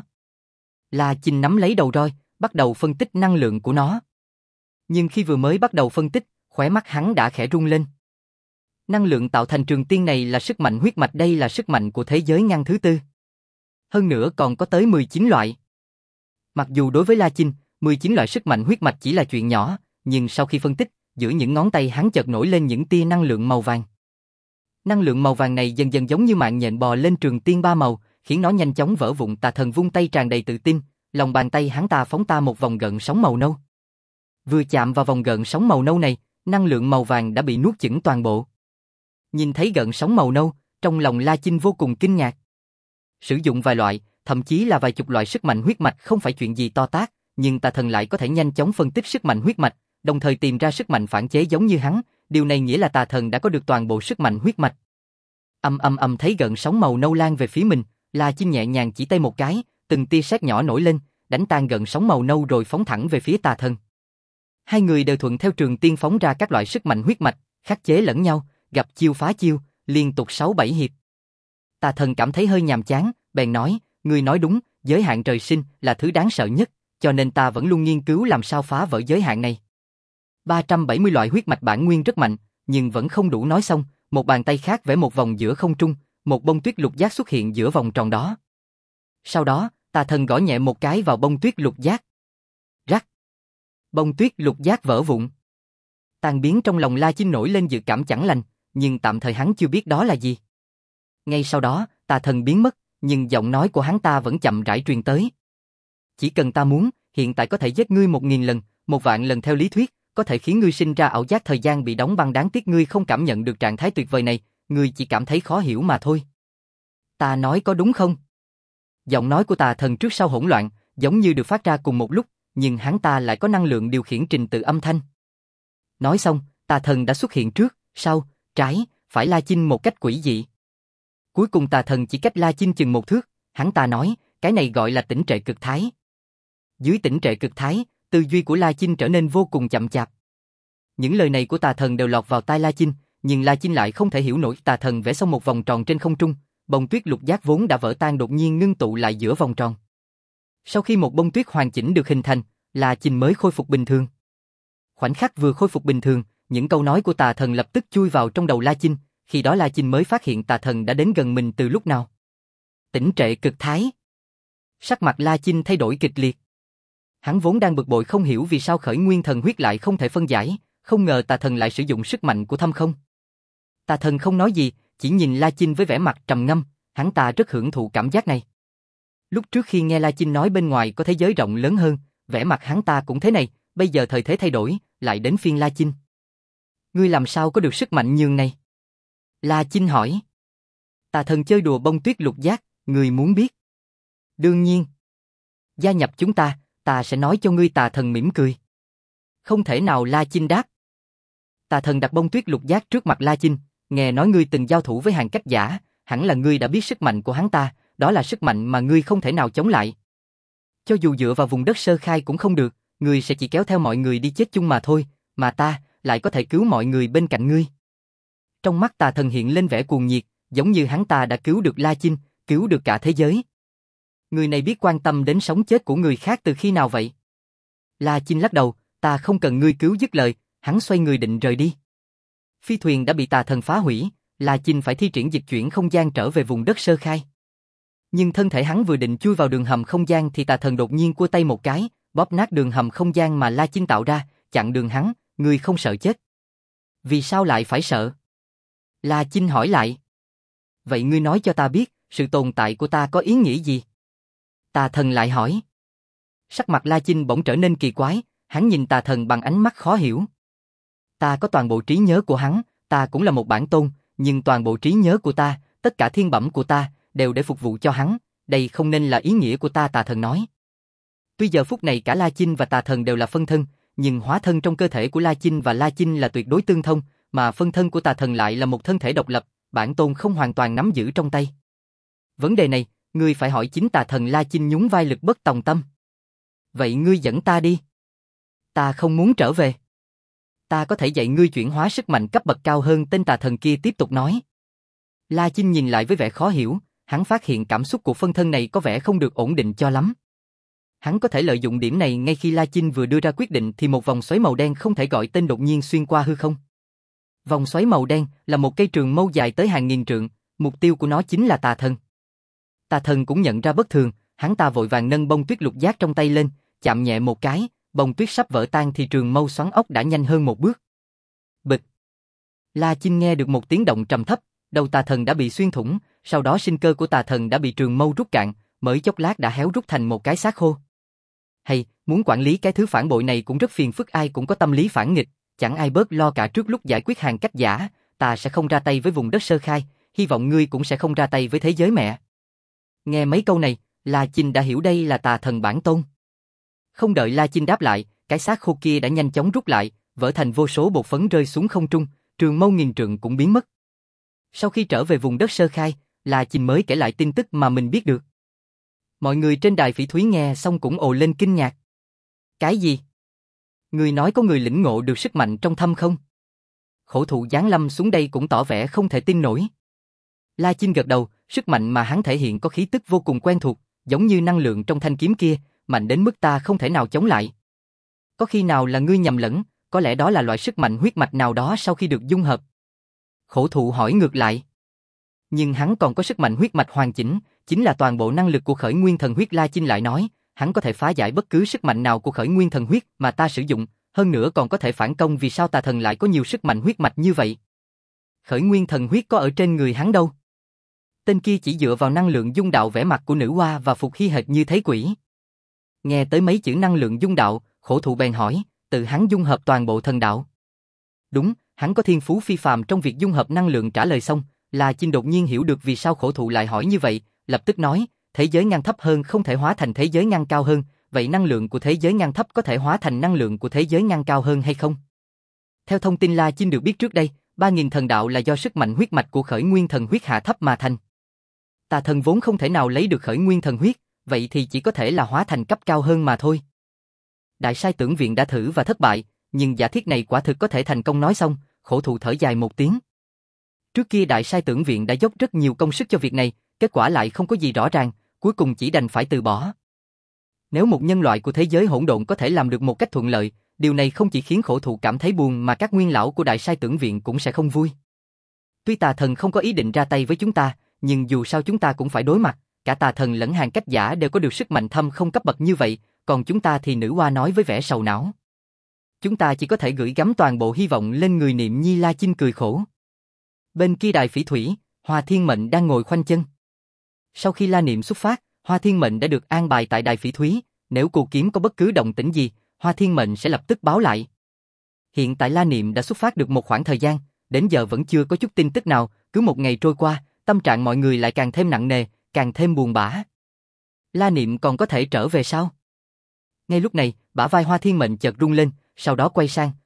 La Chinh nắm lấy đầu roi, bắt đầu phân tích năng lượng của nó. Nhưng khi vừa mới bắt đầu phân tích, khóe mắt hắn đã khẽ rung lên. Năng lượng tạo thành trường tiên này là sức mạnh huyết mạch, đây là sức mạnh của thế giới ngang thứ tư. Hơn nữa còn có tới 19 loại. Mặc dù đối với La Chinh, 19 loại sức mạnh huyết mạch chỉ là chuyện nhỏ, nhưng sau khi phân tích, giữa những ngón tay hắn chợt nổi lên những tia năng lượng màu vàng. Năng lượng màu vàng này dần dần giống như mạng nhện bò lên trường tiên ba màu, khiến nó nhanh chóng vỡ vụn. Tà Thần vung tay tràn đầy tự tin, lòng bàn tay hắn ta phóng ta một vòng gợn sóng màu nâu. Vừa chạm vào vòng gợn sóng màu nâu này, năng lượng màu vàng đã bị nuốt chửng toàn bộ. Nhìn thấy gợn sóng màu nâu, trong lòng La Chinh vô cùng kinh ngạc. Sử dụng vài loại, thậm chí là vài chục loại sức mạnh huyết mạch không phải chuyện gì to tát, nhưng Tà Thần lại có thể nhanh chóng phân tích sức mạnh huyết mạch, đồng thời tìm ra sức mạnh phản chế giống như hắn, điều này nghĩa là Tà Thần đã có được toàn bộ sức mạnh huyết mạch. Thấy gợn sóng màu nâu lan về phía mình, La Chinh nhẹ nhàng chỉ tay một cái, từng tia sét nhỏ nổi lên, đánh tan gợn sóng màu nâu rồi phóng thẳng về phía Tà Thần. Hai người đều thuận theo trường tiên phóng ra các loại sức mạnh huyết mạch, khắc chế lẫn nhau, gặp chiêu phá chiêu, liên tục 6-7 hiệp. Tà Thần cảm thấy hơi nhàm chán, bèn nói, ngươi nói đúng, giới hạn trời sinh là thứ đáng sợ nhất, cho nên ta vẫn luôn nghiên cứu làm sao phá vỡ giới hạn này. 370 loại huyết mạch bản nguyên rất mạnh, nhưng vẫn không đủ. Nói xong, một bàn tay khác vẽ một vòng giữa không trung, một bông tuyết lục giác xuất hiện giữa vòng tròn đó. Sau đó, Tà Thần gõ nhẹ một cái vào bông tuyết lục giác. Rắc. Bông tuyết lục giác vỡ vụn. Tan biến. Trong lòng La Chinh nổi lên dự cảm chẳng lành, nhưng tạm thời hắn chưa biết đó là gì. Ngay sau đó, Tà Thần biến mất, nhưng giọng nói của hắn ta vẫn chậm rãi truyền tới. Chỉ cần ta muốn, hiện tại có thể giết ngươi 1000 lần, 1.000.000 lần theo lý thuyết, có thể khiến ngươi sinh ra ảo giác thời gian bị đóng băng. Đáng tiếc ngươi không cảm nhận được trạng thái tuyệt vời này, ngươi chỉ cảm thấy khó hiểu mà thôi. Ta nói có đúng không? Giọng nói của Tà Thần trước sau hỗn loạn, giống như được phát ra cùng một lúc, nhưng hắn ta lại có năng lượng điều khiển trình tự âm thanh. Nói xong, Tà Thần đã xuất hiện trước, sau, trái, phải La Chinh một cách quỷ dị. Cuối cùng Tà Thần chỉ cách La Chinh chừng 1 thước, hắn ta nói, cái này gọi là tĩnh trệ cực thái. Dưới tĩnh trệ cực thái, tư duy của La Chinh trở nên vô cùng chậm chạp. Những lời này của Tà Thần đều lọt vào tai La Chinh, nhưng La Chinh lại không thể hiểu nổi. Tà Thần vẽ xong một vòng tròn trên không trung, bông tuyết lục giác vốn đã vỡ tan đột nhiên ngưng tụ lại giữa vòng tròn. Sau khi một bông tuyết hoàn chỉnh được hình thành, La Chinh mới khôi phục bình thường. Khoảnh khắc vừa khôi phục bình thường, những câu nói của Tà Thần lập tức chui vào trong đầu La Chinh, khi đó La Chinh mới phát hiện Tà Thần đã đến gần mình từ lúc nào. Tĩnh trệ cực thái. Sắc mặt La Chinh thay đổi kịch liệt. Hắn vốn đang bực bội không hiểu vì sao khởi nguyên thần huyết lại không thể phân giải, không ngờ Tà Thần lại sử dụng sức mạnh của thâm không. Tà Thần không nói gì, chỉ nhìn La Chinh với vẻ mặt trầm ngâm, hắn ta rất hưởng thụ cảm giác này. Lúc trước khi nghe La Chinh nói bên ngoài có thế giới rộng lớn hơn, vẻ mặt hắn ta cũng thế này, bây giờ thời thế thay đổi, lại đến phiên La Chinh. Ngươi làm sao có được sức mạnh nhường này? La Chinh hỏi. Tà Thần chơi đùa bông tuyết lục giác, ngươi muốn biết? Đương nhiên. Gia nhập chúng ta sẽ nói cho ngươi. Tà Thần mỉm cười. Không thể nào. La Chinh đáp. Tà Thần đặt bông tuyết lục giác trước mặt La Chinh, nghe nói ngươi từng giao thủ với Hàn Cách Giả, hẳn là ngươi đã biết sức mạnh của hắn ta, đó là sức mạnh mà ngươi không thể nào chống lại. Cho dù dựa vào vùng đất sơ khai cũng không được, ngươi sẽ chỉ kéo theo mọi người đi chết chung mà thôi, mà ta lại có thể cứu mọi người bên cạnh ngươi. Trong mắt Tà Thần hiện lên vẻ cuồng nhiệt, giống như hắn ta đã cứu được La Chinh, cứu được cả thế giới. Người này biết quan tâm đến sống chết của người khác từ khi nào vậy? La Chinh lắc đầu, ta không cần ngươi cứu. Dứt lời, hắn xoay người định rời đi. Phi thuyền đã bị Tà Thần phá hủy, La Chinh phải thi triển dịch chuyển không gian trở về vùng đất sơ khai. Nhưng thân thể hắn vừa định chui vào đường hầm không gian thì Tà Thần đột nhiên cua tay một cái, bóp nát đường hầm không gian mà La Chinh tạo ra, chặn đường hắn. Ngươi không sợ chết? Vì sao lại phải sợ? La Chinh hỏi lại. Vậy ngươi nói cho ta biết, sự tồn tại của ta có ý nghĩa gì? Tà Thần lại hỏi. Sắc mặt La Chinh bỗng trở nên kỳ quái, hắn nhìn Tà Thần bằng ánh mắt khó hiểu. Ta có toàn bộ trí nhớ của hắn, ta cũng là một bản tôn, nhưng toàn bộ trí nhớ của ta, tất cả thiên bẩm của ta, đều để phục vụ cho hắn, đây không nên là ý nghĩa của ta. Tà Thần nói. Tuy giờ phút này cả La Chinh và Tà Thần đều là phân thân, nhưng hóa thân trong cơ thể của La Chinh và La Chinh là tuyệt đối tương thông, mà phân thân của Tà Thần lại là một thân thể độc lập, bản tôn không hoàn toàn nắm giữ trong tay. Vấn đề này, ngươi phải hỏi chính Tà Thần. La Chinh nhún vai, lực bất tòng tâm. Vậy ngươi dẫn ta đi. Ta không muốn trở về. Ta có thể dạy ngươi chuyển hóa sức mạnh cấp bậc cao hơn. Tên Tà Thần kia tiếp tục nói. La Chinh nhìn lại với vẻ khó hiểu, hắn phát hiện cảm xúc của phân thân này có vẻ không được ổn định cho lắm. Hắn có thể lợi dụng điểm này. Ngay khi La Chinh vừa đưa ra quyết định thì một vòng xoáy màu đen không thể gọi tên đột nhiên xuyên qua hư không. Vòng xoáy màu đen là một cây trường mâu dài tới hàng nghìn trượng, mục tiêu của nó chính là Tà Thần. Tà Thần cũng nhận ra bất thường, hắn ta vội vàng nâng bông tuyết lục giác trong tay lên, chạm nhẹ một cái, bông tuyết sắp vỡ tan thì trường mâu xoắn ốc đã nhanh hơn một bước. Bịch. La Chinh nghe được một tiếng động trầm thấp, đầu tà thần đã bị xuyên thủng, sau đó sinh cơ của tà thần đã bị trường mâu rút cạn, mới chốc lát đã héo rút thành một cái xác khô. Hay, muốn quản lý cái thứ phản bội này cũng rất phiền phức, ai cũng có tâm lý phản nghịch, chẳng ai bớt lo cả. Trước lúc giải quyết hàng cách giả, ta sẽ không ra tay với vùng đất sơ khai, hy vọng ngươi cũng sẽ không ra tay với thế giới mẹ. Nghe mấy câu này, La Chinh đã hiểu đây là tà thần bản tôn. Không đợi La Chinh đáp lại, cái xác khô kia đã nhanh chóng rút lại, vỡ thành vô số bột phấn rơi xuống không trung, trường mâu nghìn trượng cũng biến mất. Sau khi trở về vùng đất sơ khai, La Chinh mới kể lại tin tức mà mình biết được. Mọi người trên đài phỉ thúy nghe xong cũng ồ lên kinh ngạc. Cái gì? Người nói có người lĩnh ngộ được sức mạnh trong thâm không? Khổ thụ giáng lâm xuống đây cũng tỏ vẻ không thể tin nổi. La Chinh gật đầu, sức mạnh mà hắn thể hiện có khí tức vô cùng quen thuộc, giống như năng lượng trong thanh kiếm kia, mạnh đến mức ta không thể nào chống lại. Có khi nào là ngươi nhầm lẫn, có lẽ đó là loại sức mạnh huyết mạch nào đó sau khi được dung hợp. Khổ thụ hỏi ngược lại. Nhưng hắn còn có sức mạnh huyết mạch hoàn chỉnh, chính là toàn bộ năng lực của khởi nguyên thần huyết. La Chinh lại nói, hắn có thể phá giải bất cứ sức mạnh nào của khởi nguyên thần huyết mà ta sử dụng, hơn nữa còn có thể phản công. Vì sao tà thần lại có nhiều sức mạnh huyết mạch như vậy? Khởi nguyên thần huyết có ở trên người hắn đâu? Tên kia chỉ dựa vào năng lượng dung đạo, vẻ mặt của nữ hoa và Phục Hy hệt như thấy quỷ. Nghe tới mấy chữ năng lượng dung đạo, khổ thụ bèn hỏi, tự hắn dung hợp toàn bộ thần đạo. Đúng, hắn có thiên phú phi phàm trong việc dung hợp năng lượng. Trả lời xong, La Chinh đột nhiên hiểu được vì sao khổ thụ lại hỏi như vậy, lập tức nói, thế giới ngăn thấp hơn không thể hóa thành thế giới ngăn cao hơn, vậy năng lượng của thế giới ngăn thấp có thể hóa thành năng lượng của thế giới ngăn cao hơn hay không? Theo thông tin La Chinh được biết trước đây, 3.000 thần đạo là do sức mạnh huyết mạch của khởi nguyên thần huyết hạ thấp mà thành. Tà thần vốn không thể nào lấy được khởi nguyên thần huyết, vậy thì chỉ có thể là hóa thành cấp cao hơn mà thôi. Đại sai tưởng viện đã thử và thất bại, nhưng giả thiết này quả thực có thể thành công. Nói xong, khổ thụ thở dài một tiếng. Trước kia đại sai tưởng viện đã dốc rất nhiều công sức cho việc này, kết quả lại không có gì rõ ràng, cuối cùng chỉ đành phải từ bỏ. Nếu một nhân loại của thế giới hỗn độn có thể làm được một cách thuận lợi, điều này không chỉ khiến khổ thụ cảm thấy buồn mà các nguyên lão của đại sai tưởng viện cũng sẽ không vui. Tuy tà thần không có ý định ra tay với chúng ta, nhưng dù sao chúng ta cũng phải đối mặt, cả tà thần lẫn hàng cách giả đều có được sức mạnh thâm không cấp bậc như vậy, còn chúng ta thì nữ hoa nói với vẻ sầu não. Chúng ta chỉ có thể gửi gắm toàn bộ hy vọng lên người Niệm Nhi. La Chinh cười khổ. Bên kia đài phỉ thủy, Hoa Thiên Mệnh đang ngồi khoanh chân. Sau khi La Niệm xuất phát, Hoa Thiên Mệnh đã được an bài tại đài phỉ thúy, nếu cô kiếm có bất cứ động tĩnh gì, Hoa Thiên Mệnh sẽ lập tức báo lại. Hiện tại La Niệm đã xuất phát được một khoảng thời gian, đến giờ vẫn chưa có chút tin tức nào, cứ một ngày trôi qua, tâm trạng mọi người lại càng thêm nặng nề, càng thêm buồn bã. La Niệm còn có thể trở về sao? Ngay lúc này, bả vai Hoa Thiên Mệnh chợt rung lên, sau đó quay sang,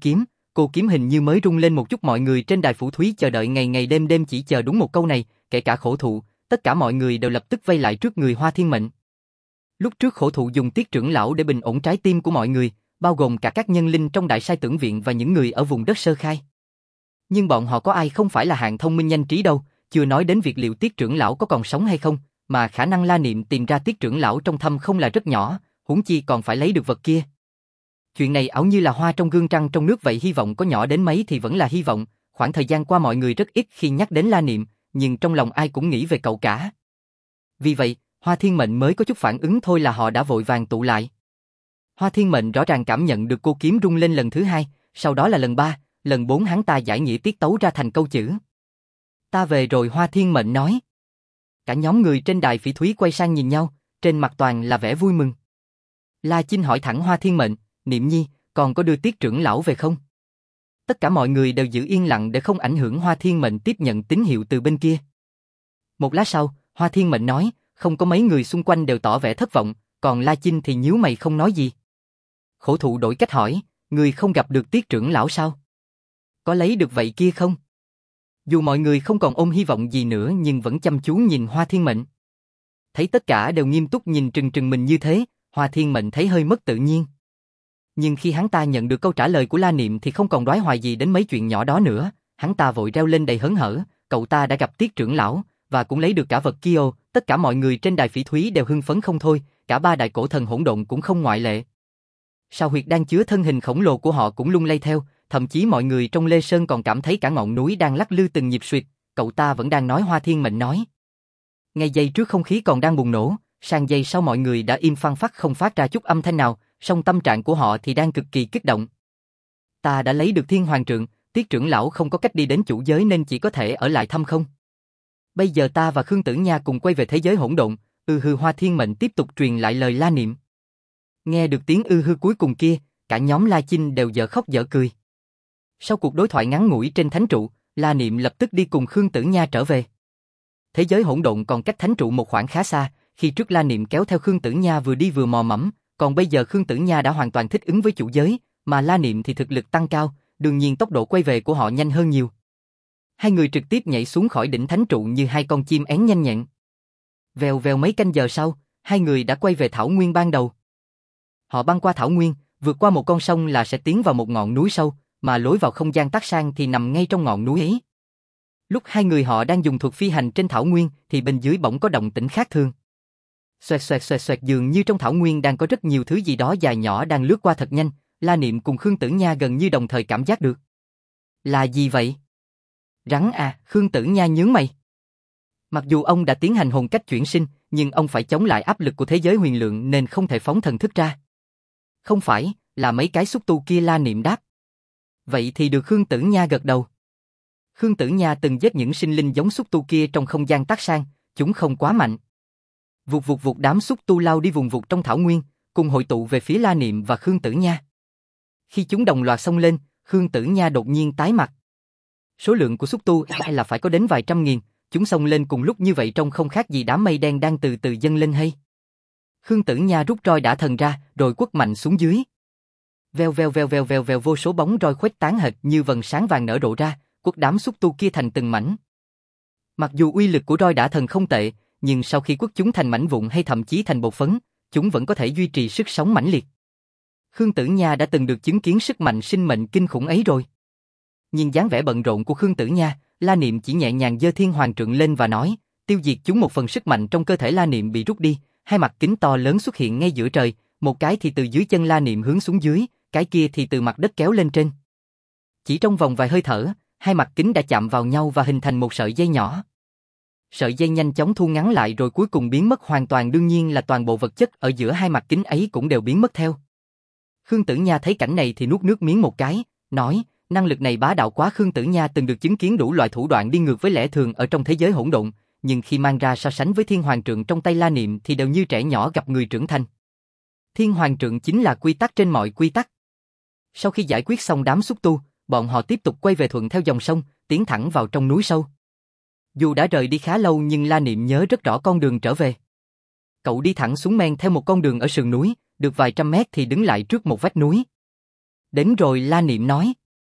cô kiếm hình như mới rung lên một chút. Mọi người trên đài phỉ thúy chờ đợi ngày ngày đêm đêm chỉ chờ đúng một câu này, kể cả khổ thụ, tất cả mọi người đều lập tức vây lại trước người Hoa Thiên Mệnh. Lúc trước khổ thụ dùng Tiết trưởng lão để bình ổn trái tim của mọi người, bao gồm cả các nhân linh trong đại sai tưởng viện và những người ở vùng đất sơ khai. Nhưng bọn họ có ai không phải là hạng thông minh nhanh trí đâu, chưa nói đến việc liệu Tiết trưởng lão có còn sống hay không, mà khả năng La Niệm tìm ra Tiết trưởng lão trong thâm không là rất nhỏ, huống chi còn phải lấy được vật kia. Chuyện này ảo như là hoa trong gương trăng trong nước vậy, hy vọng có nhỏ đến mấy thì vẫn là hy vọng. Khoảng thời gian qua mọi người rất ít khi nhắc đến La Niệm, nhưng trong lòng ai cũng nghĩ về cậu cả. Vì vậy, Hoa Thiên Mệnh mới có chút phản ứng thôi là họ đã vội vàng tụ lại. Hoa Thiên Mệnh rõ ràng cảm nhận được cô kiếm rung lên lần thứ 2, sau đó là lần 3, lần 4 hắn ta giải nghĩa tiết tấu ra thành câu chữ. Ta về rồi, Hoa Thiên Mệnh nói. Cả nhóm người trên đài phỉ thúy quay sang nhìn nhau, trên mặt toàn là vẻ vui mừng. La Chinh hỏi thẳng Hoa Thiên Mệnh, Niệm Nhi, còn có đưa Tiết trưởng lão về không? Tất cả mọi người đều giữ yên lặng để không ảnh hưởng Hoa Thiên Mệnh tiếp nhận tín hiệu từ bên kia. Một lát sau, Hoa Thiên Mệnh nói, không có mấy người xung quanh đều tỏ vẻ thất vọng, còn La Chinh thì nhíu mày không nói gì. Khổ thụ đổi cách hỏi, người không gặp được Tiết trưởng lão sao? Có lấy được vậy kia không? Dù mọi người không còn ôm hy vọng gì nữa nhưng vẫn chăm chú nhìn Hoa Thiên Mệnh. Thấy tất cả đều nghiêm túc nhìn trừng trừng mình như thế, Hoa Thiên Mệnh thấy hơi mất tự nhiên. Nhưng khi hắn ta nhận được câu trả lời của La Niệm thì không còn đoái hoài gì đến mấy chuyện nhỏ đó nữa, hắn ta vội reo lên đầy hớn hở, cậu ta đã gặp Tiết trưởng lão, và cũng lấy được cả vật kia. Tất cả mọi người trên đài phỉ thúy đều hưng phấn không thôi, cả 3 đại cổ thần hỗn độn cũng không ngoại lệ. Sao huyệt đang chứa thân hình khổng lồ của họ cũng lung lay theo, thậm chí mọi người trong Lê Sơn còn cảm thấy cả ngọn núi đang lắc lư từng nhịp xuyệt, cậu ta vẫn đang nói. Hoa Thiên Mệnh nói. Ngay giây trước không khí còn đang bùng nổ, Sang giây sau mọi người đã im phăng phắc không phát ra chút âm thanh nào, song tâm trạng của họ thì đang cực kỳ kích động. Ta đã lấy được Thiên Hoàng Trượng, Tiết trưởng lão không có cách đi đến chủ giới nên chỉ có thể ở lại thăm không. Bây giờ ta và Khương Tử Nha cùng quay về thế giới hỗn độn, Hoa Thiên Mệnh tiếp tục truyền lại lời La Niệm. Nghe được tiếng cuối cùng kia, cả nhóm La Chinh đều dở khóc dở cười. Sau cuộc đối thoại ngắn ngủi trên thánh trụ, La Niệm lập tức đi cùng Khương Tử Nha trở về. Thế giới hỗn độn còn cách thánh trụ một khoảng khá xa, khi trước La Niệm kéo theo Khương Tử Nha vừa đi vừa mò mẫm, còn bây giờ Khương Tử Nha đã hoàn toàn thích ứng với chủ giới, mà La Niệm thì thực lực tăng cao, đương nhiên tốc độ quay về của họ nhanh hơn nhiều. Hai người trực tiếp nhảy xuống khỏi đỉnh thánh trụ như hai con chim én nhanh nhẹn. Vèo vèo mấy canh giờ sau, hai người đã quay về thảo nguyên ban đầu. Họ băng qua thảo nguyên, vượt qua một con sông là sẽ tiến vào một ngọn núi sâu, mà lối vào không gian Tắc Sang thì nằm ngay trong ngọn núi ấy. Lúc hai người họ đang dùng thuật phi hành trên thảo nguyên thì bên dưới bỗng có động tĩnh khác thường. Xoẹt xoẹt xoẹt xoẹt, dường như trong thảo nguyên đang có rất nhiều thứ gì đó dài nhỏ đang lướt qua thật nhanh, La Niệm cùng Khương Tử Nha gần như đồng thời cảm giác được. Là gì vậy? Rắn à? Khương Tử Nha nhướng mày. Mặc dù ông đã tiến hành hồn cách chuyển sinh, nhưng ông phải chống lại áp lực của thế giới huyền lượng nên không thể phóng thần thức ra. Không phải, là mấy cái xúc tu kia, La Niệm đáp. Vậy thì được, Khương Tử Nha gật đầu. Khương Tử Nha từng giết những sinh linh giống xúc tu kia trong không gian Tắc Sang, chúng không quá mạnh. Vụt vụt vụt, đám xúc tu lao đi vùng vụt trong thảo nguyên, cùng hội tụ về phía La Niệm và Khương Tử Nha. Khi chúng đồng loạt xông lên, Khương Tử Nha đột nhiên tái mặt. Số lượng của xúc tu hay là phải có đến vài trăm nghìn, chúng xông lên cùng lúc như vậy trông không khác gì đám mây đen đang từ từ dâng lên hay. Khương Tử Nha rút roi đả thần ra, rồi quất mạnh xuống dưới. Vèo vèo vèo vèo vèo vèo, vô số bóng roi khuếch tán hệt như vầng sáng vàng nở rộ ra, quất đám xúc tu kia thành từng mảnh. Mặc dù uy lực của roi đả thần không tệ, nhưng sau khi quất chúng thành mảnh vụn hay thậm chí thành bột phấn, chúng vẫn có thể duy trì sức sống mãnh liệt. Khương Tử Nha đã từng được chứng kiến sức mạnh sinh mệnh kinh khủng ấy rồi. Nhìn dáng vẻ bận rộn của Khương Tử Nha, La Niệm chỉ nhẹ nhàng giơ Thiên Hoàng Trượng lên và nói, tiêu diệt chúng. Một phần sức mạnh trong cơ thể La Niệm bị rút đi, hai mặt kính to lớn xuất hiện ngay giữa trời, một cái thì từ dưới chân La Niệm hướng xuống dưới, cái kia thì từ mặt đất kéo lên trên. Chỉ trong vòng vài hơi thở, hai mặt kính đã chạm vào nhau và hình thành một sợi dây nhỏ. Sợi dây nhanh chóng thu ngắn lại rồi cuối cùng biến mất hoàn toàn, đương nhiên là toàn bộ vật chất ở giữa hai mặt kính ấy cũng đều biến mất theo. Khương Tử Nha thấy cảnh này thì nuốt nước miếng một cái, nói, năng lực này bá đạo quá. Khương Tử Nha từng được chứng kiến đủ loại thủ đoạn đi ngược với lẽ thường ở trong thế giới hỗn độn, nhưng khi mang ra so sánh với Thiên Hoàng Trượng trong tay La Niệm thì đều như trẻ nhỏ gặp người trưởng thành. Thiên Hoàng Trượng chính là quy tắc trên mọi quy tắc. Sau khi giải quyết xong đám xúc tu, bọn họ tiếp tục quay về thuận theo dòng sông, tiến thẳng vào trong núi sâu. Dù đã rời đi khá lâu nhưng La Niệm nhớ rất rõ con đường trở về. Cậu đi thẳng xuống men theo một con đường ở sườn núi, được vài trăm mét thì đứng lại trước một vách núi. Đến rồi, La Niệm nói.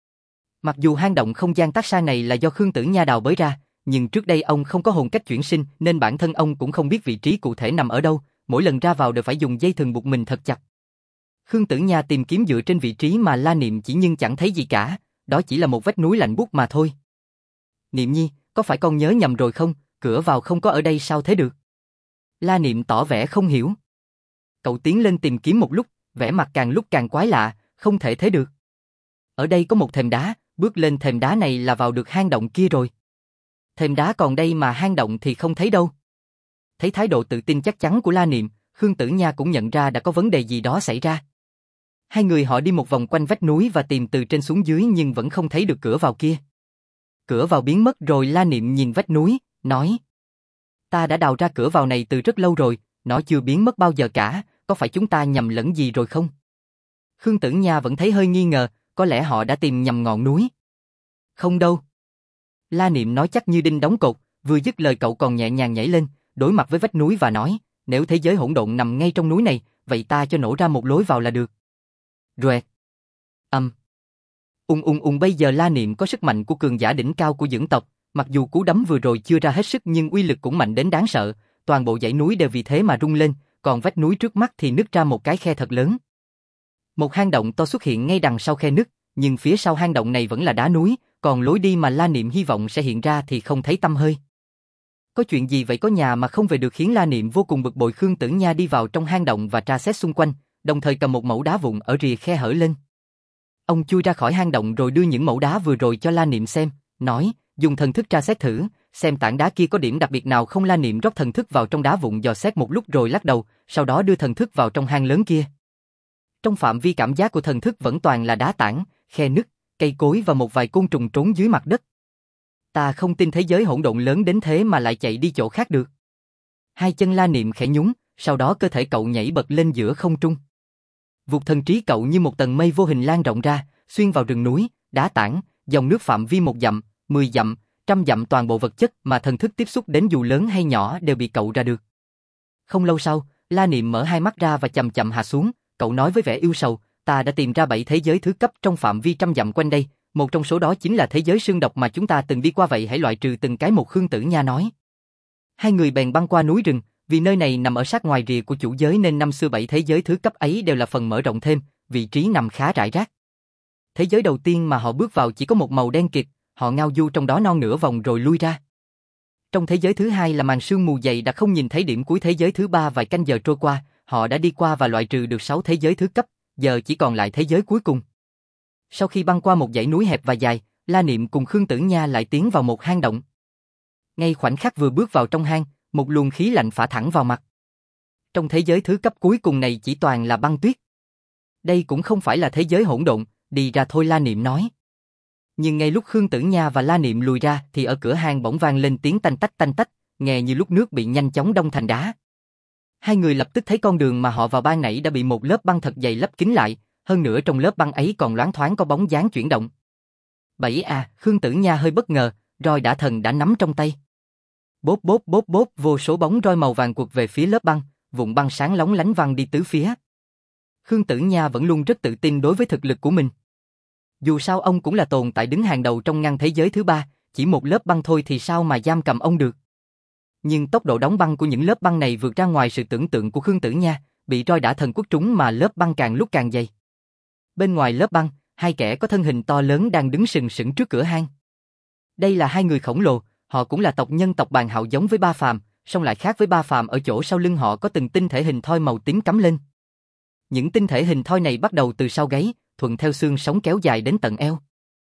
Mặc dù hang động không gian Tắc Sang này là do Khương Tử Nha đào bới ra, nhưng trước đây ông không có hồn cách chuyển sinh nên bản thân ông cũng không biết vị trí cụ thể nằm ở đâu, mỗi lần ra vào đều phải dùng dây thừng buộc mình thật chặt. Khương Tử Nha tìm kiếm dựa trên vị trí mà La Niệm chỉ nhưng chẳng thấy gì cả, đó chỉ là một vách núi lạnh buốt mà thôi. Niệm Nhi, có phải con nhớ nhầm rồi không? Cửa vào không có ở đây sao thế được? La Niệm tỏ vẻ không hiểu. Cậu tiến lên tìm kiếm một lúc, vẻ mặt càng lúc càng quái lạ, không thể thế được. Ở đây có một thềm đá, bước lên thềm đá này là vào được hang động kia rồi. Thềm đá còn đây mà hang động thì không thấy đâu. Thấy thái độ tự tin chắc chắn của La Niệm, Khương Tử Nha cũng nhận ra đã có vấn đề gì đó xảy ra. Hai người họ đi một vòng quanh vách núi và tìm từ trên xuống dưới nhưng vẫn không thấy được cửa vào kia. Cửa vào biến mất rồi. La Niệm nhìn vách núi, nói. Ta đã đào ra cửa vào này từ rất lâu rồi, nó chưa biến mất bao giờ cả, có phải chúng ta nhầm lẫn gì rồi không? Khương Tử Nha vẫn thấy hơi nghi ngờ, có lẽ họ đã tìm nhầm ngọn núi. Không đâu. La Niệm nói chắc như đinh đóng cột, vừa dứt lời cậu còn nhẹ nhàng nhảy lên, đối mặt với vách núi và nói, nếu thế giới hỗn độn nằm ngay trong núi này, vậy ta cho nổ ra một lối vào là được. Roẹt. Bây giờ La Niệm có sức mạnh của cường giả đỉnh cao của dưỡng tộc, mặc dù cú đấm vừa rồi chưa ra hết sức nhưng uy lực cũng mạnh đến đáng sợ, toàn bộ dãy núi đều vì thế mà rung lên, còn vách núi trước mắt thì nứt ra một cái khe thật lớn. Một hang động to xuất hiện ngay đằng sau khe nứt, nhưng phía sau hang động này vẫn là đá núi, còn lối đi mà La Niệm hy vọng sẽ hiện ra thì không thấy tăm hơi. Có chuyện gì vậy, có nhà mà không về được, khiến La Niệm vô cùng bực bội. Khương Tử Nha đi vào trong hang động và tra xét xung quanh, đồng thời cầm một mẩu đá vụn ở rìa khe hở lên. Ông chui ra khỏi hang động rồi đưa những mẩu đá vừa rồi cho La Niệm xem, nói, dùng thần thức tra xét thử, xem tảng đá kia có điểm đặc biệt nào không. La Niệm rót thần thức vào trong đá vụn dò xét một lúc rồi lắc đầu, sau đó đưa thần thức vào trong hang lớn kia. Trong phạm vi cảm giác của thần thức vẫn toàn là đá tảng, khe nứt, cây cối và một vài côn trùng trốn dưới mặt đất. Ta không tin thế giới hỗn độn lớn đến thế mà lại chạy đi chỗ khác được. Hai chân La Niệm khẽ nhún, sau đó cơ thể cậu nhảy bật lên giữa không trung. Vụt thần trí cậu như một tầng mây vô hình lan rộng ra, xuyên vào rừng núi, đá tảng, dòng nước phạm vi 1 dặm, 10 dặm, 100 dặm, toàn bộ vật chất mà thần thức tiếp xúc đến dù lớn hay nhỏ đều bị cậu ra được. Không lâu sau, La Niệm mở hai mắt ra và chậm chậm hạ xuống, cậu nói với vẻ ưu sầu, ta đã tìm ra 7 thế giới thứ cấp trong phạm vi 100 dặm quanh đây, một trong số đó chính là thế giới xương độc mà chúng ta từng đi qua, vậy hãy loại trừ từng cái một. Khương Tử Nha nói. Hai người bèn băng qua núi rừng, vì nơi này nằm ở sát ngoài rìa của chủ giới nên năm xưa 7 thế giới thứ cấp ấy đều là phần mở rộng thêm, vị trí nằm khá rải rác. Thế giới đầu tiên mà họ bước vào chỉ có một màu đen kịt, họ ngao du trong đó non nửa vòng rồi lui ra. Trong thế giới thứ hai là màn sương mù dày đã không nhìn thấy điểm cuối. Thế giới thứ ba vài canh giờ trôi qua, họ đã đi qua và loại trừ được 6 thế giới thứ cấp, giờ chỉ còn lại thế giới cuối cùng. Sau khi băng qua một dãy núi hẹp và dài, La Niệm cùng Khương Tử Nha lại tiến vào một hang động. Ngay khoảnh khắc vừa bước vào trong hang, một luồng khí lạnh phả thẳng vào mặt. Trong thế giới thứ cấp cuối cùng này chỉ toàn là băng tuyết. Đây cũng không phải là thế giới hỗn độn, đi ra thôi, La Niệm nói. Nhưng ngay lúc Khương Tử Nha và La Niệm lùi ra thì ở cửa hang bỗng vang lên tiếng tanh tách, nghe như lúc nước bị nhanh chóng đông thành đá. Hai người lập tức thấy con đường mà họ vào ban nãy đã bị một lớp băng thật dày lấp kín lại, hơn nữa trong lớp băng ấy còn loáng thoáng có bóng dáng chuyển động. Khương Tử Nha hơi bất ngờ, roi đả thần đã nắm trong tay. Bốp bốp bốp bốp, vô số bóng roi màu vàng quật về phía lớp băng, vụn băng sáng lóng lánh văng đi tứ phía. Khương Tử Nha vẫn luôn rất tự tin đối với thực lực của mình. Dù sao ông cũng là tồn tại đứng hàng đầu trong ngăn thế giới thứ ba, chỉ một lớp băng thôi thì sao mà giam cầm ông được. Nhưng tốc độ đóng băng của những lớp băng này vượt ra ngoài sự tưởng tượng của Khương Tử Nha, bị roi đả thần quất trúng mà lớp băng càng lúc càng dày. Bên ngoài lớp băng, hai kẻ có thân hình to lớn đang đứng sừng sững trước cửa hang. Đây là hai người khổng lồ, họ cũng là tộc nhân tộc Bàn Hạo, giống với Ba Phàm, song lại khác với Ba Phàm ở chỗ sau lưng họ có từng tinh thể hình thoi màu tím cắm lên. Những tinh thể hình thoi này bắt đầu từ sau gáy, thuận theo xương sống kéo dài đến tận eo.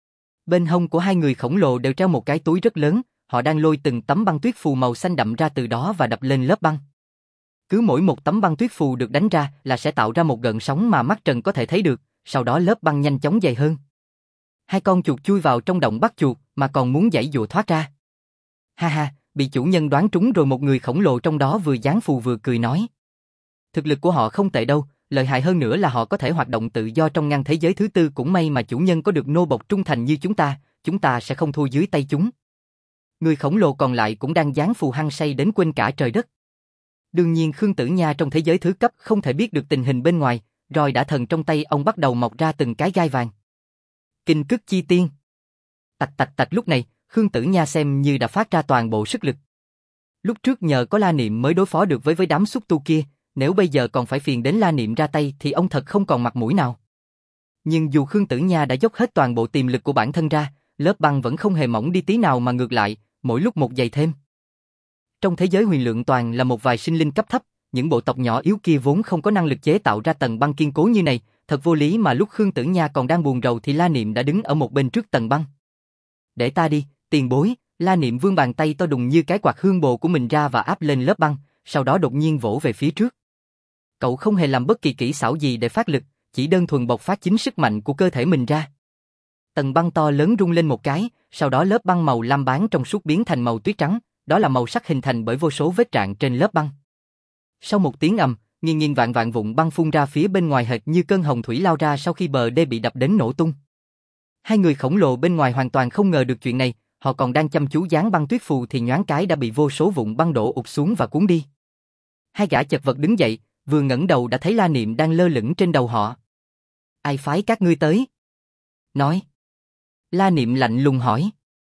Bên hông của hai người khổng lồ đều treo một cái túi rất lớn, họ đang lôi từng tấm băng tuyết phù màu xanh đậm ra từ đó và đập lên lớp băng. Cứ mỗi một tấm băng tuyết phù được đánh ra là sẽ tạo ra một gợn sóng mà mắt trần có thể thấy được, sau đó lớp băng nhanh chóng dày hơn. Hai con chuột chui vào trong động bắt chuột mà còn muốn giãy giụa thoát ra. Ha ha, bị chủ nhân đoán trúng rồi, một người khổng lồ trong đó vừa giáng phù vừa cười nói. Thực lực của họ không tệ đâu, lợi hại hơn nữa là họ có thể hoạt động tự do trong ngăn thế giới thứ tư, cũng may mà chủ nhân có được nô bộc trung thành như chúng ta sẽ không thua dưới tay chúng. Người khổng lồ còn lại cũng đang giáng phù hăng say đến quên cả trời đất. Đương nhiên Khương Tử Nha trong thế giới thứ cấp không thể biết được tình hình bên ngoài, roi đả thần trong tay ông bắt đầu mọc ra từng cái gai vàng. Kinh cức chi tiên. Tạch, lúc này, Khương Tử Nha xem như đã phát ra toàn bộ sức lực. Lúc trước nhờ có La Niệm mới đối phó được với đám xúc tu kia, nếu bây giờ còn phải phiền đến La Niệm ra tay thì ông thật không còn mặt mũi nào. Nhưng dù Khương Tử Nha đã dốc hết toàn bộ tiềm lực của bản thân ra, lớp băng vẫn không hề mỏng đi tí nào mà ngược lại, mỗi lúc một dày thêm. Trong thế giới huyền lượng toàn là một vài sinh linh cấp thấp, những bộ tộc nhỏ yếu kia vốn không có năng lực chế tạo ra tầng băng kiên cố như này, thật vô lý mà lúc Khương Tử Nha còn đang buồn rầu thì La Niệm đã đứng ở một bên trước tầng băng. Để ta đi, tiền bối. La Niệm vươn bàn tay to đùng như cái quạt hương bồ của mình ra và áp lên lớp băng, sau đó đột nhiên vỗ về phía trước. Cậu không hề làm bất kỳ kỹ xảo gì để phát lực, chỉ đơn thuần bộc phát chính sức mạnh của cơ thể mình ra. Tầng băng to lớn rung lên một cái, sau đó lớp băng màu lam báng trong suốt biến thành màu tuyết trắng, đó là màu sắc hình thành bởi vô số vết rạn trên lớp băng. Sau một tiếng ầm, nghìn vạn vụn băng phun ra phía bên ngoài hệt như cơn hồng thủy lao ra sau khi bờ đê bị đập đến nổ tung. Hai người khổng lồ bên ngoài hoàn toàn không ngờ được chuyện này, họ còn đang chăm chú dán băng tuyết phù thì nhoáng cái đã bị vô số vụn băng đổ ụp xuống và cuốn đi. Hai gã chật vật đứng dậy, vừa ngẩng đầu đã thấy La Niệm đang lơ lửng trên đầu họ. Ai phái các ngươi tới? Nói. La Niệm lạnh lùng hỏi.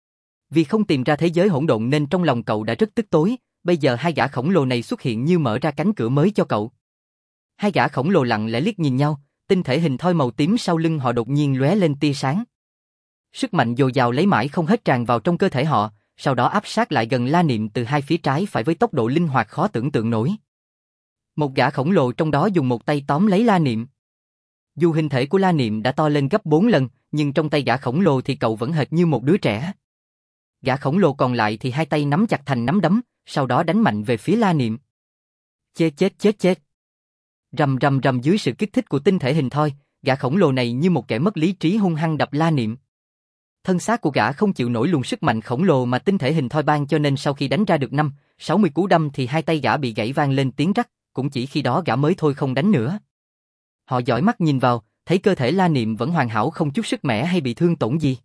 Vì không tìm ra thế giới hỗn độn nên trong lòng cậu đã rất tức tối, bây giờ hai gã khổng lồ này xuất hiện như mở ra cánh cửa mới cho cậu. Hai gã khổng lồ lặng lẽ liếc nhìn nhau, tinh thể hình thoi màu tím sau lưng họ đột nhiên lóe lên tia sáng. Sức mạnh dồi dào lấy mãi không hết tràn vào trong cơ thể họ, sau đó áp sát lại gần La Niệm từ hai phía trái phải với tốc độ linh hoạt khó tưởng tượng nổi. Một gã khổng lồ trong đó dùng một tay tóm lấy La Niệm. Dù hình thể của La Niệm đã to lên gấp 4 lần, nhưng trong tay gã khổng lồ thì cậu vẫn hệt như một đứa trẻ. Gã khổng lồ còn lại thì hai tay nắm chặt thành nắm đấm, sau đó đánh mạnh về phía La Niệm. Chết chết chết chết. Rầm rầm rầm dưới sự kích thích của tinh thể hình thoi, gã khổng lồ này như một kẻ mất lý trí hung hăng đập La Niệm. Thân xác của gã không chịu nổi luồng sức mạnh khổng lồ mà tinh thể hình thoi ban cho nên sau khi đánh ra được 5-60 cú đâm thì hai tay gã bị gãy vang lên tiếng rắc, cũng chỉ khi đó gã mới thôi không đánh nữa. Họ dõi mắt nhìn vào, thấy cơ thể La Niệm vẫn hoàn hảo không chút sức mẻ hay bị thương tổn gì.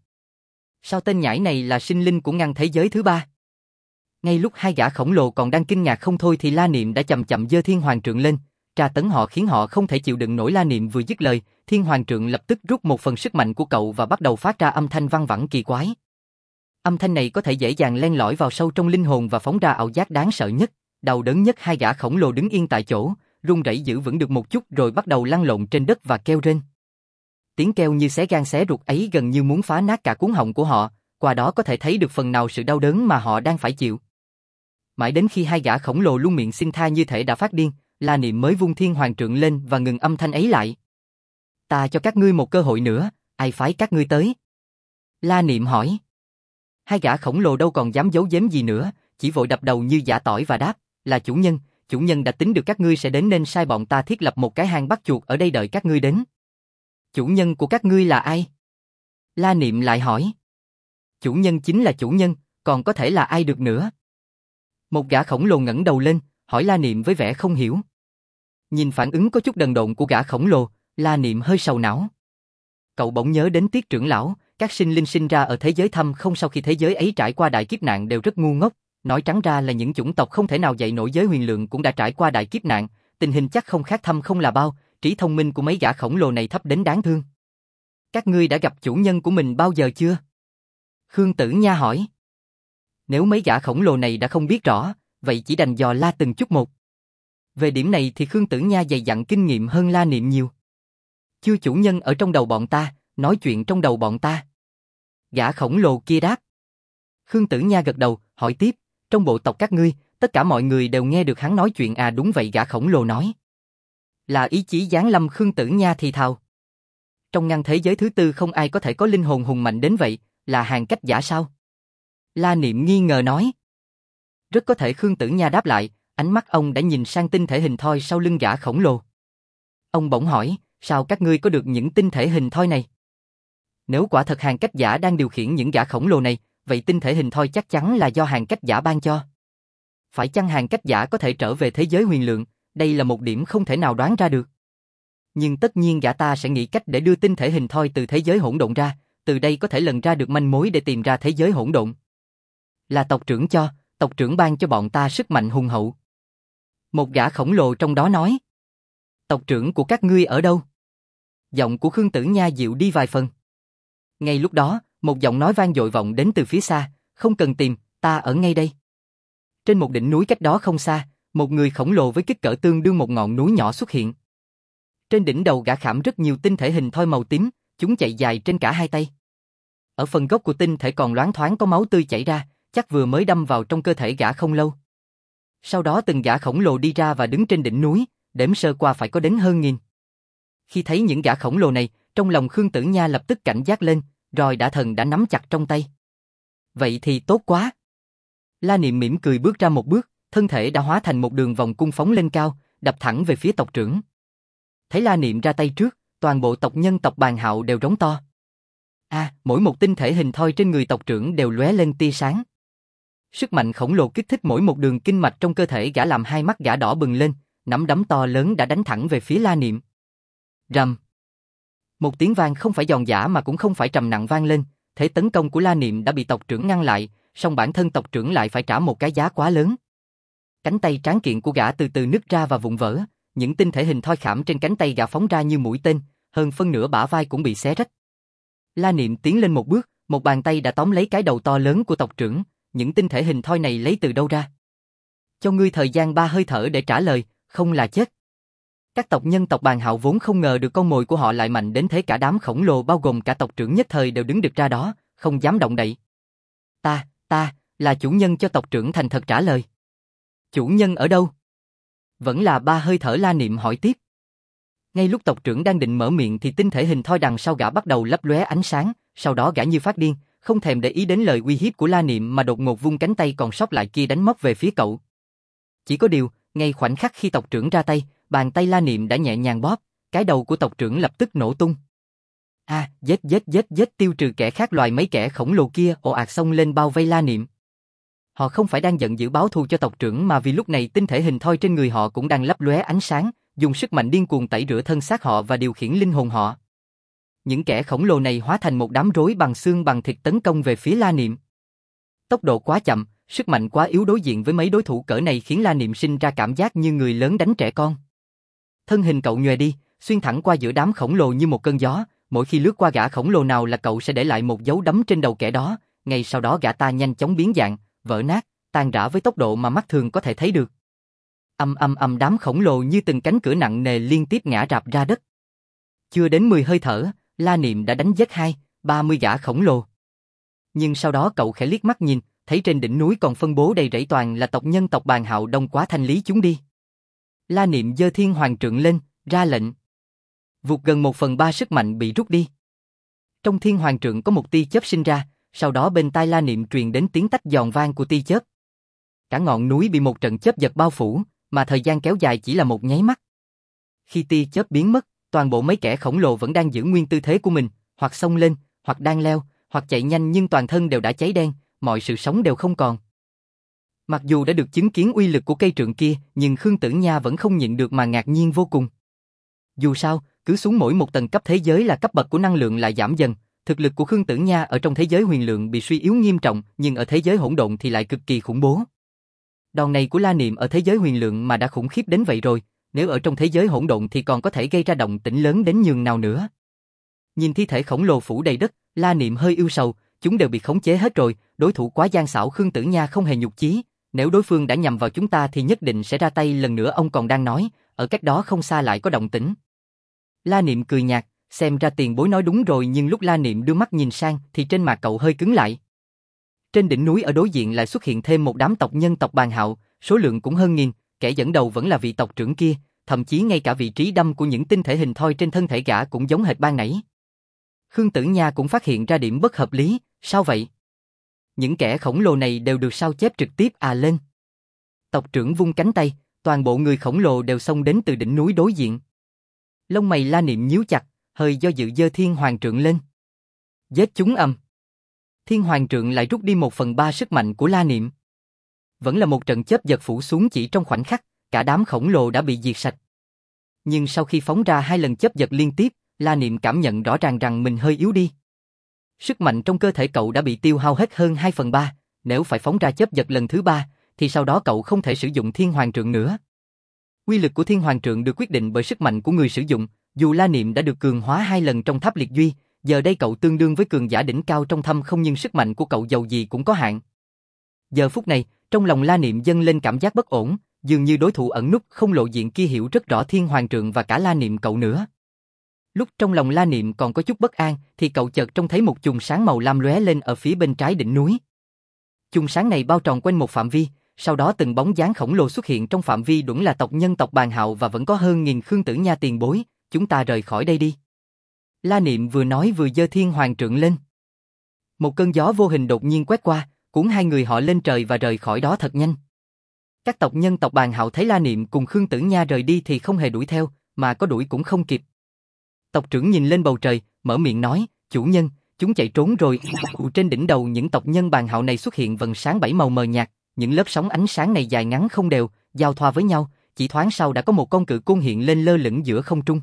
Sao tên nhãi này là sinh linh của ngăn thế giới thứ ba? Ngay lúc hai gã khổng lồ còn đang kinh ngạc không thôi thì La Niệm đã chậm chậm giơ Thiên Hoàng Trượng lên, tra tấn họ khiến họ không thể chịu đựng nổi. La Niệm vừa dứt lời, Thiên Hoàng Trượng lập tức rút một phần sức mạnh của cậu và bắt đầu phát ra âm thanh văng vẳng kỳ quái. Âm thanh này có thể dễ dàng len lỏi vào sâu trong linh hồn và phóng ra ảo giác đáng sợ nhất. Đau đớn nhất, hai gã khổng lồ đứng yên tại chỗ, run rẩy giữ vững được một chút rồi bắt đầu lăn lộn trên đất và kêu rên. Tiếng kêu như xé gan xé ruột ấy gần như muốn phá nát cả cuống họng của họ, qua đó có thể thấy được phần nào sự đau đớn mà họ đang phải chịu. Mãi đến khi hai gã khổng lồ luôn miệng xin tha như thể đã phát điên, La Niệm mới vung Thiên Hoàng Trượng lên và ngừng âm thanh ấy lại. Ta cho các ngươi một cơ hội nữa, ai phái các ngươi tới? La Niệm hỏi. Hai gã khổng lồ đâu còn dám giấu giếm gì nữa, chỉ vội đập đầu như giã tỏi và đáp, là chủ nhân đã tính được các ngươi sẽ đến nên sai bọn ta thiết lập một cái hang bắt chuột ở đây đợi các ngươi đến. Chủ nhân của các ngươi là ai? La Niệm lại hỏi. Chủ nhân chính là chủ nhân, còn có thể là ai được nữa? Một gã khổng lồ ngẩng đầu lên, hỏi La Niệm với vẻ không hiểu. Nhìn phản ứng có chút đần độn của gã khổng lồ, La Niệm hơi sầu não. Cậu bỗng nhớ đến Tiết trưởng lão, các sinh linh sinh ra ở thế giới thâm không sau khi thế giới ấy trải qua đại kiếp nạn đều rất ngu ngốc, nói trắng ra là những chủng tộc không thể nào dạy nổi giới huyền lượng cũng đã trải qua đại kiếp nạn, tình hình chắc không khác thâm không là bao, trí thông minh của mấy gã khổng lồ này thấp đến đáng thương. Các ngươi đã gặp chủ nhân của mình bao giờ chưa? Khương Tử Nha hỏi. Nếu mấy gã khổng lồ này đã không biết rõ, vậy chỉ đành dò la từng chút một. Về điểm này thì Khương Tử Nha dày dặn kinh nghiệm hơn La Niệm nhiều. Chưa, chủ nhân ở trong đầu bọn ta, nói chuyện trong đầu bọn ta. Gã khổng lồ kia đáp. Khương Tử Nha gật đầu, hỏi tiếp, trong bộ tộc các ngươi, tất cả mọi người đều nghe được hắn nói chuyện à? Đúng vậy, gã khổng lồ nói. Là ý chí giáng lâm. Khương Tử Nha thì thào. Trong ngăn thế giới thứ tư không ai có thể có linh hồn hùng mạnh đến vậy, là hàng cách giả sao? La Niệm nghi ngờ nói. Rất có thể. Khương Tử Nha đáp lại, ánh mắt ông đã nhìn sang tinh thể hình thoi sau lưng gã khổng lồ. Ông bỗng hỏi, sao các ngươi có được những tinh thể hình thoi này? Nếu quả thật hàng cách giả đang điều khiển những gã khổng lồ này, vậy tinh thể hình thoi chắc chắn là do hàng cách giả ban cho. Phải chăng hàng cách giả có thể trở về thế giới huyền lượng? Đây là một điểm không thể nào đoán ra được. Nhưng tất nhiên gã ta sẽ nghĩ cách để đưa tinh thể hình thoi từ thế giới hỗn độn ra, từ đây có thể lần ra được manh mối để tìm ra thế giới hỗn độn. Là tộc trưởng cho, tộc trưởng ban cho bọn ta sức mạnh hùng hậu. Một gã khổng lồ trong đó nói. Tộc trưởng của các ngươi ở đâu? Giọng của Khương Tử Nha dịu đi vài phần. Ngay lúc đó, một giọng nói vang dội vọng đến từ phía xa, không cần tìm, ta ở ngay đây. Trên một đỉnh núi cách đó không xa, một người khổng lồ với kích cỡ tương đương một ngọn núi nhỏ xuất hiện. Trên đỉnh đầu gã khảm rất nhiều tinh thể hình thoi màu tím, chúng chạy dài trên cả hai tay. Ở phần gốc của tinh thể còn loáng thoáng có máu tươi chảy ra, chắc vừa mới đâm vào trong cơ thể gã không lâu. Sau đó từng gã khổng lồ đi ra và đứng trên đỉnh núi, đếm sơ qua phải có đến hơn 1000. Khi thấy những gã khổng lồ này, trong lòng Khương Tử Nha lập tức cảnh giác lên, roi đã thần đã nắm chặt trong tay. Vậy thì tốt quá. La Niệm mỉm cười bước ra một bước, thân thể đã hóa thành một đường vòng cung phóng lên cao, đập thẳng về phía tộc trưởng. Thấy La Niệm ra tay trước, toàn bộ tộc nhân tộc Bàn Hạo đều rống to. Mỗi một tinh thể hình thoi trên người tộc trưởng đều lóe lên tia sáng. Sức mạnh khổng lồ kích thích mỗi một đường kinh mạch trong cơ thể gã làm hai mắt gã đỏ bừng lên, nắm đấm to lớn đã đánh thẳng về phía La Niệm. Rầm. Một tiếng vang không phải giòn giã mà cũng không phải trầm nặng vang lên, thế tấn công của La Niệm đã bị tộc trưởng ngăn lại, song bản thân tộc trưởng lại phải trả một cái giá quá lớn. Cánh tay tráng kiện của gã từ từ nứt ra và vụn vỡ, những tinh thể hình thoi khảm trên cánh tay gã phóng ra như mũi tên, hơn phân nửa bả vai cũng bị xé rách. La Niệm tiến lên một bước, một bàn tay đã tóm lấy cái đầu to lớn của tộc trưởng, những tinh thể hình thoi này lấy từ đâu ra? Cho ngươi thời gian 3 hơi thở để trả lời, không là chết. Các tộc nhân tộc Bàn Hạo vốn không ngờ được con mồi của họ lại mạnh đến thế, cả đám khổng lồ bao gồm cả tộc trưởng nhất thời đều đứng được ra đó, không dám động đậy. Ta, là chủ nhân, cho tộc trưởng thành thật trả lời. Chủ nhân ở đâu? Vẫn là 3 hơi thở. La Niệm hỏi tiếp. Ngay lúc tộc trưởng đang định mở miệng thì tinh thể hình thoi đằng sau gã bắt đầu lấp lóe ánh sáng, sau đó gã như phát điên, không thèm để ý đến lời uy hiếp của La Niệm mà đột ngột vung cánh tay còn sót lại kia đánh móc về phía cậu. Chỉ có điều, ngay khoảnh khắc khi tộc trưởng ra tay, bàn tay La Niệm đã nhẹ nhàng bóp, cái đầu của tộc trưởng lập tức nổ tung. Giết, tiêu trừ kẻ khác loài mấy kẻ khổng lồ kia ồ ạt xông lên bao vây La Niệm. Họ không phải đang giận dữ báo thù cho tộc trưởng mà vì lúc này tinh thể hình thoi trên người họ cũng đang lấp lóe ánh sáng, dùng sức mạnh điên cuồng tẩy rửa thân xác họ và điều khiển linh hồn họ. Những kẻ khổng lồ này hóa thành một đám rối bằng xương bằng thịt tấn công về phía La Niệm. Tốc độ quá chậm, sức mạnh quá yếu đối diện với mấy đối thủ cỡ này khiến La Niệm sinh ra cảm giác như người lớn đánh trẻ con. Thân hình cậu nhòe đi, xuyên thẳng qua giữa đám khổng lồ như một cơn gió, mỗi khi lướt qua gã khổng lồ nào là cậu sẽ để lại một dấu đấm trên đầu kẻ đó, ngay sau đó gã ta nhanh chóng biến dạng, vỡ nát, tan rã với tốc độ mà mắt thường có thể thấy được. Đám khổng lồ như từng cánh cửa nặng nề liên tiếp ngã rạp ra đất. Chưa đến 10 hơi thở, La Niệm đã đánh giết 20-30 gã khổng lồ. Nhưng sau đó cậu khẽ liếc mắt nhìn, thấy trên đỉnh núi còn phân bố đầy rẫy toàn là tộc nhân tộc Bàn Hạo đông quá thanh lý chúng đi. La Niệm giơ Thiên Hoàng trượng lên, ra lệnh. Vụt gần 1/3 sức mạnh bị rút đi. Trong Thiên Hoàng trượng có một tia chớp sinh ra, sau đó bên tai La Niệm truyền đến tiếng tách giòn vang của tia chớp. Cả ngọn núi bị một trận chớp giật bao phủ, mà thời gian kéo dài chỉ là một nháy mắt. Khi tia chớp biến mất, toàn bộ mấy kẻ khổng lồ vẫn đang giữ nguyên tư thế của mình, hoặc xông lên, hoặc đang leo, hoặc chạy nhanh nhưng toàn thân đều đã cháy đen, mọi sự sống đều không còn. Mặc dù đã được chứng kiến uy lực của cây trượng kia, nhưng Khương Tử Nha vẫn không nhịn được mà ngạc nhiên vô cùng. Dù sao, cứ xuống mỗi một tầng cấp thế giới là cấp bậc của năng lượng lại giảm dần, thực lực của Khương Tử Nha ở trong thế giới huyền lượng bị suy yếu nghiêm trọng, nhưng ở thế giới hỗn độn thì lại cực kỳ khủng bố. Đòn này của La Niệm ở thế giới huyền lượng mà đã khủng khiếp đến vậy rồi, nếu ở trong thế giới hỗn độn thì còn có thể gây ra động tĩnh lớn đến nhường nào nữa. Nhìn thi thể khổng lồ phủ đầy đất, La Niệm hơi ưu sầu, chúng đều bị khống chế hết rồi, đối thủ quá gian xảo Khương Tử Nha không hề nhục chí, nếu đối phương đã nhằm vào chúng ta thì nhất định sẽ ra tay lần nữa. Ông còn đang nói, ở cách đó không xa lại có động tĩnh. La Niệm cười nhạt, xem ra tiền bối nói đúng rồi, nhưng lúc La Niệm đưa mắt nhìn sang thì trên mặt cậu hơi cứng lại. Trên đỉnh núi ở đối diện lại xuất hiện thêm một đám tộc nhân tộc Bàn Hạo, số lượng cũng hơn nghìn, kẻ dẫn đầu vẫn là vị tộc trưởng kia, thậm chí ngay cả vị trí đâm của những tinh thể hình thoi trên thân thể gã cũng giống hệt ban nãy. Khương Tử Nha cũng phát hiện ra điểm bất hợp lý, sao vậy? Những kẻ khổng lồ này đều được sao chép trực tiếp lên. Tộc trưởng vung cánh tay, toàn bộ người khổng lồ đều xông đến từ đỉnh núi đối diện. Lông mày La Niệm nhíu chặt, hơi do dự giơ Thiên Hoàng trượng lên. Giết chúng ầm. Thiên Hoàng trượng lại rút đi 1/3 sức mạnh của La Niệm. Vẫn là một trận chớp giật phủ xuống chỉ trong khoảnh khắc, cả đám khổng lồ đã bị diệt sạch. Nhưng sau khi phóng ra 2 lần chớp giật liên tiếp, La Niệm cảm nhận rõ ràng rằng mình hơi yếu đi. Sức mạnh trong cơ thể cậu đã bị tiêu hao hết hơn 2/3, nếu phải phóng ra chớp giật lần thứ 3, thì sau đó cậu không thể sử dụng Thiên Hoàng trượng nữa. Quy lực của Thiên Hoàng trượng được quyết định bởi sức mạnh của người sử dụng, dù La Niệm đã được cường hóa 2 lần trong tháp liệt duy, giờ đây cậu tương đương với cường giả đỉnh cao trong thâm không, nhưng sức mạnh của cậu dầu gì cũng có hạn. Giờ phút này, trong lòng La Niệm dâng lên cảm giác bất ổn, dường như đối thủ ẩn núp không lộ diện kia hiểu rất rõ Thiên Hoàng trượng và cả La Niệm cậu nữa. Lúc trong lòng La Niệm còn có chút bất an, thì cậu chợt trông thấy một chùm sáng màu lam lóe lên ở phía bên trái đỉnh núi. Chùm sáng này bao tròn quanh một phạm vi, sau đó từng bóng dáng khổng lồ xuất hiện trong phạm vi, đúng là tộc nhân tộc Bàn Hạo và vẫn có hơn nghìn Khương Tử Nha tiền bối, chúng ta rời khỏi đây đi. La Niệm vừa nói vừa giơ Thiên Hoàng trượng lên. Một cơn gió vô hình đột nhiên quét qua, cuốn hai người họ lên trời và rời khỏi đó thật nhanh. Các tộc nhân tộc Bàn Hạo thấy La Niệm cùng Khương Tử Nha rời đi thì không hề đuổi theo, mà có đuổi cũng không kịp. Tộc trưởng nhìn lên bầu trời, mở miệng nói, chủ nhân, chúng chạy trốn rồi. Trên đỉnh đầu những tộc nhân Bàn Hạo này xuất hiện vầng sáng 7 màu mờ nhạt, những lớp sóng ánh sáng này dài ngắn không đều, giao thoa với nhau, chỉ thoáng sau đã có một con cự côn hiện lên lơ lửng giữa không trung.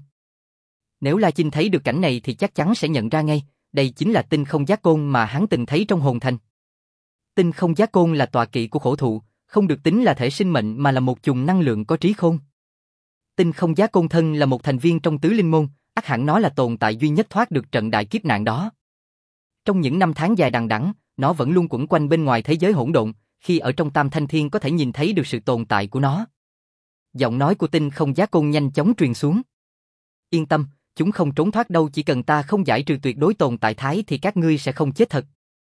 Nếu La Chinh thấy được cảnh này thì chắc chắn sẽ nhận ra ngay, đây chính là tinh không giác côn mà hắn từng thấy trong hồn thành. Tinh không giác côn là tọa kỵ của khổ thụ, không được tính là thể sinh mệnh mà là một chùm năng lượng có trí khôn. Tinh không giác côn thân là một thành viên trong tứ linh môn, ắt hẳn nó là tồn tại duy nhất thoát được trận đại kiếp nạn đó. Trong những năm tháng dài đằng đẵng, nó vẫn luôn quẩn quanh bên ngoài thế giới hỗn độn, khi ở trong Tam Thanh Thiên có thể nhìn thấy được sự tồn tại của nó. Giọng nói của tinh không giác côn nhanh chóng truyền xuống. Yên tâm, chúng không trốn thoát đâu, chỉ cần ta không giải trừ tuyệt đối tồn tại thái thì các ngươi sẽ không chết thật.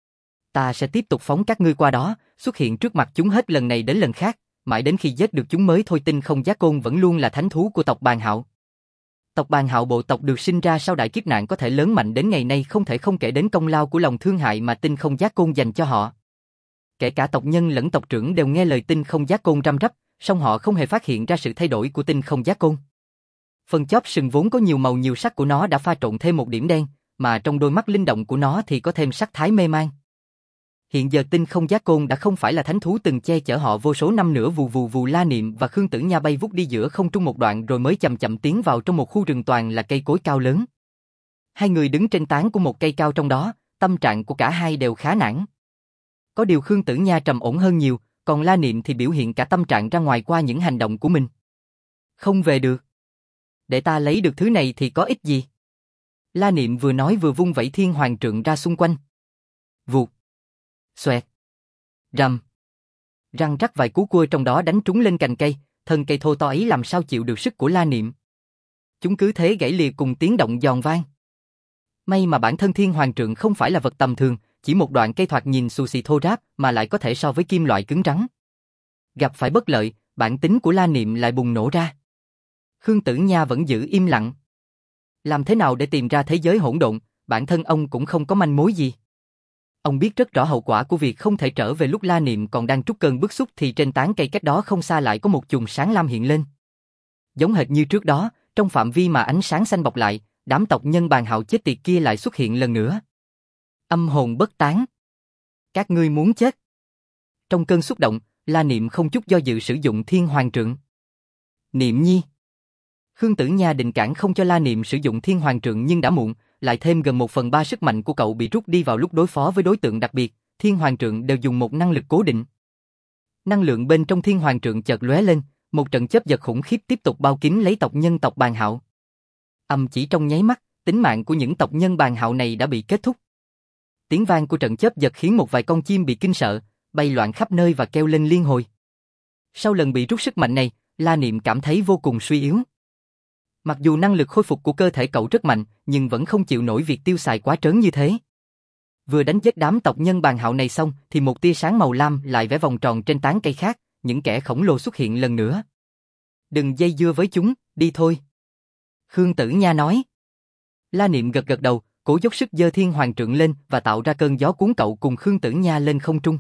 Ta sẽ tiếp tục phóng các ngươi qua đó, xuất hiện trước mặt chúng hết lần này đến lần khác, mãi đến khi giết được chúng mới thôi. Tinh không giác côn vẫn luôn là thánh thú của tộc Bàn Hạo. Tộc Bàn Hạo bộ tộc được sinh ra sau đại kiếp nạn có thể lớn mạnh đến ngày nay không thể không kể đến công lao của lòng thương hại mà Tinh Không Giác Côn dành cho họ. Kể cả tộc nhân lẫn tộc trưởng đều nghe lời Tinh Không Giác Côn răm rắp, song họ không hề phát hiện ra sự thay đổi của Tinh Không Giác Côn. Phần chóp sừng vốn có nhiều màu nhiều sắc của nó đã pha trộn thêm một điểm đen, mà trong đôi mắt linh động của nó thì có thêm sắc thái mê man. Hiện giờ Tinh Không Giác Côn đã không phải là thánh thú từng che chở họ vô số năm nữa. Vù vù vù, La Niệm và Khương Tử Nha bay vút đi giữa không trung một đoạn rồi mới chậm chậm tiến vào trong một khu rừng toàn là cây cối cao lớn. Hai người đứng trên tán của một cây cao trong đó, tâm trạng của cả hai đều khá nản. Có điều Khương Tử Nha trầm ổn hơn nhiều, còn La Niệm thì biểu hiện cả tâm trạng ra ngoài qua những hành động của mình. Không về được. Để ta lấy được thứ này thì có ích gì? La Niệm vừa nói vừa vung vẩy thiên hoàng trượng ra xung quanh. Vụt. Xoẹt. Rầm. Răng rắc vài cú cua trong đó đánh trúng lên cành cây, thân cây thô to ấy làm sao chịu được sức của La Niệm. Chúng cứ thế gãy lìa cùng tiếng động giòn vang. May mà bản thân thiên hoàng trượng không phải là vật tầm thường, chỉ một đoạn cây thoạt nhìn xù xì thô ráp mà lại có thể so với kim loại cứng rắn. Gặp phải bất lợi, bản tính của La Niệm lại bùng nổ ra. Khương Tử Nha vẫn giữ im lặng. Làm thế nào để tìm ra thế giới hỗn độn, bản thân ông cũng không có manh mối gì. Ông biết rất rõ hậu quả của việc không thể trở về. Lúc La Niệm còn đang trút cơn bức xúc thì trên tán cây cách đó không xa lại có một chùm sáng lam hiện lên. Giống hệt như trước đó, trong phạm vi mà ánh sáng xanh bọc lại, đám tộc nhân Bàn Hạo chết tiệt kia lại xuất hiện lần nữa. Âm hồn bất tán. Các ngươi muốn chết. Trong cơn xúc động, La Niệm không chút do dự sử dụng thiên hoàng trượng. Niệm nhi. Khương Tử Nha định cản không cho La Niệm sử dụng thiên hoàng trượng nhưng đã muộn, lại thêm gần 1/3 sức mạnh của cậu bị rút đi vào lúc đối phó với đối tượng đặc biệt, thiên hoàng trượng đều dùng một năng lực cố định. Năng lượng bên trong thiên hoàng trượng chợt lóe lên, một trận chớp giật khủng khiếp tiếp tục bao kín lấy tộc nhân tộc Bàn Hạo. Chỉ trong nháy mắt, tính mạng của những tộc nhân Bàn Hạo này đã bị kết thúc. Tiếng vang của trận chớp giật khiến một vài con chim bị kinh sợ, bay loạn khắp nơi và kêu lên liên hồi. Sau lần bị rút sức mạnh này, La Niệm cảm thấy vô cùng suy yếu. Mặc dù năng lực khôi phục của cơ thể cậu rất mạnh, nhưng vẫn không chịu nổi việc tiêu xài quá trớn như thế. Vừa đánh chết đám tộc nhân Bàn Hạo này xong, thì một tia sáng màu lam lại vẽ vòng tròn trên tán cây khác, những kẻ khổng lồ xuất hiện lần nữa. Đừng dây dưa với chúng, đi thôi. Khương Tử Nha nói. La Niệm gật gật đầu, cố dốc sức giơ thiên hoàng trượng lên và tạo ra cơn gió cuốn cậu cùng Khương Tử Nha lên không trung.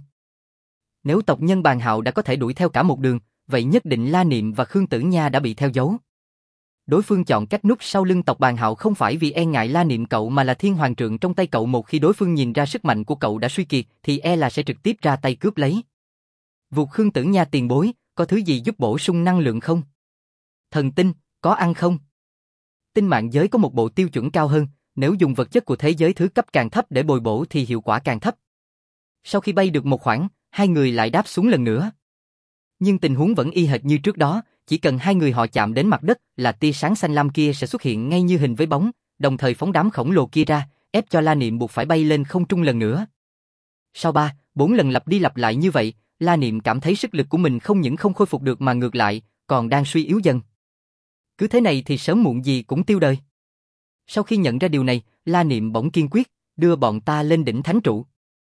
Nếu tộc nhân Bàn Hạo đã có thể đuổi theo cả một đường, vậy nhất định La Niệm và Khương Tử Nha đã bị theo dấu. Đối phương chọn cách núp sau lưng tộc Bàn Hạo không phải vì e ngại La Niệm cậu mà là thiên hoàng trượng trong tay cậu. Một khi đối phương nhìn ra sức mạnh của cậu đã suy kiệt thì e là sẽ trực tiếp ra tay cướp lấy. Vụt. Khương Tử Nha tiền bối, có thứ gì giúp bổ sung năng lượng không? Thần tinh, có ăn không? Tinh mạng giới có một bộ tiêu chuẩn cao hơn, nếu dùng vật chất của thế giới thứ cấp càng thấp để bồi bổ thì hiệu quả càng thấp. Sau khi bay được một khoảng, hai người lại đáp xuống lần nữa. Nhưng tình huống vẫn y hệt như trước đó, chỉ cần hai người họ chạm đến mặt đất là tia sáng xanh lam kia sẽ xuất hiện ngay như hình với bóng, đồng thời phóng đám khổng lồ kia ra, ép cho La Niệm buộc phải bay lên không trung lần nữa. Sau 3-4 lần lặp đi lặp lại như vậy, La Niệm cảm thấy sức lực của mình không những không khôi phục được mà ngược lại, còn đang suy yếu dần. Cứ thế này thì sớm muộn gì cũng tiêu đời. Sau khi nhận ra điều này, La Niệm bỗng kiên quyết, đưa bọn ta lên đỉnh thánh trụ.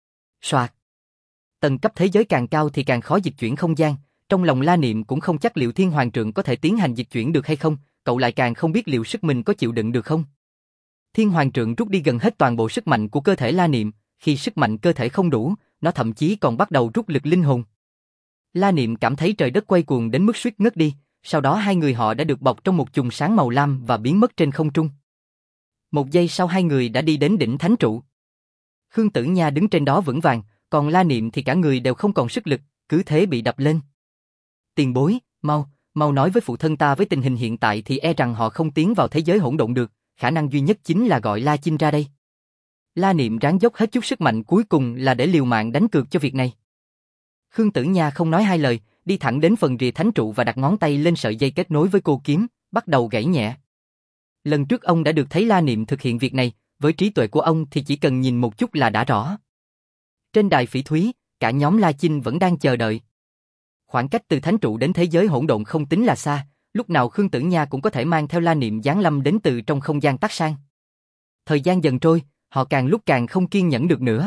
Soạt. Tầng cấp thế giới càng cao thì càng khó dịch chuyển không gian, trong lòng La Niệm cũng không chắc liệu thiên hoàng trượng có thể tiến hành dịch chuyển được hay không, cậu lại càng không biết liệu sức mình có chịu đựng được không. Thiên hoàng trượng rút đi gần hết toàn bộ sức mạnh của cơ thể La Niệm, khi sức mạnh cơ thể không đủ, nó thậm chí còn bắt đầu rút lực linh hồn. La Niệm cảm thấy trời đất quay cuồng đến mức suýt ngất đi, sau đó hai người họ đã được bọc trong một chùm sáng màu lam và biến mất trên không trung. Một giây sau hai người đã đi đến đỉnh thánh trụ. Khương Tử Nha đứng trên đó vững vàng, còn La Niệm thì cả người đều không còn sức lực, cứ thế bị đập lên. Tiền bối, mau nói với phụ thân ta với tình hình hiện tại thì e rằng họ không tiến vào thế giới hỗn độn được, khả năng duy nhất chính là gọi La Chinh ra đây. La Niệm ráng dốc hết chút sức mạnh cuối cùng là để liều mạng đánh cược cho việc này. Khương Tử Nha không nói hai lời, đi thẳng đến phần rìa thánh trụ và đặt ngón tay lên sợi dây kết nối với cô kiếm, bắt đầu gảy nhẹ. Lần trước ông đã được thấy La Niệm thực hiện việc này, với trí tuệ của ông thì chỉ cần nhìn một chút là đã rõ. Trên đài phỉ thúy, cả nhóm La Chinh vẫn đang chờ đợi. Khoảng cách từ thánh trụ đến thế giới hỗn độn không tính là xa, lúc nào Khương Tử Nha cũng có thể mang theo La Niệm giáng lâm đến từ trong không gian tắc sang. Thời gian dần trôi, họ càng lúc càng không kiên nhẫn được nữa.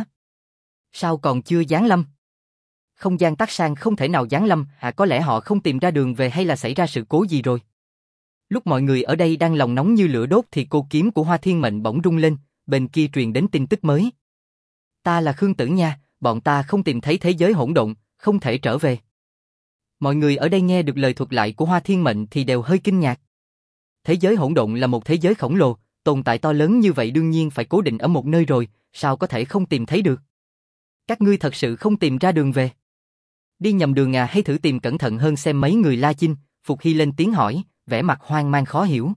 Sao còn chưa giáng lâm? Không gian tắc sang không thể nào giáng lâm, có lẽ họ không tìm ra đường về hay là xảy ra sự cố gì rồi. Lúc mọi người ở đây đang lòng nóng như lửa đốt thì cô kiếm của Hoa Thiên Mệnh bỗng rung lên, bên kia truyền đến tin tức mới. Ta là Khương Tử Nha, bọn ta không tìm thấy thế giới hỗn độn, không thể trở về. Mọi người ở đây nghe được lời thuật lại của Hoa Thiên Mệnh thì đều hơi kinh ngạc. Thế giới hỗn độn là một thế giới khổng lồ, tồn tại to lớn như vậy đương nhiên phải cố định ở một nơi rồi, sao có thể không tìm thấy được? Các ngươi thật sự không tìm ra đường về? Đi nhầm đường à, hay thử tìm cẩn thận hơn xem mấy người La Chinh, Phục Hy lên tiếng hỏi, vẻ mặt hoang mang khó hiểu.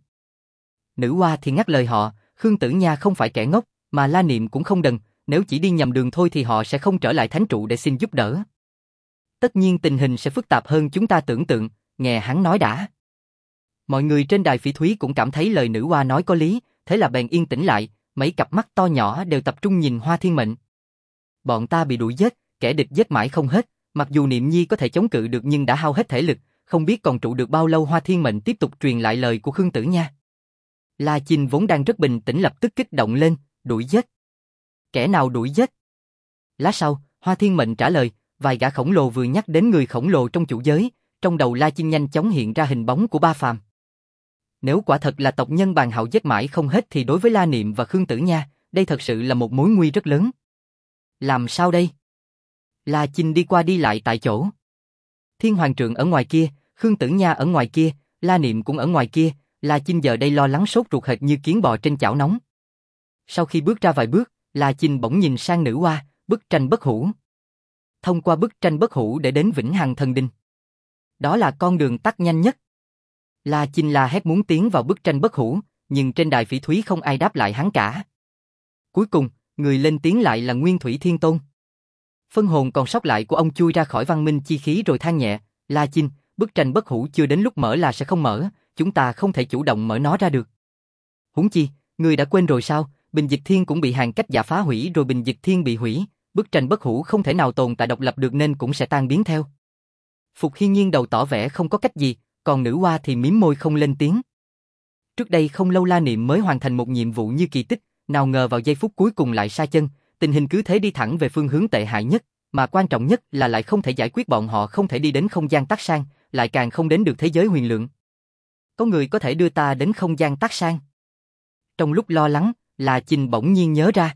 Nữ hoa thì ngắt lời họ, Khương Tử Nha không phải kẻ ngốc, mà La Niệm cũng không đần, nếu chỉ đi nhầm đường thôi thì họ sẽ không trở lại thánh trụ để xin giúp đỡ. Tất nhiên tình hình sẽ phức tạp hơn chúng ta tưởng tượng, nghe hắn nói đã. Mọi người trên đài phỉ thúy cũng cảm thấy lời nữ hoa nói có lý, thế là bèn yên tĩnh lại, mấy cặp mắt to nhỏ đều tập trung nhìn Hoa Thiên Mệnh. Bọn ta bị đuổi giết, kẻ địch giết mãi không hết, mặc dù Niệm Nhi có thể chống cự được nhưng đã hao hết thể lực, không biết còn trụ được bao lâu. Hoa Thiên Mệnh tiếp tục truyền lại lời của Khương Tử Nha. La Chinh vốn đang rất bình tĩnh lập tức kích động lên, đuổi giết. Kẻ nào đuổi giết? Lát sau, Hoa Thiên Mệnh trả lời, vài gã khổng lồ vừa nhắc đến người khổng lồ trong chủ giới, trong đầu La Chinh nhanh chóng hiện ra hình bóng của Ba Phàm. Nếu quả thật là tộc nhân Bàn Hạo giết mãi không hết thì đối với La Niệm và Khương Tử Nha, đây thật sự là một mối nguy rất lớn. Làm sao đây? La Chinh đi qua đi lại tại chỗ. Thiên Hoàng Trượng ở ngoài kia, Khương Tử Nha ở ngoài kia, La Niệm cũng ở ngoài kia, La Chinh giờ đây lo lắng sốt ruột hệt như kiến bò trên chảo nóng. Sau khi bước ra vài bước, La Chinh bỗng nhìn sang nữ hoa, bức tranh bất hủ. Thông qua bức tranh bất hủ để đến Vĩnh Hằng Thần Đình. Đó là con đường tắt nhanh nhất. La Chinh la hét muốn tiến vào bức tranh bất hủ, nhưng trên đài phỉ thúy không ai đáp lại hắn cả. Cuối cùng, người lên tiếng lại là Nguyên Thủy Thiên Tôn. Phân hồn còn sót lại của ông chui ra khỏi văn minh chi khí rồi than nhẹ, La Chinh, bức tranh bất hủ chưa đến lúc mở là sẽ không mở, chúng ta không thể chủ động mở nó ra được. Huống chi, người đã quên rồi sao, Bình Dịch Thiên cũng bị Hàng Cách Giả phá hủy rồi Bình Dịch Thiên bị hủy, bức tranh bất hủ không thể nào tồn tại độc lập được nên cũng sẽ tan biến theo. Phục Hy nghiêng đầu tỏ vẻ không có cách gì, còn nữ hoa thì mím môi không lên tiếng. Trước đây không lâu La Niệm mới hoàn thành một nhiệm vụ như kỳ tích, nào ngờ vào giây phút cuối cùng lại sa chân, tình hình cứ thế đi thẳng về phương hướng tệ hại nhất, mà quan trọng nhất là lại không thể giải quyết, bọn họ không thể đi đến không gian Tắc Sang, lại càng không đến được thế giới huyền lượng. Có người có thể đưa ta đến không gian Tắc Sang. Trong lúc lo lắng, La Chinh bỗng nhiên nhớ ra.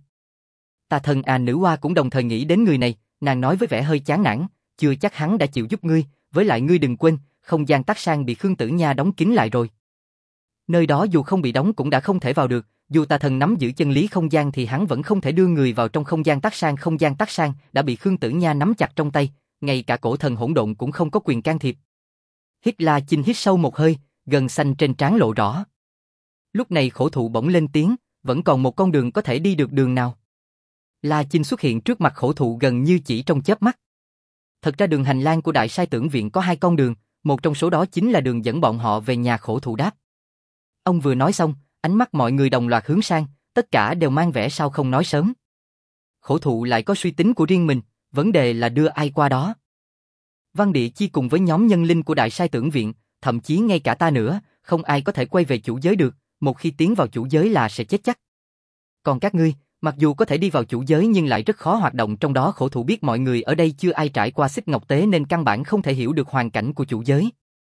Ta thần à, nữ hoa cũng đồng thời nghĩ đến người này, nàng nói với vẻ hơi chán nản, chưa chắc hắn đã chịu giúp ngươi, với lại ngươi đừng quên, không gian Tắc Sang bị Khương Tử Nha đóng kín lại rồi. Nơi đó dù không bị đóng cũng đã không thể vào được, dù ta thần nắm giữ chân lý không gian thì hắn vẫn không thể đưa người vào trong không gian Tắc Sang. Không gian Tắc Sang đã bị Khương Tử Nha nắm chặt trong tay, ngay cả cổ thần hỗn độn cũng không có quyền can thiệp. La Chinh hít sâu một hơi, gân xanh trên trán lộ rõ. Lúc này khổ thụ bỗng lên tiếng, vẫn còn một con đường có thể đi được, đường nào? La Chinh xuất hiện trước mặt khổ thụ gần như chỉ trong chớp mắt. Thật ra đường hành lang của Đại Sai Tưởng Viện có hai con đường, một trong số đó chính là đường dẫn bọn họ về nhà. Khổ thụ đáp. Ông vừa nói xong, ánh mắt mọi người đồng loạt hướng sang, tất cả đều mang vẻ sao không nói sớm. Khổ thụ lại có suy tính của riêng mình, vấn đề là đưa ai qua đó. Văn Địa Chi cùng với nhóm nhân linh của Đại Sai Tưởng Viện, thậm chí ngay cả ta nữa, không ai có thể quay về chủ giới được, một khi tiến vào chủ giới là sẽ chết chắc. Còn các ngươi, mặc dù có thể đi vào chủ giới nhưng lại rất khó hoạt động trong đó. Khổ thụ biết mọi người ở đây chưa ai trải qua Xích Ngọc Tế nên căn bản không thể hiểu được hoàn cảnh của chủ giới.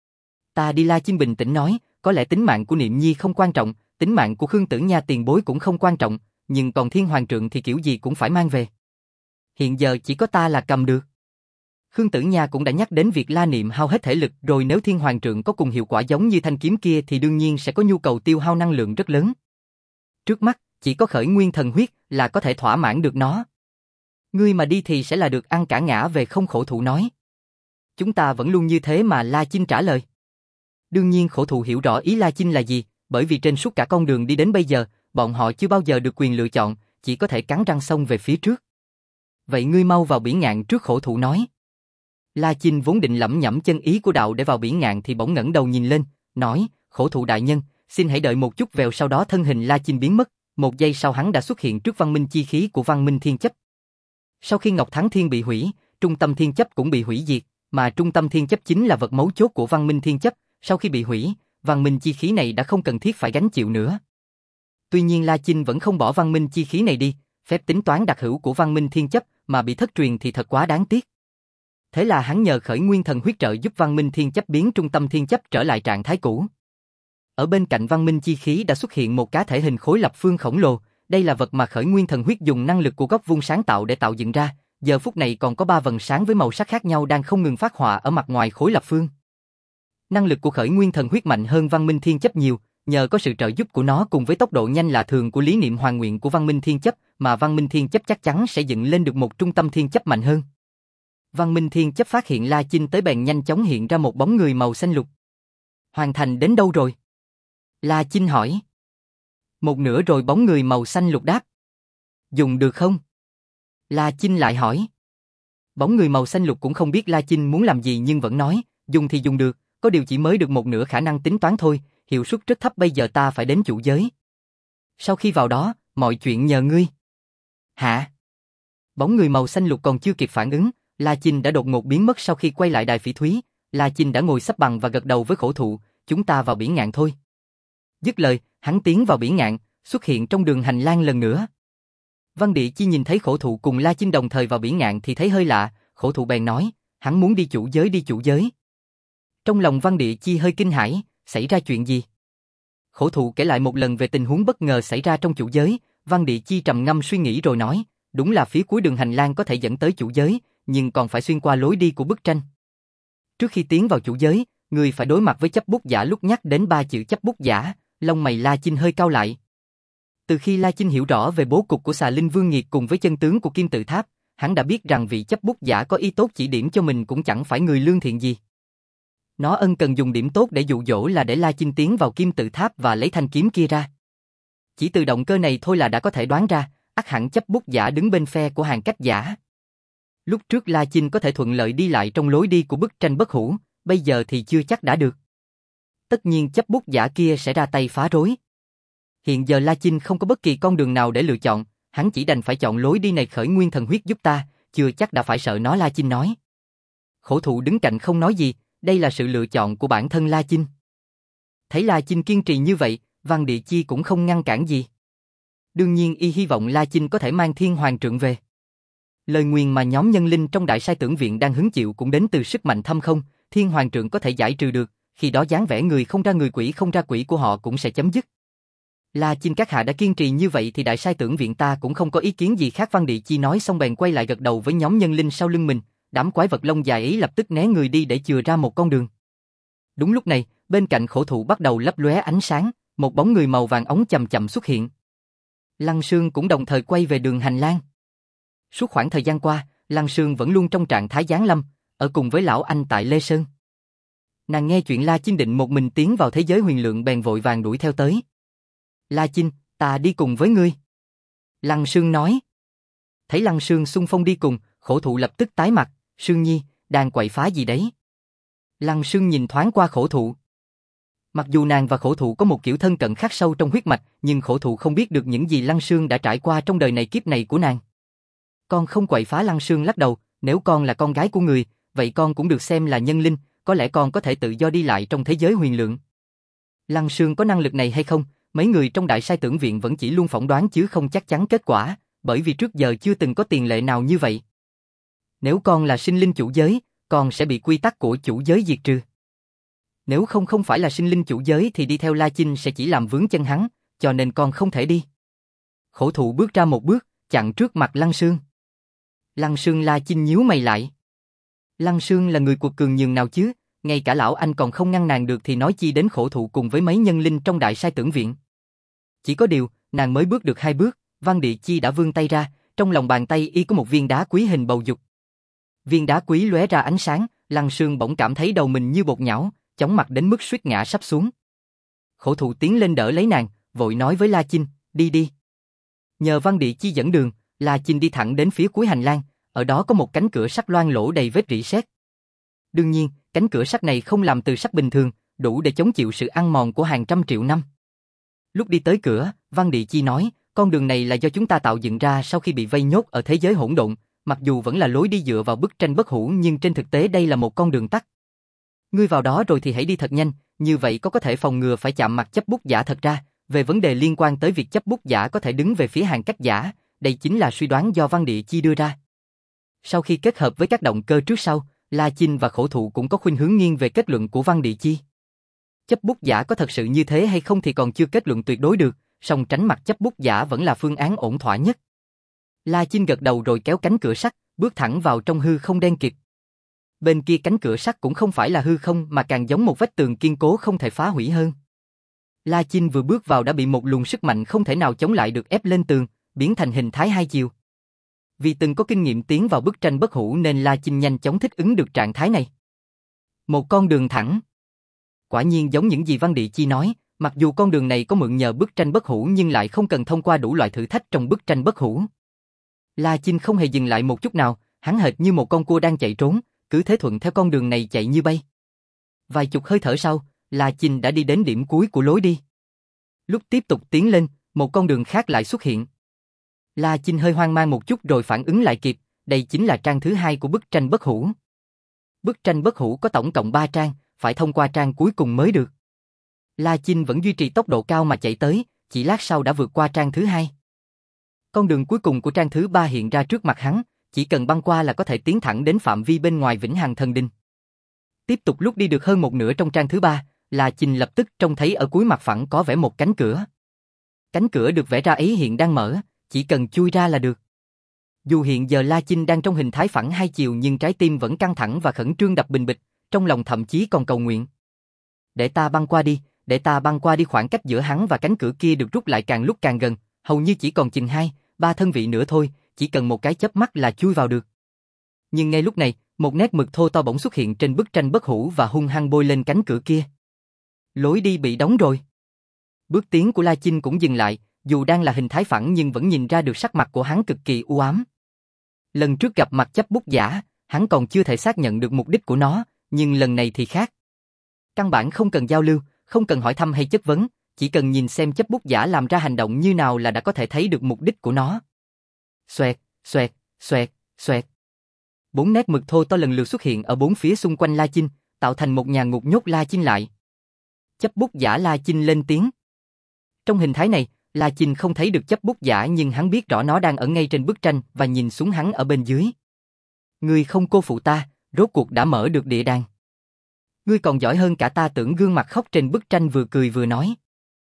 Ta đi. La Chinh bình tĩnh nói, có lẽ tính mạng của Niệm Nhi không quan trọng, tính mạng của Khương Tử Nha tiền bối cũng không quan trọng, nhưng còn Thiên Hoàng Trượng thì kiểu gì cũng phải mang về. Hiện giờ chỉ có ta là cầm được. Khương Tử Nha cũng đã nhắc đến việc La Niệm hao hết thể lực rồi, nếu Thiên Hoàng Trượng có cùng hiệu quả giống như thanh kiếm kia thì đương nhiên sẽ có nhu cầu tiêu hao năng lượng rất lớn. Trước mắt, chỉ có khởi nguyên thần huyết là có thể thỏa mãn được nó. Ngươi mà đi thì sẽ là được ăn cả ngã về không. Khổ thụ nói. Chúng ta vẫn luôn như thế mà. La Chinh trả lời. Đương nhiên khổ thụ hiểu rõ ý La Chinh là gì, bởi vì trên suốt cả con đường đi đến bây giờ, bọn họ chưa bao giờ được quyền lựa chọn, chỉ có thể cắn răng xông về phía trước. Vậy ngươi mau vào Bỉ Ngạn trước. Khổ thụ nói. La Chinh vốn định lẩm nhẩm chân ý của đạo để vào Bỉ Ngạn thì bỗng ngẩng đầu nhìn lên, nói, khổ thụ đại nhân, xin hãy đợi một chút. Vèo sau đó thân hình La Chinh biến mất, một giây sau hắn đã xuất hiện trước văn minh chi khí của văn minh thiên chấp. Sau khi Ngọc Thắng Thiên bị hủy, trung tâm thiên chấp cũng bị hủy diệt, mà trung tâm thiên chấp chính là vật mấu chốt của văn minh thiên chấp, sau khi bị hủy, văn minh chi khí này đã không cần thiết phải gánh chịu nữa. Tuy nhiên La Chinh vẫn không bỏ văn minh chi khí này đi, phép tính toán đặc hữu của văn minh thiên chấp mà bị thất truyền thì thật quá đáng tiếc. Thế là hắn nhờ khởi nguyên thần huyết trợ giúp văn minh thiên chấp biến trung tâm thiên chấp trở lại trạng thái cũ. Ở bên cạnh văn minh chi khí đã xuất hiện một cá thể hình khối lập phương khổng lồ, đây là vật mà khởi nguyên thần huyết dùng năng lực của góc vuông sáng tạo để tạo dựng ra, giờ phút này còn có 3 vầng sáng với màu sắc khác nhau đang không ngừng phát họa ở mặt ngoài khối lập phương. Năng lực của khởi nguyên thần huyết mạnh hơn văn minh thiên chấp nhiều, nhờ có sự trợ giúp của nó cùng với tốc độ nhanh lạ thường của lý niệm hoàn nguyện của văn minh thiên chấp mà văn minh thiên chấp chắc chắn sẽ dựng lên được một trung tâm thiên chấp mạnh hơn. Văn minh thiên chấp phát hiện La Chinh tới bèn nhanh chóng hiện ra một bóng người màu xanh lục. Hoàn thành đến đâu rồi? La Chinh hỏi. Một nửa rồi, bóng người màu xanh lục đáp. Dùng được không? La Chinh lại hỏi. Bóng người màu xanh lục cũng không biết La Chinh muốn làm gì nhưng vẫn nói, dùng thì dùng được, có điều chỉ mới được một nửa khả năng tính toán thôi, hiệu suất rất thấp, bây giờ ta phải đến chủ giới. Sau khi vào đó, mọi chuyện nhờ ngươi. Hả? Bóng người màu xanh lục còn chưa kịp phản ứng, La Chinh đã đột ngột biến mất. Sau khi quay lại đài phỉ thúy, La Chinh đã ngồi xếp bằng và gật đầu với Khổ Thụ, chúng ta vào biển ngạn thôi. Dứt lời, hắn tiến vào biển ngạn, xuất hiện trong đường hành lang lần nữa. Văn Địa Chi nhìn thấy Khổ Thụ cùng La Chinh đồng thời vào biển ngạn thì thấy hơi lạ, Khổ Thụ bèn nói, hắn muốn đi chủ giới. Trong lòng Văn Địa Chi hơi kinh hãi, xảy ra chuyện gì? Khổ Thụ kể lại một lần về tình huống bất ngờ xảy ra trong chủ giới, Văn Địa Chi trầm ngâm suy nghĩ rồi nói, đúng là phía cuối đường hành lang có thể dẫn tới chủ giới, nhưng còn phải xuyên qua lối đi của bức tranh. Trước khi tiến vào chủ giới, người phải đối mặt với chấp bút giả. Lúc nhắc đến 3 chữ chấp bút giả, lông mày La Chinh hơi cau lại. Từ khi La Chinh hiểu rõ về bố cục của Xà Linh Vương Nghiệt cùng với chân tướng của Kim Tự Tháp, hắn đã biết rằng vị chấp bút giả có ý tốt chỉ điểm cho mình cũng chẳng phải người lương thiện gì. Nó ân cần dùng điểm tốt để dụ dỗ là để La Chinh tiến vào Kim Tự Tháp và lấy thanh kiếm kia ra. Chỉ từ động cơ này thôi là đã có thể đoán ra, ắt hẳn chấp bút giả đứng bên phe của Hàng Cách Giả. Lúc trước La Chinh có thể thuận lợi đi lại trong lối đi của bức tranh bất hủ, bây giờ thì chưa chắc đã được. Tất nhiên chấp bút giả kia sẽ ra tay phá rối. Hiện giờ La Chinh không có bất kỳ con đường nào để lựa chọn, hắn chỉ đành phải chọn lối đi này. Khởi nguyên thần huyết giúp ta, chưa chắc đã phải sợ nó, La Chinh nói. Khổ Thụ đứng cạnh không nói gì, đây là sự lựa chọn của bản thân La Chinh. Thấy La Chinh kiên trì như vậy, Văn Địa Chi cũng không ngăn cản gì. Đương nhiên y hy vọng La Chinh có thể mang Thiên Hoàng Trượng về. Lời nguyền mà nhóm nhân linh trong Đại Sai Tưởng Viện đang hứng chịu cũng đến từ sức mạnh thâm không, Thiên Hoàng Trượng có thể giải trừ được, khi đó dáng vẻ người không ra người, quỷ không ra quỷ của họ cũng sẽ chấm dứt. La Chinh các hạ đã kiên trì như vậy thì Đại Sai Tưởng Viện ta cũng không có ý kiến gì khác. Văn Địa Chi nói xong bèn quay lại gật đầu với nhóm nhân linh sau lưng mình, đám quái vật lông dài ấy lập tức né người đi để chừa ra một con đường. Đúng lúc này, bên cạnh Khổ Thụ bắt đầu lấp lóe ánh sáng, một bóng người màu vàng óng chậm chậm xuất hiện. Lăng Sương cũng đồng thời quay về đường hành lang. Suốt khoảng thời gian qua, Lăng Sương vẫn luôn trong trạng thái giáng lâm, ở cùng với lão anh tại Lê Sơn. Nàng nghe chuyện La Chinh định một mình tiến vào thế giới huyền lượng bèn vội vàng đuổi theo tới. La Chinh, ta đi cùng với ngươi. Lăng Sương nói. Thấy Lăng Sương xung phong đi cùng, Khổ Thụ lập tức tái mặt, Sương Nhi, đang quậy phá gì đấy? Lăng Sương nhìn thoáng qua Khổ Thụ. Mặc dù nàng và Khổ Thụ có một kiểu thân cận khắc sâu trong huyết mạch, nhưng Khổ Thụ không biết được những gì Lăng Sương đã trải qua trong đời này kiếp này của nàng. Con không quậy phá. Lăng Sương lắc đầu, nếu con là con gái của người, vậy con cũng được xem là nhân linh, có lẽ con có thể tự do đi lại trong thế giới huyền lượng. Lăng Sương có năng lực này hay không, mấy người trong Đại Sai Tưởng Viện vẫn chỉ luôn phỏng đoán chứ không chắc chắn kết quả, bởi vì trước giờ chưa từng có tiền lệ nào như vậy. Nếu con là sinh linh chủ giới, con sẽ bị quy tắc của chủ giới diệt trừ. Nếu không phải là sinh linh chủ giới thì đi theo La Chinh sẽ chỉ làm vướng chân hắn, cho nên con không thể đi. Khổ Thụ bước ra một bước, chặn trước mặt Lăng Sương. Lăng Sương La Chinh nhíu mày lại. Lăng Sương là người cuộc cường nhường nào chứ, ngay cả lão anh còn không ngăn nàng được thì nói chi đến Khổ Thụ cùng với mấy nhân linh trong Đại Sai Tưởng Viện. Chỉ có điều, nàng mới bước được 2 bước, Văn Địa Chi đã vươn tay ra, trong lòng bàn tay y có một viên đá quý hình bầu dục. Viên đá quý lóe ra ánh sáng, Lăng Sương bỗng cảm thấy đầu mình như bột nhão, chóng mặt đến mức suýt ngã sắp xuống. Khổ Thụ tiến lên đỡ lấy nàng, vội nói với La Chinh, đi đi. Nhờ Văn Địa Chi dẫn đường, La Chinh đi thẳng đến phía cuối hành lang, ở đó có một cánh cửa sắt loang lỗ đầy vết rỉ sét. Đương nhiên, cánh cửa sắt này không làm từ sắt bình thường, đủ để chống chịu sự ăn mòn của hàng trăm triệu năm. Lúc đi tới cửa, Văn Địa Chi nói, con đường này là do chúng ta tạo dựng ra sau khi bị vây nhốt ở thế giới hỗn độn, mặc dù vẫn là lối đi dựa vào bức tranh bất hủ nhưng trên thực tế đây là một con đường tắt. Ngươi vào đó rồi thì hãy đi thật nhanh, như vậy có thể phòng ngừa phải chạm mặt chấp bút giả. Thật ra, về vấn đề liên quan tới việc chấp bút giả có thể đứng về phía Hàng Cách Giả, đây chính là suy đoán do Văn Địa Chi đưa ra. Sau khi kết hợp với các động cơ trước sau, La Chinh và Khổ Thụ cũng có khuynh hướng nghiêng về kết luận của Văn Địa Chi. Chấp bút giả có thật sự như thế hay không thì còn chưa kết luận tuyệt đối được, song tránh mặt chấp bút giả vẫn là phương án ổn thỏa nhất. La Chinh gật đầu rồi kéo cánh cửa sắt, bước thẳng vào trong hư không đen kịt. Bên kia cánh cửa sắt cũng không phải là hư không mà càng giống một vách tường kiên cố không thể phá hủy hơn. La Chinh vừa bước vào đã bị một luồng sức mạnh không thể nào chống lại được ép lên tường, biến thành hình thái hai chiều. Vì từng có kinh nghiệm tiến vào bức tranh bất hủ nên La Chinh nhanh chóng thích ứng được trạng thái này. Một con đường thẳng. Quả nhiên giống những gì Văn Địa Chi nói, mặc dù con đường này có mượn nhờ bức tranh bất hủ nhưng lại không cần thông qua đủ loại thử thách trong bức tranh bất hủ. La Chinh không hề dừng lại một chút nào, hắn hệt như một con cua đang chạy trốn, cứ thế thuận theo con đường này chạy như bay. Vài chục hơi thở sau, La Chinh đã đi đến điểm cuối của lối đi. Lúc tiếp tục tiến lên, một con đường khác lại xuất hiện. La Chinh hơi hoang mang một chút rồi phản ứng lại kịp, đây chính là trang thứ hai của bức tranh bất hủ. Bức tranh bất hủ có tổng cộng 3 trang, phải thông qua trang cuối cùng mới được. La Chinh vẫn duy trì tốc độ cao mà chạy tới, chỉ lát sau đã vượt qua trang thứ hai. Con đường cuối cùng của trang thứ 3 hiện ra trước mặt hắn, chỉ cần băng qua là có thể tiến thẳng đến phạm vi bên ngoài Vĩnh Hằng Thần Đình. Tiếp tục lúc đi được hơn một nửa trong trang thứ 3, La Chinh lập tức trông thấy ở cuối mặt phẳng có vẽ một cánh cửa. Cánh cửa được vẽ ra ấy hiện đang mở, chỉ cần chui ra là được. Dù hiện giờ La Chinh đang trong hình thái phẳng hai chiều nhưng trái tim vẫn căng thẳng và khẩn trương đập bình bịch, trong lòng thậm chí còn cầu nguyện. Để ta băng qua đi, để ta băng qua đi. Khoảng cách giữa hắn và cánh cửa kia được rút lại càng lúc càng gần, hầu như chỉ còn chừng 2-3 thân vị nữa thôi, chỉ cần một cái chớp mắt là chui vào được. Nhưng ngay lúc này, một nét mực thô to bỗng xuất hiện trên bức tranh bất hủ và hung hăng bôi lên cánh cửa kia. Lối đi bị đóng rồi. Bước tiến của La Chinh cũng dừng lại, dù đang là hình thái phẳng nhưng vẫn nhìn ra được sắc mặt của hắn cực kỳ u ám. Lần trước gặp mặt chấp bút giả, hắn còn chưa thể xác nhận được mục đích của nó, nhưng lần này thì khác. Căn bản không cần giao lưu, không cần hỏi thăm hay chất vấn, chỉ cần nhìn xem chấp bút giả làm ra hành động như nào là đã có thể thấy được mục đích của nó. Xoẹt, xoẹt, xoẹt, xoẹt. 4 nét mực thô to lần lượt xuất hiện ở bốn phía xung quanh La Chinh, tạo thành một nhà ngục nhốt La Chinh lại. Chấp bút giả La Chinh lên tiếng. Trong hình thái này, La Chinh không thấy được chấp bút giả nhưng hắn biết rõ nó đang ở ngay trên bức tranh và nhìn xuống hắn ở bên dưới. Ngươi không cô phụ ta, rốt cuộc đã mở được địa đàng. Ngươi còn giỏi hơn cả ta. Tưởng gương mặt khóc trên bức tranh vừa cười vừa nói.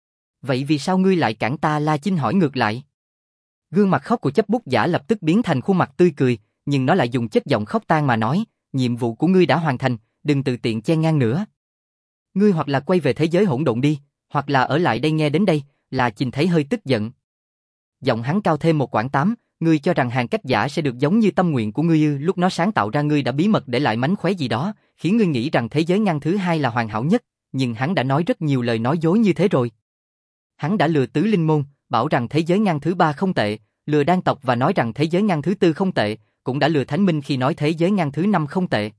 Vậy vì sao ngươi lại cản ta? La Chinh hỏi ngược lại. Gương mặt khóc của chấp bút giả lập tức biến thành khuôn mặt tươi cười, nhưng nó lại dùng chất giọng khóc tang mà nói, nhiệm vụ của ngươi đã hoàn thành, đừng tự tiện chen ngang nữa. Ngươi hoặc là quay về thế giới hỗn độn đi, hoặc là ở lại đây. Nghe đến đây, La Chinh thấy hơi tức giận. Giọng hắn cao thêm một quãng 8, ngươi cho rằng hàng cách giả sẽ được giống như tâm nguyện của ngươi ư? Lúc nó sáng tạo ra ngươi đã bí mật để lại mánh khóe gì đó, khiến ngươi nghĩ rằng thế giới ngăn thứ hai là hoàn hảo nhất, nhưng hắn đã nói rất nhiều lời nói dối như thế rồi. Hắn đã lừa tứ linh môn, bảo rằng thế giới ngăn thứ 3 không tệ, lừa đan tộc và nói rằng thế giới ngăn thứ 4 không tệ, cũng đã lừa Thánh Minh khi nói thế giới ngăn thứ 5 không tệ.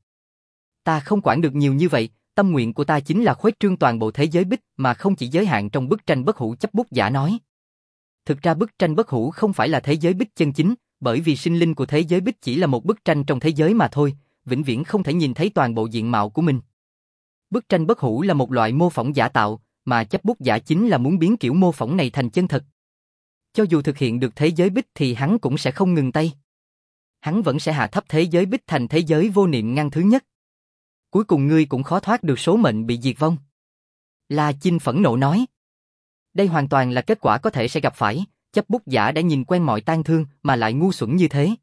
Ta không quản được nhiều như vậy, tâm nguyện của ta chính là khuếch trương toàn bộ thế giới bích mà không chỉ giới hạn trong bức tranh bất hủ. Chấp bút giả nói. Thực ra bức tranh bất hủ không phải là thế giới bích chân chính, bởi vì sinh linh của thế giới bích chỉ là một bức tranh trong thế giới mà thôi, vĩnh viễn không thể nhìn thấy toàn bộ diện mạo của mình. Bức tranh bất hủ là một loại mô phỏng giả tạo, mà chấp bút giả chính là muốn biến kiểu mô phỏng này thành chân thật. Cho dù thực hiện được thế giới bích thì hắn cũng sẽ không ngừng tay. Hắn vẫn sẽ hạ thấp thế giới bích thành thế giới vô niệm ngăn thứ nhất. Cuối cùng ngươi cũng khó thoát được số mệnh bị diệt vong. La Chinh phẫn nộ nói. Đây hoàn toàn là kết quả có thể sẽ gặp phải, chấp bút giả đã nhìn quen mọi tang thương mà lại ngu xuẩn như thế.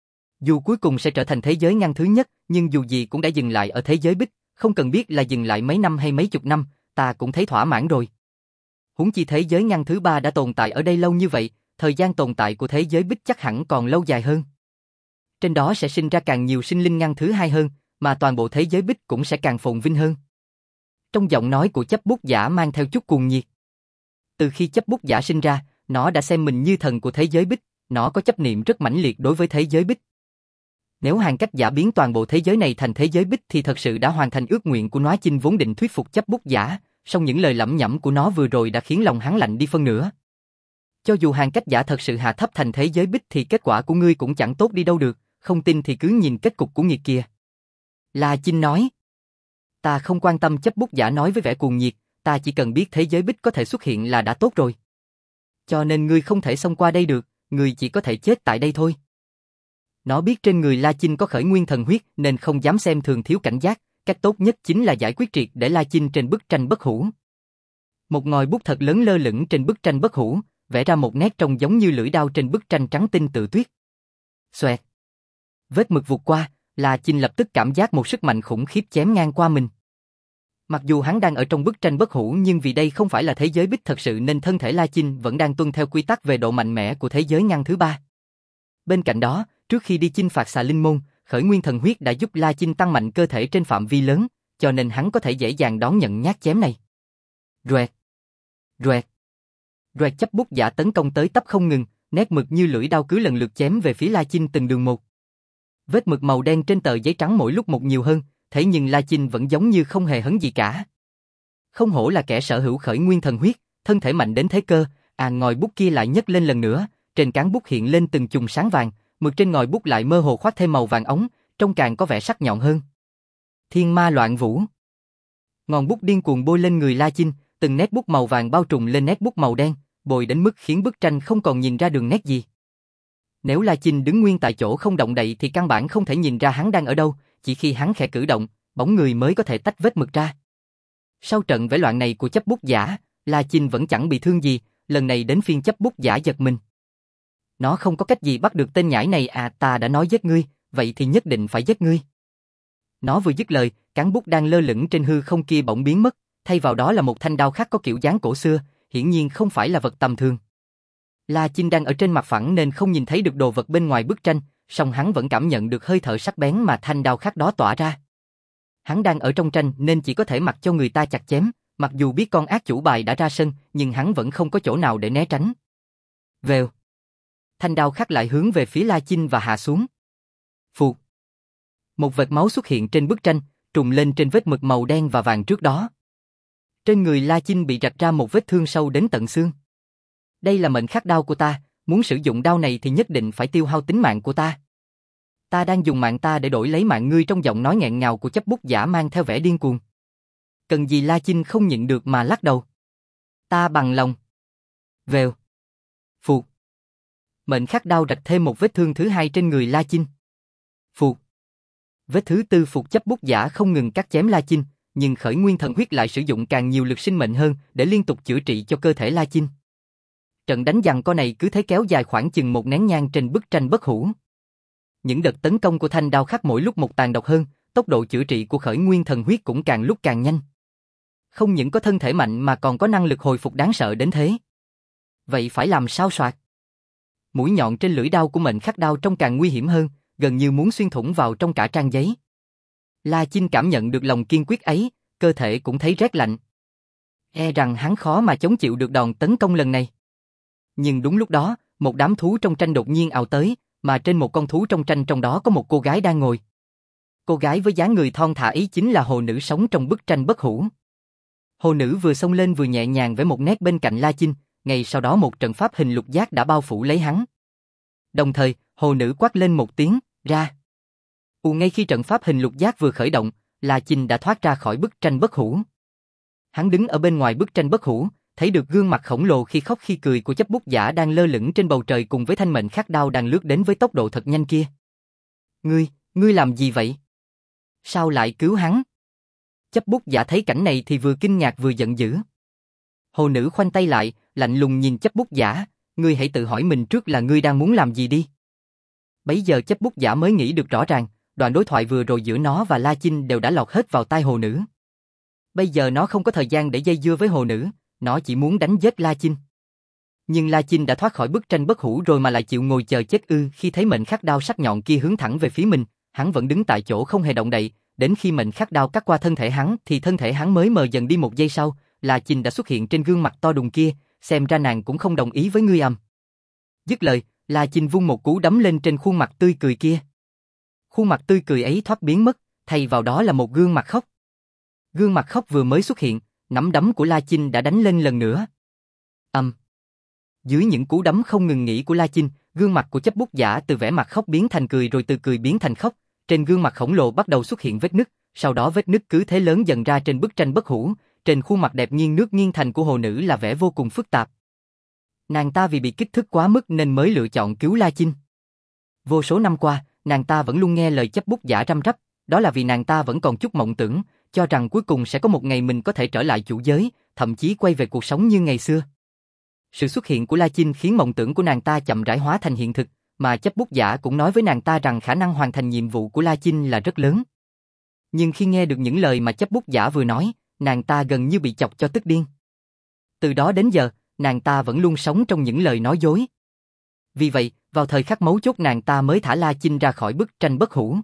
Dù cuối cùng sẽ trở thành thế giới ngăn thứ nhất, nhưng dù gì cũng đã dừng lại ở thế giới bích, không cần biết là dừng lại mấy năm hay mấy chục năm, ta cũng thấy thỏa mãn rồi. Huống chi thế giới ngăn thứ 3 đã tồn tại ở đây lâu như vậy, thời gian tồn tại của thế giới bích chắc hẳn còn lâu dài hơn. Trên đó sẽ sinh ra càng nhiều sinh linh ngăn thứ 2 hơn, mà toàn bộ thế giới bích cũng sẽ càng phồn vinh hơn. Trong giọng nói của chấp bút giả mang theo chút cuồng nhiệt. Từ khi chấp bút giả sinh ra, nó đã xem mình như thần của thế giới bích, nó có chấp niệm rất mãnh liệt đối với thế giới bích. Nếu hàng cách giả biến toàn bộ thế giới này thành thế giới bích thì thật sự đã hoàn thành ước nguyện của nó. Chinh vốn định thuyết phục chấp bút giả, song những lời lẩm nhẩm của nó vừa rồi đã khiến lòng hắn lạnh đi phân nửa. Cho dù hàng cách giả thật sự hạ thấp thành thế giới bích thì kết quả của ngươi cũng chẳng tốt đi đâu được, không tin thì cứ nhìn kết cục của nghiệt kia. La Chinh nói. Ta không quan tâm. Chấp bút giả nói với vẻ cuồng nhiệt, ta chỉ cần biết thế giới bích có thể xuất hiện là đã tốt rồi. Cho nên ngươi không thể xông qua đây được, ngươi chỉ có thể chết tại đây thôi. Nó biết trên người La Chinh có khởi nguyên thần huyết nên không dám xem thường thiếu cảnh giác, cách tốt nhất chính là giải quyết triệt để La Chinh trên bức tranh bất hủ. Một ngòi bút thật lớn lơ lửng trên bức tranh bất hủ, vẽ ra một nét trông giống như lưỡi đao trên bức tranh trắng tinh tự tuyết. Xoẹt. Vết mực vụt qua, La Chinh lập tức cảm giác một sức mạnh khủng khiếp chém ngang qua mình. Mặc dù hắn đang ở trong bức tranh bất hủ nhưng vì đây không phải là thế giới bích thật sự nên thân thể La Chinh vẫn đang tuân theo quy tắc về độ mạnh mẽ của thế giới ngăn thứ ba. Bên cạnh đó, trước khi đi chinh phạt xà linh môn, khởi nguyên thần huyết đã giúp La Chinh tăng mạnh cơ thể trên phạm vi lớn, cho nên hắn có thể dễ dàng đón nhận nhát chém này. Roẹt, roẹt, roẹt, chấp bút giả tấn công tới tấp không ngừng, nét mực như lưỡi đao cứ lần lượt chém về phía La Chinh từng đường một. Vết mực màu đen trên tờ giấy trắng mỗi lúc một nhiều hơn, thế nhưng La Chinh vẫn giống như không hề hấn gì cả. Không hổ là kẻ sở hữu khởi nguyên thần huyết, thân thể mạnh đến thế cơ, ngòi bút kia lại nhấc lên lần nữa, trên cán bút hiện lên từng chùm sáng vàng, mực trên ngòi bút lại mơ hồ khoác thêm màu vàng óng, trông càng có vẻ sắc nhọn hơn. Thiên ma loạn vũ. Ngọn bút điên cuồng bôi lên người La Chinh, từng nét bút màu vàng bao trùm lên nét bút màu đen, bồi đến mức khiến bức tranh không còn nhìn ra đường nét gì. Nếu La Chinh đứng nguyên tại chỗ không động đậy thì căn bản không thể nhìn ra hắn đang ở đâu, chỉ khi hắn khẽ cử động, bóng người mới có thể tách vết mực ra. Sau trận vẽ loạn này của chấp bút giả, La Chinh vẫn chẳng bị thương gì, lần này đến phiên chấp bút giả giật mình. Nó không có cách gì bắt được tên nhãi này ta đã nói giết ngươi, vậy thì nhất định phải giết ngươi. Nó vừa dứt lời, cán bút đang lơ lửng trên hư không kia bỗng biến mất, thay vào đó là một thanh đao khác có kiểu dáng cổ xưa, hiển nhiên không phải là vật tầm thường. La Chinh đang ở trên mặt phẳng nên không nhìn thấy được đồ vật bên ngoài bức tranh, song hắn vẫn cảm nhận được hơi thở sắc bén mà thanh đao khác đó tỏa ra. Hắn đang ở trong tranh nên chỉ có thể mặc cho người ta chặt chém, mặc dù biết con ác chủ bài đã ra sân, nhưng hắn vẫn không có chỗ nào để né tránh. Vèo. Thanh đao khác lại hướng về phía La Chinh và hạ xuống. Phụt. Một vệt máu xuất hiện trên bức tranh, trùng lên trên vết mực màu đen và vàng trước đó. Trên người La Chinh bị rạch ra một vết thương sâu đến tận xương. Đây là mệnh khắc đao của ta, muốn sử dụng đao này thì nhất định phải tiêu hao tính mạng của ta. Ta đang dùng mạng ta để đổi lấy mạng ngươi, trong giọng nói nghẹn ngào của chấp bút giả mang theo vẻ điên cuồng. Cần gì La Chinh không nhịn được mà lắc đầu. Ta bằng lòng. Vèo. Phụt. Mệnh khắc đao rạch thêm một vết thương thứ hai trên người La Chinh. Phụt. Vết thứ tư phụt, chấp bút giả không ngừng cắt chém La Chinh, nhưng khởi nguyên thần huyết lại sử dụng càng nhiều lực sinh mệnh hơn để liên tục chữa trị cho cơ thể La Chinh. Trận đánh giằng co này cứ thế kéo dài khoảng chừng một nén nhang trên bức tranh bất hủ. Những đợt tấn công của thanh đao khác mỗi lúc một tàn độc hơn, tốc độ chữa trị của khởi nguyên thần huyết cũng càng lúc càng nhanh. Không những có thân thể mạnh mà còn có năng lực hồi phục đáng sợ đến thế. Vậy phải làm sao soạt? Mũi nhọn trên lưỡi đao của mệnh khắc đao trông càng nguy hiểm hơn, gần như muốn xuyên thủng vào trong cả trang giấy. La Chinh cảm nhận được lòng kiên quyết ấy, cơ thể cũng thấy rét lạnh. E rằng hắn khó mà chống chịu được đòn tấn công lần này. Nhưng đúng lúc đó, một đám thú trong tranh đột nhiên ào tới, mà trên một con thú trong tranh trong đó có một cô gái đang ngồi. Cô gái với dáng người thon thả ấy chính là hồ nữ sống trong bức tranh bất hủ. Hồ nữ vừa xông lên vừa nhẹ nhàng vẽ một nét bên cạnh La Chinh, ngay sau đó một trận pháp hình lục giác đã bao phủ lấy hắn. Đồng thời, hồ nữ quát lên một tiếng, ra. Ngay khi trận pháp hình lục giác vừa khởi động, La Chinh đã thoát ra khỏi bức tranh bất hủ. Hắn đứng ở bên ngoài bức tranh bất hủ, thấy được gương mặt khổng lồ khi khóc khi cười của chấp bút giả đang lơ lửng trên bầu trời cùng với thanh mệnh khắc đao đang lướt đến với tốc độ thật nhanh kia. Ngươi làm gì vậy? Sao lại cứu hắn? Chấp bút giả thấy cảnh này thì vừa kinh ngạc vừa giận dữ. Hồ nữ khoanh tay lại, lạnh lùng nhìn chấp bút giả, ngươi hãy tự hỏi mình trước là ngươi đang muốn làm gì đi. Bấy giờ chấp bút giả mới nghĩ được rõ ràng, đoạn đối thoại vừa rồi giữa nó và La Chinh đều đã lọt hết vào tai hồ nữ. Bây giờ nó không có thời gian để dây dưa với hồ nữ, nó chỉ muốn đánh giết La Chinh. Nhưng La Chinh đã thoát khỏi bức tranh bất hủ rồi mà lại chịu ngồi chờ chết ư? Khi thấy mệnh khắc đao sắc nhọn kia hướng thẳng về phía mình, hắn vẫn đứng tại chỗ không hề động đậy, đến khi mệnh khắc đao cắt qua thân thể hắn thì thân thể hắn mới mờ dần đi. Một giây sau, La Chinh đã xuất hiện trên gương mặt to đùng kia, xem ra nàng cũng không đồng ý với ngươi ầm. Dứt lời, La Chinh vung một cú đấm lên trên khuôn mặt tươi cười kia. Khuôn mặt tươi cười ấy thoát biến mất, thay vào đó là một gương mặt khóc. Gương mặt khóc vừa mới xuất hiện, nắm đấm của La Chinh đã đánh lên lần nữa. Dưới những cú đấm không ngừng nghỉ của La Chinh, gương mặt của chấp bút giả từ vẻ mặt khóc biến thành cười rồi từ cười biến thành khóc. Trên gương mặt khổng lồ bắt đầu xuất hiện vết nứt, sau đó vết nứt cứ thế lớn dần ra trên bức tranh bất hủ. Trên khuôn mặt đẹp nghiêng nước nghiêng thành của hồ nữ là vẻ vô cùng phức tạp. Nàng ta vì bị kích thích quá mức nên mới lựa chọn cứu La Chinh. Vô số năm qua, nàng ta vẫn luôn nghe lời chấp bút giả răm rắp, đó là vì nàng ta vẫn còn chút mộng tưởng, cho rằng cuối cùng sẽ có một ngày mình có thể trở lại chủ giới, thậm chí quay về cuộc sống như ngày xưa. Sự xuất hiện của La Chinh khiến mộng tưởng của nàng ta chậm rãi hóa thành hiện thực, mà chấp bút giả cũng nói với nàng ta rằng khả năng hoàn thành nhiệm vụ của La Chinh là rất lớn. Nhưng khi nghe được những lời mà chấp bút giả vừa nói, nàng ta gần như bị chọc cho tức điên. Từ đó đến giờ, nàng ta vẫn luôn sống trong những lời nói dối. Vì vậy, vào thời khắc mấu chốt nàng ta mới thả La Chinh ra khỏi bức tranh bất hủ.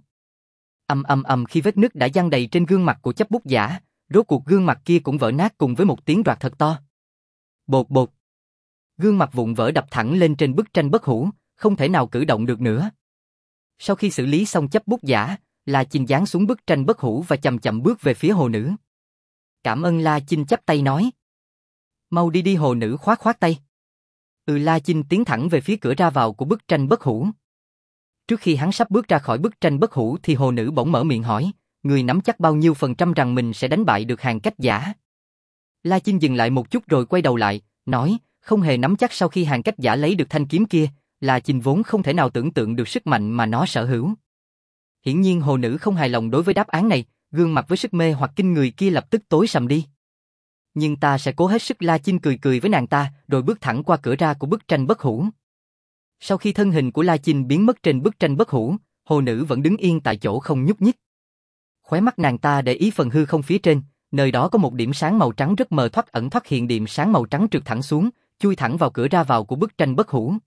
Khi vết nứt đã giăng đầy trên gương mặt của chấp bút giả, rốt cuộc gương mặt kia cũng vỡ nát cùng với một tiếng rạc thật to. Bột bột. Gương mặt vụn vỡ đập thẳng lên trên bức tranh bất hủ, không thể nào cử động được nữa. Sau khi xử lý xong chấp bút giả, La Chinh giáng xuống bức tranh bất hủ và chậm chậm bước về phía hồ nữ. Cảm ơn. La Chinh chắp tay nói. Mau đi đi. Hồ nữ khoát khoát tay. La Chinh tiến thẳng về phía cửa ra vào của bức tranh bất hủ. Trước khi hắn sắp bước ra khỏi bức tranh bất hủ thì hồ nữ bỗng mở miệng hỏi, người nắm chắc bao nhiêu phần trăm rằng mình sẽ đánh bại được Hàn Cách Giả? La Chinh dừng lại một chút rồi quay đầu lại, nói, không hề nắm chắc. Sau khi Hàn Cách Giả lấy được thanh kiếm kia, La Chinh vốn không thể nào tưởng tượng được sức mạnh mà nó sở hữu. Hiển nhiên hồ nữ không hài lòng đối với đáp án này, gương mặt với sức mê hoặc kinh người kia lập tức tối sầm đi. Nhưng ta sẽ cố hết sức. La Chinh cười cười với nàng ta, rồi bước thẳng qua cửa ra của bức tranh bất hủ. Sau khi thân hình của La Chinh biến mất trên bức tranh bất hủ, hồ nữ vẫn đứng yên tại chỗ không nhúc nhích. Khóe mắt nàng ta để ý phần hư không phía trên, nơi đó có một điểm sáng màu trắng rất mờ thoát ẩn thoát hiện. Điểm sáng màu trắng trượt thẳng xuống, chui thẳng vào cửa ra vào của bức tranh bất hủ.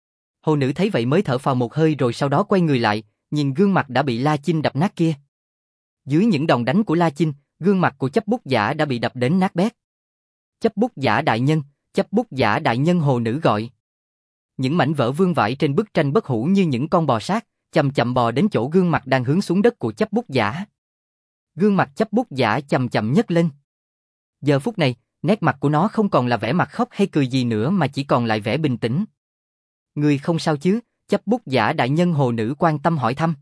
Hồ nữ thấy vậy mới thở phào một hơi rồi sau đó quay người lại, nhìn gương mặt đã bị La Chinh đập nát kia. Dưới những đòn đánh của La Chinh, gương mặt của chấp bút giả đã bị đập đến nát bét. Chấp bút giả đại nhân, chấp bút giả đại nhân. Hồ nữ gọi. Những mảnh vỡ vương vãi trên bức tranh bất hủ như những con bò sát, chậm chậm bò đến chỗ gương mặt đang hướng xuống đất của chấp bút giả. Gương mặt chấp bút giả chậm chậm nhấc lên. Giờ phút này, nét mặt của nó không còn là vẻ mặt khóc hay cười gì nữa mà chỉ còn lại vẻ bình tĩnh. Người không sao chứ, chấp bút giả đại nhân? Hồ nữ quan tâm hỏi thăm.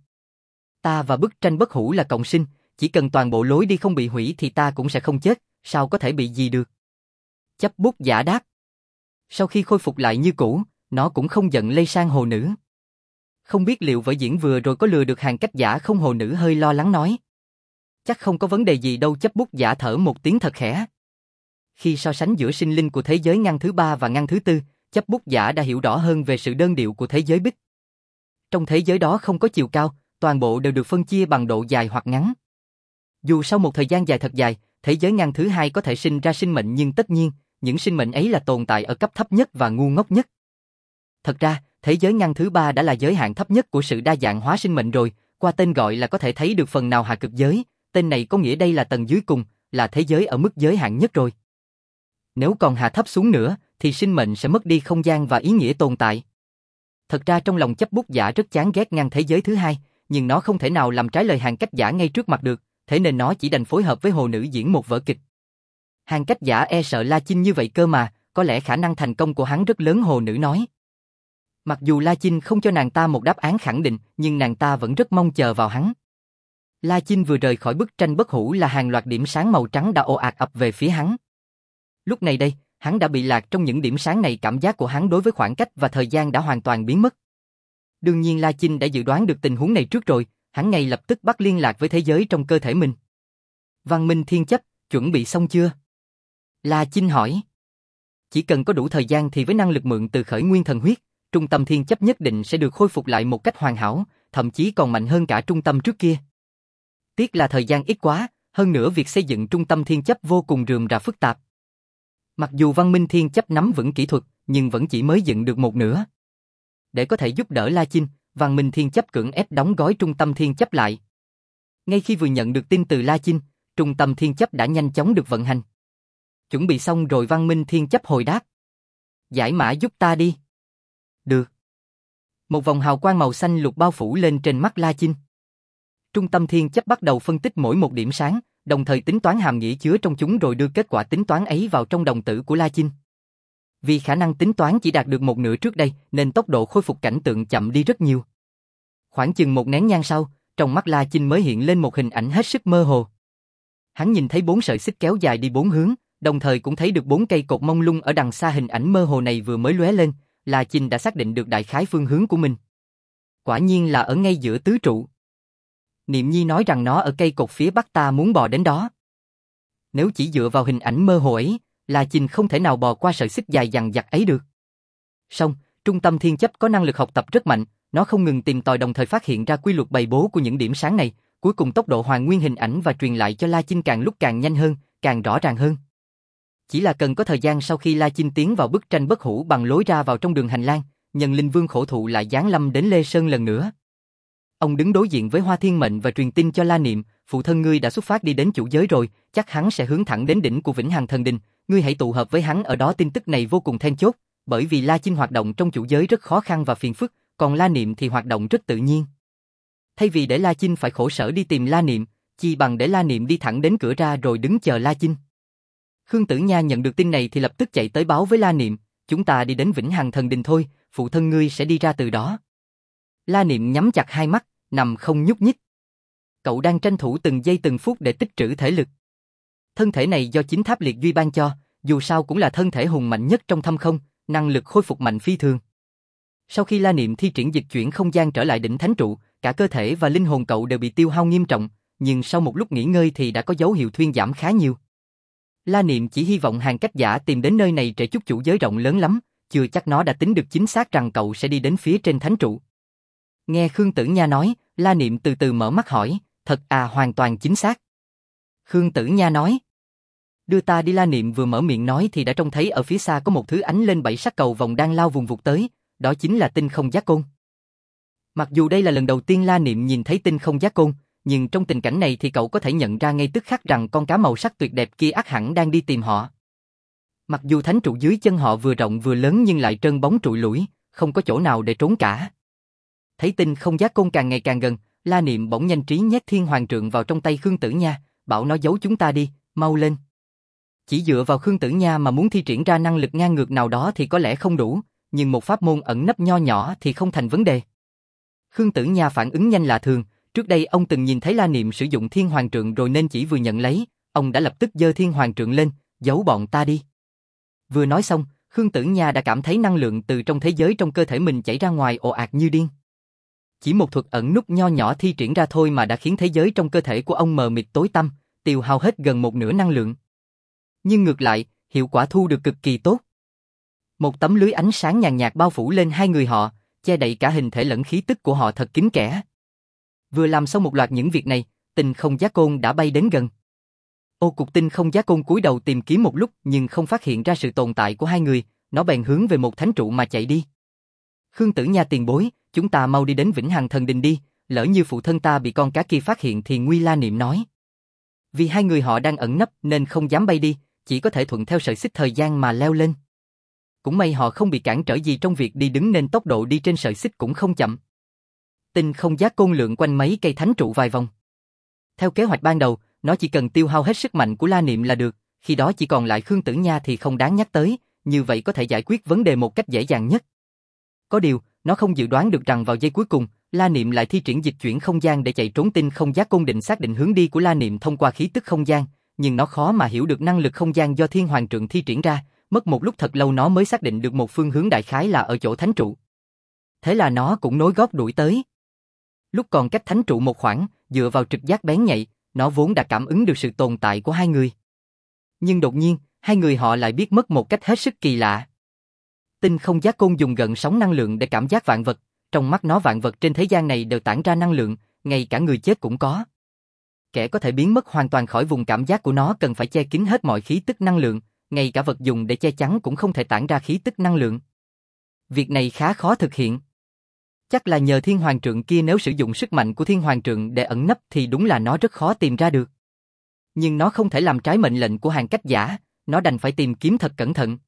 Ta và bức tranh bất hủ là cộng sinh, chỉ cần toàn bộ lối đi không bị hủy thì ta cũng sẽ không chết, sao có thể bị gì được? Chấp bút giả đáp. Sau khi khôi phục lại như cũ, nó cũng không giận lây sang hồ nữ. Không biết liệu vở diễn vừa rồi có lừa được Hàn Cách Giả không? Hồ nữ hơi lo lắng nói. Chắc không có vấn đề gì đâu. Chấp bút giả thở một tiếng thật khẽ. Khi so sánh giữa sinh linh của thế giới ngăn thứ 3 và ngăn thứ 4, chấp bút giả đã hiểu rõ hơn về sự đơn điệu của thế giới bích. Trong thế giới đó không có chiều cao, toàn bộ đều được phân chia bằng độ dài hoặc ngắn. Dù sau một thời gian dài thật dài, thế giới ngăn thứ 2 có thể sinh ra sinh mệnh, nhưng tất nhiên, những sinh mệnh ấy là tồn tại ở cấp thấp nhất và ngu ngốc nhất. Thật ra, thế giới ngăn thứ 3 đã là giới hạn thấp nhất của sự đa dạng hóa sinh mệnh rồi, qua tên gọi là có thể thấy được phần nào hạ cực giới, tên này có nghĩa đây là tầng dưới cùng, là thế giới ở mức giới hạn nhất rồi. Nếu còn hạ thấp xuống nữa, thì sinh mệnh sẽ mất đi không gian và ý nghĩa tồn tại. Thật ra trong lòng chấp bút giả rất chán ghét ngăn thế giới thứ 2, nhưng nó không thể nào làm trái lời Hàn Cách Giả ngay trước mặt được, thế nên nó chỉ đành phối hợp với hồ nữ diễn một vở kịch. Hàn Cách Giả e sợ La Chinh như vậy cơ mà, có lẽ khả năng thành công của hắn rất lớn. Hồ nữ nói. Mặc dù La Chinh không cho nàng ta một đáp án khẳng định, nhưng nàng ta vẫn rất mong chờ vào hắn. La Chinh vừa rời khỏi bức tranh bất hủ là hàng loạt điểm sáng màu trắng đã ồ ạt ập về phía hắn. Lúc này đây, hắn đã bị lạc trong những điểm sáng này. Cảm giác của hắn đối với khoảng cách và thời gian đã hoàn toàn biến mất. Đương nhiên La Chinh đã dự đoán được tình huống này trước rồi, hắn ngay lập tức bắt liên lạc với thế giới trong cơ thể mình. Văn Minh Thiên Chấp, chuẩn bị xong chưa? La Chinh hỏi. Chỉ cần có đủ thời gian thì với năng lực mượn từ khởi nguyên thần huyết, trung tâm thiên chấp nhất định sẽ được khôi phục lại một cách hoàn hảo, thậm chí còn mạnh hơn cả trung tâm trước kia. Tiếc là thời gian ít quá, hơn nữa việc xây dựng trung tâm thiên chấp vô cùng rườm rà phức tạp. Mặc dù Văn Minh Thiên Chấp nắm vững kỹ thuật, nhưng vẫn chỉ mới dựng được một nửa. Để có thể giúp đỡ La Chinh, Văn Minh Thiên Chấp cưỡng ép đóng gói trung tâm thiên chấp lại. Ngay khi vừa nhận được tin từ La Chinh, trung tâm thiên chấp đã nhanh chóng được vận hành. Chuẩn bị xong rồi? Văn Minh Thiên Chấp hồi đáp. Giải mã giúp ta đi. Được. Một vòng hào quang màu xanh lục bao phủ lên trên mắt La Chinh. Trung tâm thiên chấp bắt đầu phân tích mỗi một điểm sáng, đồng thời tính toán hàm nghĩa chứa trong chúng rồi đưa kết quả tính toán ấy vào trong đồng tử của La Chinh. Vì khả năng tính toán chỉ đạt được một nửa trước đây, nên tốc độ khôi phục cảnh tượng chậm đi rất nhiều. Khoảng chừng một nén nhang sau, trong mắt La Chinh mới hiện lên một hình ảnh hết sức mơ hồ. Hắn nhìn thấy 4 sợi xích kéo dài đi 4 hướng, đồng thời cũng thấy được 4 cây cột mông lung ở đằng xa. Hình ảnh mơ hồ này vừa mới lóe lên, La Chinh đã xác định được đại khái phương hướng của mình. Quả nhiên là ở ngay giữa tứ trụ. Niệm Nhi nói rằng nó ở cây cột phía bắc, ta muốn bò đến đó. Nếu chỉ dựa vào hình ảnh mơ hồ ấy, La Chinh không thể nào bò qua sợi xích dài dằng dặc ấy được. Song, trung tâm thiên chấp có năng lực học tập rất mạnh, nó không ngừng tìm tòi đồng thời phát hiện ra quy luật bày bố của những điểm sáng này, cuối cùng tốc độ hoàn nguyên hình ảnh và truyền lại cho La Chinh càng lúc càng nhanh hơn, càng rõ ràng hơn. Chỉ là cần có thời gian. Sau khi La Chinh tiến vào bức tranh bất hủ bằng lối ra vào trong đường hành lang, Nhân Linh Vương khổ thụ lại giáng lâm đến Lê Sơn lần nữa. Ông đứng đối diện với Hoa Thiên Mệnh và truyền tin cho La Niệm, phụ thân ngươi đã xuất phát đi đến chủ giới rồi, chắc hắn sẽ hướng thẳng đến đỉnh của Vĩnh Hằng Thần Đình, ngươi hãy tụ hợp với hắn ở đó. Tin tức này vô cùng then chốt, bởi vì La Chinh hoạt động trong chủ giới rất khó khăn và phiền phức, còn La Niệm thì hoạt động rất tự nhiên. Thay vì để La Chinh phải khổ sở đi tìm La Niệm, chi bằng để La Niệm đi thẳng đến cửa ra rồi đứng chờ La Chinh. Khương Tử Nha nhận được tin này thì lập tức chạy tới báo với La Niệm, chúng ta đi đến Vĩnh Hằng Thần Đình thôi, phụ thân ngươi sẽ đi ra từ đó. La Niệm nhắm chặt hai mắt, nằm không nhúc nhích. Cậu đang tranh thủ từng giây từng phút để tích trữ thể lực. Thân thể này do chính Tháp Liệt Duy ban cho, dù sao cũng là thân thể hùng mạnh nhất trong thâm không, năng lực khôi phục mạnh phi thường. Sau khi La Niệm thi triển dịch chuyển không gian trở lại đỉnh thánh trụ, cả cơ thể và linh hồn cậu đều bị tiêu hao nghiêm trọng, nhưng sau một lúc nghỉ ngơi thì đã có dấu hiệu thuyên giảm khá nhiều. La Niệm chỉ hy vọng Hàn Cách Giả tìm đến nơi này trễ chút, chủ giới rộng lớn lắm, chưa chắc nó đã tính được chính xác rằng cậu sẽ đi đến phía trên thánh trụ. Nghe Khương Tử Nha nói, La Niệm từ từ mở mắt hỏi, thật à? Hoàn toàn chính xác. Khương Tử Nha nói. Đưa ta đi. La Niệm vừa mở miệng nói thì đã trông thấy ở phía xa có một thứ ánh lên 7 sắc cầu vòng đang lao vùng vụt tới, đó chính là tinh không giác côn. Mặc dù đây là lần đầu tiên La Niệm nhìn thấy tinh không giác côn, nhưng trong tình cảnh này thì cậu có thể nhận ra ngay tức khắc rằng con cá màu sắc tuyệt đẹp kia ắt hẳn đang đi tìm họ. Mặc dù thánh trụ dưới chân họ vừa rộng vừa lớn nhưng lại trơn bóng trụi lủi, không có chỗ nào để trốn cả. Thấy tinh không giác côn càng ngày càng gần, La Niệm bỗng nhanh trí nhét Thiên Hoàng Trượng vào trong tay Khương Tử Nha, bảo nó giấu chúng ta đi, mau lên. Chỉ dựa vào Khương Tử Nha mà muốn thi triển ra năng lực ngang ngược nào đó thì có lẽ không đủ, nhưng một pháp môn ẩn nấp nho nhỏ thì không thành vấn đề. Khương Tử Nha phản ứng nhanh lạ thường, trước đây ông từng nhìn thấy La Niệm sử dụng Thiên Hoàng Trượng rồi nên chỉ vừa nhận lấy, ông đã lập tức giơ Thiên Hoàng Trượng lên, giấu bọn ta đi. Vừa nói xong, Khương Tử Nha đã cảm thấy năng lượng từ trong thế giới trong cơ thể mình chảy ra ngoài ồ ạt như điên. Chỉ một thuật ẩn núp nho nhỏ thi triển ra thôi mà đã khiến thế giới trong cơ thể của ông mờ mịt tối tăm, tiêu hao hết gần một nửa năng lượng. Nhưng ngược lại, hiệu quả thu được cực kỳ tốt. Một tấm lưới ánh sáng nhàn nhạt bao phủ lên hai người họ, che đậy cả hình thể lẫn khí tức của họ thật kín kẽ. Vừa làm xong một loạt những việc này, tinh không giác côn đã bay đến gần. Ô cục tinh không giác côn cúi đầu tìm kiếm một lúc nhưng không phát hiện ra sự tồn tại của hai người, nó bèn hướng về một thánh trụ mà chạy đi. Khương Tử Nha tiền bối, chúng ta mau đi đến Vĩnh Hằng Thần Đình đi, lỡ như phụ thân ta bị con cá kia phát hiện thì nguy. La Niệm nói. Vì hai người họ đang ẩn nấp nên không dám bay đi, chỉ có thể thuận theo sợi xích thời gian mà leo lên. Cũng may họ không bị cản trở gì trong việc đi đứng nên tốc độ đi trên sợi xích cũng không chậm. Tinh không giác côn lượn quanh mấy cây thánh trụ vài vòng. Theo kế hoạch ban đầu, nó chỉ cần tiêu hao hết sức mạnh của La Niệm là được, khi đó chỉ còn lại Khương Tử Nha thì không đáng nhắc tới, như vậy có thể giải quyết vấn đề một cách dễ dàng nhất. Có điều, nó không dự đoán được rằng vào giây cuối cùng, La Niệm lại thi triển dịch chuyển không gian để chạy trốn. Tinh không giác côn định xác định hướng đi của La Niệm thông qua khí tức không gian, nhưng nó khó mà hiểu được năng lực không gian do Thiên Hoàng Trượng thi triển ra, mất một lúc thật lâu nó mới xác định được một phương hướng đại khái là ở chỗ thánh trụ. Thế là nó cũng nối gót đuổi tới. Lúc còn cách thánh trụ một khoảng, dựa vào trực giác bén nhạy, nó vốn đã cảm ứng được sự tồn tại của hai người. Nhưng đột nhiên, hai người họ lại biết mất một cách hết sức kỳ lạ. Tinh không giác côn dùng gần sóng năng lượng để cảm giác vạn vật, trong mắt nó vạn vật trên thế gian này đều tản ra năng lượng, ngay cả người chết cũng có. Kẻ có thể biến mất hoàn toàn khỏi vùng cảm giác của nó cần phải che kín hết mọi khí tức năng lượng, ngay cả vật dùng để che chắn cũng không thể tản ra khí tức năng lượng. Việc này khá khó thực hiện. Chắc là nhờ Thiên Hoàng Trượng kia, nếu sử dụng sức mạnh của Thiên Hoàng Trượng để ẩn nấp thì đúng là nó rất khó tìm ra được. Nhưng nó không thể làm trái mệnh lệnh của Hàn Cách Giả, nó đành phải tìm kiếm thật cẩn thận.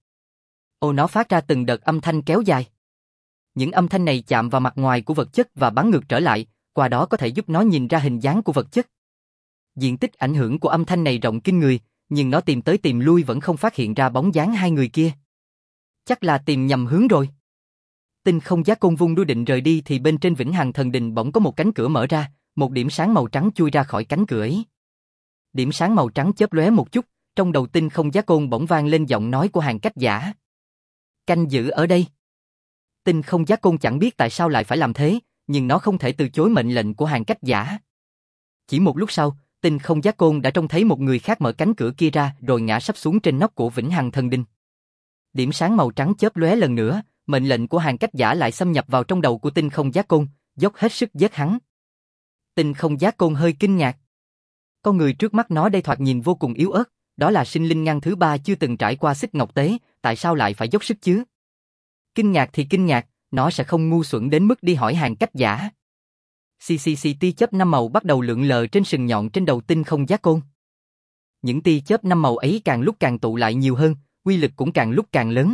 Nó phát ra từng đợt âm thanh kéo dài. Những âm thanh này chạm vào mặt ngoài của vật chất và bắn ngược trở lại, qua đó có thể giúp nó nhìn ra hình dáng của vật chất. Diện tích ảnh hưởng của âm thanh này rộng kinh người, nhưng nó tìm tới tìm lui vẫn không phát hiện ra bóng dáng hai người kia. Chắc là tìm nhầm hướng rồi. Tinh không giác côn vung đuôi định rời đi thì bên trên Vĩnh Hằng Thần Đình bỗng có một cánh cửa mở ra, một điểm sáng màu trắng chui ra khỏi cánh cửa ấy. Điểm sáng màu trắng chớp lóe một chút, trong đầu tinh không giác côn bỗng vang lên giọng nói của Hàn Cách Giả. Canh giữ ở đây. Tinh không giác côn chẳng biết tại sao lại phải làm thế, nhưng nó không thể từ chối mệnh lệnh của Hàn Cách Giả. Chỉ một lúc sau, Tinh Không Giác Côn đã trông thấy một người khác mở cánh cửa kia ra rồi ngã sắp xuống trên nóc của Vĩnh Hằng Thần Đình. Điểm sáng màu trắng chớp lóe lần nữa, mệnh lệnh của Hàn Cách Giả lại xâm nhập vào trong đầu của Tinh Không Giác Côn, dốc hết sức giết hắn. Tinh Không Giác Côn hơi kinh ngạc. Con người trước mắt nó đây thoạt nhìn vô cùng yếu ớt, đó là sinh linh ngăn thứ ba chưa từng trải qua xích ngọc tế, tại sao lại phải dốc sức chứ? Kinh ngạc thì kinh ngạc, nó sẽ không ngu xuẩn đến mức đi hỏi Hàn Cách Giả. Tia chớp 5 màu bắt đầu lượn lờ trên sừng nhọn trên đầu Tinh Không Giác Côn. Những tia chớp 5 màu ấy càng lúc càng tụ lại nhiều hơn, uy lực cũng càng lúc càng lớn.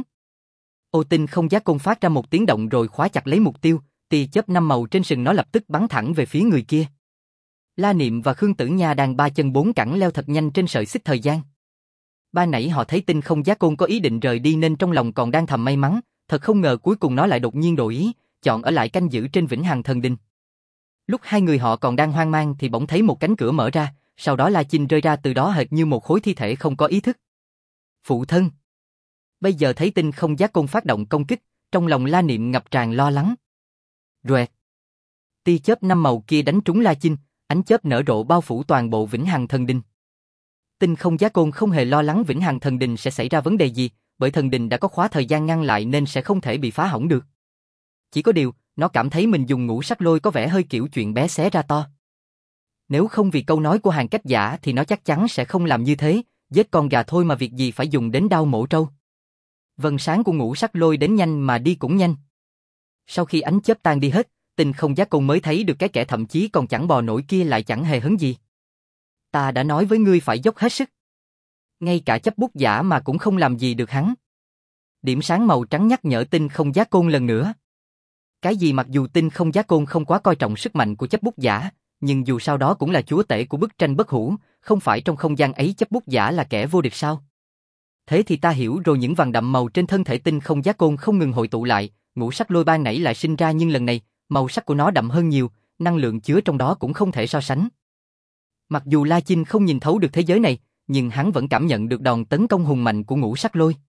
Tinh Không Giác Côn phát ra một tiếng động rồi khóa chặt lấy mục tiêu, tia chớp 5 màu trên sừng nó lập tức bắn thẳng về phía người kia. La Niệm và Khương Tử Nha đang ba chân bốn cẳng leo thật nhanh trên sợi xích thời gian. Ban nãy họ thấy Tinh Không Giác Côn có ý định rời đi nên trong lòng còn đang thầm may mắn, thật không ngờ cuối cùng nó lại đột nhiên đổi ý, chọn ở lại canh giữ trên Vĩnh Hằng Thần Đình. Lúc hai người họ còn đang hoang mang thì bỗng thấy một cánh cửa mở ra, sau đó La Chinh rơi ra từ đó hệt như một khối thi thể không có ý thức. Phụ thân. Bây giờ thấy Tinh Không Giác Côn phát động công kích, trong lòng La Niệm ngập tràn lo lắng. Rẹt. Tia chớp 5 màu kia đánh trúng La Chinh, ánh chớp nở rộ bao phủ toàn bộ Vĩnh Hằng Thần Đình. Tinh Không Giác Côn không hề lo lắng Vĩnh Hằng Thần Đình sẽ xảy ra vấn đề gì, bởi thần đình đã có khóa thời gian ngăn lại nên sẽ không thể bị phá hỏng được. Chỉ có điều, nó cảm thấy mình dùng ngũ sắc lôi có vẻ hơi kiểu chuyện bé xé ra to. Nếu không vì câu nói của Hàn Cách Giả thì nó chắc chắn sẽ không làm như thế, giết con gà thôi mà việc gì phải dùng đến đao mổ trâu. Vầng sáng của ngũ sắc lôi đến nhanh mà đi cũng nhanh. Sau khi ánh chớp tan đi hết, Tinh Không Giác Côn mới thấy được cái kẻ thậm chí còn chẳng bò nổi kia lại chẳng hề hấn gì. Ta đã nói với ngươi phải dốc hết sức. Ngay cả chấp bút giả mà cũng không làm gì được hắn. Điểm sáng màu trắng nhắc nhở Tinh Không Giác Côn lần nữa. Cái gì mặc dù Tinh Không Giác Côn không quá coi trọng sức mạnh của chấp bút giả, nhưng dù sao đó cũng là chúa tể của bức tranh bất hủ, không phải trong không gian ấy chấp bút giả là kẻ vô địch sao? Thế thì ta hiểu rồi. Những vằn đậm màu trên thân thể Tinh Không Giác Côn không ngừng hội tụ lại, ngũ sắc lôi ban nãy lại sinh ra nhưng lần này, màu sắc của nó đậm hơn nhiều, năng lượng chứa trong đó cũng không thể so sánh. Mặc dù La Chinh không nhìn thấu được thế giới này, nhưng hắn vẫn cảm nhận được đòn tấn công hùng mạnh của ngũ sắc lôi.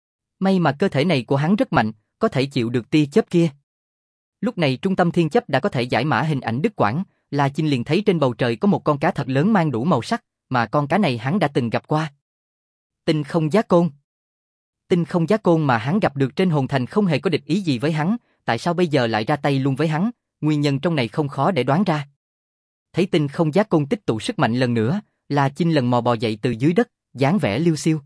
May mà cơ thể này của hắn rất mạnh, có thể chịu được tia chớp kia. Lúc này trung tâm thiên chấp đã có thể giải mã hình ảnh đứt quãng, La Chinh liền thấy trên bầu trời có một con cá thật lớn mang đủ màu sắc, mà con cá này hắn đã từng gặp qua. Tinh Không Giác Côn. Tinh Không Giác Côn mà hắn gặp được trên hồn thành không hề có địch ý gì với hắn, tại sao bây giờ lại ra tay luôn với hắn, nguyên nhân trong này không khó để đoán ra. Thấy Tinh Không Giác Côn tích tụ sức mạnh lần nữa, La Chinh lần mò bò dậy từ dưới đất, dáng vẻ liêu xiêu.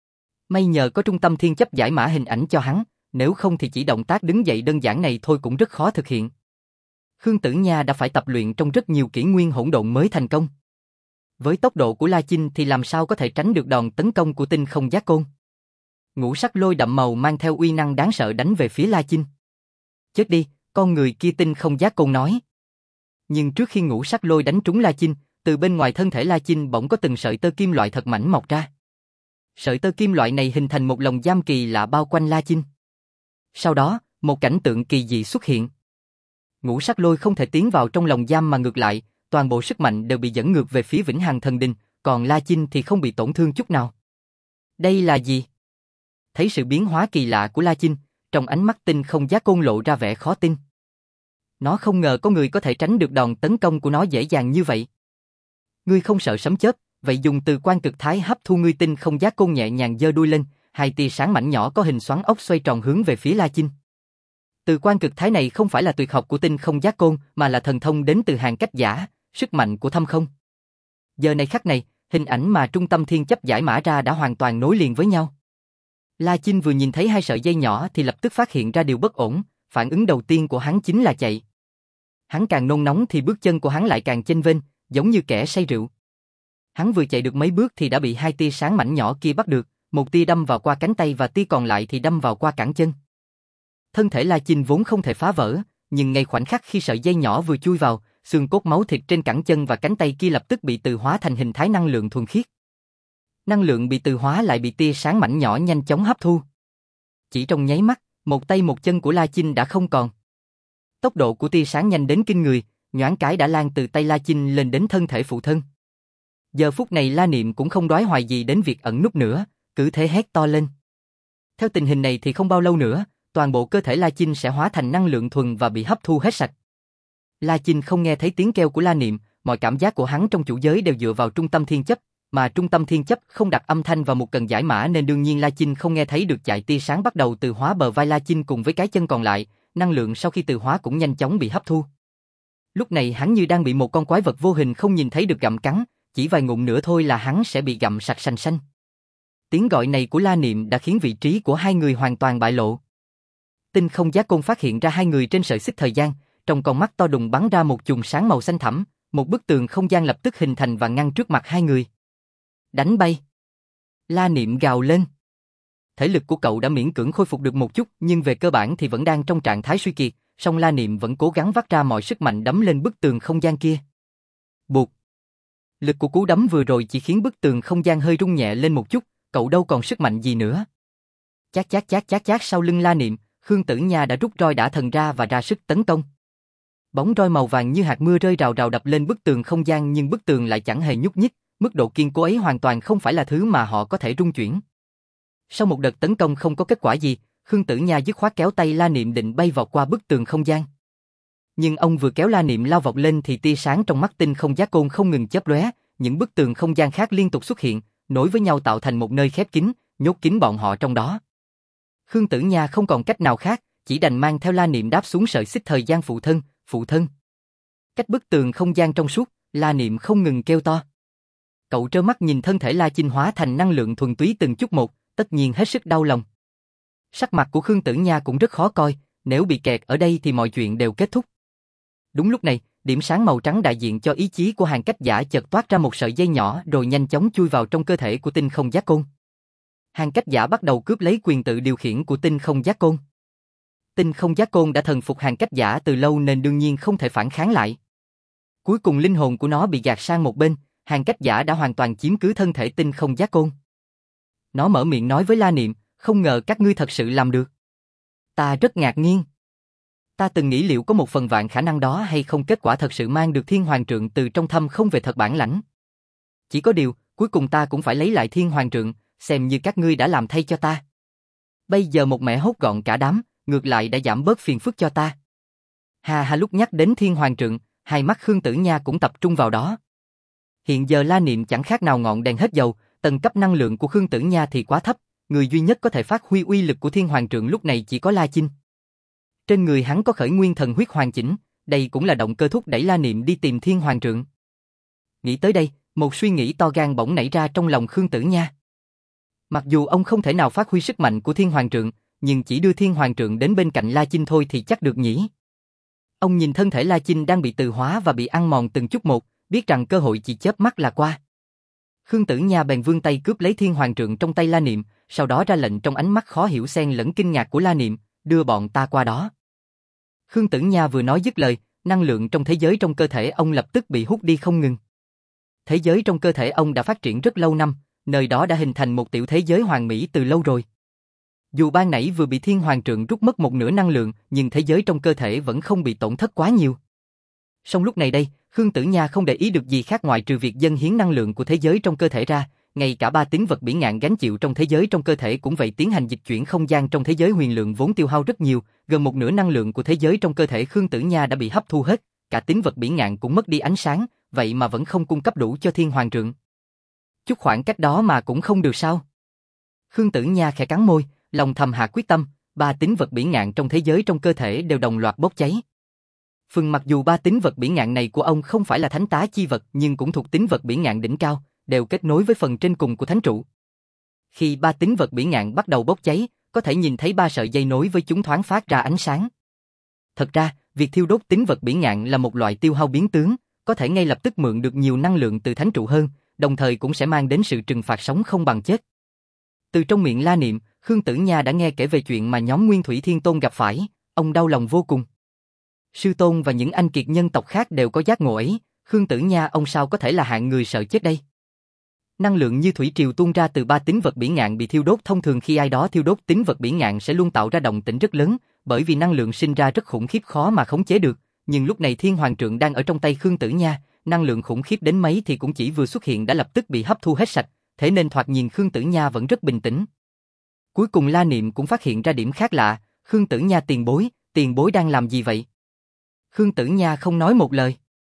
May nhờ có trung tâm thiên chấp giải mã hình ảnh cho hắn, nếu không thì chỉ động tác đứng dậy đơn giản này thôi cũng rất khó thực hiện. Khương Tử Nha đã phải tập luyện trong rất nhiều kỷ nguyên hỗn độn mới thành công. Với tốc độ của La Chinh thì làm sao có thể tránh được đòn tấn công của Tinh Không Giác Côn. Ngũ sắc lôi đậm màu mang theo uy năng đáng sợ đánh về phía La Chinh. Chết đi, con người kia Tinh Không Giác Côn nói. Nhưng trước khi ngũ sắc lôi đánh trúng La Chinh, từ bên ngoài thân thể La Chinh bỗng có từng sợi tơ kim loại thật mảnh mọc ra. Sợi tơ kim loại này hình thành một lồng giam kỳ lạ bao quanh La Chinh. Sau đó, một cảnh tượng kỳ dị xuất hiện. Ngũ sắc lôi không thể tiến vào trong lồng giam mà ngược lại, toàn bộ sức mạnh đều bị dẫn ngược về phía Vĩnh Hằng Thần Đình, còn La Chinh thì không bị tổn thương chút nào. Đây là gì? Thấy sự biến hóa kỳ lạ của La Chinh, trong ánh mắt Tinh Không Giác Côn lộ ra vẻ khó tin. Nó không ngờ có người có thể tránh được đòn tấn công của nó dễ dàng như vậy. Ngươi không sợ sấm chớp, vậy dùng từ quan cực thái hấp thu ngươi. Tinh Không Giác Côn nhẹ nhàng giơ đuôi lên, hai tia sáng mảnh nhỏ có hình xoắn ốc xoay tròn hướng về phía La Chinh. Từ quan cực thái này không phải là tuyệt học của Tinh Không Giác Côn mà là thần thông đến từ Hàn Cách Giả, sức mạnh của thâm không. Giờ này khắc này, hình ảnh mà trung tâm thiên chấp giải mã ra đã hoàn toàn nối liền với nhau. La Chinh vừa nhìn thấy hai sợi dây nhỏ thì lập tức phát hiện ra điều bất ổn, phản ứng đầu tiên của hắn chính là chạy. Hắn càng nôn nóng thì bước chân của hắn lại càng chênh vênh, giống như kẻ say rượu. Hắn vừa chạy được mấy bước thì đã bị hai tia sáng mảnh nhỏ kia bắt được, một tia đâm vào qua cánh tay và tia còn lại thì đâm vào qua cẳng chân. Thân thể La Chinh vốn không thể phá vỡ, nhưng ngay khoảnh khắc khi sợi dây nhỏ vừa chui vào, xương cốt máu thịt trên cẳng chân và cánh tay kia lập tức bị từ hóa thành hình thái năng lượng thuần khiết. Năng lượng bị từ hóa lại bị tia sáng mảnh nhỏ nhanh chóng hấp thu. Chỉ trong nháy mắt, một tay một chân của La Chinh đã không còn. Tốc độ của tia sáng nhanh đến kinh người, nhoáng cái đã lan từ tay La Chinh lên đến thân thể phụ thân. Giờ phút này La Niệm cũng không đoái hoài gì đến việc ẩn núp nữa, cứ thế hét to lên. Theo tình hình này thì không bao lâu nữa, toàn bộ cơ thể La Chinh sẽ hóa thành năng lượng thuần và bị hấp thu hết sạch. La Chinh không nghe thấy tiếng kêu của La Niệm, mọi cảm giác của hắn trong chủ giới đều dựa vào trung tâm thiên chấp, mà trung tâm thiên chấp không đặt âm thanh vào một cần giải mã nên đương nhiên La Chinh không nghe thấy được. Chạy tia sáng bắt đầu từ hóa bờ vai La Chinh cùng với cái chân còn lại, năng lượng sau khi từ hóa cũng nhanh chóng bị hấp thu. Lúc này hắn như đang bị một con quái vật vô hình không nhìn thấy được gặm cắn, chỉ vài ngụm nữa thôi là hắn sẽ bị gặm sạch sành xanh. Tiếng gọi này của La Niệm đã khiến vị trí của hai người hoàn toàn bại lộ. Tinh không giác côn phát hiện ra hai người trên sợi xích thời gian, trong con mắt to đùng bắn ra một chùm sáng màu xanh thẳm, một bức tường không gian lập tức hình thành và ngăn trước mặt hai người. Đánh bay! La Niệm gào lên. Thể lực của cậu đã miễn cưỡng khôi phục được một chút, nhưng về cơ bản thì vẫn đang trong trạng thái suy kiệt, song La Niệm vẫn cố gắng vắt ra mọi sức mạnh đấm lên bức tường không gian kia. Buộc! Lực của cú đấm vừa rồi chỉ khiến bức tường không gian hơi rung nhẹ lên một chút, cậu đâu còn sức mạnh gì nữa. Chát chát chát chát chát, sau lưng La Niệm, Khương Tử Nha đã rút roi đả thần ra và ra sức tấn công. Bóng roi màu vàng như hạt mưa rơi rào rào đập lên bức tường không gian, nhưng bức tường lại chẳng hề nhúc nhích, mức độ kiên cố ấy hoàn toàn không phải là thứ mà họ có thể rung chuyển. Sau một đợt tấn công không có kết quả gì, Khương Tử Nha dứt khoát kéo tay La Niệm định bay vọt qua bức tường không gian. Nhưng ông vừa kéo La Niệm lao vọt lên thì tia sáng trong mắt tinh không giác côn không ngừng chớp lóe, những bức tường không gian khác liên tục xuất hiện, nối với nhau tạo thành một nơi khép kín, nhốt kín bọn họ trong đó. Khương Tử Nha không còn cách nào khác, chỉ đành mang theo La Niệm đáp xuống sợi xích thời gian phụ thân, phụ thân. Cách bức tường không gian trong suốt, La Niệm không ngừng kêu to. Cậu trơ mắt nhìn thân thể La Chinh hóa thành năng lượng thuần túy từng chút một, tất nhiên hết sức đau lòng. Sắc mặt của Khương Tử Nha cũng rất khó coi, nếu bị kẹt ở đây thì mọi chuyện đều kết thúc. Đúng lúc này, điểm sáng màu trắng đại diện cho ý chí của Hàn Cách Giả chợt toát ra một sợi dây nhỏ rồi nhanh chóng chui vào trong cơ thể của tinh không giác côn. Hàn Cách Giả bắt đầu cướp lấy quyền tự điều khiển của tinh không giác côn. Tinh không giác côn đã thần phục Hàn Cách Giả từ lâu nên đương nhiên không thể phản kháng lại. Cuối cùng linh hồn của nó bị gạt sang một bên, Hàn Cách Giả đã hoàn toàn chiếm cứ thân thể tinh không giác côn. Nó mở miệng nói với La Niệm, không ngờ các ngươi thật sự làm được. Ta rất ngạc nhiên. Ta từng nghĩ liệu có một phần vạn khả năng đó hay không, kết quả thật sự mang được Thiên Hoàng Trượng từ trong thâm không về, thật bản lãnh. Chỉ có điều, cuối cùng ta cũng phải lấy lại Thiên Hoàng Trượng, xem như các ngươi đã làm thay cho ta. Bây giờ một mẻ hốt gọn cả đám, ngược lại đã giảm bớt phiền phức cho ta. Hà hà, lúc nhắc đến Thiên Hoàng Trượng, hai mắt Khương Tử Nha cũng tập trung vào đó. Hiện giờ La Niệm chẳng khác nào ngọn đèn hết dầu, tầng cấp năng lượng của Khương Tử Nha thì quá thấp, người duy nhất có thể phát huy uy lực của Thiên Hoàng Trượng lúc này chỉ có La Chinh. Trên người hắn có khởi nguyên thần huyết hoàn chỉnh, đây cũng là động cơ thúc đẩy La Niệm đi tìm Thiên Hoàng Trượng. Nghĩ tới đây, một suy nghĩ to gan bỗng nảy ra trong lòng Khương Tử Nha. Mặc dù ông không thể nào phát huy sức mạnh của Thiên Hoàng Trượng, nhưng chỉ đưa Thiên Hoàng Trượng đến bên cạnh La Chinh thôi thì chắc được nhỉ. Ông nhìn thân thể La Chinh đang bị từ hóa và bị ăn mòn từng chút một, biết rằng cơ hội chỉ chớp mắt là qua. Khương Tử Nha bèn vươn tay cướp lấy Thiên Hoàng Trượng trong tay La Niệm, sau đó ra lệnh trong ánh mắt khó hiểu xen lẫn kinh ngạc của La Niệm, đưa bọn ta qua đó. Khương Tử Nha vừa nói dứt lời, năng lượng trong thế giới trong cơ thể ông lập tức bị hút đi không ngừng. Thế giới trong cơ thể ông đã phát triển rất lâu năm, nơi đó đã hình thành một tiểu thế giới hoàn mỹ từ lâu rồi. Dù ban nãy vừa bị Thiên Hoàng Trượng rút mất một nửa năng lượng, nhưng thế giới trong cơ thể vẫn không bị tổn thất quá nhiều. Song lúc này đây, Khương Tử Nha không để ý được gì khác ngoài trừ việc dâng hiến năng lượng của thế giới trong cơ thể ra, ngay cả ba tín vật bỉ ngạn gánh chịu trong thế giới trong cơ thể cũng vậy, tiến hành dịch chuyển không gian trong thế giới huyền lượng vốn tiêu hao rất nhiều, gần một nửa năng lượng của thế giới trong cơ thể Khương Tử Nha đã bị hấp thu hết, cả tín vật bỉ ngạn cũng mất đi ánh sáng, vậy mà vẫn không cung cấp đủ cho Thiên Hoàng Trượng. Chút khoảng cách đó mà cũng không được sao? Khương Tử Nha khẽ cắn môi, lòng thầm hạ quyết tâm, ba tín vật bỉ ngạn trong thế giới trong cơ thể đều đồng loạt bốc cháy. Mặc dù ba tín vật bỉ ngạn này của ông không phải là thánh tá chi vật nhưng cũng thuộc tín vật bỉ ngạn đỉnh cao, đều kết nối với phần trên cùng của thánh trụ. Khi ba tín vật bỉ ngạn bắt đầu bốc cháy, có thể nhìn thấy ba sợi dây nối với chúng thoáng phát ra ánh sáng. Thật ra, việc thiêu đốt tín vật bỉ ngạn là một loại tiêu hao biến tướng, có thể ngay lập tức mượn được nhiều năng lượng từ thánh trụ hơn, đồng thời cũng sẽ mang đến sự trừng phạt sống không bằng chết. Từ trong miệng La Niệm, Khương Tử Nha đã nghe kể về chuyện mà nhóm Nguyên Thủy Thiên Tôn gặp phải, ông đau lòng vô cùng. Sư Tôn và những anh kiệt nhân tộc khác đều có giác ngộ ấy, Khương Tử Nha ông sao có thể là hạng người sợ chết đây? Năng lượng như thủy triều tuôn ra từ ba tín vật bỉ ngạn bị thiêu đốt, thông thường khi ai đó thiêu đốt tín vật bỉ ngạn sẽ luôn tạo ra động tĩnh rất lớn, bởi vì năng lượng sinh ra rất khủng khiếp khó mà khống chế được, nhưng lúc này Thiên Hoàng Trượng đang ở trong tay Khương Tử Nha, năng lượng khủng khiếp đến mấy thì cũng chỉ vừa xuất hiện đã lập tức bị hấp thu hết sạch, thế nên thoạt nhìn Khương Tử Nha vẫn rất bình tĩnh. Cuối cùng La Niệm cũng phát hiện ra điểm khác lạ, Khương Tử Nha tiền bối đang làm gì vậy? Khương Tử Nha không nói một lời.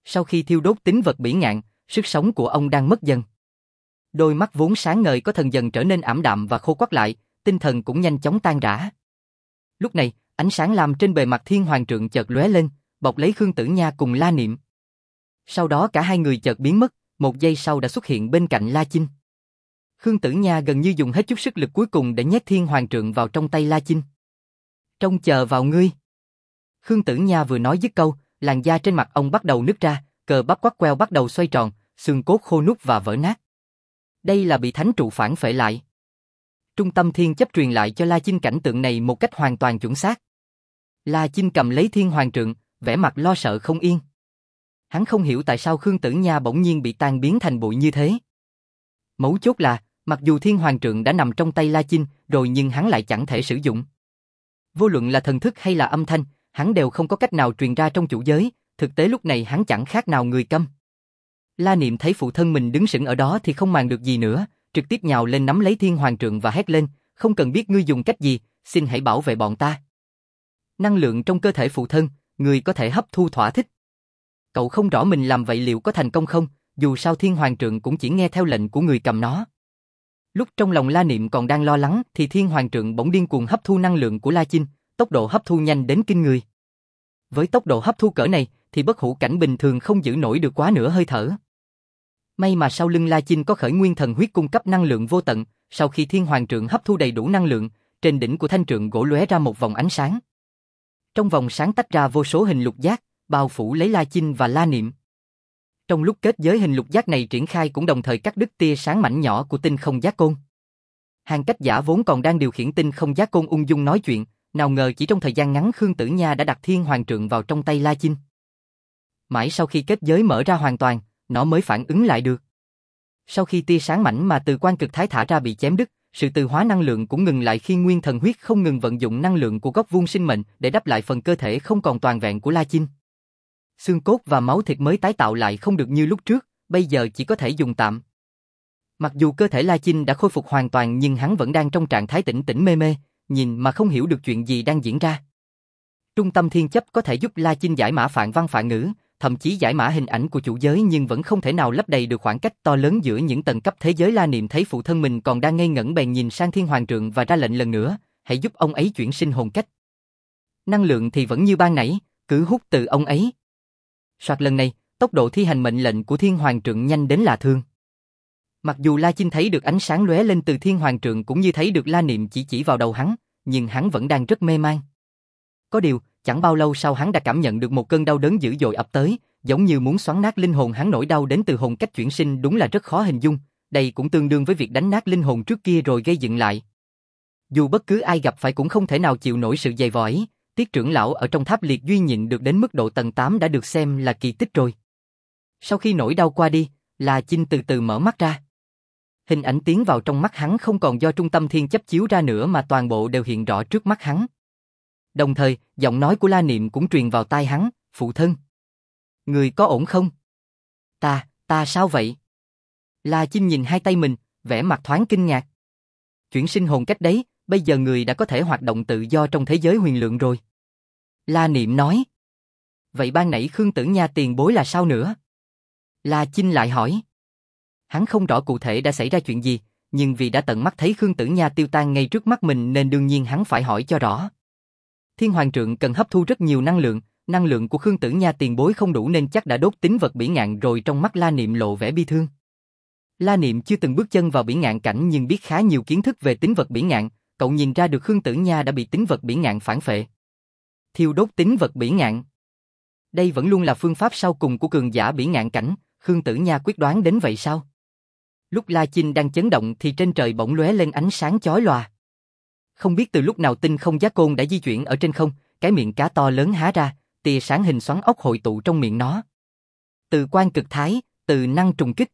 Sau khi thiêu đốt tính vật bỉ ngạn, sức sống của ông đang mất dần. Đôi mắt vốn sáng ngời có thần dần trở nên ảm đạm và khô quắt lại, tinh thần cũng nhanh chóng tan rã. Lúc này, ánh sáng lam trên bề mặt Thiên Hoàng Trượng chợt lóe lên, bọc lấy Khương Tử Nha cùng La Niệm. Sau đó cả hai người chợt biến mất, một giây sau đã xuất hiện bên cạnh La Chinh. Khương Tử Nha gần như dùng hết chút sức lực cuối cùng để nhét Thiên Hoàng Trượng vào trong tay La Chinh. Trông chờ vào ngươi. Khương Tử Nha vừa nói dứt câu, làn da trên mặt ông bắt đầu nứt ra, cơ bắp quắt queo bắt đầu xoay tròn, xương cốt khô nút và vỡ nát. Đây là bị thánh trụ phản phệ lại. Trung tâm thiên chấp truyền lại cho La Chinh cảnh tượng này một cách hoàn toàn chuẩn xác. La Chinh cầm lấy Thiên Hoàng Trượng, vẻ mặt lo sợ không yên. Hắn không hiểu tại sao Khương Tử Nha bỗng nhiên bị tan biến thành bụi như thế. Mấu chốt là, mặc dù Thiên Hoàng Trượng đã nằm trong tay La Chinh rồi nhưng hắn lại chẳng thể sử dụng. Vô luận là thần thức hay là âm thanh, hắn đều không có cách nào truyền ra trong chủ giới, thực tế lúc này hắn chẳng khác nào người câm. La Niệm thấy phụ thân mình đứng sững ở đó thì không màng được gì nữa, trực tiếp nhào lên nắm lấy Thiên Hoàng Trượng và hét lên, không cần biết ngươi dùng cách gì, xin hãy bảo vệ bọn ta. Năng lượng trong cơ thể phụ thân, ngươi có thể hấp thu thỏa thích. Cậu không rõ mình làm vậy liệu có thành công không, dù sao Thiên Hoàng Trượng cũng chỉ nghe theo lệnh của người cầm nó. Lúc trong lòng La Niệm còn đang lo lắng thì Thiên Hoàng Trượng bỗng điên cuồng hấp thu năng lượng của La Chinh, tốc độ hấp thu nhanh đến kinh người. Với tốc độ hấp thu cỡ này thì bất hủ cảnh bình thường không giữ nổi được quá nửa hơi thở. May mà sau lưng La Chinh có khởi nguyên thần huyết cung cấp năng lượng vô tận, sau khi Thiên Hoàng Trượng hấp thu đầy đủ năng lượng, trên đỉnh của thanh trượng gỗ lóe ra một vòng ánh sáng. Trong vòng sáng tách ra vô số hình lục giác, bao phủ lấy La Chinh và La Niệm. Trong lúc kết giới hình lục giác này triển khai cũng đồng thời cắt đứt tia sáng mảnh nhỏ của tinh không giác côn. Hàng cách giả vốn còn đang điều khiển tinh không giác côn ung dung nói chuyện, nào ngờ chỉ trong thời gian ngắn Khương Tử Nha đã đặt Thiên Hoàng Trượng vào trong tay La Chinh. Mãi sau khi kết giới mở ra hoàn toàn, nó mới phản ứng lại được. Sau khi tia sáng mảnh mà từ quan cực thái thả ra bị chém đứt, sự từ hóa năng lượng cũng ngừng lại khi nguyên thần huyết không ngừng vận dụng năng lượng của góc vuông sinh mệnh để đắp lại phần cơ thể không còn toàn vẹn của La Chinh. Xương cốt và máu thịt mới tái tạo lại không được như lúc trước, bây giờ chỉ có thể dùng tạm. Mặc dù cơ thể La Chinh đã khôi phục hoàn toàn nhưng hắn vẫn đang trong trạng thái tỉnh tỉnh mê mê, nhìn mà không hiểu được chuyện gì đang diễn ra. Trung tâm thiên chấp có thể giúp La Chinh giải mã phạn văn phạn ngữ, thậm chí giải mã hình ảnh của chủ giới nhưng vẫn không thể nào lấp đầy được khoảng cách to lớn giữa những tầng cấp thế giới. La Niệm thấy phụ thân mình còn đang ngây ngẩn bèn nhìn sang Thiên Hoàng Trượng và ra lệnh lần nữa, hãy giúp ông ấy chuyển sinh hồn cách. Năng lượng thì vẫn như ban nãy, cứ hút từ ông ấy. Soạt lần này, tốc độ thi hành mệnh lệnh của Thiên Hoàng Trượng nhanh đến lạ thường. Mặc dù La Chinh thấy được ánh sáng lóe lên từ Thiên Hoàng Trượng cũng như thấy được La Niệm chỉ vào đầu hắn, nhưng hắn vẫn đang rất mê man. Có điều, chẳng bao lâu sau hắn đã cảm nhận được một cơn đau đớn dữ dội ập tới, giống như muốn xoắn nát linh hồn hắn. Nỗi đau đến từ hồn cách chuyển sinh đúng là rất khó hình dung, đây cũng tương đương với việc đánh nát linh hồn trước kia rồi gây dựng lại. Dù bất cứ ai gặp phải cũng không thể nào chịu nổi sự dày vò ấy, Tiết trưởng lão ở trong tháp liệt duy nhịn được đến mức độ tầng 8 đã được xem là kỳ tích rồi. Sau khi nỗi đau qua đi, La Chinh từ từ mở mắt ra. Hình ảnh tiến vào trong mắt hắn không còn do trung tâm thiên chấp chiếu ra nữa mà toàn bộ đều hiện rõ trước mắt hắn. Đồng thời, giọng nói của La Niệm cũng truyền vào tai hắn, phụ thân. Người có ổn không? Ta sao vậy? La Chinh nhìn hai tay mình, vẻ mặt thoáng kinh ngạc. Chuyển sinh hồn cách đấy, bây giờ người đã có thể hoạt động tự do trong thế giới huyền lượng rồi. La Niệm nói. Vậy ban nãy Khương Tử Nha tiền bối là sao nữa? La Chinh lại hỏi. Hắn không rõ cụ thể đã xảy ra chuyện gì, nhưng vì đã tận mắt thấy Khương Tử Nha tiêu tan ngay trước mắt mình nên đương nhiên hắn phải hỏi cho rõ. Thiên Hoàng Trượng cần hấp thu rất nhiều năng lượng của Khương Tử Nha tiền bối không đủ nên chắc đã đốt tính vật bỉ ngạn rồi. Trong mắt La Niệm lộ vẻ bi thương. La Niệm chưa từng bước chân vào bỉ ngạn cảnh nhưng biết khá nhiều kiến thức về tính vật bỉ ngạn, cậu nhìn ra được Khương Tử Nha đã bị tính vật bỉ ngạn phản phệ. Thiêu đốt tính vật bỉ ngạn. Đây vẫn luôn là phương pháp sau cùng của cường giả bỉ ngạn cảnh, Khương Tử Nha quyết đoán đến vậy sao? Lúc La Chinh đang chấn động thì trên trời bỗng lóe lên ánh sáng chói lòa. Không biết từ lúc nào tinh không giác côn đã di chuyển ở trên không, cái miệng cá to lớn há ra, tia sáng hình xoắn ốc hội tụ trong miệng nó. Từ quan cực thái, từ năng trùng kích.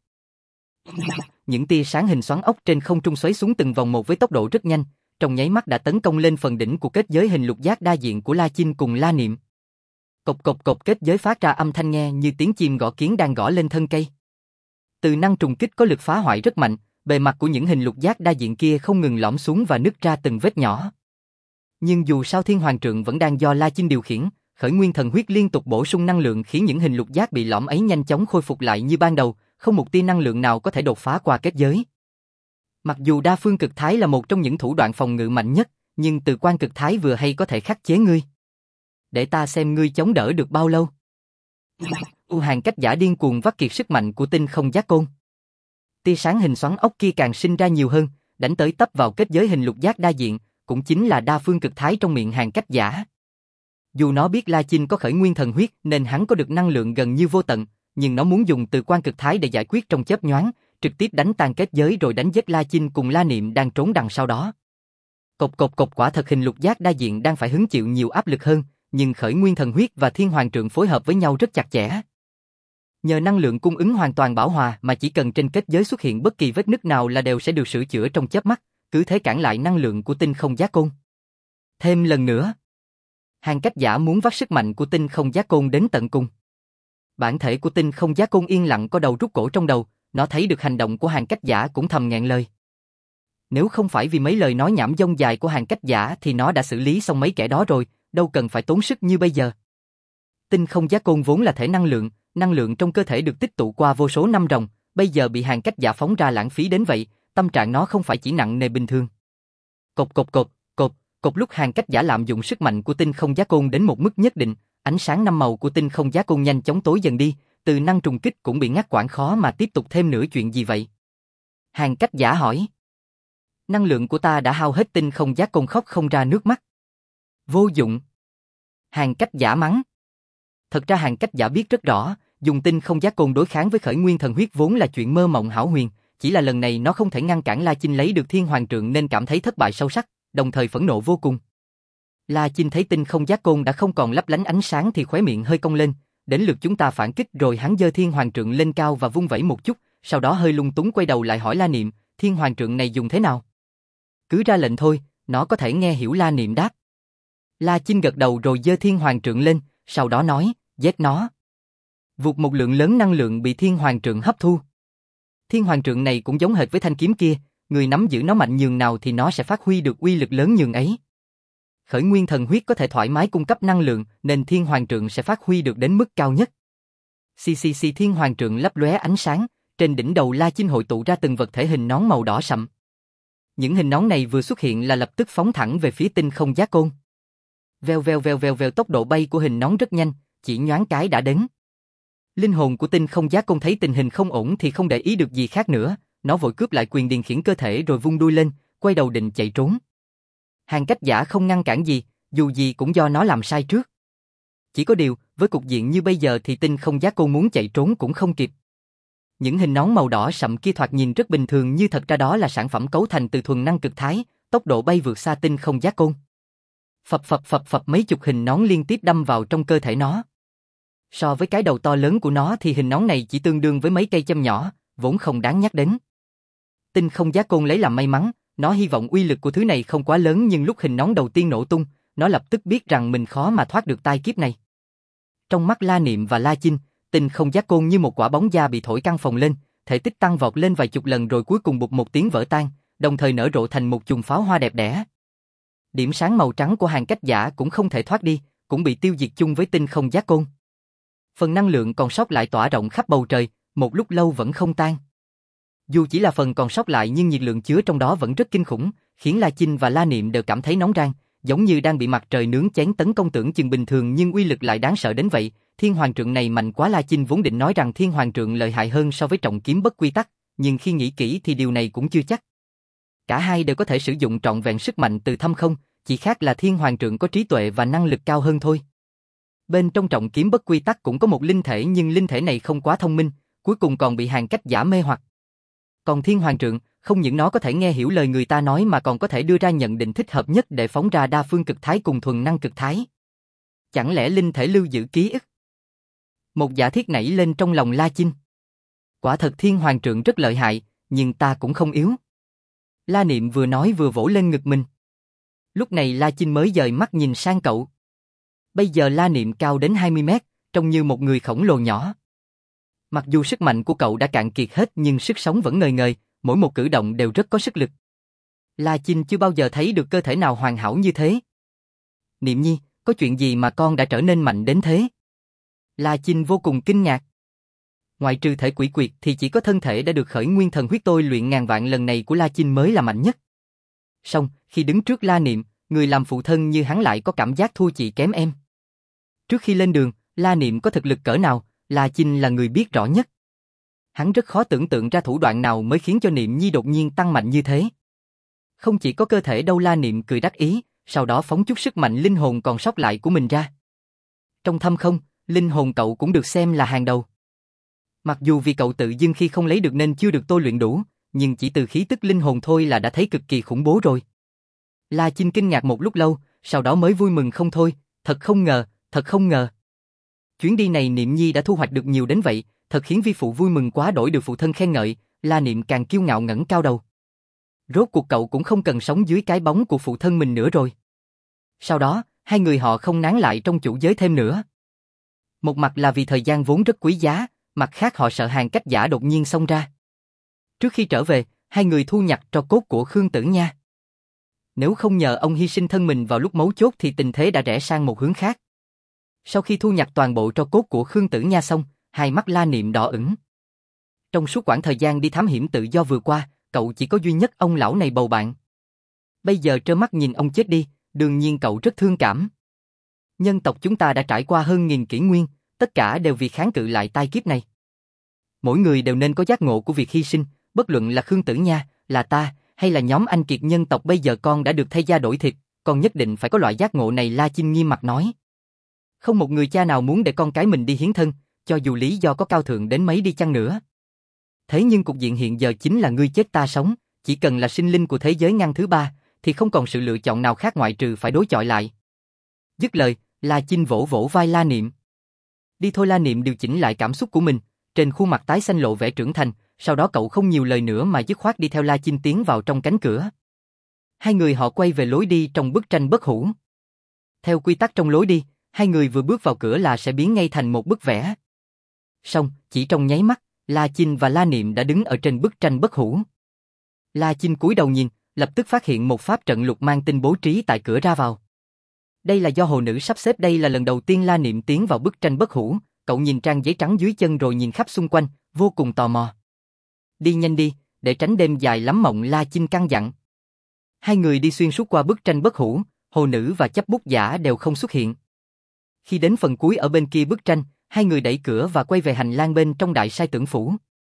Những tia sáng hình xoắn ốc trên không trung xoáy xuống từng vòng một với tốc độ rất nhanh, trong nháy mắt đã tấn công lên phần đỉnh của kết giới hình lục giác đa diện của La Chinh cùng La Niệm. Cộc cộc cộc, kết giới phát ra âm thanh nghe như tiếng chim gõ kiến đang gõ lên thân cây. Từ năng trùng kích có lực phá hoại rất mạnh, bề mặt của những hình lục giác đa diện kia không ngừng lõm xuống và nứt ra từng vết nhỏ. Nhưng dù sao Thiên Hoàng Trượng vẫn đang do La Chinh điều khiển, Khởi nguyên thần huyết liên tục bổ sung năng lượng khiến những hình lục giác bị lõm ấy nhanh chóng khôi phục lại như ban đầu, không một tia năng lượng nào có thể đột phá qua kết giới. Mặc dù đa phương cực thái là một trong những thủ đoạn phòng ngự mạnh nhất, nhưng từ quan cực thái vừa hay có thể khắc chế ngươi. Để ta xem ngươi chống đỡ được bao lâu. Hàng cách giả điên cuồng vắt kiệt sức mạnh của tinh không giác côn. Tia sáng hình xoắn ốc kia càng sinh ra nhiều hơn, đánh tới tấp vào kết giới hình lục giác đa diện, cũng chính là đa phương cực thái trong miệng hàng cách giả. Dù nó biết La Chinh có khởi nguyên thần huyết nên hắn có được năng lượng gần như vô tận, nhưng nó muốn dùng từ quan cực thái để giải quyết trong chớp nhoáng, trực tiếp đánh tan kết giới rồi đánh giết La Chinh cùng La Niệm đang trốn đằng sau đó. Cộc cộc cộc, quả thật hình lục giác đa diện đang phải hứng chịu nhiều áp lực hơn, nhưng khởi nguyên thần huyết và thiên hoàng trượng phối hợp với nhau rất chặt chẽ. Nhờ năng lượng cung ứng hoàn toàn bảo hòa mà chỉ cần trên kết giới xuất hiện bất kỳ vết nứt nào là đều sẽ được sửa chữa trong chớp mắt, cứ thế cản lại năng lượng của tinh không giác côn. Thêm lần nữa, hàng cách giả muốn vắt sức mạnh của tinh không giác côn đến tận cùng. Bản thể của tinh không giác côn yên lặng co đầu rút cổ trong đầu, nó thấy được hành động của hàng cách giả cũng thầm nghẹn lời. Nếu không phải vì mấy lời nói nhảm dông dài của hàng cách giả thì nó đã xử lý xong mấy kẻ đó rồi, đâu cần phải tốn sức như bây giờ. Tinh không giác côn vốn là thể năng lượng trong cơ thể được tích tụ qua vô số năm ròng, bây giờ bị hàng cách giả phóng ra lãng phí đến vậy, tâm trạng nó không phải chỉ nặng nề bình thường. Cộc cộc cộc, cộc lúc hàng cách giả lạm dụng sức mạnh của tinh không giác côn đến một mức nhất định, ánh sáng năm màu của tinh không giác côn nhanh chóng tối dần đi, từ năng trùng kích cũng bị ngắt quãng, khó mà tiếp tục thêm nữa. Chuyện gì vậy? Hàng cách giả hỏi. Năng lượng của ta đã hao hết. Tinh không giác côn khóc không ra nước mắt. Vô dụng. Hàng cách giả mắng. Thật ra hàng cách giả biết rất rõ, dùng tinh không giác côn đối kháng với khởi nguyên thần huyết vốn là chuyện mơ mộng hão huyền, chỉ là lần này nó không thể ngăn cản La Chinh lấy được thiên hoàng trượng nên cảm thấy thất bại sâu sắc, đồng thời phẫn nộ vô cùng. La Chinh thấy tinh không giác côn đã không còn lấp lánh ánh sáng thì khóe miệng hơi cong lên, đến lượt chúng ta phản kích rồi. Hắn giơ thiên hoàng trượng lên cao và vung vẩy một chút, sau đó hơi lung túng quay đầu lại hỏi La Niệm, thiên hoàng trượng này dùng thế nào? Cứ ra lệnh thôi, nó có thể nghe hiểu. La Niệm đáp. La Chinh gật đầu rồi giơ thiên hoàng trượng lên, sau đó nói, giết nó. Vụt, một lượng lớn năng lượng bị thiên hoàng trượng hấp thu. Thiên hoàng trượng này cũng giống hệt với thanh kiếm kia, người nắm giữ nó mạnh nhường nào thì nó sẽ phát huy được uy lực lớn nhường ấy. Khởi nguyên thần huyết có thể thoải mái cung cấp năng lượng nên thiên hoàng trượng sẽ phát huy được đến mức cao nhất. Xì, thiên hoàng trượng lấp lóe ánh sáng, trên đỉnh đầu La Chinh hội tụ ra từng vật thể hình nón màu đỏ sậm. Những hình nón này vừa xuất hiện là lập tức phóng thẳng về phía tinh không giác côn. Vèo, tốc độ bay của hình nón rất nhanh, chỉ nhoáng cái đã đến. Linh hồn của tinh không giác côn thấy tình hình không ổn thì không để ý được gì khác nữa, nó vội cướp lại quyền điều khiển cơ thể rồi vung đuôi lên, quay đầu định chạy trốn. Hàng cách giả không ngăn cản gì, dù gì cũng do nó làm sai trước. Chỉ có điều, với cục diện như bây giờ thì tinh không giác côn muốn chạy trốn cũng không kịp. Những hình nón màu đỏ sậm kia thoạt nhìn rất bình thường nhưng thật ra đó là sản phẩm cấu thành từ thuần năng cực thái, tốc độ bay vượt xa tinh không giác côn. Phập, mấy chục hình nón liên tiếp đâm vào trong cơ thể nó. So với cái đầu to lớn của nó thì hình nón này chỉ tương đương với mấy cây châm nhỏ, vốn không đáng nhắc đến. Tinh không giác côn lấy làm may mắn, nó hy vọng uy lực của thứ này không quá lớn nhưng lúc hình nón đầu tiên nổ tung, nó lập tức biết rằng mình khó mà thoát được tai kiếp này. Trong mắt La Niệm và La Chinh, tinh không giác côn như một quả bóng da bị thổi căng phồng lên, thể tích tăng vọt lên vài chục lần rồi cuối cùng bụp một tiếng vỡ tan, đồng thời nở rộ thành một chùm pháo hoa đẹp đẽ. Điểm sáng màu trắng của hàng cách giả cũng không thể thoát đi, cũng bị tiêu diệt chung với tinh không giác côn. Phần năng lượng còn sót lại tỏa rộng khắp bầu trời, một lúc lâu vẫn không tan. Dù chỉ là phần còn sót lại nhưng nhiệt lượng chứa trong đó vẫn rất kinh khủng, khiến La Chinh và La Niệm đều cảm thấy nóng rang, giống như đang bị mặt trời nướng chén tấn công. Tưởng chừng bình thường nhưng uy lực lại đáng sợ đến vậy. Thiên hoàng trượng này mạnh quá. La Chinh vốn định nói rằng thiên hoàng trượng lợi hại hơn so với trọng kiếm bất quy tắc, nhưng khi nghĩ kỹ thì điều này cũng chưa chắc. Cả hai đều có thể sử dụng trọn vẹn sức mạnh từ thâm không, chỉ khác là thiên hoàng trượng có trí tuệ và năng lực cao hơn thôi. Bên trong trọng kiếm bất quy tắc cũng có một linh thể nhưng linh thể này không quá thông minh, cuối cùng còn bị hàng cách giả mê hoặc. Còn thiên hoàng trượng, không những nó có thể nghe hiểu lời người ta nói mà còn có thể đưa ra nhận định thích hợp nhất để phóng ra đa phương cực thái cùng thuần năng cực thái. Chẳng lẽ linh thể lưu giữ ký ức? Một giả thiết nảy lên trong lòng La Chinh. Quả thật thiên hoàng trượng rất lợi hại, nhưng ta cũng không yếu. La Niệm vừa nói vừa vỗ lên ngực mình. Lúc này La Chinh mới dời mắt nhìn sang cậu. Bây giờ La Niệm cao đến 20 mét, trông như một người khổng lồ nhỏ. Mặc dù sức mạnh của cậu đã cạn kiệt hết nhưng sức sống vẫn ngời ngời, mỗi một cử động đều rất có sức lực. La Chinh chưa bao giờ thấy được cơ thể nào hoàn hảo như thế. Niệm Nhi, có chuyện gì mà con đã trở nên mạnh đến thế? La Chinh vô cùng kinh ngạc. Ngoại trừ thể quỷ quyệt thì chỉ có thân thể đã được khởi nguyên thần huyết tôi luyện ngàn vạn lần này của La Chinh mới là mạnh nhất. Song, khi đứng trước La Niệm, người làm phụ thân như hắn lại có cảm giác thua chị kém em. Trước khi lên đường, La Niệm có thực lực cỡ nào, La Chinh là người biết rõ nhất. Hắn rất khó tưởng tượng ra thủ đoạn nào mới khiến cho Niệm Nhi đột nhiên tăng mạnh như thế. Không chỉ có cơ thể đâu, La Niệm cười đắc ý, sau đó phóng chút sức mạnh linh hồn còn sót lại của mình ra. Trong thâm không, linh hồn cậu cũng được xem là hàng đầu. Mặc dù vì cậu tự dưng khi không lấy được nên chưa được tôi luyện đủ, nhưng chỉ từ khí tức linh hồn thôi là đã thấy cực kỳ khủng bố rồi. La Chinh kinh ngạc một lúc lâu, sau đó mới vui mừng không thôi, thật không ngờ, thật không ngờ. Chuyến đi này Niệm Nhi đã thu hoạch được nhiều đến vậy, thật khiến vi phụ vui mừng quá đổi, được phụ thân khen ngợi, La Niệm càng kiêu ngạo ngẩng cao đầu. Rốt cuộc cậu cũng không cần sống dưới cái bóng của phụ thân mình nữa rồi. Sau đó, hai người họ không nán lại trong chủ giới thêm nữa. Một mặt là vì thời gian vốn rất quý giá, mặt khác họ sợ hàng cách giả đột nhiên xông ra. Trước khi trở về, hai người thu nhặt tro cốt của Khương Tử Nha. Nếu không nhờ ông hy sinh thân mình vào lúc mấu chốt thì tình thế đã rẽ sang một hướng khác. Sau khi thu nhặt toàn bộ tro cốt của Khương Tử Nha xong, hai mắt La Niệm đỏ ửng. Trong suốt quãng thời gian đi thám hiểm tự do vừa qua, cậu chỉ có duy nhất ông lão này bầu bạn. Bây giờ trơ mắt nhìn ông chết đi, đương nhiên cậu rất thương cảm. Nhân tộc chúng ta đã trải qua hơn 1000 kỷ nguyên, tất cả đều vì kháng cự lại tai kiếp này. Mỗi người đều nên có giác ngộ của việc hy sinh, bất luận là Khương Tử Nha, là ta, hay là nhóm anh kiệt nhân tộc bây giờ con đã được thay da đổi thịt, con nhất định phải có loại giác ngộ này, La Chinh nghiêm mặt nói. Không một người cha nào muốn để con cái mình đi hiến thân, cho dù lý do có cao thượng đến mấy đi chăng nữa. Thế nhưng cục diện hiện giờ chính là ngươi chết ta sống, chỉ cần là sinh linh của thế giới ngăn thứ ba, thì không còn sự lựa chọn nào khác ngoại trừ phải đối chọi lại. Dứt lời, La Chinh vỗ vỗ vai La Niệm. Đi thôi. La Niệm điều chỉnh lại cảm xúc của mình, trên khuôn mặt tái xanh lộ vẻ trưởng thành, sau đó cậu không nhiều lời nữa mà dứt khoát đi theo La Chinh tiến vào trong cánh cửa. Hai người họ quay về lối đi trong bức tranh bất hủ. Theo quy tắc trong lối đi, hai người vừa bước vào cửa là sẽ biến ngay thành một bức vẽ. Xong, chỉ trong nháy mắt, La Chinh và La Niệm đã đứng ở trên bức tranh bất hủ. La Chinh cúi đầu nhìn, lập tức phát hiện một pháp trận lục mang tinh bố trí tại cửa ra vào. Đây là do hồ nữ sắp xếp. Đây là lần đầu tiên La Niệm tiến vào bức tranh bất hủ, cậu nhìn trang giấy trắng dưới chân rồi nhìn khắp xung quanh, vô cùng tò mò. Đi nhanh đi, để tránh đêm dài lắm mộng, La Chinh căn dặn. Hai người đi xuyên suốt qua bức tranh bất hủ, hồ nữ và chấp bút giả đều không xuất hiện. Khi đến phần cuối ở bên kia bức tranh, hai người đẩy cửa và quay về hành lang bên trong đại sai tưởng phủ.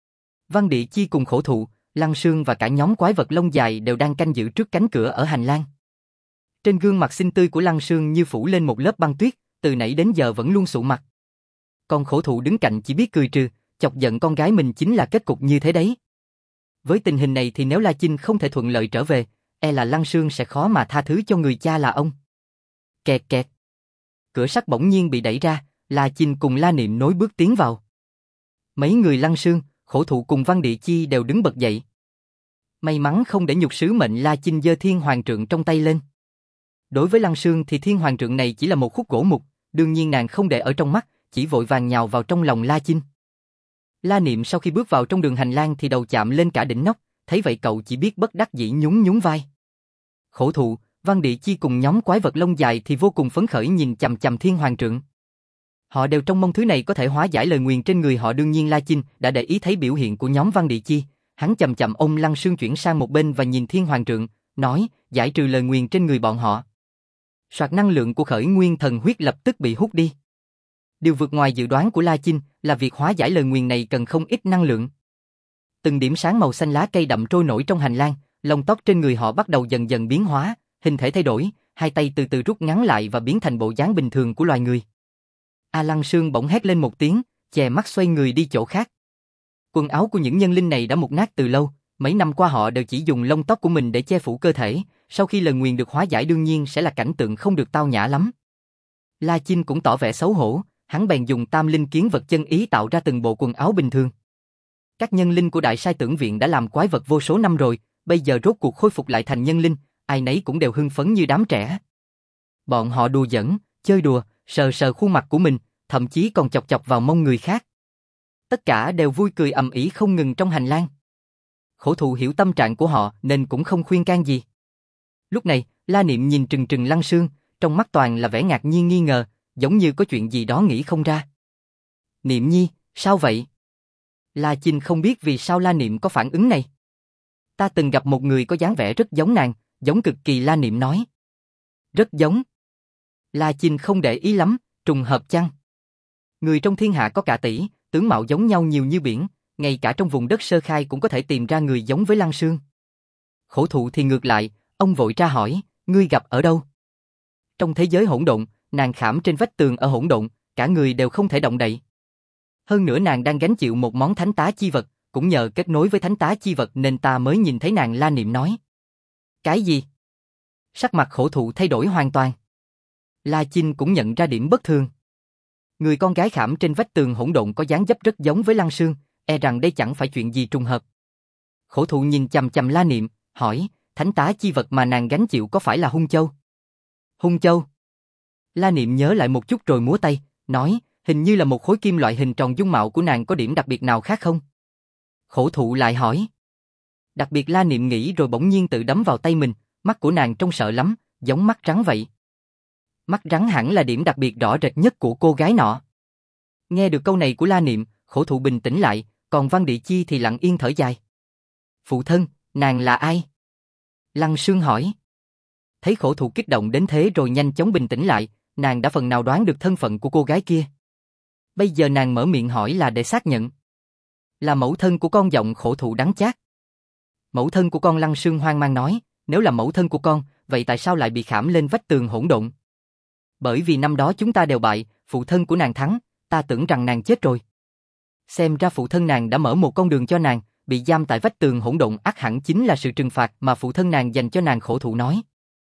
Văn Địa Chi cùng Khổ Thụ, Lăng Sương và cả nhóm quái vật lông dài đều đang canh giữ trước cánh cửa ở hành lang. Trên gương mặt xinh tươi của Lăng Sương như phủ lên một lớp băng tuyết, từ nãy đến giờ vẫn luôn sụ mặt. Còn Khổ Thụ đứng cạnh chỉ biết cười trừ, chọc giận con gái mình chính là kết cục như thế đấy. Với tình hình này thì nếu La Chinh không thể thuận lợi trở về, e là Lăng Sương sẽ khó mà tha thứ cho người cha là ông. Kẹt kẹt. Cửa sắt bỗng nhiên bị đẩy ra, La Chinh cùng La Niệm nối bước tiến vào. Mấy người Lăng Sương, Khổ Thụ cùng Văn Địa Chi đều đứng bật dậy. May mắn không để nhục sứ mệnh, La Chinh giơ thiên hoàng trượng trong tay lên. Đối với Lăng Sương thì thiên hoàng trượng này chỉ là một khúc gỗ mục, đương nhiên nàng không để ở trong mắt, chỉ vội vàng nhào vào trong lòng La Chinh. La Niệm sau khi bước vào trong đường hành lang thì đầu chạm lên cả đỉnh nóc, thấy vậy cậu chỉ biết bất đắc dĩ nhún nhún vai. Khổ Thụ, Văn Địa Chi cùng nhóm quái vật lông dài thì vô cùng phấn khởi nhìn chằm chằm thiên hoàng trượng. Họ đều trông mong thứ này có thể hóa giải lời nguyền trên người họ. Đương nhiên La Chinh đã để ý thấy biểu hiện của nhóm Văn Địa Chi, hắn chậm chậm ôm Lăng Sương chuyển sang một bên và nhìn thiên hoàng trượng, nói, giải trừ lời nguyền trên người bọn họ. Soạt, năng lượng của khởi nguyên thần huyết lập tức bị hút đi. Điều vượt ngoài dự đoán của La Chinh là việc hóa giải lời nguyền này cần không ít năng lượng. Từng điểm sáng màu xanh lá cây đậm trôi nổi trong hành lang, lông tóc trên người họ bắt đầu dần dần biến hóa, hình thể thay đổi, hai tay từ từ rút ngắn lại và biến thành bộ dáng bình thường của loài người. Lăng Sương bỗng hét lên một tiếng, chè mắt xoay người đi chỗ khác. Quần áo của những nhân linh này đã mục nát từ lâu, mấy năm qua họ đều chỉ dùng lông tóc của mình để che phủ cơ thể, sau khi lời nguyền được hóa giải đương nhiên sẽ là cảnh tượng không được tao nhã lắm. La Chinh cũng tỏ vẻ xấu hổ, hắn bèn dùng tam linh kiến vật chân ý tạo ra từng bộ quần áo bình thường. Các nhân linh của Đại Sai Tưởng Viện đã làm quái vật vô số năm rồi, bây giờ rốt cuộc khôi phục lại thành nhân linh, ai nấy cũng đều hưng phấn như đám trẻ. Bọn họ đùa giỡn, chơi đùa, sờ sờ khuôn mặt của mình, thậm chí còn chọc chọc vào mông người khác. Tất cả đều vui cười ầm ĩ không ngừng trong hành lang. Khổ Thụ hiểu tâm trạng của họ nên cũng không khuyên can gì. Lúc này, La Niệm nhìn trừng trừng Lăng Sương, trong mắt toàn là vẻ ngạc nhiên nghi ngờ, giống như có chuyện gì đó nghĩ không ra. Niệm Nhi, sao vậy? La Chinh không biết vì sao La Niệm có phản ứng này. Ta từng gặp một người có dáng vẻ rất giống nàng, giống cực kỳ, La Niệm nói. Rất giống. La Chinh không để ý lắm, trùng hợp chăng? Người trong thiên hạ có cả tỷ, tướng mạo giống nhau nhiều như biển, ngay cả trong vùng đất sơ khai cũng có thể tìm ra người giống với Lăng Sương. Khổ thụ thì ngược lại, ông vội tra hỏi, ngươi gặp ở đâu? Trong thế giới hỗn độn, nàng khảm trên vách tường ở hỗn độn, cả người đều không thể động đậy. Hơn nữa nàng đang gánh chịu một món thánh tá chi vật, cũng nhờ kết nối với thánh tá chi vật nên ta mới nhìn thấy nàng, La Niệm nói. Cái gì? Sắc mặt khổ thụ thay đổi hoàn toàn. La Chinh cũng nhận ra điểm bất thường. Người con gái khảm trên vách tường hỗn độn có dáng dấp rất giống với Lăng Sương, e rằng đây chẳng phải chuyện gì trùng hợp. Khổ thụ nhìn chằm chằm La Niệm, hỏi, thánh tá chi vật mà nàng gánh chịu có phải là hung châu? Hung châu? La Niệm nhớ lại một chút rồi múa tay, nói, hình như là một khối kim loại hình tròn, dung mạo của nàng có điểm đặc biệt nào khác không? Khổ thụ lại hỏi. Đặc biệt, La Niệm nghĩ rồi bỗng nhiên tự đấm vào tay mình, mắt của nàng trông sợ lắm, giống mắt rắn vậy. Mắt rắn hẳn là điểm đặc biệt rõ rệt nhất của cô gái nọ. Nghe được câu này của La Niệm, khổ thụ bình tĩnh lại, còn Văn Địa Chi thì lặng yên thở dài. Phụ thân, nàng là ai? Lăng Sương hỏi. Thấy khổ thụ kích động đến thế rồi nhanh chóng bình tĩnh lại, nàng đã phần nào đoán được thân phận của cô gái kia. Bây giờ nàng mở miệng hỏi là để xác nhận. Là mẫu thân của con, giọng khổ thụ đắng chát. Mẫu thân của con, Lăng Sương hoang mang nói, nếu là mẫu thân của con, vậy tại sao lại bị khảm lên vách tường hỗn độn? Bởi vì năm đó chúng ta đều bại, phụ thân của nàng thắng, ta tưởng rằng nàng chết rồi. Xem ra phụ thân nàng đã mở một con đường cho nàng, bị giam tại vách tường hỗn độn ắt hẳn chính là sự trừng phạt mà phụ thân nàng dành cho nàng, khổ thụ nói.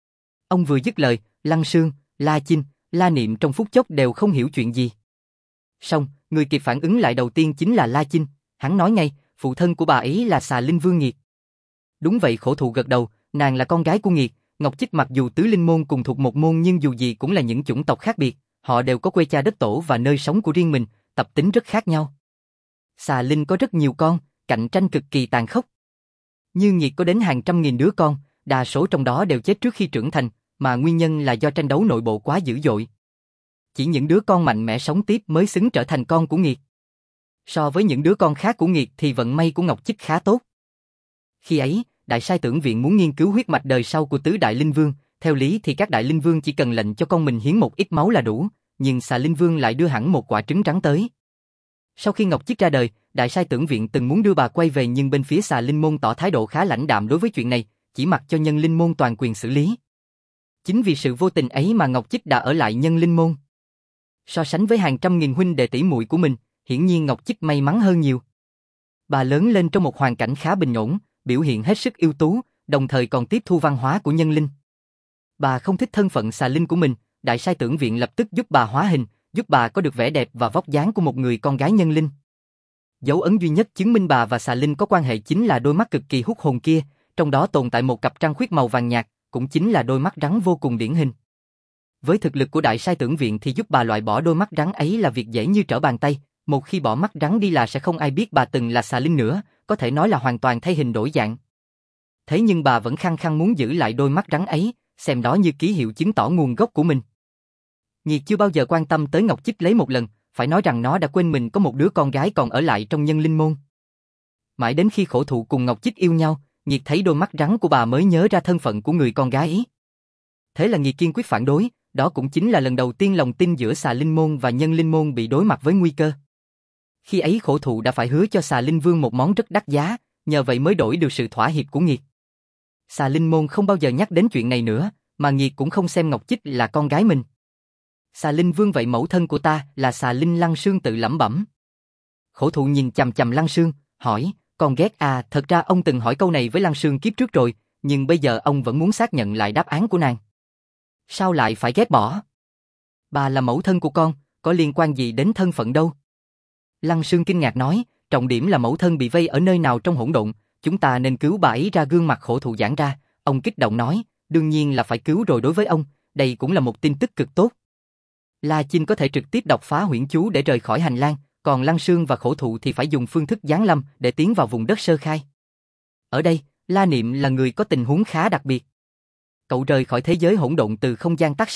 Ông vừa dứt lời, Lăng Sương, La Chinh, La Niệm trong phút chốc đều không hiểu chuyện gì. Song, người kịp phản ứng lại đầu tiên chính là La Chinh, hắn nói ngay, phụ thân của bà ấy là Xà Linh Vương Nghiệt. Đúng vậy, khổ thụ gật đầu, nàng là con gái của Nghiệt. Ngọc Chích mặc dù tứ linh môn cùng thuộc một môn nhưng dù gì cũng là những chủng tộc khác biệt, họ đều có quê cha đất tổ và nơi sống của riêng mình, tập tính rất khác nhau. Xà Linh có rất nhiều con, cạnh tranh cực kỳ tàn khốc. Như Nghiệt có đến hàng trăm nghìn đứa con, đa số trong đó đều chết trước khi trưởng thành, mà nguyên nhân là do tranh đấu nội bộ quá dữ dội. Chỉ những đứa con mạnh mẽ sống tiếp mới xứng trở thành con của Nghiệt. So với những đứa con khác của Nghiệt thì vận may của Ngọc Chích khá tốt. Khi ấy, Đại Sai Tưởng Viện muốn nghiên cứu huyết mạch đời sau của tứ đại linh vương, theo lý thì các đại linh vương chỉ cần lệnh cho con mình hiến một ít máu là đủ, nhưng Xà Linh Vương lại đưa hẳn một quả trứng rắn tới. Sau khi Ngọc Chích ra đời, Đại Sai Tưởng Viện từng muốn đưa bà quay về nhưng bên phía Xà Linh môn tỏ thái độ khá lãnh đạm đối với chuyện này, chỉ mặc cho Nhân Linh môn toàn quyền xử lý. Chính vì sự vô tình ấy mà Ngọc Chích đã ở lại Nhân Linh môn. So sánh với hàng trăm nghìn huynh đệ tỷ muội của mình, hiển nhiên Ngọc Chích may mắn hơn nhiều. Bà lớn lên trong một hoàn cảnh khá bình ổn, biểu hiện hết sức ưu tú, đồng thời còn tiếp thu văn hóa của nhân linh. Bà không thích thân phận xà linh của mình, Đại Sai Tưởng Viện lập tức giúp bà hóa hình, giúp bà có được vẻ đẹp và vóc dáng của một người con gái nhân linh. Dấu ấn duy nhất chứng minh bà và xà linh có quan hệ chính là đôi mắt cực kỳ hút hồn kia, trong đó tồn tại một cặp trăng khuyết màu vàng nhạt, cũng chính là đôi mắt rắn vô cùng điển hình. Với thực lực của Đại Sai Tưởng Viện thì giúp bà loại bỏ đôi mắt rắn ấy là việc dễ như trở bàn tay, một khi bỏ mắt rắn đi là sẽ không ai biết bà từng là xà linh nữa, có thể nói là hoàn toàn thay hình đổi dạng. Thế nhưng bà vẫn khăng khăng muốn giữ lại đôi mắt rắn ấy, xem đó như ký hiệu chứng tỏ nguồn gốc của mình. Nhiệt chưa bao giờ quan tâm tới Ngọc Chích lấy một lần, phải nói rằng nó đã quên mình có một đứa con gái còn ở lại trong nhân linh môn. Mãi đến khi khổ thụ cùng Ngọc Chích yêu nhau, Nhiệt thấy đôi mắt rắn của bà mới nhớ ra thân phận của người con gái ấy. Thế là Nhiệt kiên quyết phản đối, đó cũng chính là lần đầu tiên lòng tin giữa xà linh môn và nhân linh môn bị đối mặt với nguy cơ. Khi ấy khổ thụ đã phải hứa cho xà linh vương một món rất đắt giá, nhờ vậy mới đổi được sự thỏa hiệp của Nhiệt. Xà linh môn không bao giờ nhắc đến chuyện này nữa, mà Nhiệt cũng không xem Ngọc Chích là con gái mình. Xà linh vương vậy mẫu thân của ta là xà linh Lăng Sương tự lẩm bẩm. Khổ thụ nhìn chằm chằm Lăng Sương, hỏi, con ghét à? Thật ra ông từng hỏi câu này với Lăng Sương kiếp trước rồi, nhưng bây giờ ông vẫn muốn xác nhận lại đáp án của nàng. Sao lại phải ghét bỏ? Bà là mẫu thân của con, có liên quan gì đến thân phận đâu? Lăng Sương kinh ngạc nói, trọng điểm là mẫu thân bị vây ở nơi nào trong hỗn độn, chúng ta nên cứu bà ấy ra. Gương mặt khổ thụ giãn ra, ông kích động nói, đương nhiên là phải cứu rồi. Đối với ông, đây cũng là một tin tức cực tốt. La Chinh có thể trực tiếp đọc phá huyễn chú để rời khỏi hành lang, còn Lăng Sương và khổ thụ thì phải dùng phương thức giáng lâm để tiến vào vùng đất sơ khai. Ở đây, La Niệm là người có tình huống khá đặc biệt. Cậu rời khỏi thế giới hỗn độn từ không gian Tắc Sang,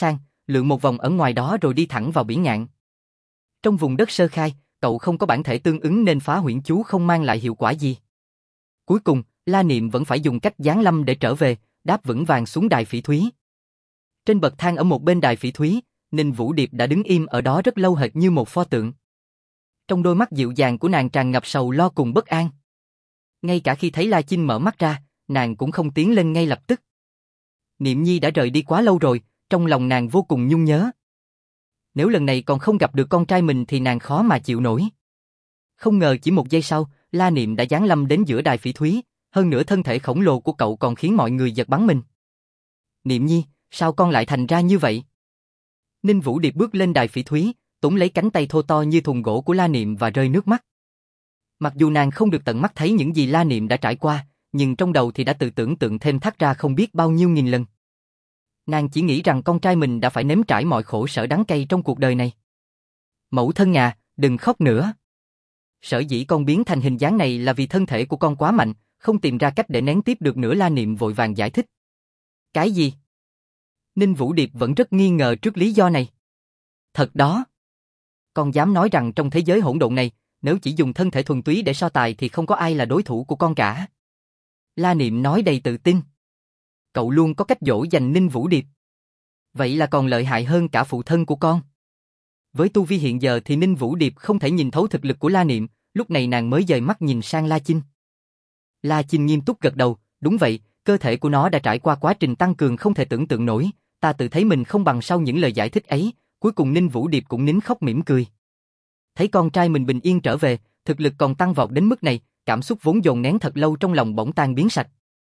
lượn một vòng ở ngoài đó rồi đi thẳng vào biển ngạn. Trong vùng đất sơ khai, cậu không có bản thể tương ứng nên phá huyễn chú không mang lại hiệu quả gì. Cuối cùng, La Niệm vẫn phải dùng cách giáng lâm để trở về, đáp vững vàng xuống đài phỉ thúy. Trên bậc thang ở một bên đài phỉ thúy, Ninh Vũ Điệp đã đứng im ở đó rất lâu hệt như một pho tượng. Trong đôi mắt dịu dàng của nàng tràn ngập sầu lo cùng bất an. Ngay cả khi thấy La Chinh mở mắt ra, nàng cũng không tiến lên ngay lập tức. Niệm Nhi đã rời đi quá lâu rồi, trong lòng nàng vô cùng nhung nhớ. Nếu lần này còn không gặp được con trai mình thì nàng khó mà chịu nổi. Không ngờ chỉ một giây sau, La Niệm đã giáng lâm đến giữa đài phỉ thúy, hơn nữa thân thể khổng lồ của cậu còn khiến mọi người giật bắn mình. Niệm Nhi, sao con lại thành ra như vậy? Ninh Vũ Điệp bước lên đài phỉ thúy, túm lấy cánh tay thô to như thùng gỗ của La Niệm và rơi nước mắt. Mặc dù nàng không được tận mắt thấy những gì La Niệm đã trải qua, nhưng trong đầu thì đã tự tưởng tượng thêm thắt ra không biết bao nhiêu nghìn lần. Nàng chỉ nghĩ rằng con trai mình đã phải nếm trải mọi khổ sở đắng cay trong cuộc đời này. Mẫu thân à, đừng khóc nữa. Sở dĩ con biến thành hình dáng này là vì thân thể của con quá mạnh, không tìm ra cách để nén tiếp được nữa. La Niệm vội vàng giải thích. Cái gì? Ninh Vũ Điệp vẫn rất nghi ngờ trước lý do này. Thật đó. Con dám nói rằng trong thế giới hỗn độn này, nếu chỉ dùng thân thể thuần túy để so tài thì không có ai là đối thủ của con cả. La Niệm nói đầy tự tin. Cậu luôn có cách dỗ dành Ninh Vũ Điệp. Vậy là còn lợi hại hơn cả phụ thân của con. Với tu vi hiện giờ thì Ninh Vũ Điệp không thể nhìn thấu thực lực của La Niệm, lúc này nàng mới dời mắt nhìn sang La Chinh. La Chinh nghiêm túc gật đầu, đúng vậy, cơ thể của nó đã trải qua quá trình tăng cường không thể tưởng tượng nổi, ta tự thấy mình không bằng sau những lời giải thích ấy, cuối cùng Ninh Vũ Điệp cũng nín khóc mỉm cười. Thấy con trai mình bình yên trở về, thực lực còn tăng vọt đến mức này, cảm xúc vốn dồn nén thật lâu trong lòng bỗng tan biến sạch.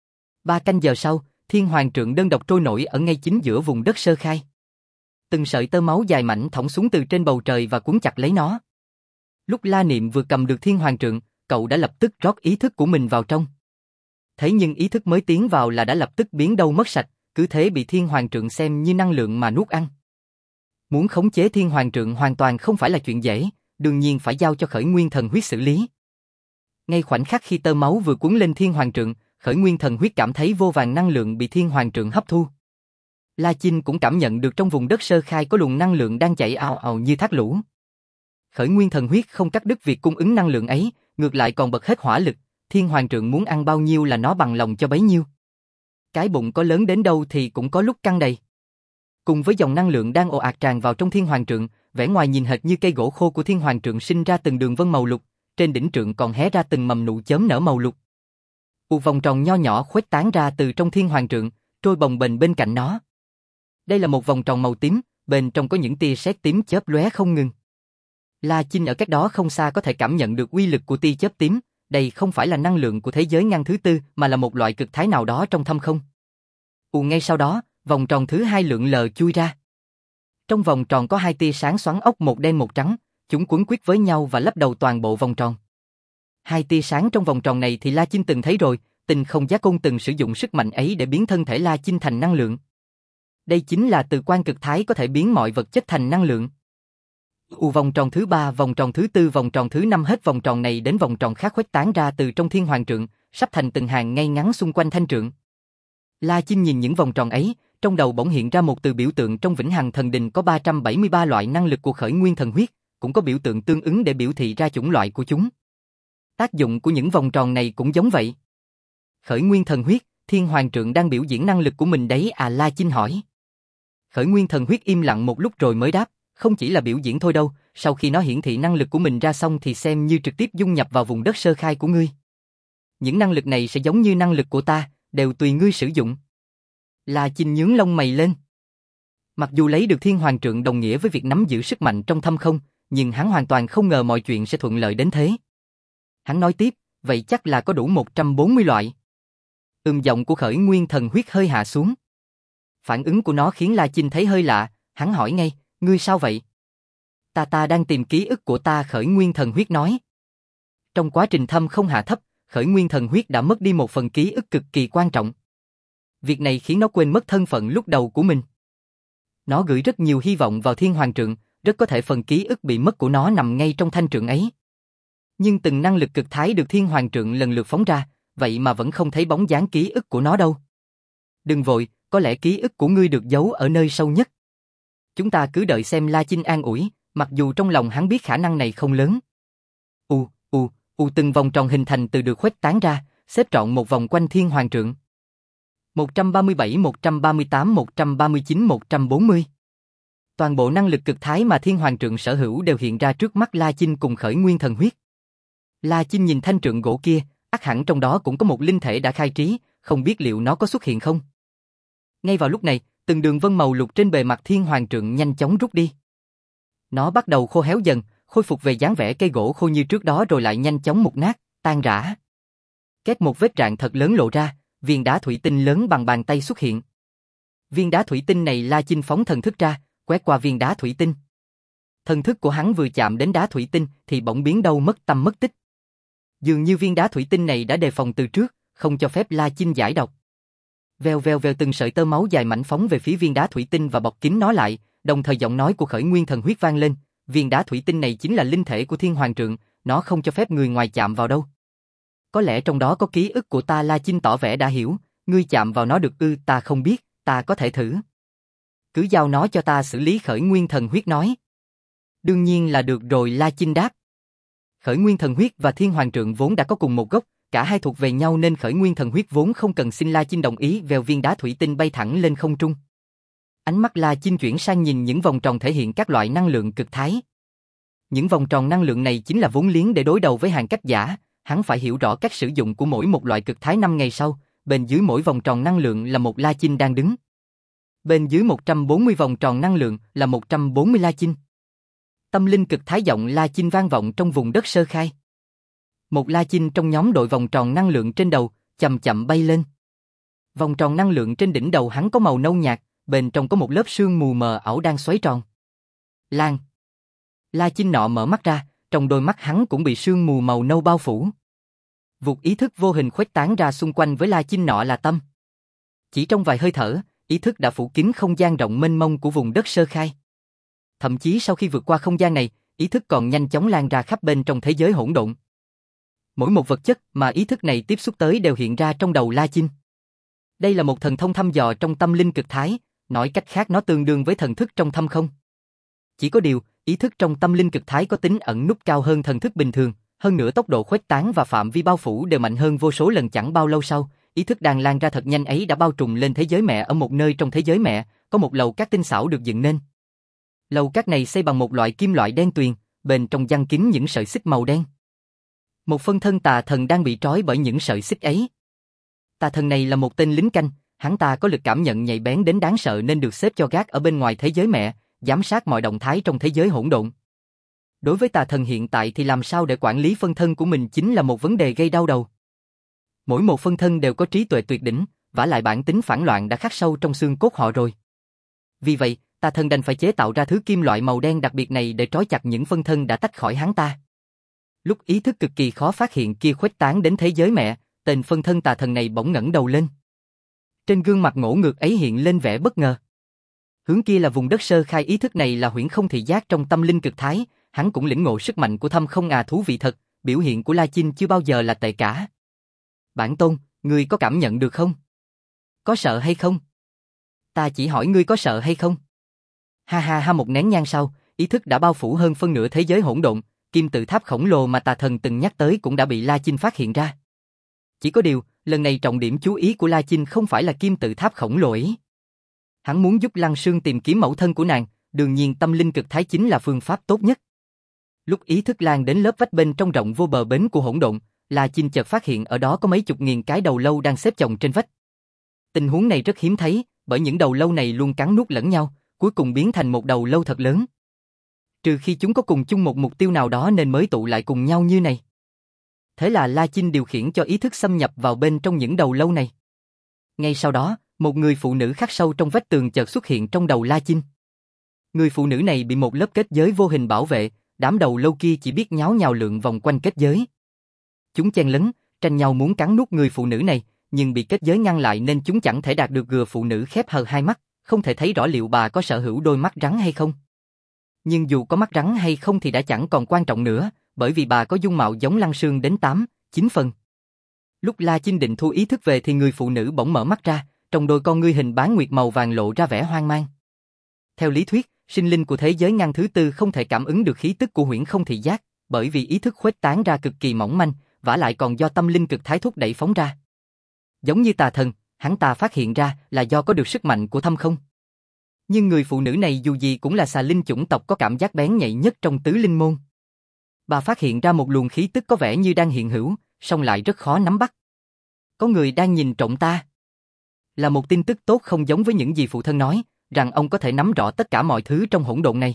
3 canh giờ sau, Thiên Hoàng Trượng đơn độc trôi nổi ở ngay chính giữa vùng đất sơ khai. Từng sợi tơ máu dài mảnh thõng xuống từ trên bầu trời và cuốn chặt lấy nó. Lúc La Niệm vừa cầm được Thiên Hoàng Trượng, cậu đã lập tức rót ý thức của mình vào trong. Thế nhưng ý thức mới tiến vào là đã lập tức biến đâu mất sạch, cứ thế bị Thiên Hoàng Trượng xem như năng lượng mà nuốt ăn. Muốn khống chế Thiên Hoàng Trượng hoàn toàn không phải là chuyện dễ, đương nhiên phải giao cho Khởi Nguyên Thần Huyết xử lý. Ngay khoảnh khắc khi tơ máu vừa cuốn lên Thiên Hoàng Trượng, Khởi Nguyên Thần Huyết cảm thấy vô vàn năng lượng bị Thiên Hoàng Trượng hấp thu. La Chinh cũng cảm nhận được trong vùng đất sơ khai có luồng năng lượng đang chảy ào ào như thác lũ. Khởi Nguyên Thần Huyết không cắt đứt việc cung ứng năng lượng ấy, ngược lại còn bật hết hỏa lực, Thiên Hoàng Trượng muốn ăn bao nhiêu là nó bằng lòng cho bấy nhiêu. Cái bụng có lớn đến đâu thì cũng có lúc căng đầy. Cùng với dòng năng lượng đang ồ ạt tràn vào trong Thiên Hoàng Trượng, vẻ ngoài nhìn hệt như cây gỗ khô của Thiên Hoàng Trượng sinh ra từng đường vân màu lục, trên đỉnh trượng còn hé ra từng mầm nụ chớm nở màu lục. Một vòng tròn nho nhỏ khuếch tán ra từ trong Thiên Hoàng Trượng, trôi bồng bềnh bên cạnh nó. Đây là một vòng tròn màu tím, bên trong có những tia sét tím chớp lóe không ngừng. La Chinh ở cách đó không xa có thể cảm nhận được uy lực của tia chớp tím, đây không phải là năng lượng của thế giới ngăn thứ tư mà là một loại cực thái nào đó trong thâm không. Ngay sau đó, vòng tròn thứ hai lượn lờ chui ra. Trong vòng tròn có 2 tia sáng xoắn ốc, một đen một trắng, chúng quấn quýt với nhau và lấp đầu toàn bộ vòng tròn. 2 tia sáng trong vòng tròn này thì La Chinh từng thấy rồi, Tinh Không Giá Côn từng sử dụng sức mạnh ấy để biến thân thể La Chinh thành năng lượng. Đây chính là từ quan cực thái có thể biến mọi vật chất thành năng lượng. Vòng tròn thứ 3, vòng tròn thứ 4, vòng tròn thứ 5, hết vòng tròn này đến vòng tròn khác khuếch tán ra từ trong Thiên Hoàng Trượng, sắp thành từng hàng ngay ngắn xung quanh thanh trượng. La Chinh nhìn những vòng tròn ấy, trong đầu bỗng hiện ra một từ biểu tượng trong Vĩnh Hằng Thần Đình có 373 loại năng lực của Khởi Nguyên Thần Huyết, cũng có biểu tượng tương ứng để biểu thị ra chủng loại của chúng. Tác dụng của những vòng tròn này cũng giống vậy. Khởi Nguyên Thần Huyết, Thiên Hoàng Trượng đang biểu diễn năng lực của mình đấy à? La Chinh hỏi. Khởi Nguyên Thần Huyết im lặng một lúc rồi mới đáp, không chỉ là biểu diễn thôi đâu, sau khi nó hiển thị năng lực của mình ra xong thì xem như trực tiếp dung nhập vào vùng đất sơ khai của ngươi. Những năng lực này sẽ giống như năng lực của ta, đều tùy ngươi sử dụng. La Chinh nhướng lông mày lên. Mặc dù lấy được Thiên Hoàng Trượng đồng nghĩa với việc nắm giữ sức mạnh trong thâm không, nhưng hắn hoàn toàn không ngờ mọi chuyện sẽ thuận lợi đến thế. Hắn nói tiếp, vậy chắc là có đủ 140 loại. Giọng của Khởi Nguyên Thần Huyết hơi hạ xuống. Phản ứng của nó khiến La Chinh thấy hơi lạ, hắn hỏi ngay, ngươi sao vậy? Ta đang tìm ký ức của ta, Khởi Nguyên Thần Huyết nói. Trong quá trình thâm không hạ thấp, Khởi Nguyên Thần Huyết đã mất đi một phần ký ức cực kỳ quan trọng. Việc này khiến nó quên mất thân phận lúc đầu của mình. Nó gửi rất nhiều hy vọng vào Thiên Hoàng Trượng, rất có thể phần ký ức bị mất của nó nằm ngay trong thanh trượng ấy. Nhưng từng năng lực cực thái được Thiên Hoàng Trượng lần lượt phóng ra, vậy mà vẫn không thấy bóng dáng ký ức của nó đâu. Đừng vội, có lẽ ký ức của ngươi được giấu ở nơi sâu nhất. Chúng ta cứ đợi xem La Chinh an ủi, mặc dù trong lòng hắn biết khả năng này không lớn. Từng vòng tròn hình thành từ được khuếch tán ra, xếp trọn một vòng quanh thiên hoàng trượng. 137, 138, 139, 140. Toàn bộ năng lực cực thái mà thiên hoàng trượng sở hữu đều hiện ra trước mắt La Chinh cùng khởi nguyên thần huyết. La Chinh nhìn thanh trượng gỗ kia, ắt hẳn trong đó cũng có một linh thể đã khai trí, không biết liệu nó có xuất hiện không. Ngay vào lúc này, từng đường vân màu lục trên bề mặt thiên hoàng trượng nhanh chóng rút đi. Nó bắt đầu khô héo dần, khôi phục về dáng vẻ cây gỗ khô như trước đó rồi lại nhanh chóng mục nát, tan rã. Két một vết rạn thật lớn lộ ra, viên đá thủy tinh lớn bằng bàn tay xuất hiện. Viên đá thủy tinh này La Chinh phóng thần thức ra, quét qua viên đá thủy tinh. Thần thức của hắn vừa chạm đến đá thủy tinh thì bỗng biến đâu mất tăm mất tích. Dường như viên đá thủy tinh này đã đề phòng từ trước, không cho phép La Chinh giải độc. Vèo vèo vèo từng sợi tơ máu dài mảnh phóng về phía viên đá thủy tinh và bọc kín nó lại, đồng thời giọng nói của khởi nguyên thần huyết vang lên, viên đá thủy tinh này chính là linh thể của thiên hoàng trượng, nó không cho phép người ngoài chạm vào đâu. Có lẽ trong đó có ký ức của ta. La Chinh tỏ vẻ đã hiểu, ngươi chạm vào nó được ư? Ta không biết, ta có thể thử. Cứ giao nó cho ta xử lý, khởi nguyên thần huyết nói. Đương nhiên là được rồi, La Chinh đáp. Khởi nguyên thần huyết và thiên hoàng trượng vốn đã có cùng một gốc, cả hai thuộc về nhau nên khởi nguyên thần huyết vốn không cần xin La Chinh đồng ý. Vèo, viên đá thủy tinh bay thẳng lên không trung. Ánh mắt La Chinh chuyển sang nhìn những vòng tròn thể hiện các loại năng lượng cực thái. Những vòng tròn năng lượng này chính là vốn liếng để đối đầu với hàng cách giả, hắn phải hiểu rõ cách sử dụng của mỗi một loại cực thái. 5 ngày sau, bên dưới mỗi vòng tròn năng lượng là một La Chinh đang đứng. Bên dưới 140 vòng tròn năng lượng là 140 La Chinh. Tâm linh cực thái giọng La Chinh vang vọng trong vùng đất sơ khai. Một La Chinh trong nhóm đội vòng tròn năng lượng trên đầu, chậm chậm bay lên. Vòng tròn năng lượng trên đỉnh đầu hắn có màu nâu nhạt, bên trong có một lớp sương mù mờ ảo đang xoáy tròn. Lan. La Chinh nọ mở mắt ra, trong đôi mắt hắn cũng bị sương mù màu nâu bao phủ. Vụt ý thức vô hình khuếch tán ra xung quanh với La Chinh nọ là tâm. Chỉ trong vài hơi thở, ý thức đã phủ kín không gian rộng mênh mông của vùng đất sơ khai. Thậm chí sau khi vượt qua không gian này, ý thức còn nhanh chóng lan ra khắp bên trong thế giới hỗn độn. Mỗi một vật chất mà ý thức này tiếp xúc tới đều hiện ra trong đầu La Chinh. Đây là một thần thông thăm dò trong tâm linh cực thái, nói cách khác nó tương đương với thần thức trong thâm không. Chỉ có điều, ý thức trong tâm linh cực thái có tính ẩn núp cao hơn thần thức bình thường, hơn nữa tốc độ khuếch tán và phạm vi bao phủ đều mạnh hơn vô số lần. Chẳng bao lâu sau, ý thức đang lan ra thật nhanh ấy đã bao trùm lên thế giới mẹ. Ở một nơi trong thế giới mẹ, có một lầu cát tinh xảo được dựng nên. Lầu cát này xây bằng một loại kim loại đen tuyền, bên trong giăng kín những sợi xích màu đen. Một phân thân tà thần đang bị trói bởi những sợi xích ấy. Tà thần này là một tên lính canh, hắn ta có lực cảm nhận nhạy bén đến đáng sợ nên được xếp cho gác ở bên ngoài thế giới mẹ, giám sát mọi động thái trong thế giới hỗn độn. Đối với tà thần hiện tại thì làm sao để quản lý phân thân của mình chính là một vấn đề gây đau đầu. Mỗi một phân thân đều có trí tuệ tuyệt đỉnh, vả lại bản tính phản loạn đã khắc sâu trong xương cốt họ rồi. Vì vậy, tà thần đành phải chế tạo ra thứ kim loại màu đen đặc biệt này để trói chặt những phân thân đã tách khỏi hắn ta. Lúc ý thức cực kỳ khó phát hiện kia khuếch tán đến thế giới mẹ, tên phân thân tà thần này bỗng ngẩng đầu lên. Trên gương mặt ngỗ ngược ấy hiện lên vẻ bất ngờ. Hướng kia là vùng đất sơ khai. Ý thức này là huyễn không thị giác trong tâm linh cực thái, hắn cũng lĩnh ngộ sức mạnh của thâm không. Thú vị thật, biểu hiện của La Chinh chưa bao giờ là tệ cả. Bản tôn, ngươi có cảm nhận được không? Có sợ hay không? Ta chỉ hỏi ngươi có sợ hay không? Ha ha ha. Một nén nhang sau, ý thức đã bao phủ hơn phân nửa thế giới hỗn độn, kim tự tháp khổng lồ mà tà thần từng nhắc tới cũng đã bị La Chinh phát hiện ra. Chỉ có điều, lần này trọng điểm chú ý của La Chinh không phải là kim tự tháp khổng lồ ấy. Hắn muốn giúp Lăng Sương tìm kiếm mẫu thân của nàng, đương nhiên tâm linh cực thái chính là phương pháp tốt nhất. Lúc ý thức lan đến lớp vách bên trong rộng vô bờ bến của hỗn độn, La Chinh chợt phát hiện ở đó có mấy chục nghìn cái đầu lâu đang xếp chồng trên vách. Tình huống này rất hiếm thấy, bởi những đầu lâu này luôn cắn nuốt lẫn nhau, cuối cùng biến thành một đầu lâu thật lớn. Trừ khi chúng có cùng chung một mục tiêu nào đó nên mới tụ lại cùng nhau như này. Thế là La Chinh điều khiển cho ý thức xâm nhập vào bên trong những đầu lâu này. Ngay sau đó, một người phụ nữ khắc sâu trong vách tường chợt xuất hiện trong đầu La Chinh. Người phụ nữ này bị một lớp kết giới vô hình bảo vệ, đám đầu lâu kia chỉ biết nháo nhào lượn vòng quanh kết giới. Chúng chen lấn, tranh nhau muốn cắn nuốt người phụ nữ này, nhưng bị kết giới ngăn lại nên chúng chẳng thể đạt được. Người phụ nữ khép hờ hai mắt, không thể thấy rõ liệu bà có sở hữu đôi mắt rắn hay không. Nhưng dù có mắt rắn hay không thì đã chẳng còn quan trọng nữa, bởi vì bà có dung mạo giống Lăng Sương đến 8-9 phần. Lúc La Chinh định thu ý thức về thì người phụ nữ bỗng mở mắt ra, trong đôi con ngươi hình bán nguyệt màu vàng lộ ra vẻ hoang mang. Theo lý thuyết, sinh linh của thế giới ngăn thứ tư không thể cảm ứng được khí tức của huyễn không thị giác, bởi vì ý thức khuếch tán ra cực kỳ mỏng manh, vả lại còn do tâm linh cực thái thúc đẩy phóng ra. Giống như tà thần, hắn ta phát hiện ra là do có được sức mạnh của thâm không. Nhưng người phụ nữ này dù gì cũng là xà linh chủng tộc có cảm giác bén nhạy nhất trong tứ linh môn. Bà phát hiện ra một luồng khí tức có vẻ như đang hiện hữu, song lại rất khó nắm bắt. Có người đang nhìn trộm ta. Là một tin tức tốt không giống với những gì phụ thân nói, rằng ông có thể nắm rõ tất cả mọi thứ trong hỗn độn này.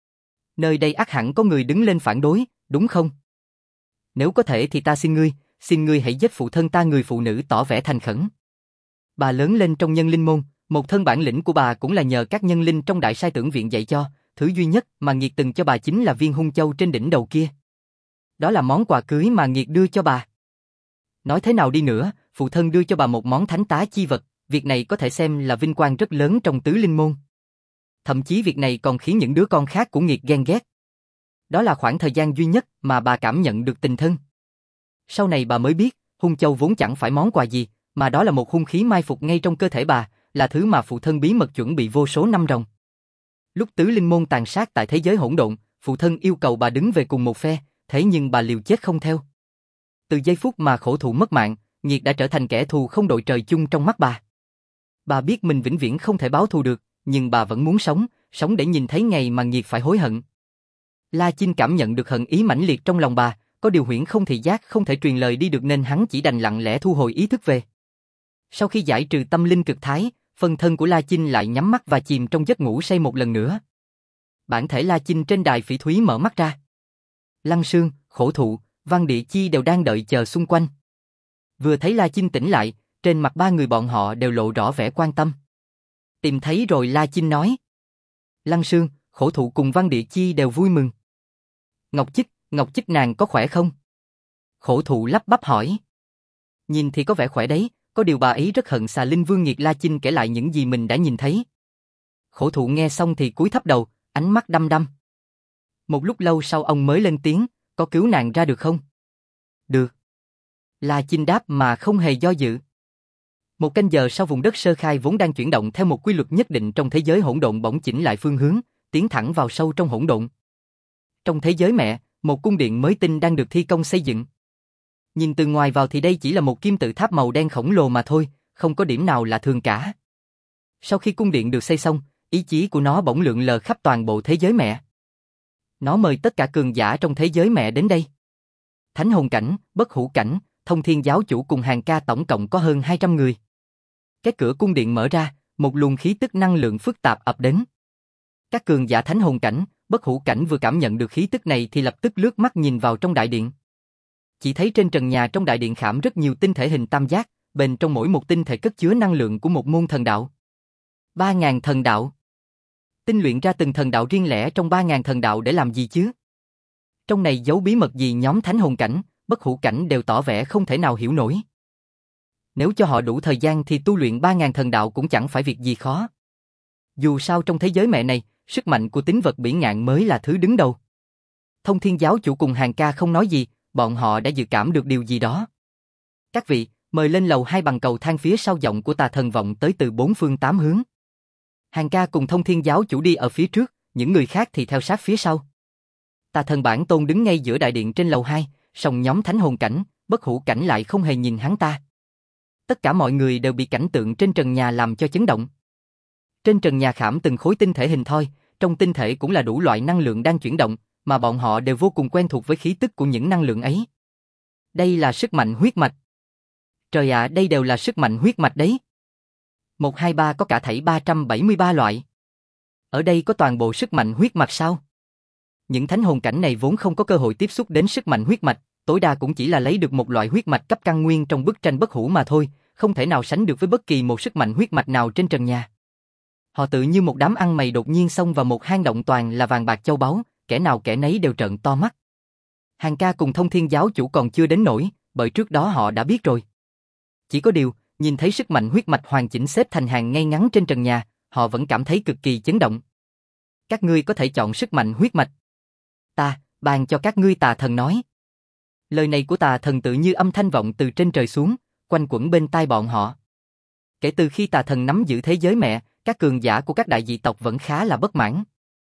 Nơi đây ắt hẳn có người đứng lên phản đối, đúng không? Nếu có thể thì ta xin ngươi hãy giết phụ thân ta. Người phụ nữ tỏ vẻ thành khẩn. Bà lớn lên trong nhân linh môn, một thân bản lĩnh của bà cũng là nhờ các nhân linh trong đại sai tưởng viện dạy cho, thứ duy nhất mà Nghiệt từng cho bà chính là viên hung châu trên đỉnh đầu kia. Đó là món quà cưới mà Nghiệt đưa cho bà. Nói thế nào đi nữa, phụ thân đưa cho bà một món thánh tá chi vật, việc này có thể xem là vinh quang rất lớn trong tứ linh môn. Thậm chí việc này còn khiến những đứa con khác của Nghiệt ghen ghét. Đó là khoảng thời gian duy nhất mà bà cảm nhận được tình thân. Sau này bà mới biết, hung châu vốn chẳng phải món quà gì, mà đó là một hung khí mai phục ngay trong cơ thể bà, là thứ mà phụ thân bí mật chuẩn bị vô số năm ròng. Lúc tứ linh môn tàn sát tại thế giới hỗn độn, phụ thân yêu cầu bà đứng về cùng một phe, thế nhưng bà liều chết không theo. Từ giây phút mà khổ thụ mất mạng, Nghiệt đã trở thành kẻ thù không đội trời chung trong mắt bà. Bà biết mình vĩnh viễn không thể báo thù được, nhưng bà vẫn muốn sống để nhìn thấy ngày mà Nghiệt phải hối hận. La Chinh cảm nhận được hận ý mãnh liệt trong lòng bà, có điều huyễn không thị giác không thể truyền lời đi được nên hắn chỉ đành lặng lẽ thu hồi ý thức về. Sau khi giải trừ tâm linh cực thái, phần thân của La Chinh lại nhắm mắt và chìm trong giấc ngủ say một lần nữa. Bản thể La Chinh trên đài phỉ thúy mở mắt ra. Lăng Sương, Khổ Thụ, Văn Địa Chi đều đang đợi chờ xung quanh. Vừa thấy La Chinh tỉnh lại, trên mặt ba người bọn họ đều lộ rõ vẻ quan tâm. Tìm thấy rồi. La Chinh nói. Lăng Sương, Khổ Thụ cùng Văn Địa Chi đều vui mừng. Ngọc Chích nàng có khỏe không? Khổ Thụ lắp bắp hỏi. Nhìn thì có vẻ khỏe đấy, có điều bà ấy rất hận xà linh vương Nghiệt. La Chinh kể lại những gì mình đã nhìn thấy. Khổ Thụ nghe xong thì cúi thấp đầu, ánh mắt đăm đăm. Một lúc lâu sau ông mới lên tiếng, có cứu nàng ra được không? Được. La Chinh đáp mà không hề do dự. Một canh giờ sau, vùng đất sơ khai vốn đang chuyển động theo một quy luật nhất định trong thế giới hỗn độn bỗng chỉnh lại phương hướng, tiến thẳng vào sâu trong hỗn độn. Trong thế giới mẹ, một cung điện mới tinh đang được thi công xây dựng. Nhìn từ ngoài vào thì đây chỉ là một kim tự tháp màu đen khổng lồ mà thôi, không có điểm nào lạ thường cả. Sau khi cung điện được xây xong, ý chí của nó bỗng lượn lờ khắp toàn bộ thế giới mẹ. Nó mời tất cả cường giả trong thế giới mẹ đến đây. Thánh hồn cảnh, bất hủ cảnh, thông thiên giáo chủ cùng hàng ca tổng cộng có hơn 200 người. Cái cửa cung điện mở ra, một luồng khí tức năng lượng phức tạp ập đến. Các cường giả thánh hồn cảnh, bất hủ cảnh vừa cảm nhận được khí tức này thì lập tức lướt mắt nhìn vào trong đại điện. Chỉ thấy trên trần nhà trong đại điện khảm rất nhiều tinh thể hình tam giác, bên trong mỗi một tinh thể cất chứa năng lượng của một môn thần đạo. 3.000 thần đạo. Tinh luyện ra từng thần đạo riêng lẻ trong 3.000 thần đạo để làm gì chứ? Trong này giấu bí mật gì? Nhóm thánh hồn cảnh, bất hủ cảnh đều tỏ vẻ không thể nào hiểu nổi. Nếu cho họ đủ thời gian thì tu luyện 3.000 thần đạo cũng chẳng phải việc gì khó. Dù sao trong thế giới mẹ này, sức mạnh của tín vật bỉ ngạn mới là thứ đứng đầu. Thông thiên giáo chủ cùng hàng ca không nói gì, bọn họ đã dự cảm được điều gì đó. Các vị, mời lên lầu 2 bằng cầu thang. Phía sau giọng của tà thần vọng tới từ bốn phương tám hướng. Hàng ca cùng thông thiên giáo chủ đi ở phía trước, những người khác thì theo sát phía sau. Tà thần bản tôn đứng ngay giữa đại điện trên lầu 2, song nhóm thánh hồn cảnh, bất hủ cảnh lại không hề nhìn hắn ta. Tất cả mọi người đều bị cảnh tượng trên trần nhà làm cho chấn động. Trên trần nhà khảm từng khối tinh thể hình thoi, trong tinh thể cũng là đủ loại năng lượng đang chuyển động, mà bọn họ đều vô cùng quen thuộc với khí tức của những năng lượng ấy. Đây là sức mạnh huyết mạch. Trời ạ, đây đều là sức mạnh huyết mạch đấy. 1, 2, 3 có cả thảy 373 loại. Ở đây có toàn bộ sức mạnh huyết mạch sao? Những thánh hồn cảnh này vốn không có cơ hội tiếp xúc đến sức mạnh huyết mạch, tối đa cũng chỉ là lấy được một loại huyết mạch cấp căn nguyên trong bức tranh bất hủ mà thôi, không thể nào sánh được với bất kỳ một sức mạnh huyết mạch nào trên trần nhà. Họ tự như một đám ăn mày đột nhiên xông vào một hang động toàn là vàng bạc châu báu, kẻ nào kẻ nấy đều trợn to mắt. Hàng ca cùng thông thiên giáo chủ còn chưa đến nỗi, bởi trước đó họ đã biết rồi. Chỉ có điều, nhìn thấy sức mạnh huyết mạch hoàn chỉnh xếp thành hàng ngay ngắn trên trần nhà, họ vẫn cảm thấy cực kỳ chấn động. Các ngươi có thể chọn sức mạnh huyết mạch. Ta, ban cho các ngươi. Tà thần nói. Lời này của tà thần tự như âm thanh vọng từ trên trời xuống, quanh quẩn bên tai bọn họ. Kể từ khi tà thần nắm giữ thế giới mẹ, các cường giả của các đại dị tộc vẫn khá là bất mãn.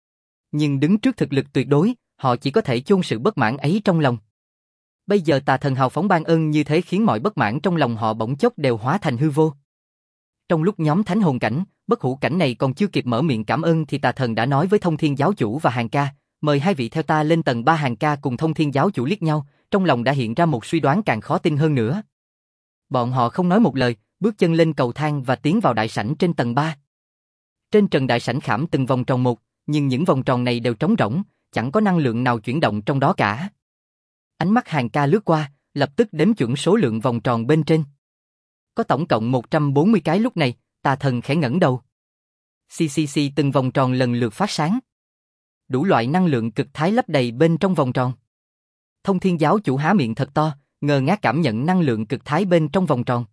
Nhưng đứng trước thực lực tuyệt đối, họ chỉ có thể chôn sự bất mãn ấy trong lòng. Bây giờ tà thần hào phóng ban ơn như thế khiến mọi bất mãn trong lòng họ bỗng chốc đều hóa thành hư vô. Trong lúc nhóm thánh hồn cảnh, bất hủ cảnh này còn chưa kịp mở miệng cảm ơn thì tà thần đã nói với Thông Thiên giáo chủ và Hàng ca, mời hai vị theo ta lên tầng 3. Hàng ca cùng Thông Thiên giáo chủ liếc nhau, trong lòng đã hiện ra một suy đoán càng khó tin hơn nữa. Bọn họ không nói một lời, bước chân lên cầu thang và tiến vào đại sảnh trên tầng 3. Trên trần đại sảnh khảm từng vòng tròn một, nhưng những vòng tròn này đều trống rỗng, chẳng có năng lượng nào chuyển động trong đó cả. Ánh mắt Hàng ca lướt qua, lập tức đếm chuẩn số lượng vòng tròn bên trên. Có tổng cộng 140 cái. Lúc này, tà thần khẽ ngẩng đầu. Xì từng vòng tròn lần lượt phát sáng. Đủ loại năng lượng cực thái lấp đầy bên trong vòng tròn. Thông Thiên giáo chủ há miệng thật to, ngơ ngác cảm nhận năng lượng cực thái bên trong vòng tròn.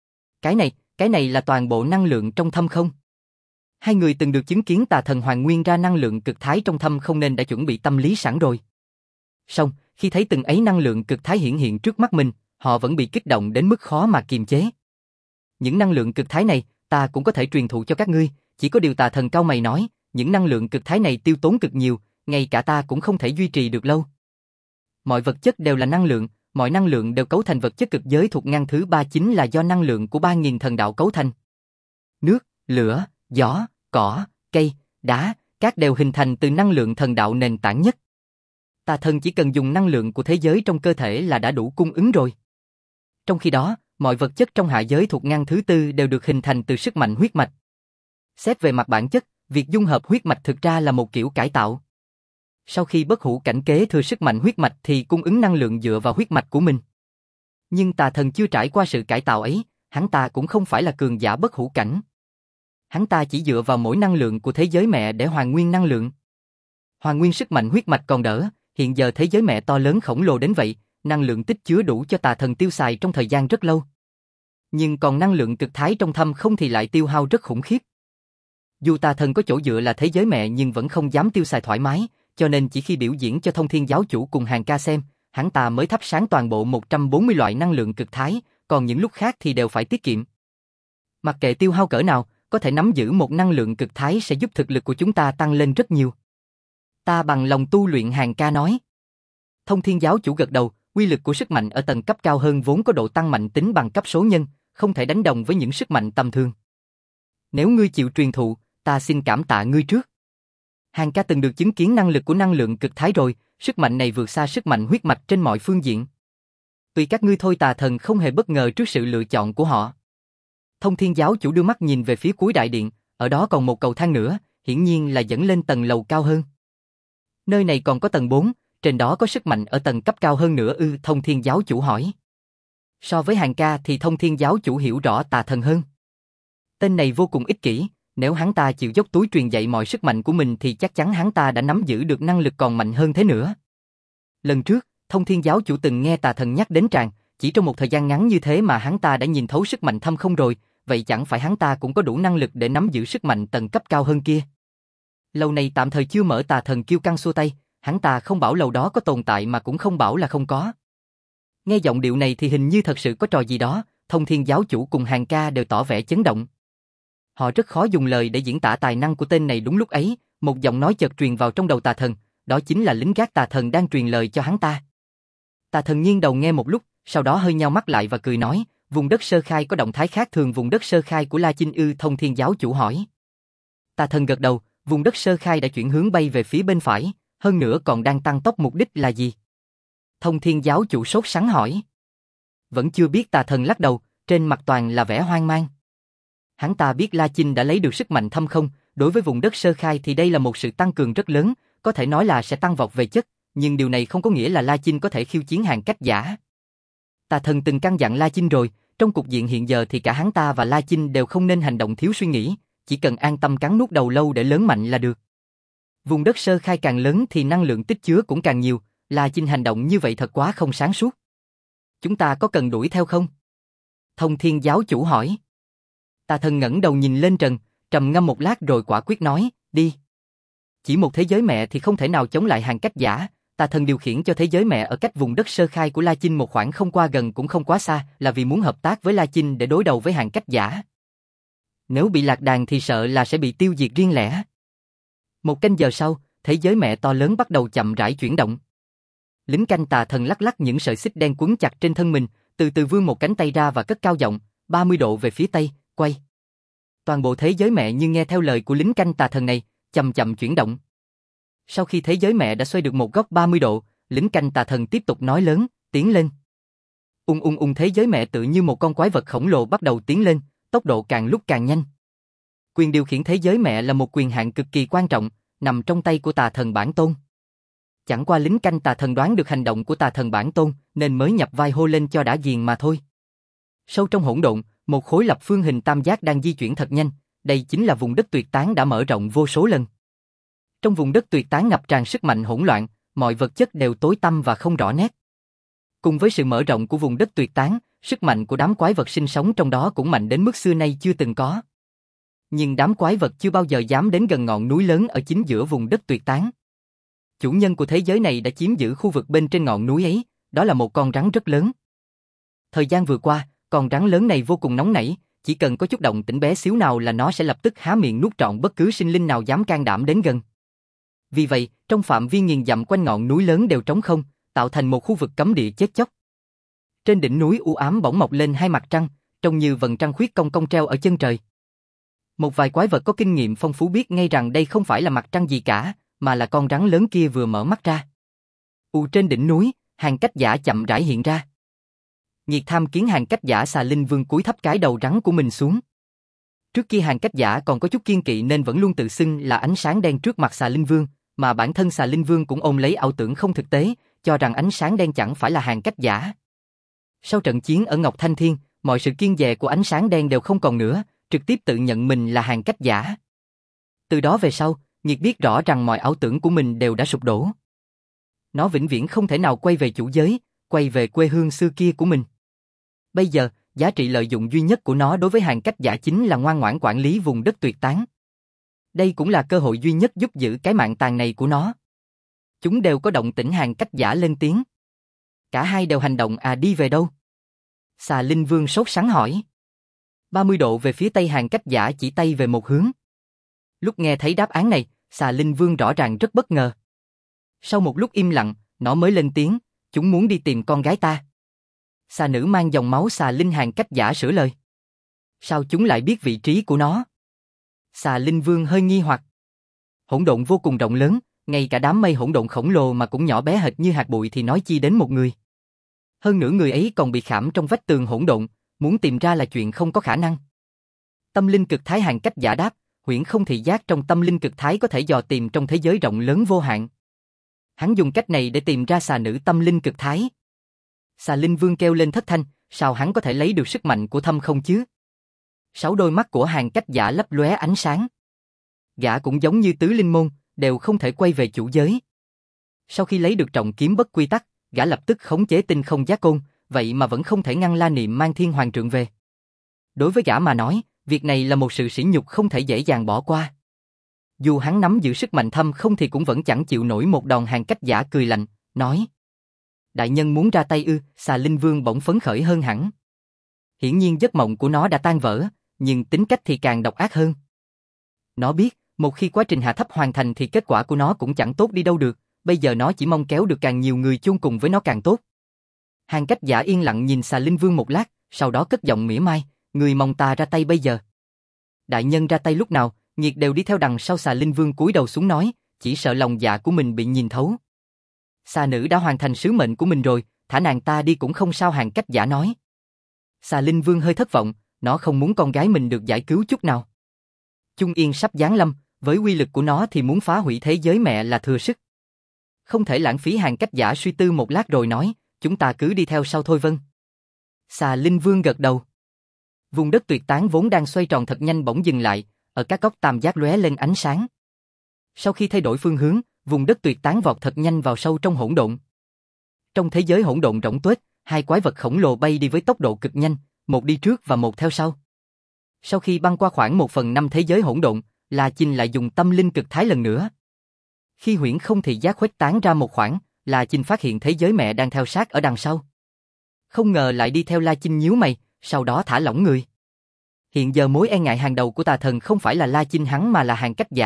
Cái này là toàn bộ năng lượng trong thâm không? Hai người từng được chứng kiến tà thần hoàn nguyên ra năng lượng cực thái trong thâm không nên đã chuẩn bị tâm lý sẵn rồi. Song, khi thấy từng ấy năng lượng cực thái hiện trước mắt mình, họ vẫn bị kích động đến mức khó mà kiềm chế. Những năng lượng cực thái này, ta cũng có thể truyền thụ cho các ngươi, chỉ có điều tà thần cau mày nói, những năng lượng cực thái này tiêu tốn cực nhiều, ngay cả ta cũng không thể duy trì được lâu. Mọi vật chất đều là năng lượng, mọi năng lượng đều cấu thành vật chất cực giới thuộc ngăn thứ 3 chính là do năng lượng của 3.000 thần đạo cấu thành. Nước, lửa, gió, cỏ, cây, đá, cát đều hình thành từ năng lượng thần đạo nền tảng nhất. Tà thần chỉ cần dùng năng lượng của thế giới trong cơ thể là đã đủ cung ứng rồi. Trong khi đó, mọi vật chất trong hạ giới thuộc ngăn thứ 4 đều được hình thành từ sức mạnh huyết mạch. Xét về mặt bản chất, việc dung hợp huyết mạch thực ra là một kiểu cải tạo. Sau khi bất hủ cảnh kế thừa sức mạnh huyết mạch thì cung ứng năng lượng dựa vào huyết mạch của mình. Nhưng tà thần chưa trải qua sự cải tạo ấy, hắn ta cũng không phải là cường giả bất hủ cảnh. Hắn ta chỉ dựa vào mỗi năng lượng của thế giới mẹ để hoàn nguyên năng lượng. Hoàn nguyên sức mạnh huyết mạch còn đỡ, hiện giờ thế giới mẹ to lớn khổng lồ đến vậy, năng lượng tích chứa đủ cho tà thần tiêu xài trong thời gian rất lâu. Nhưng còn năng lượng cực thái trong thâm không thì lại tiêu hao rất khủng khiếp. Dù tà thần có chỗ dựa là thế giới mẹ nhưng vẫn không dám tiêu xài thoải mái, cho nên chỉ khi biểu diễn cho Thông Thiên giáo chủ cùng Hàng ca xem, hắn ta mới thắp sáng toàn bộ 140 loại năng lượng cực thái, còn những lúc khác thì đều phải tiết kiệm. Mặc kệ tiêu hao cỡ nào, có thể nắm giữ một năng lượng cực thái sẽ giúp thực lực của chúng ta tăng lên rất nhiều. Ta bằng lòng tu luyện. Hàng ca nói. Thông Thiên giáo chủ gật đầu, uy lực của sức mạnh ở tầng cấp cao hơn vốn có độ tăng mạnh tính bằng cấp số nhân, không thể đánh đồng với những sức mạnh tầm thường. Nếu ngươi chịu truyền thụ, ta xin cảm tạ ngươi trước. Hàng ca từng được chứng kiến năng lực của năng lượng cực thái rồi, sức mạnh này vượt xa sức mạnh huyết mạch trên mọi phương diện. Tùy các ngươi thôi. Tà thần không hề bất ngờ trước sự lựa chọn của họ. Thông Thiên giáo chủ đưa mắt nhìn về phía cuối đại điện, ở đó còn một cầu thang nữa, hiển nhiên là dẫn lên tầng lầu cao hơn. Nơi này còn có tầng 4, trên đó có sức mạnh ở tầng cấp cao hơn nữa ư? Thông Thiên giáo chủ hỏi. So với Hàng ca thì Thông Thiên giáo chủ hiểu rõ tà thần hơn. Tên này vô cùng ích kỷ, nếu hắn ta chịu dốc túi truyền dạy mọi sức mạnh của mình thì chắc chắn hắn ta đã nắm giữ được năng lực còn mạnh hơn thế nữa. Lần trước, Thông Thiên giáo chủ từng nghe tà thần nhắc đến tràng, chỉ trong một thời gian ngắn như thế mà hắn ta đã nhìn thấu sức mạnh thâm không rồi, vậy chẳng phải hắn ta cũng có đủ năng lực để nắm giữ sức mạnh tầng cấp cao hơn kia. Lầu này tạm thời chưa mở. Tà thần kiêu căng xua tay, hắn ta không bảo lầu đó có tồn tại mà cũng không bảo là không có. Nghe giọng điệu này thì hình như thật sự có trò gì đó, Thông Thiên giáo chủ cùng Hàng ca đều tỏ vẻ chấn động. Họ rất khó dùng lời để diễn tả tài năng của tên này. Đúng lúc ấy, một giọng nói chợt truyền vào trong đầu tà thần, đó chính là lính gác tà thần đang truyền lời cho hắn ta. Tà thần nghiêng đầu nghe một lúc, sau đó hơi nheo mắt lại và cười nói, vùng đất sơ khai có động thái khác thường. Vùng đất sơ khai của La Chinh ư? Thông Thiên giáo chủ hỏi. Tà thần gật đầu, vùng đất sơ khai đã chuyển hướng bay về phía bên phải, hơn nữa còn đang tăng tốc. Mục đích là gì? Thông Thiên giáo chủ sốt sắng hỏi. Vẫn chưa biết. Tà thần lắc đầu, trên mặt toàn là vẻ hoang mang. Hắn ta biết La Chinh đã lấy được sức mạnh thâm không, đối với vùng đất sơ khai thì đây là một sự tăng cường rất lớn, có thể nói là sẽ tăng vọt về chất, nhưng điều này không có nghĩa là La Chinh có thể khiêu chiến Hàng cách giả. Tà thần từng căn dặn La Chinh rồi, trong cục diện hiện giờ thì cả hắn ta và La Chinh đều không nên hành động thiếu suy nghĩ, chỉ cần an tâm cắn nuốt đầu lâu để lớn mạnh là được. Vùng đất sơ khai càng lớn thì năng lượng tích chứa cũng càng nhiều, La Chinh hành động như vậy thật quá không sáng suốt. Chúng ta có cần đuổi theo không? Thông Thiên giáo chủ hỏi. Tà thần ngẩng đầu nhìn lên trần, trầm ngâm một lát rồi quả quyết nói, đi. Chỉ một thế giới mẹ thì không thể nào chống lại Hàng cách giả, tà thần điều khiển cho thế giới mẹ ở cách vùng đất sơ khai của La Chinh một khoảng không qua gần cũng không quá xa, là vì muốn hợp tác với La Chinh để đối đầu với Hàng cách giả. Nếu bị lạc đàn thì sợ là sẽ bị tiêu diệt riêng lẻ. Một canh giờ sau, thế giới mẹ to lớn bắt đầu chậm rãi chuyển động. Lính canh tà thần lắc lắc những sợi xích đen quấn chặt trên thân mình, từ từ vươn một cánh tay ra và cất cao giọng, 30 độ về phía tây, quay. Toàn bộ thế giới mẹ như nghe theo lời của lính canh tà thần này, chậm chậm chuyển động. Sau khi thế giới mẹ đã xoay được một góc 30 độ, lính canh tà thần tiếp tục nói lớn, tiến lên. Thế giới mẹ tự như một con quái vật khổng lồ bắt đầu tiến lên, tốc độ càng lúc càng nhanh. Quyền điều khiển thế giới mẹ là một quyền hạn cực kỳ quan trọng, nằm trong tay của tà thần bản tôn. Chẳng qua lính canh tà thần đoán được hành động của tà thần bản tôn, nên mới nhập vai hô lên cho đã ghiền mà thôi. Sâu trong hỗn độn, một khối lập phương hình tam giác đang di chuyển thật nhanh, đây chính là vùng đất tuyệt tán đã mở rộng vô số lần. Trong vùng đất tuyệt tán ngập tràn sức mạnh hỗn loạn, mọi vật chất đều tối tăm và không rõ nét. Cùng với sự mở rộng của vùng đất tuyệt tán, sức mạnh của đám quái vật sinh sống trong đó cũng mạnh đến mức xưa nay chưa từng có. Nhưng đám quái vật chưa bao giờ dám đến gần ngọn núi lớn ở chính giữa vùng đất tuyệt tán. Chủ nhân của thế giới này đã chiếm giữ khu vực bên trên ngọn núi ấy, đó là một con rắn rất lớn. Thời gian vừa qua, con rắn lớn này vô cùng nóng nảy, chỉ cần có chút động tĩnh bé xíu nào là nó sẽ lập tức há miệng nuốt trọn bất cứ sinh linh nào dám can đảm đến gần. Vì vậy, trong phạm vi nghìn dặm quanh ngọn núi lớn đều trống không, tạo thành một khu vực cấm địa chết chóc. Trên đỉnh núi u ám bỗng mọc lên hai mặt trăng, trông như vầng trăng khuyết cong cong treo ở chân trời. Một vài quái vật có kinh nghiệm phong phú biết ngay rằng đây không phải là mặt trăng gì cả, mà là con rắn lớn kia vừa mở mắt ra. Trên đỉnh núi, Hàng Cách Giả chậm rãi hiện ra. Nhiệt Tham kiến Hàng Cách Giả. Xà Linh Vương cúi thấp cái đầu rắn của mình xuống. Trước kia Hàng Cách Giả còn có chút kiên kỵ nên vẫn luôn tự xưng là ánh sáng đen trước mặt Xà Linh Vương, mà bản thân Xà Linh Vương cũng ôm lấy ảo tưởng không thực tế, cho rằng ánh sáng đen chẳng phải là Hàng Cách Giả. Sau trận chiến ở Ngọc Thanh Thiên, mọi sự kiêng dè của ánh sáng đen đều không còn nữa, trực tiếp tự nhận mình là Hàng Cách Giả. Từ đó về sau, Nhiệt biết rõ rằng mọi ảo tưởng của mình đều đã sụp đổ. Nó vĩnh viễn không thể nào quay về chủ giới, quay về quê hương xưa kia của mình. Bây giờ, giá trị lợi dụng duy nhất của nó đối với Hàng Cách Giả chính là ngoan ngoãn quản lý vùng đất tuyệt tán. Đây cũng là cơ hội duy nhất giúp giữ cái mạng tàn này của nó. Chúng đều có động tĩnh. Hàng Cách Giả lên tiếng. Cả hai đều hành động. Đi về đâu? Xà Linh Vương sốt sắng hỏi. 30 độ về phía tây. Hàng Cách Giả chỉ tay về một hướng. Lúc nghe thấy đáp án này, Xà Linh Vương rõ ràng rất bất ngờ. Sau một lúc im lặng, nó mới lên tiếng, chúng muốn đi tìm con gái ta. Xà nữ mang dòng máu xà linh. Hàng Cách Giả sửa lời. Sao chúng lại biết vị trí của nó? Xà Linh Vương hơi nghi hoặc. Hỗn độn vô cùng rộng lớn, ngay cả đám mây hỗn độn khổng lồ mà cũng nhỏ bé hệt như hạt bụi thì nói chi đến một người. Hơn nữa người ấy còn bị khảm trong vách tường hỗn độn, muốn tìm ra là chuyện không có khả năng. Tâm linh cực thái. Hàng Cách Giả đáp, huyễn không thị giác trong tâm linh cực thái có thể dò tìm trong thế giới rộng lớn vô hạn. Hắn dùng cách này để tìm ra xà nữ tâm linh cực thái. Xà Linh Vương kêu lên thất thanh, sao hắn có thể lấy được sức mạnh của thâm không chứ? 6 đôi mắt của Hàng Cách Giả lấp lóe ánh sáng. Gã cũng giống như Tứ Linh Môn, đều không thể quay về chủ giới. Sau khi lấy được trọng kiếm bất quy tắc, gã lập tức khống chế tinh không giác côn, vậy mà vẫn không thể ngăn La Niệm mang Thiên Hoàng Trượng về. Đối với gã mà nói, việc này là một sự sỉ nhục không thể dễ dàng bỏ qua. Dù hắn nắm giữ sức mạnh thâm không thì cũng vẫn chẳng chịu nổi một đòn. Hàng Cách Giả cười lạnh, nói. Đại nhân muốn ra tay ư? Xà Linh Vương bỗng phấn khởi hơn hẳn. Hiển nhiên giấc mộng của nó đã tan vỡ, nhưng tính cách thì càng độc ác hơn. Nó biết, một khi quá trình hạ thấp hoàn thành thì kết quả của nó cũng chẳng tốt đi đâu được, bây giờ nó chỉ mong kéo được càng nhiều người chôn cùng với nó càng tốt. Hàng Cách Giả yên lặng nhìn Xà Linh Vương một lát, sau đó cất giọng mỉa mai, người mong ta ra tay bây giờ. Đại nhân ra tay lúc nào? Nhiệt đều đi theo đằng sau. Xà Linh Vương cúi đầu xuống nói, chỉ sợ lòng dạ của mình bị nhìn thấu. Xà nữ đã hoàn thành sứ mệnh của mình rồi, thả nàng ta đi cũng không sao. Hàng Cách Giả nói. Xà Linh Vương hơi thất vọng, nó không muốn con gái mình được giải cứu chút nào. Trung Yên sắp giáng lâm, với uy lực của nó thì muốn phá hủy thế giới mẹ là thừa sức. Không thể lãng phí. Hàng Cách Giả suy tư một lát rồi nói, chúng ta cứ đi theo sau thôi. Vâng. Xà Linh Vương gật đầu. Vùng đất tuyệt tán vốn đang xoay tròn thật nhanh bỗng dừng lại, ở các góc tam giác lóe lên ánh sáng. Sau khi thay đổi phương hướng, vùng đất tuyệt tán vọt thật nhanh vào sâu trong hỗn độn. Trong thế giới hỗn độn rỗng tuếch, hai quái vật khổng lồ bay đi với tốc độ cực nhanh, một đi trước và một theo sau. Sau khi băng qua khoảng 1/5 thế giới hỗn độn, La Chinh lại dùng tâm linh cực thái lần nữa. Khi huyễn không thị giác khuếch tán ra một khoảng, La Chinh phát hiện thế giới mẹ đang theo sát ở đằng sau. Không ngờ lại đi theo. La Chinh nhíu mày, sau đó thả lỏng người. Hiện giờ mối e ngại hàng đầu của tà thần không phải là La Chinh hắn mà là Hàng Cách Giả.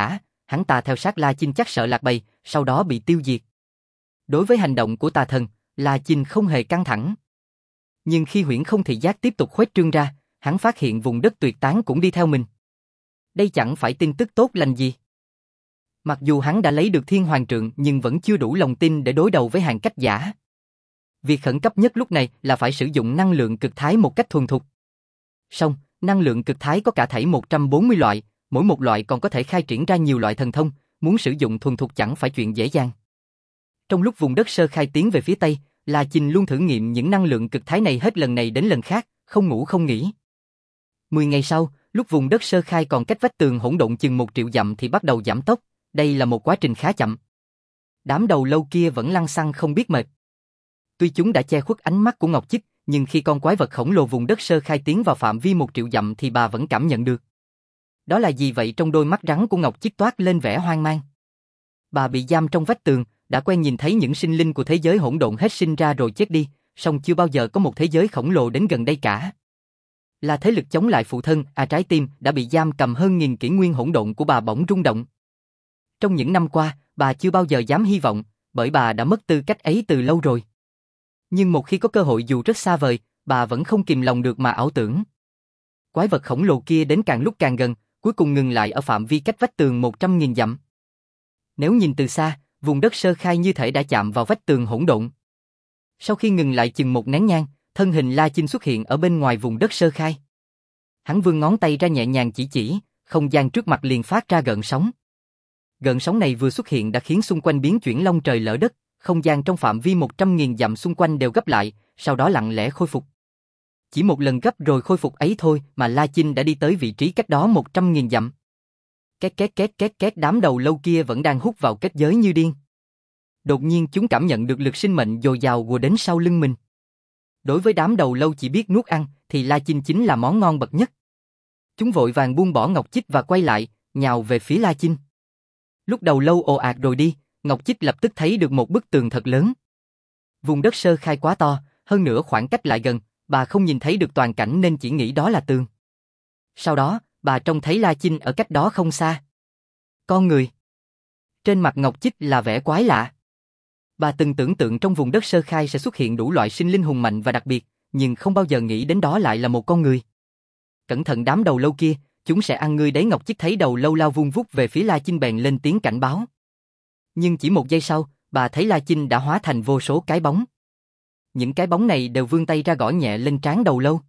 hắn ta theo sát La Chinh chắc sợ lạc bầy, sau đó bị tiêu diệt. Đối với hành động của tà thần, La Chinh không hề căng thẳng. Nhưng khi huyễn không thị giác tiếp tục khuếch trương ra, hắn phát hiện vùng đất tuyệt tán cũng đi theo mình. Đây chẳng phải tin tức tốt lành gì. Mặc dù hắn đã lấy được thiên hoàng trượng nhưng vẫn chưa đủ lòng tin để đối đầu với hàng cách giả. Việc khẩn cấp nhất lúc này là phải sử dụng năng lượng cực thái một cách thuần thục. Song, năng lượng cực thái có cả thảy 140 loại, mỗi một loại còn có thể khai triển ra nhiều loại thần thông, muốn sử dụng thuần thục chẳng phải chuyện dễ dàng. Trong lúc vùng đất sơ khai tiến về phía Tây, La Chinh luôn thử nghiệm những năng lượng cực thái này hết lần này đến lần khác, không ngủ không nghỉ. 10 ngày sau, lúc vùng đất sơ khai còn cách vách tường hỗn độn chừng 1 triệu dặm thì bắt đầu giảm tốc, đây là một quá trình khá chậm. Đám đầu lâu kia vẫn lăng xăng không biết mệt. Tuy chúng đã che khuất ánh mắt của Ngọc Chích, nhưng khi con quái vật khổng lồ vùng đất sơ khai tiến vào phạm vi 1 triệu dặm thì bà vẫn cảm nhận được. Đó là gì vậy? Trong đôi mắt rắn của Ngọc Chích toát lên vẻ hoang mang. Bà bị giam trong vách tường, đã quen nhìn thấy những sinh linh của thế giới hỗn độn hết sinh ra rồi chết đi, song chưa bao giờ có một thế giới khổng lồ đến gần đây cả. Là thế lực chống lại phụ thân, trái tim đã bị giam cầm hơn 1000 kỷ nguyên hỗn độn của bà bỗng rung động. Trong những năm qua, bà chưa bao giờ dám hy vọng, bởi bà đã mất tư cách ấy từ lâu rồi. Nhưng một khi có cơ hội dù rất xa vời, bà vẫn không kìm lòng được mà ảo tưởng. Quái vật khổng lồ kia đến càng lúc càng gần, cuối cùng ngừng lại ở phạm vi cách vách tường 100.000 dặm. Nếu nhìn từ xa, vùng đất sơ khai như thể đã chạm vào vách tường hỗn độn. Sau khi ngừng lại chừng một nén nhang, thân hình La Chinh xuất hiện ở bên ngoài vùng đất sơ khai. Hắn vươn ngón tay ra nhẹ nhàng chỉ, không gian trước mặt liền phát ra gợn sóng. Gợn sóng này vừa xuất hiện đã khiến xung quanh biến chuyển long trời lỡ đất, không gian trong phạm vi 100.000 dặm xung quanh đều gấp lại, sau đó lặng lẽ khôi phục. Chỉ một lần gấp rồi khôi phục ấy thôi mà La Chinh đã đi tới vị trí cách đó 100.000 dặm. Két, đám đầu lâu kia vẫn đang hút vào kết giới như điên. Đột nhiên chúng cảm nhận được lực sinh mệnh dồi dào ùa đến sau lưng mình. Đối với đám đầu lâu chỉ biết nuốt ăn, thì La Chinh chính là món ngon bậc nhất. Chúng vội vàng buông bỏ Ngọc Chích và quay lại, nhào về phía La Chinh. Lúc đầu lâu ồ ạt rồi đi, Ngọc Chích lập tức thấy được một bức tường thật lớn. Vùng đất sơ khai quá to, hơn nữa khoảng cách lại gần, bà không nhìn thấy được toàn cảnh nên chỉ nghĩ đó là tường. Sau đó, bà trông thấy La Chinh ở cách đó không xa. Con người. Trên mặt Ngọc Chích là vẻ quái lạ. Bà từng tưởng tượng trong vùng đất sơ khai sẽ xuất hiện đủ loại sinh linh hùng mạnh và đặc biệt, nhưng không bao giờ nghĩ đến đó lại là một con người. Cẩn thận đám đầu lâu kia, chúng sẽ ăn ngươi đấy. Ngọc Chích thấy đầu lâu lao vung vút về phía La Chinh bèn lên tiếng cảnh báo. Nhưng chỉ một giây sau, bà thấy La Chinh đã hóa thành vô số cái bóng. Những cái bóng này đều vươn tay ra gõ nhẹ lên trán đầu lâu.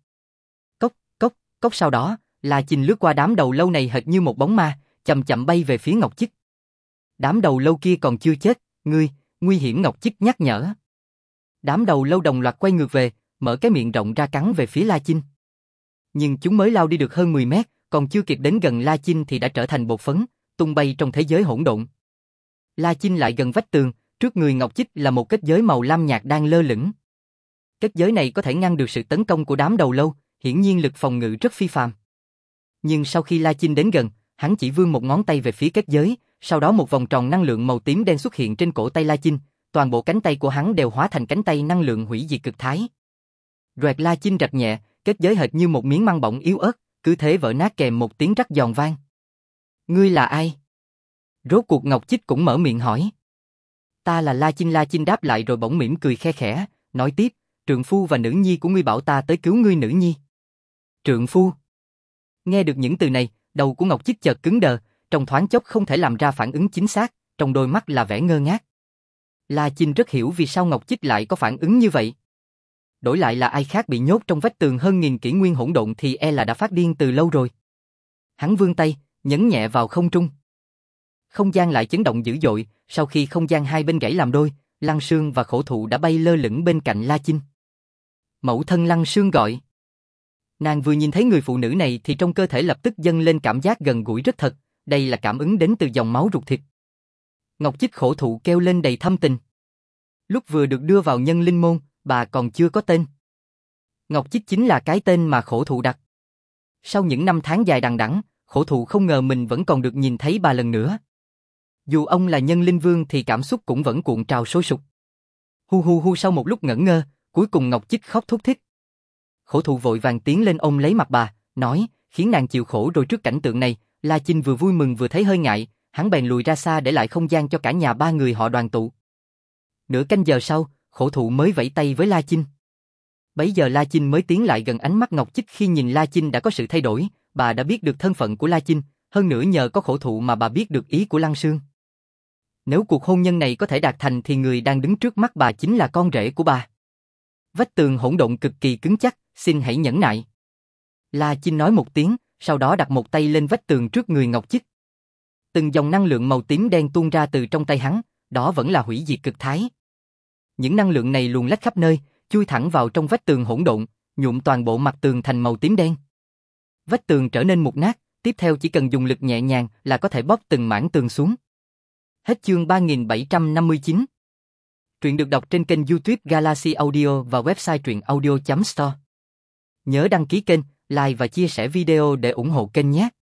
Cốc sau đó, La Chinh lướt qua đám đầu lâu này hệt như một bóng ma, chậm chậm bay về phía Ngọc Chích. Đám đầu lâu kia còn chưa chết, ngươi, nguy hiểm. Ngọc Chích nhắc nhở. Đám đầu lâu đồng loạt quay ngược về, mở cái miệng rộng ra cắn về phía La Chinh. Nhưng chúng mới lao đi được hơn 10 mét, còn chưa kịp đến gần La Chinh thì đã trở thành bột phấn, tung bay trong thế giới hỗn độn. La Chinh lại gần vách tường, trước người Ngọc Chích là một kết giới màu lam nhạt đang lơ lửng. Kết giới này có thể ngăn được sự tấn công của đám đầu lâu, hiển nhiên lực phòng ngự rất phi phàm. Nhưng sau khi La Chinh đến gần, hắn chỉ vươn một ngón tay về phía kết giới, sau đó một vòng tròn năng lượng màu tím đen xuất hiện trên cổ tay La Chinh, toàn bộ cánh tay của hắn đều hóa thành cánh tay năng lượng hủy diệt cực thái. Roẹt, La Chinh rạch nhẹ, kết giới hệt như một miếng măng bỏng yếu ớt, cứ thế vỡ nát kèm một tiếng rắc giòn vang. Ngươi là ai? Rốt cuộc Ngọc Chích cũng mở miệng hỏi. Ta là La Chinh. La Chinh đáp lại rồi bỗng mỉm cười khe khẽ, nói tiếp, trượng phu và nữ nhi của ngươi bảo ta tới cứu ngươi. Nữ nhi? Trượng phu? Nghe được những từ này, đầu của Ngọc Chích chợt cứng đờ, trong thoáng chốc không thể làm ra phản ứng chính xác, trong đôi mắt là vẻ ngơ ngác. La Chinh rất hiểu vì sao Ngọc Chích lại có phản ứng như vậy. Đổi lại là ai khác bị nhốt trong vách tường hơn 1000 kỷ nguyên hỗn độn thì e là đã phát điên từ lâu rồi. Hắn vươn tay, nhấn nhẹ vào không trung. Không gian lại chấn động dữ dội, sau khi không gian hai bên gãy làm đôi, Lăng Sương và Khổ Thụ đã bay lơ lửng bên cạnh La Chinh. Mẫu thân. Lăng Sương gọi. Nàng vừa nhìn thấy người phụ nữ này thì trong cơ thể lập tức dâng lên cảm giác gần gũi rất thật, đây là cảm ứng đến từ dòng máu ruột thịt. Ngọc Chích. Khổ Thụ kêu lên đầy thâm tình. Lúc vừa được đưa vào nhân linh môn, bà còn chưa có tên. Ngọc Chích chính là cái tên mà Khổ Thụ đặt. Sau những năm tháng dài đằng đẵng, Khổ Thụ không ngờ mình vẫn còn được nhìn thấy bà lần nữa. Dù ông là nhân linh vương thì cảm xúc cũng vẫn cuộn trào sôi sục. Hu, sau một lúc ngẩn ngơ, cuối cùng Ngọc Chích khóc thút thít. Khổ Thụ vội vàng tiến lên ôm lấy mặt bà, nói, khiến nàng chịu khổ rồi. Trước cảnh tượng này, La Chinh vừa vui mừng vừa thấy hơi ngại, hắn bèn lùi ra xa để lại không gian cho cả nhà ba người họ đoàn tụ. Nửa canh giờ sau, khổ thụ mới vẫy tay với La Chinh. Bấy giờ La Chinh mới tiến lại gần ánh mắt Ngọc Chích. Khi nhìn La Chinh đã có sự thay đổi, bà đã biết được thân phận của La Chinh, hơn nữa nhờ có khổ thụ mà bà biết được ý của Lăng Sương. Nếu cuộc hôn nhân này có thể đạt thành thì người đang đứng trước mắt bà chính là con rể của bà. Vách tường hỗn độn cực kỳ cứng chắc, xin hãy nhẫn nại. La Chinh nói một tiếng, sau đó đặt một tay lên vách tường trước người Ngọc Chích. Từng dòng năng lượng màu tím đen tuôn ra từ trong tay hắn, đó vẫn là hủy diệt cực thái. Những năng lượng này luồn lách khắp nơi, chui thẳng vào trong vách tường hỗn độn, nhuộm toàn bộ mặt tường thành màu tím đen. Vách tường trở nên mục nát, tiếp theo chỉ cần dùng lực nhẹ nhàng là có thể bóp từng mảng tường xuống. Hết chương 3759. Truyện được đọc trên kênh YouTube Galaxy Audio và website truyện audio.store. Nhớ đăng ký kênh, like và chia sẻ video để ủng hộ kênh nhé.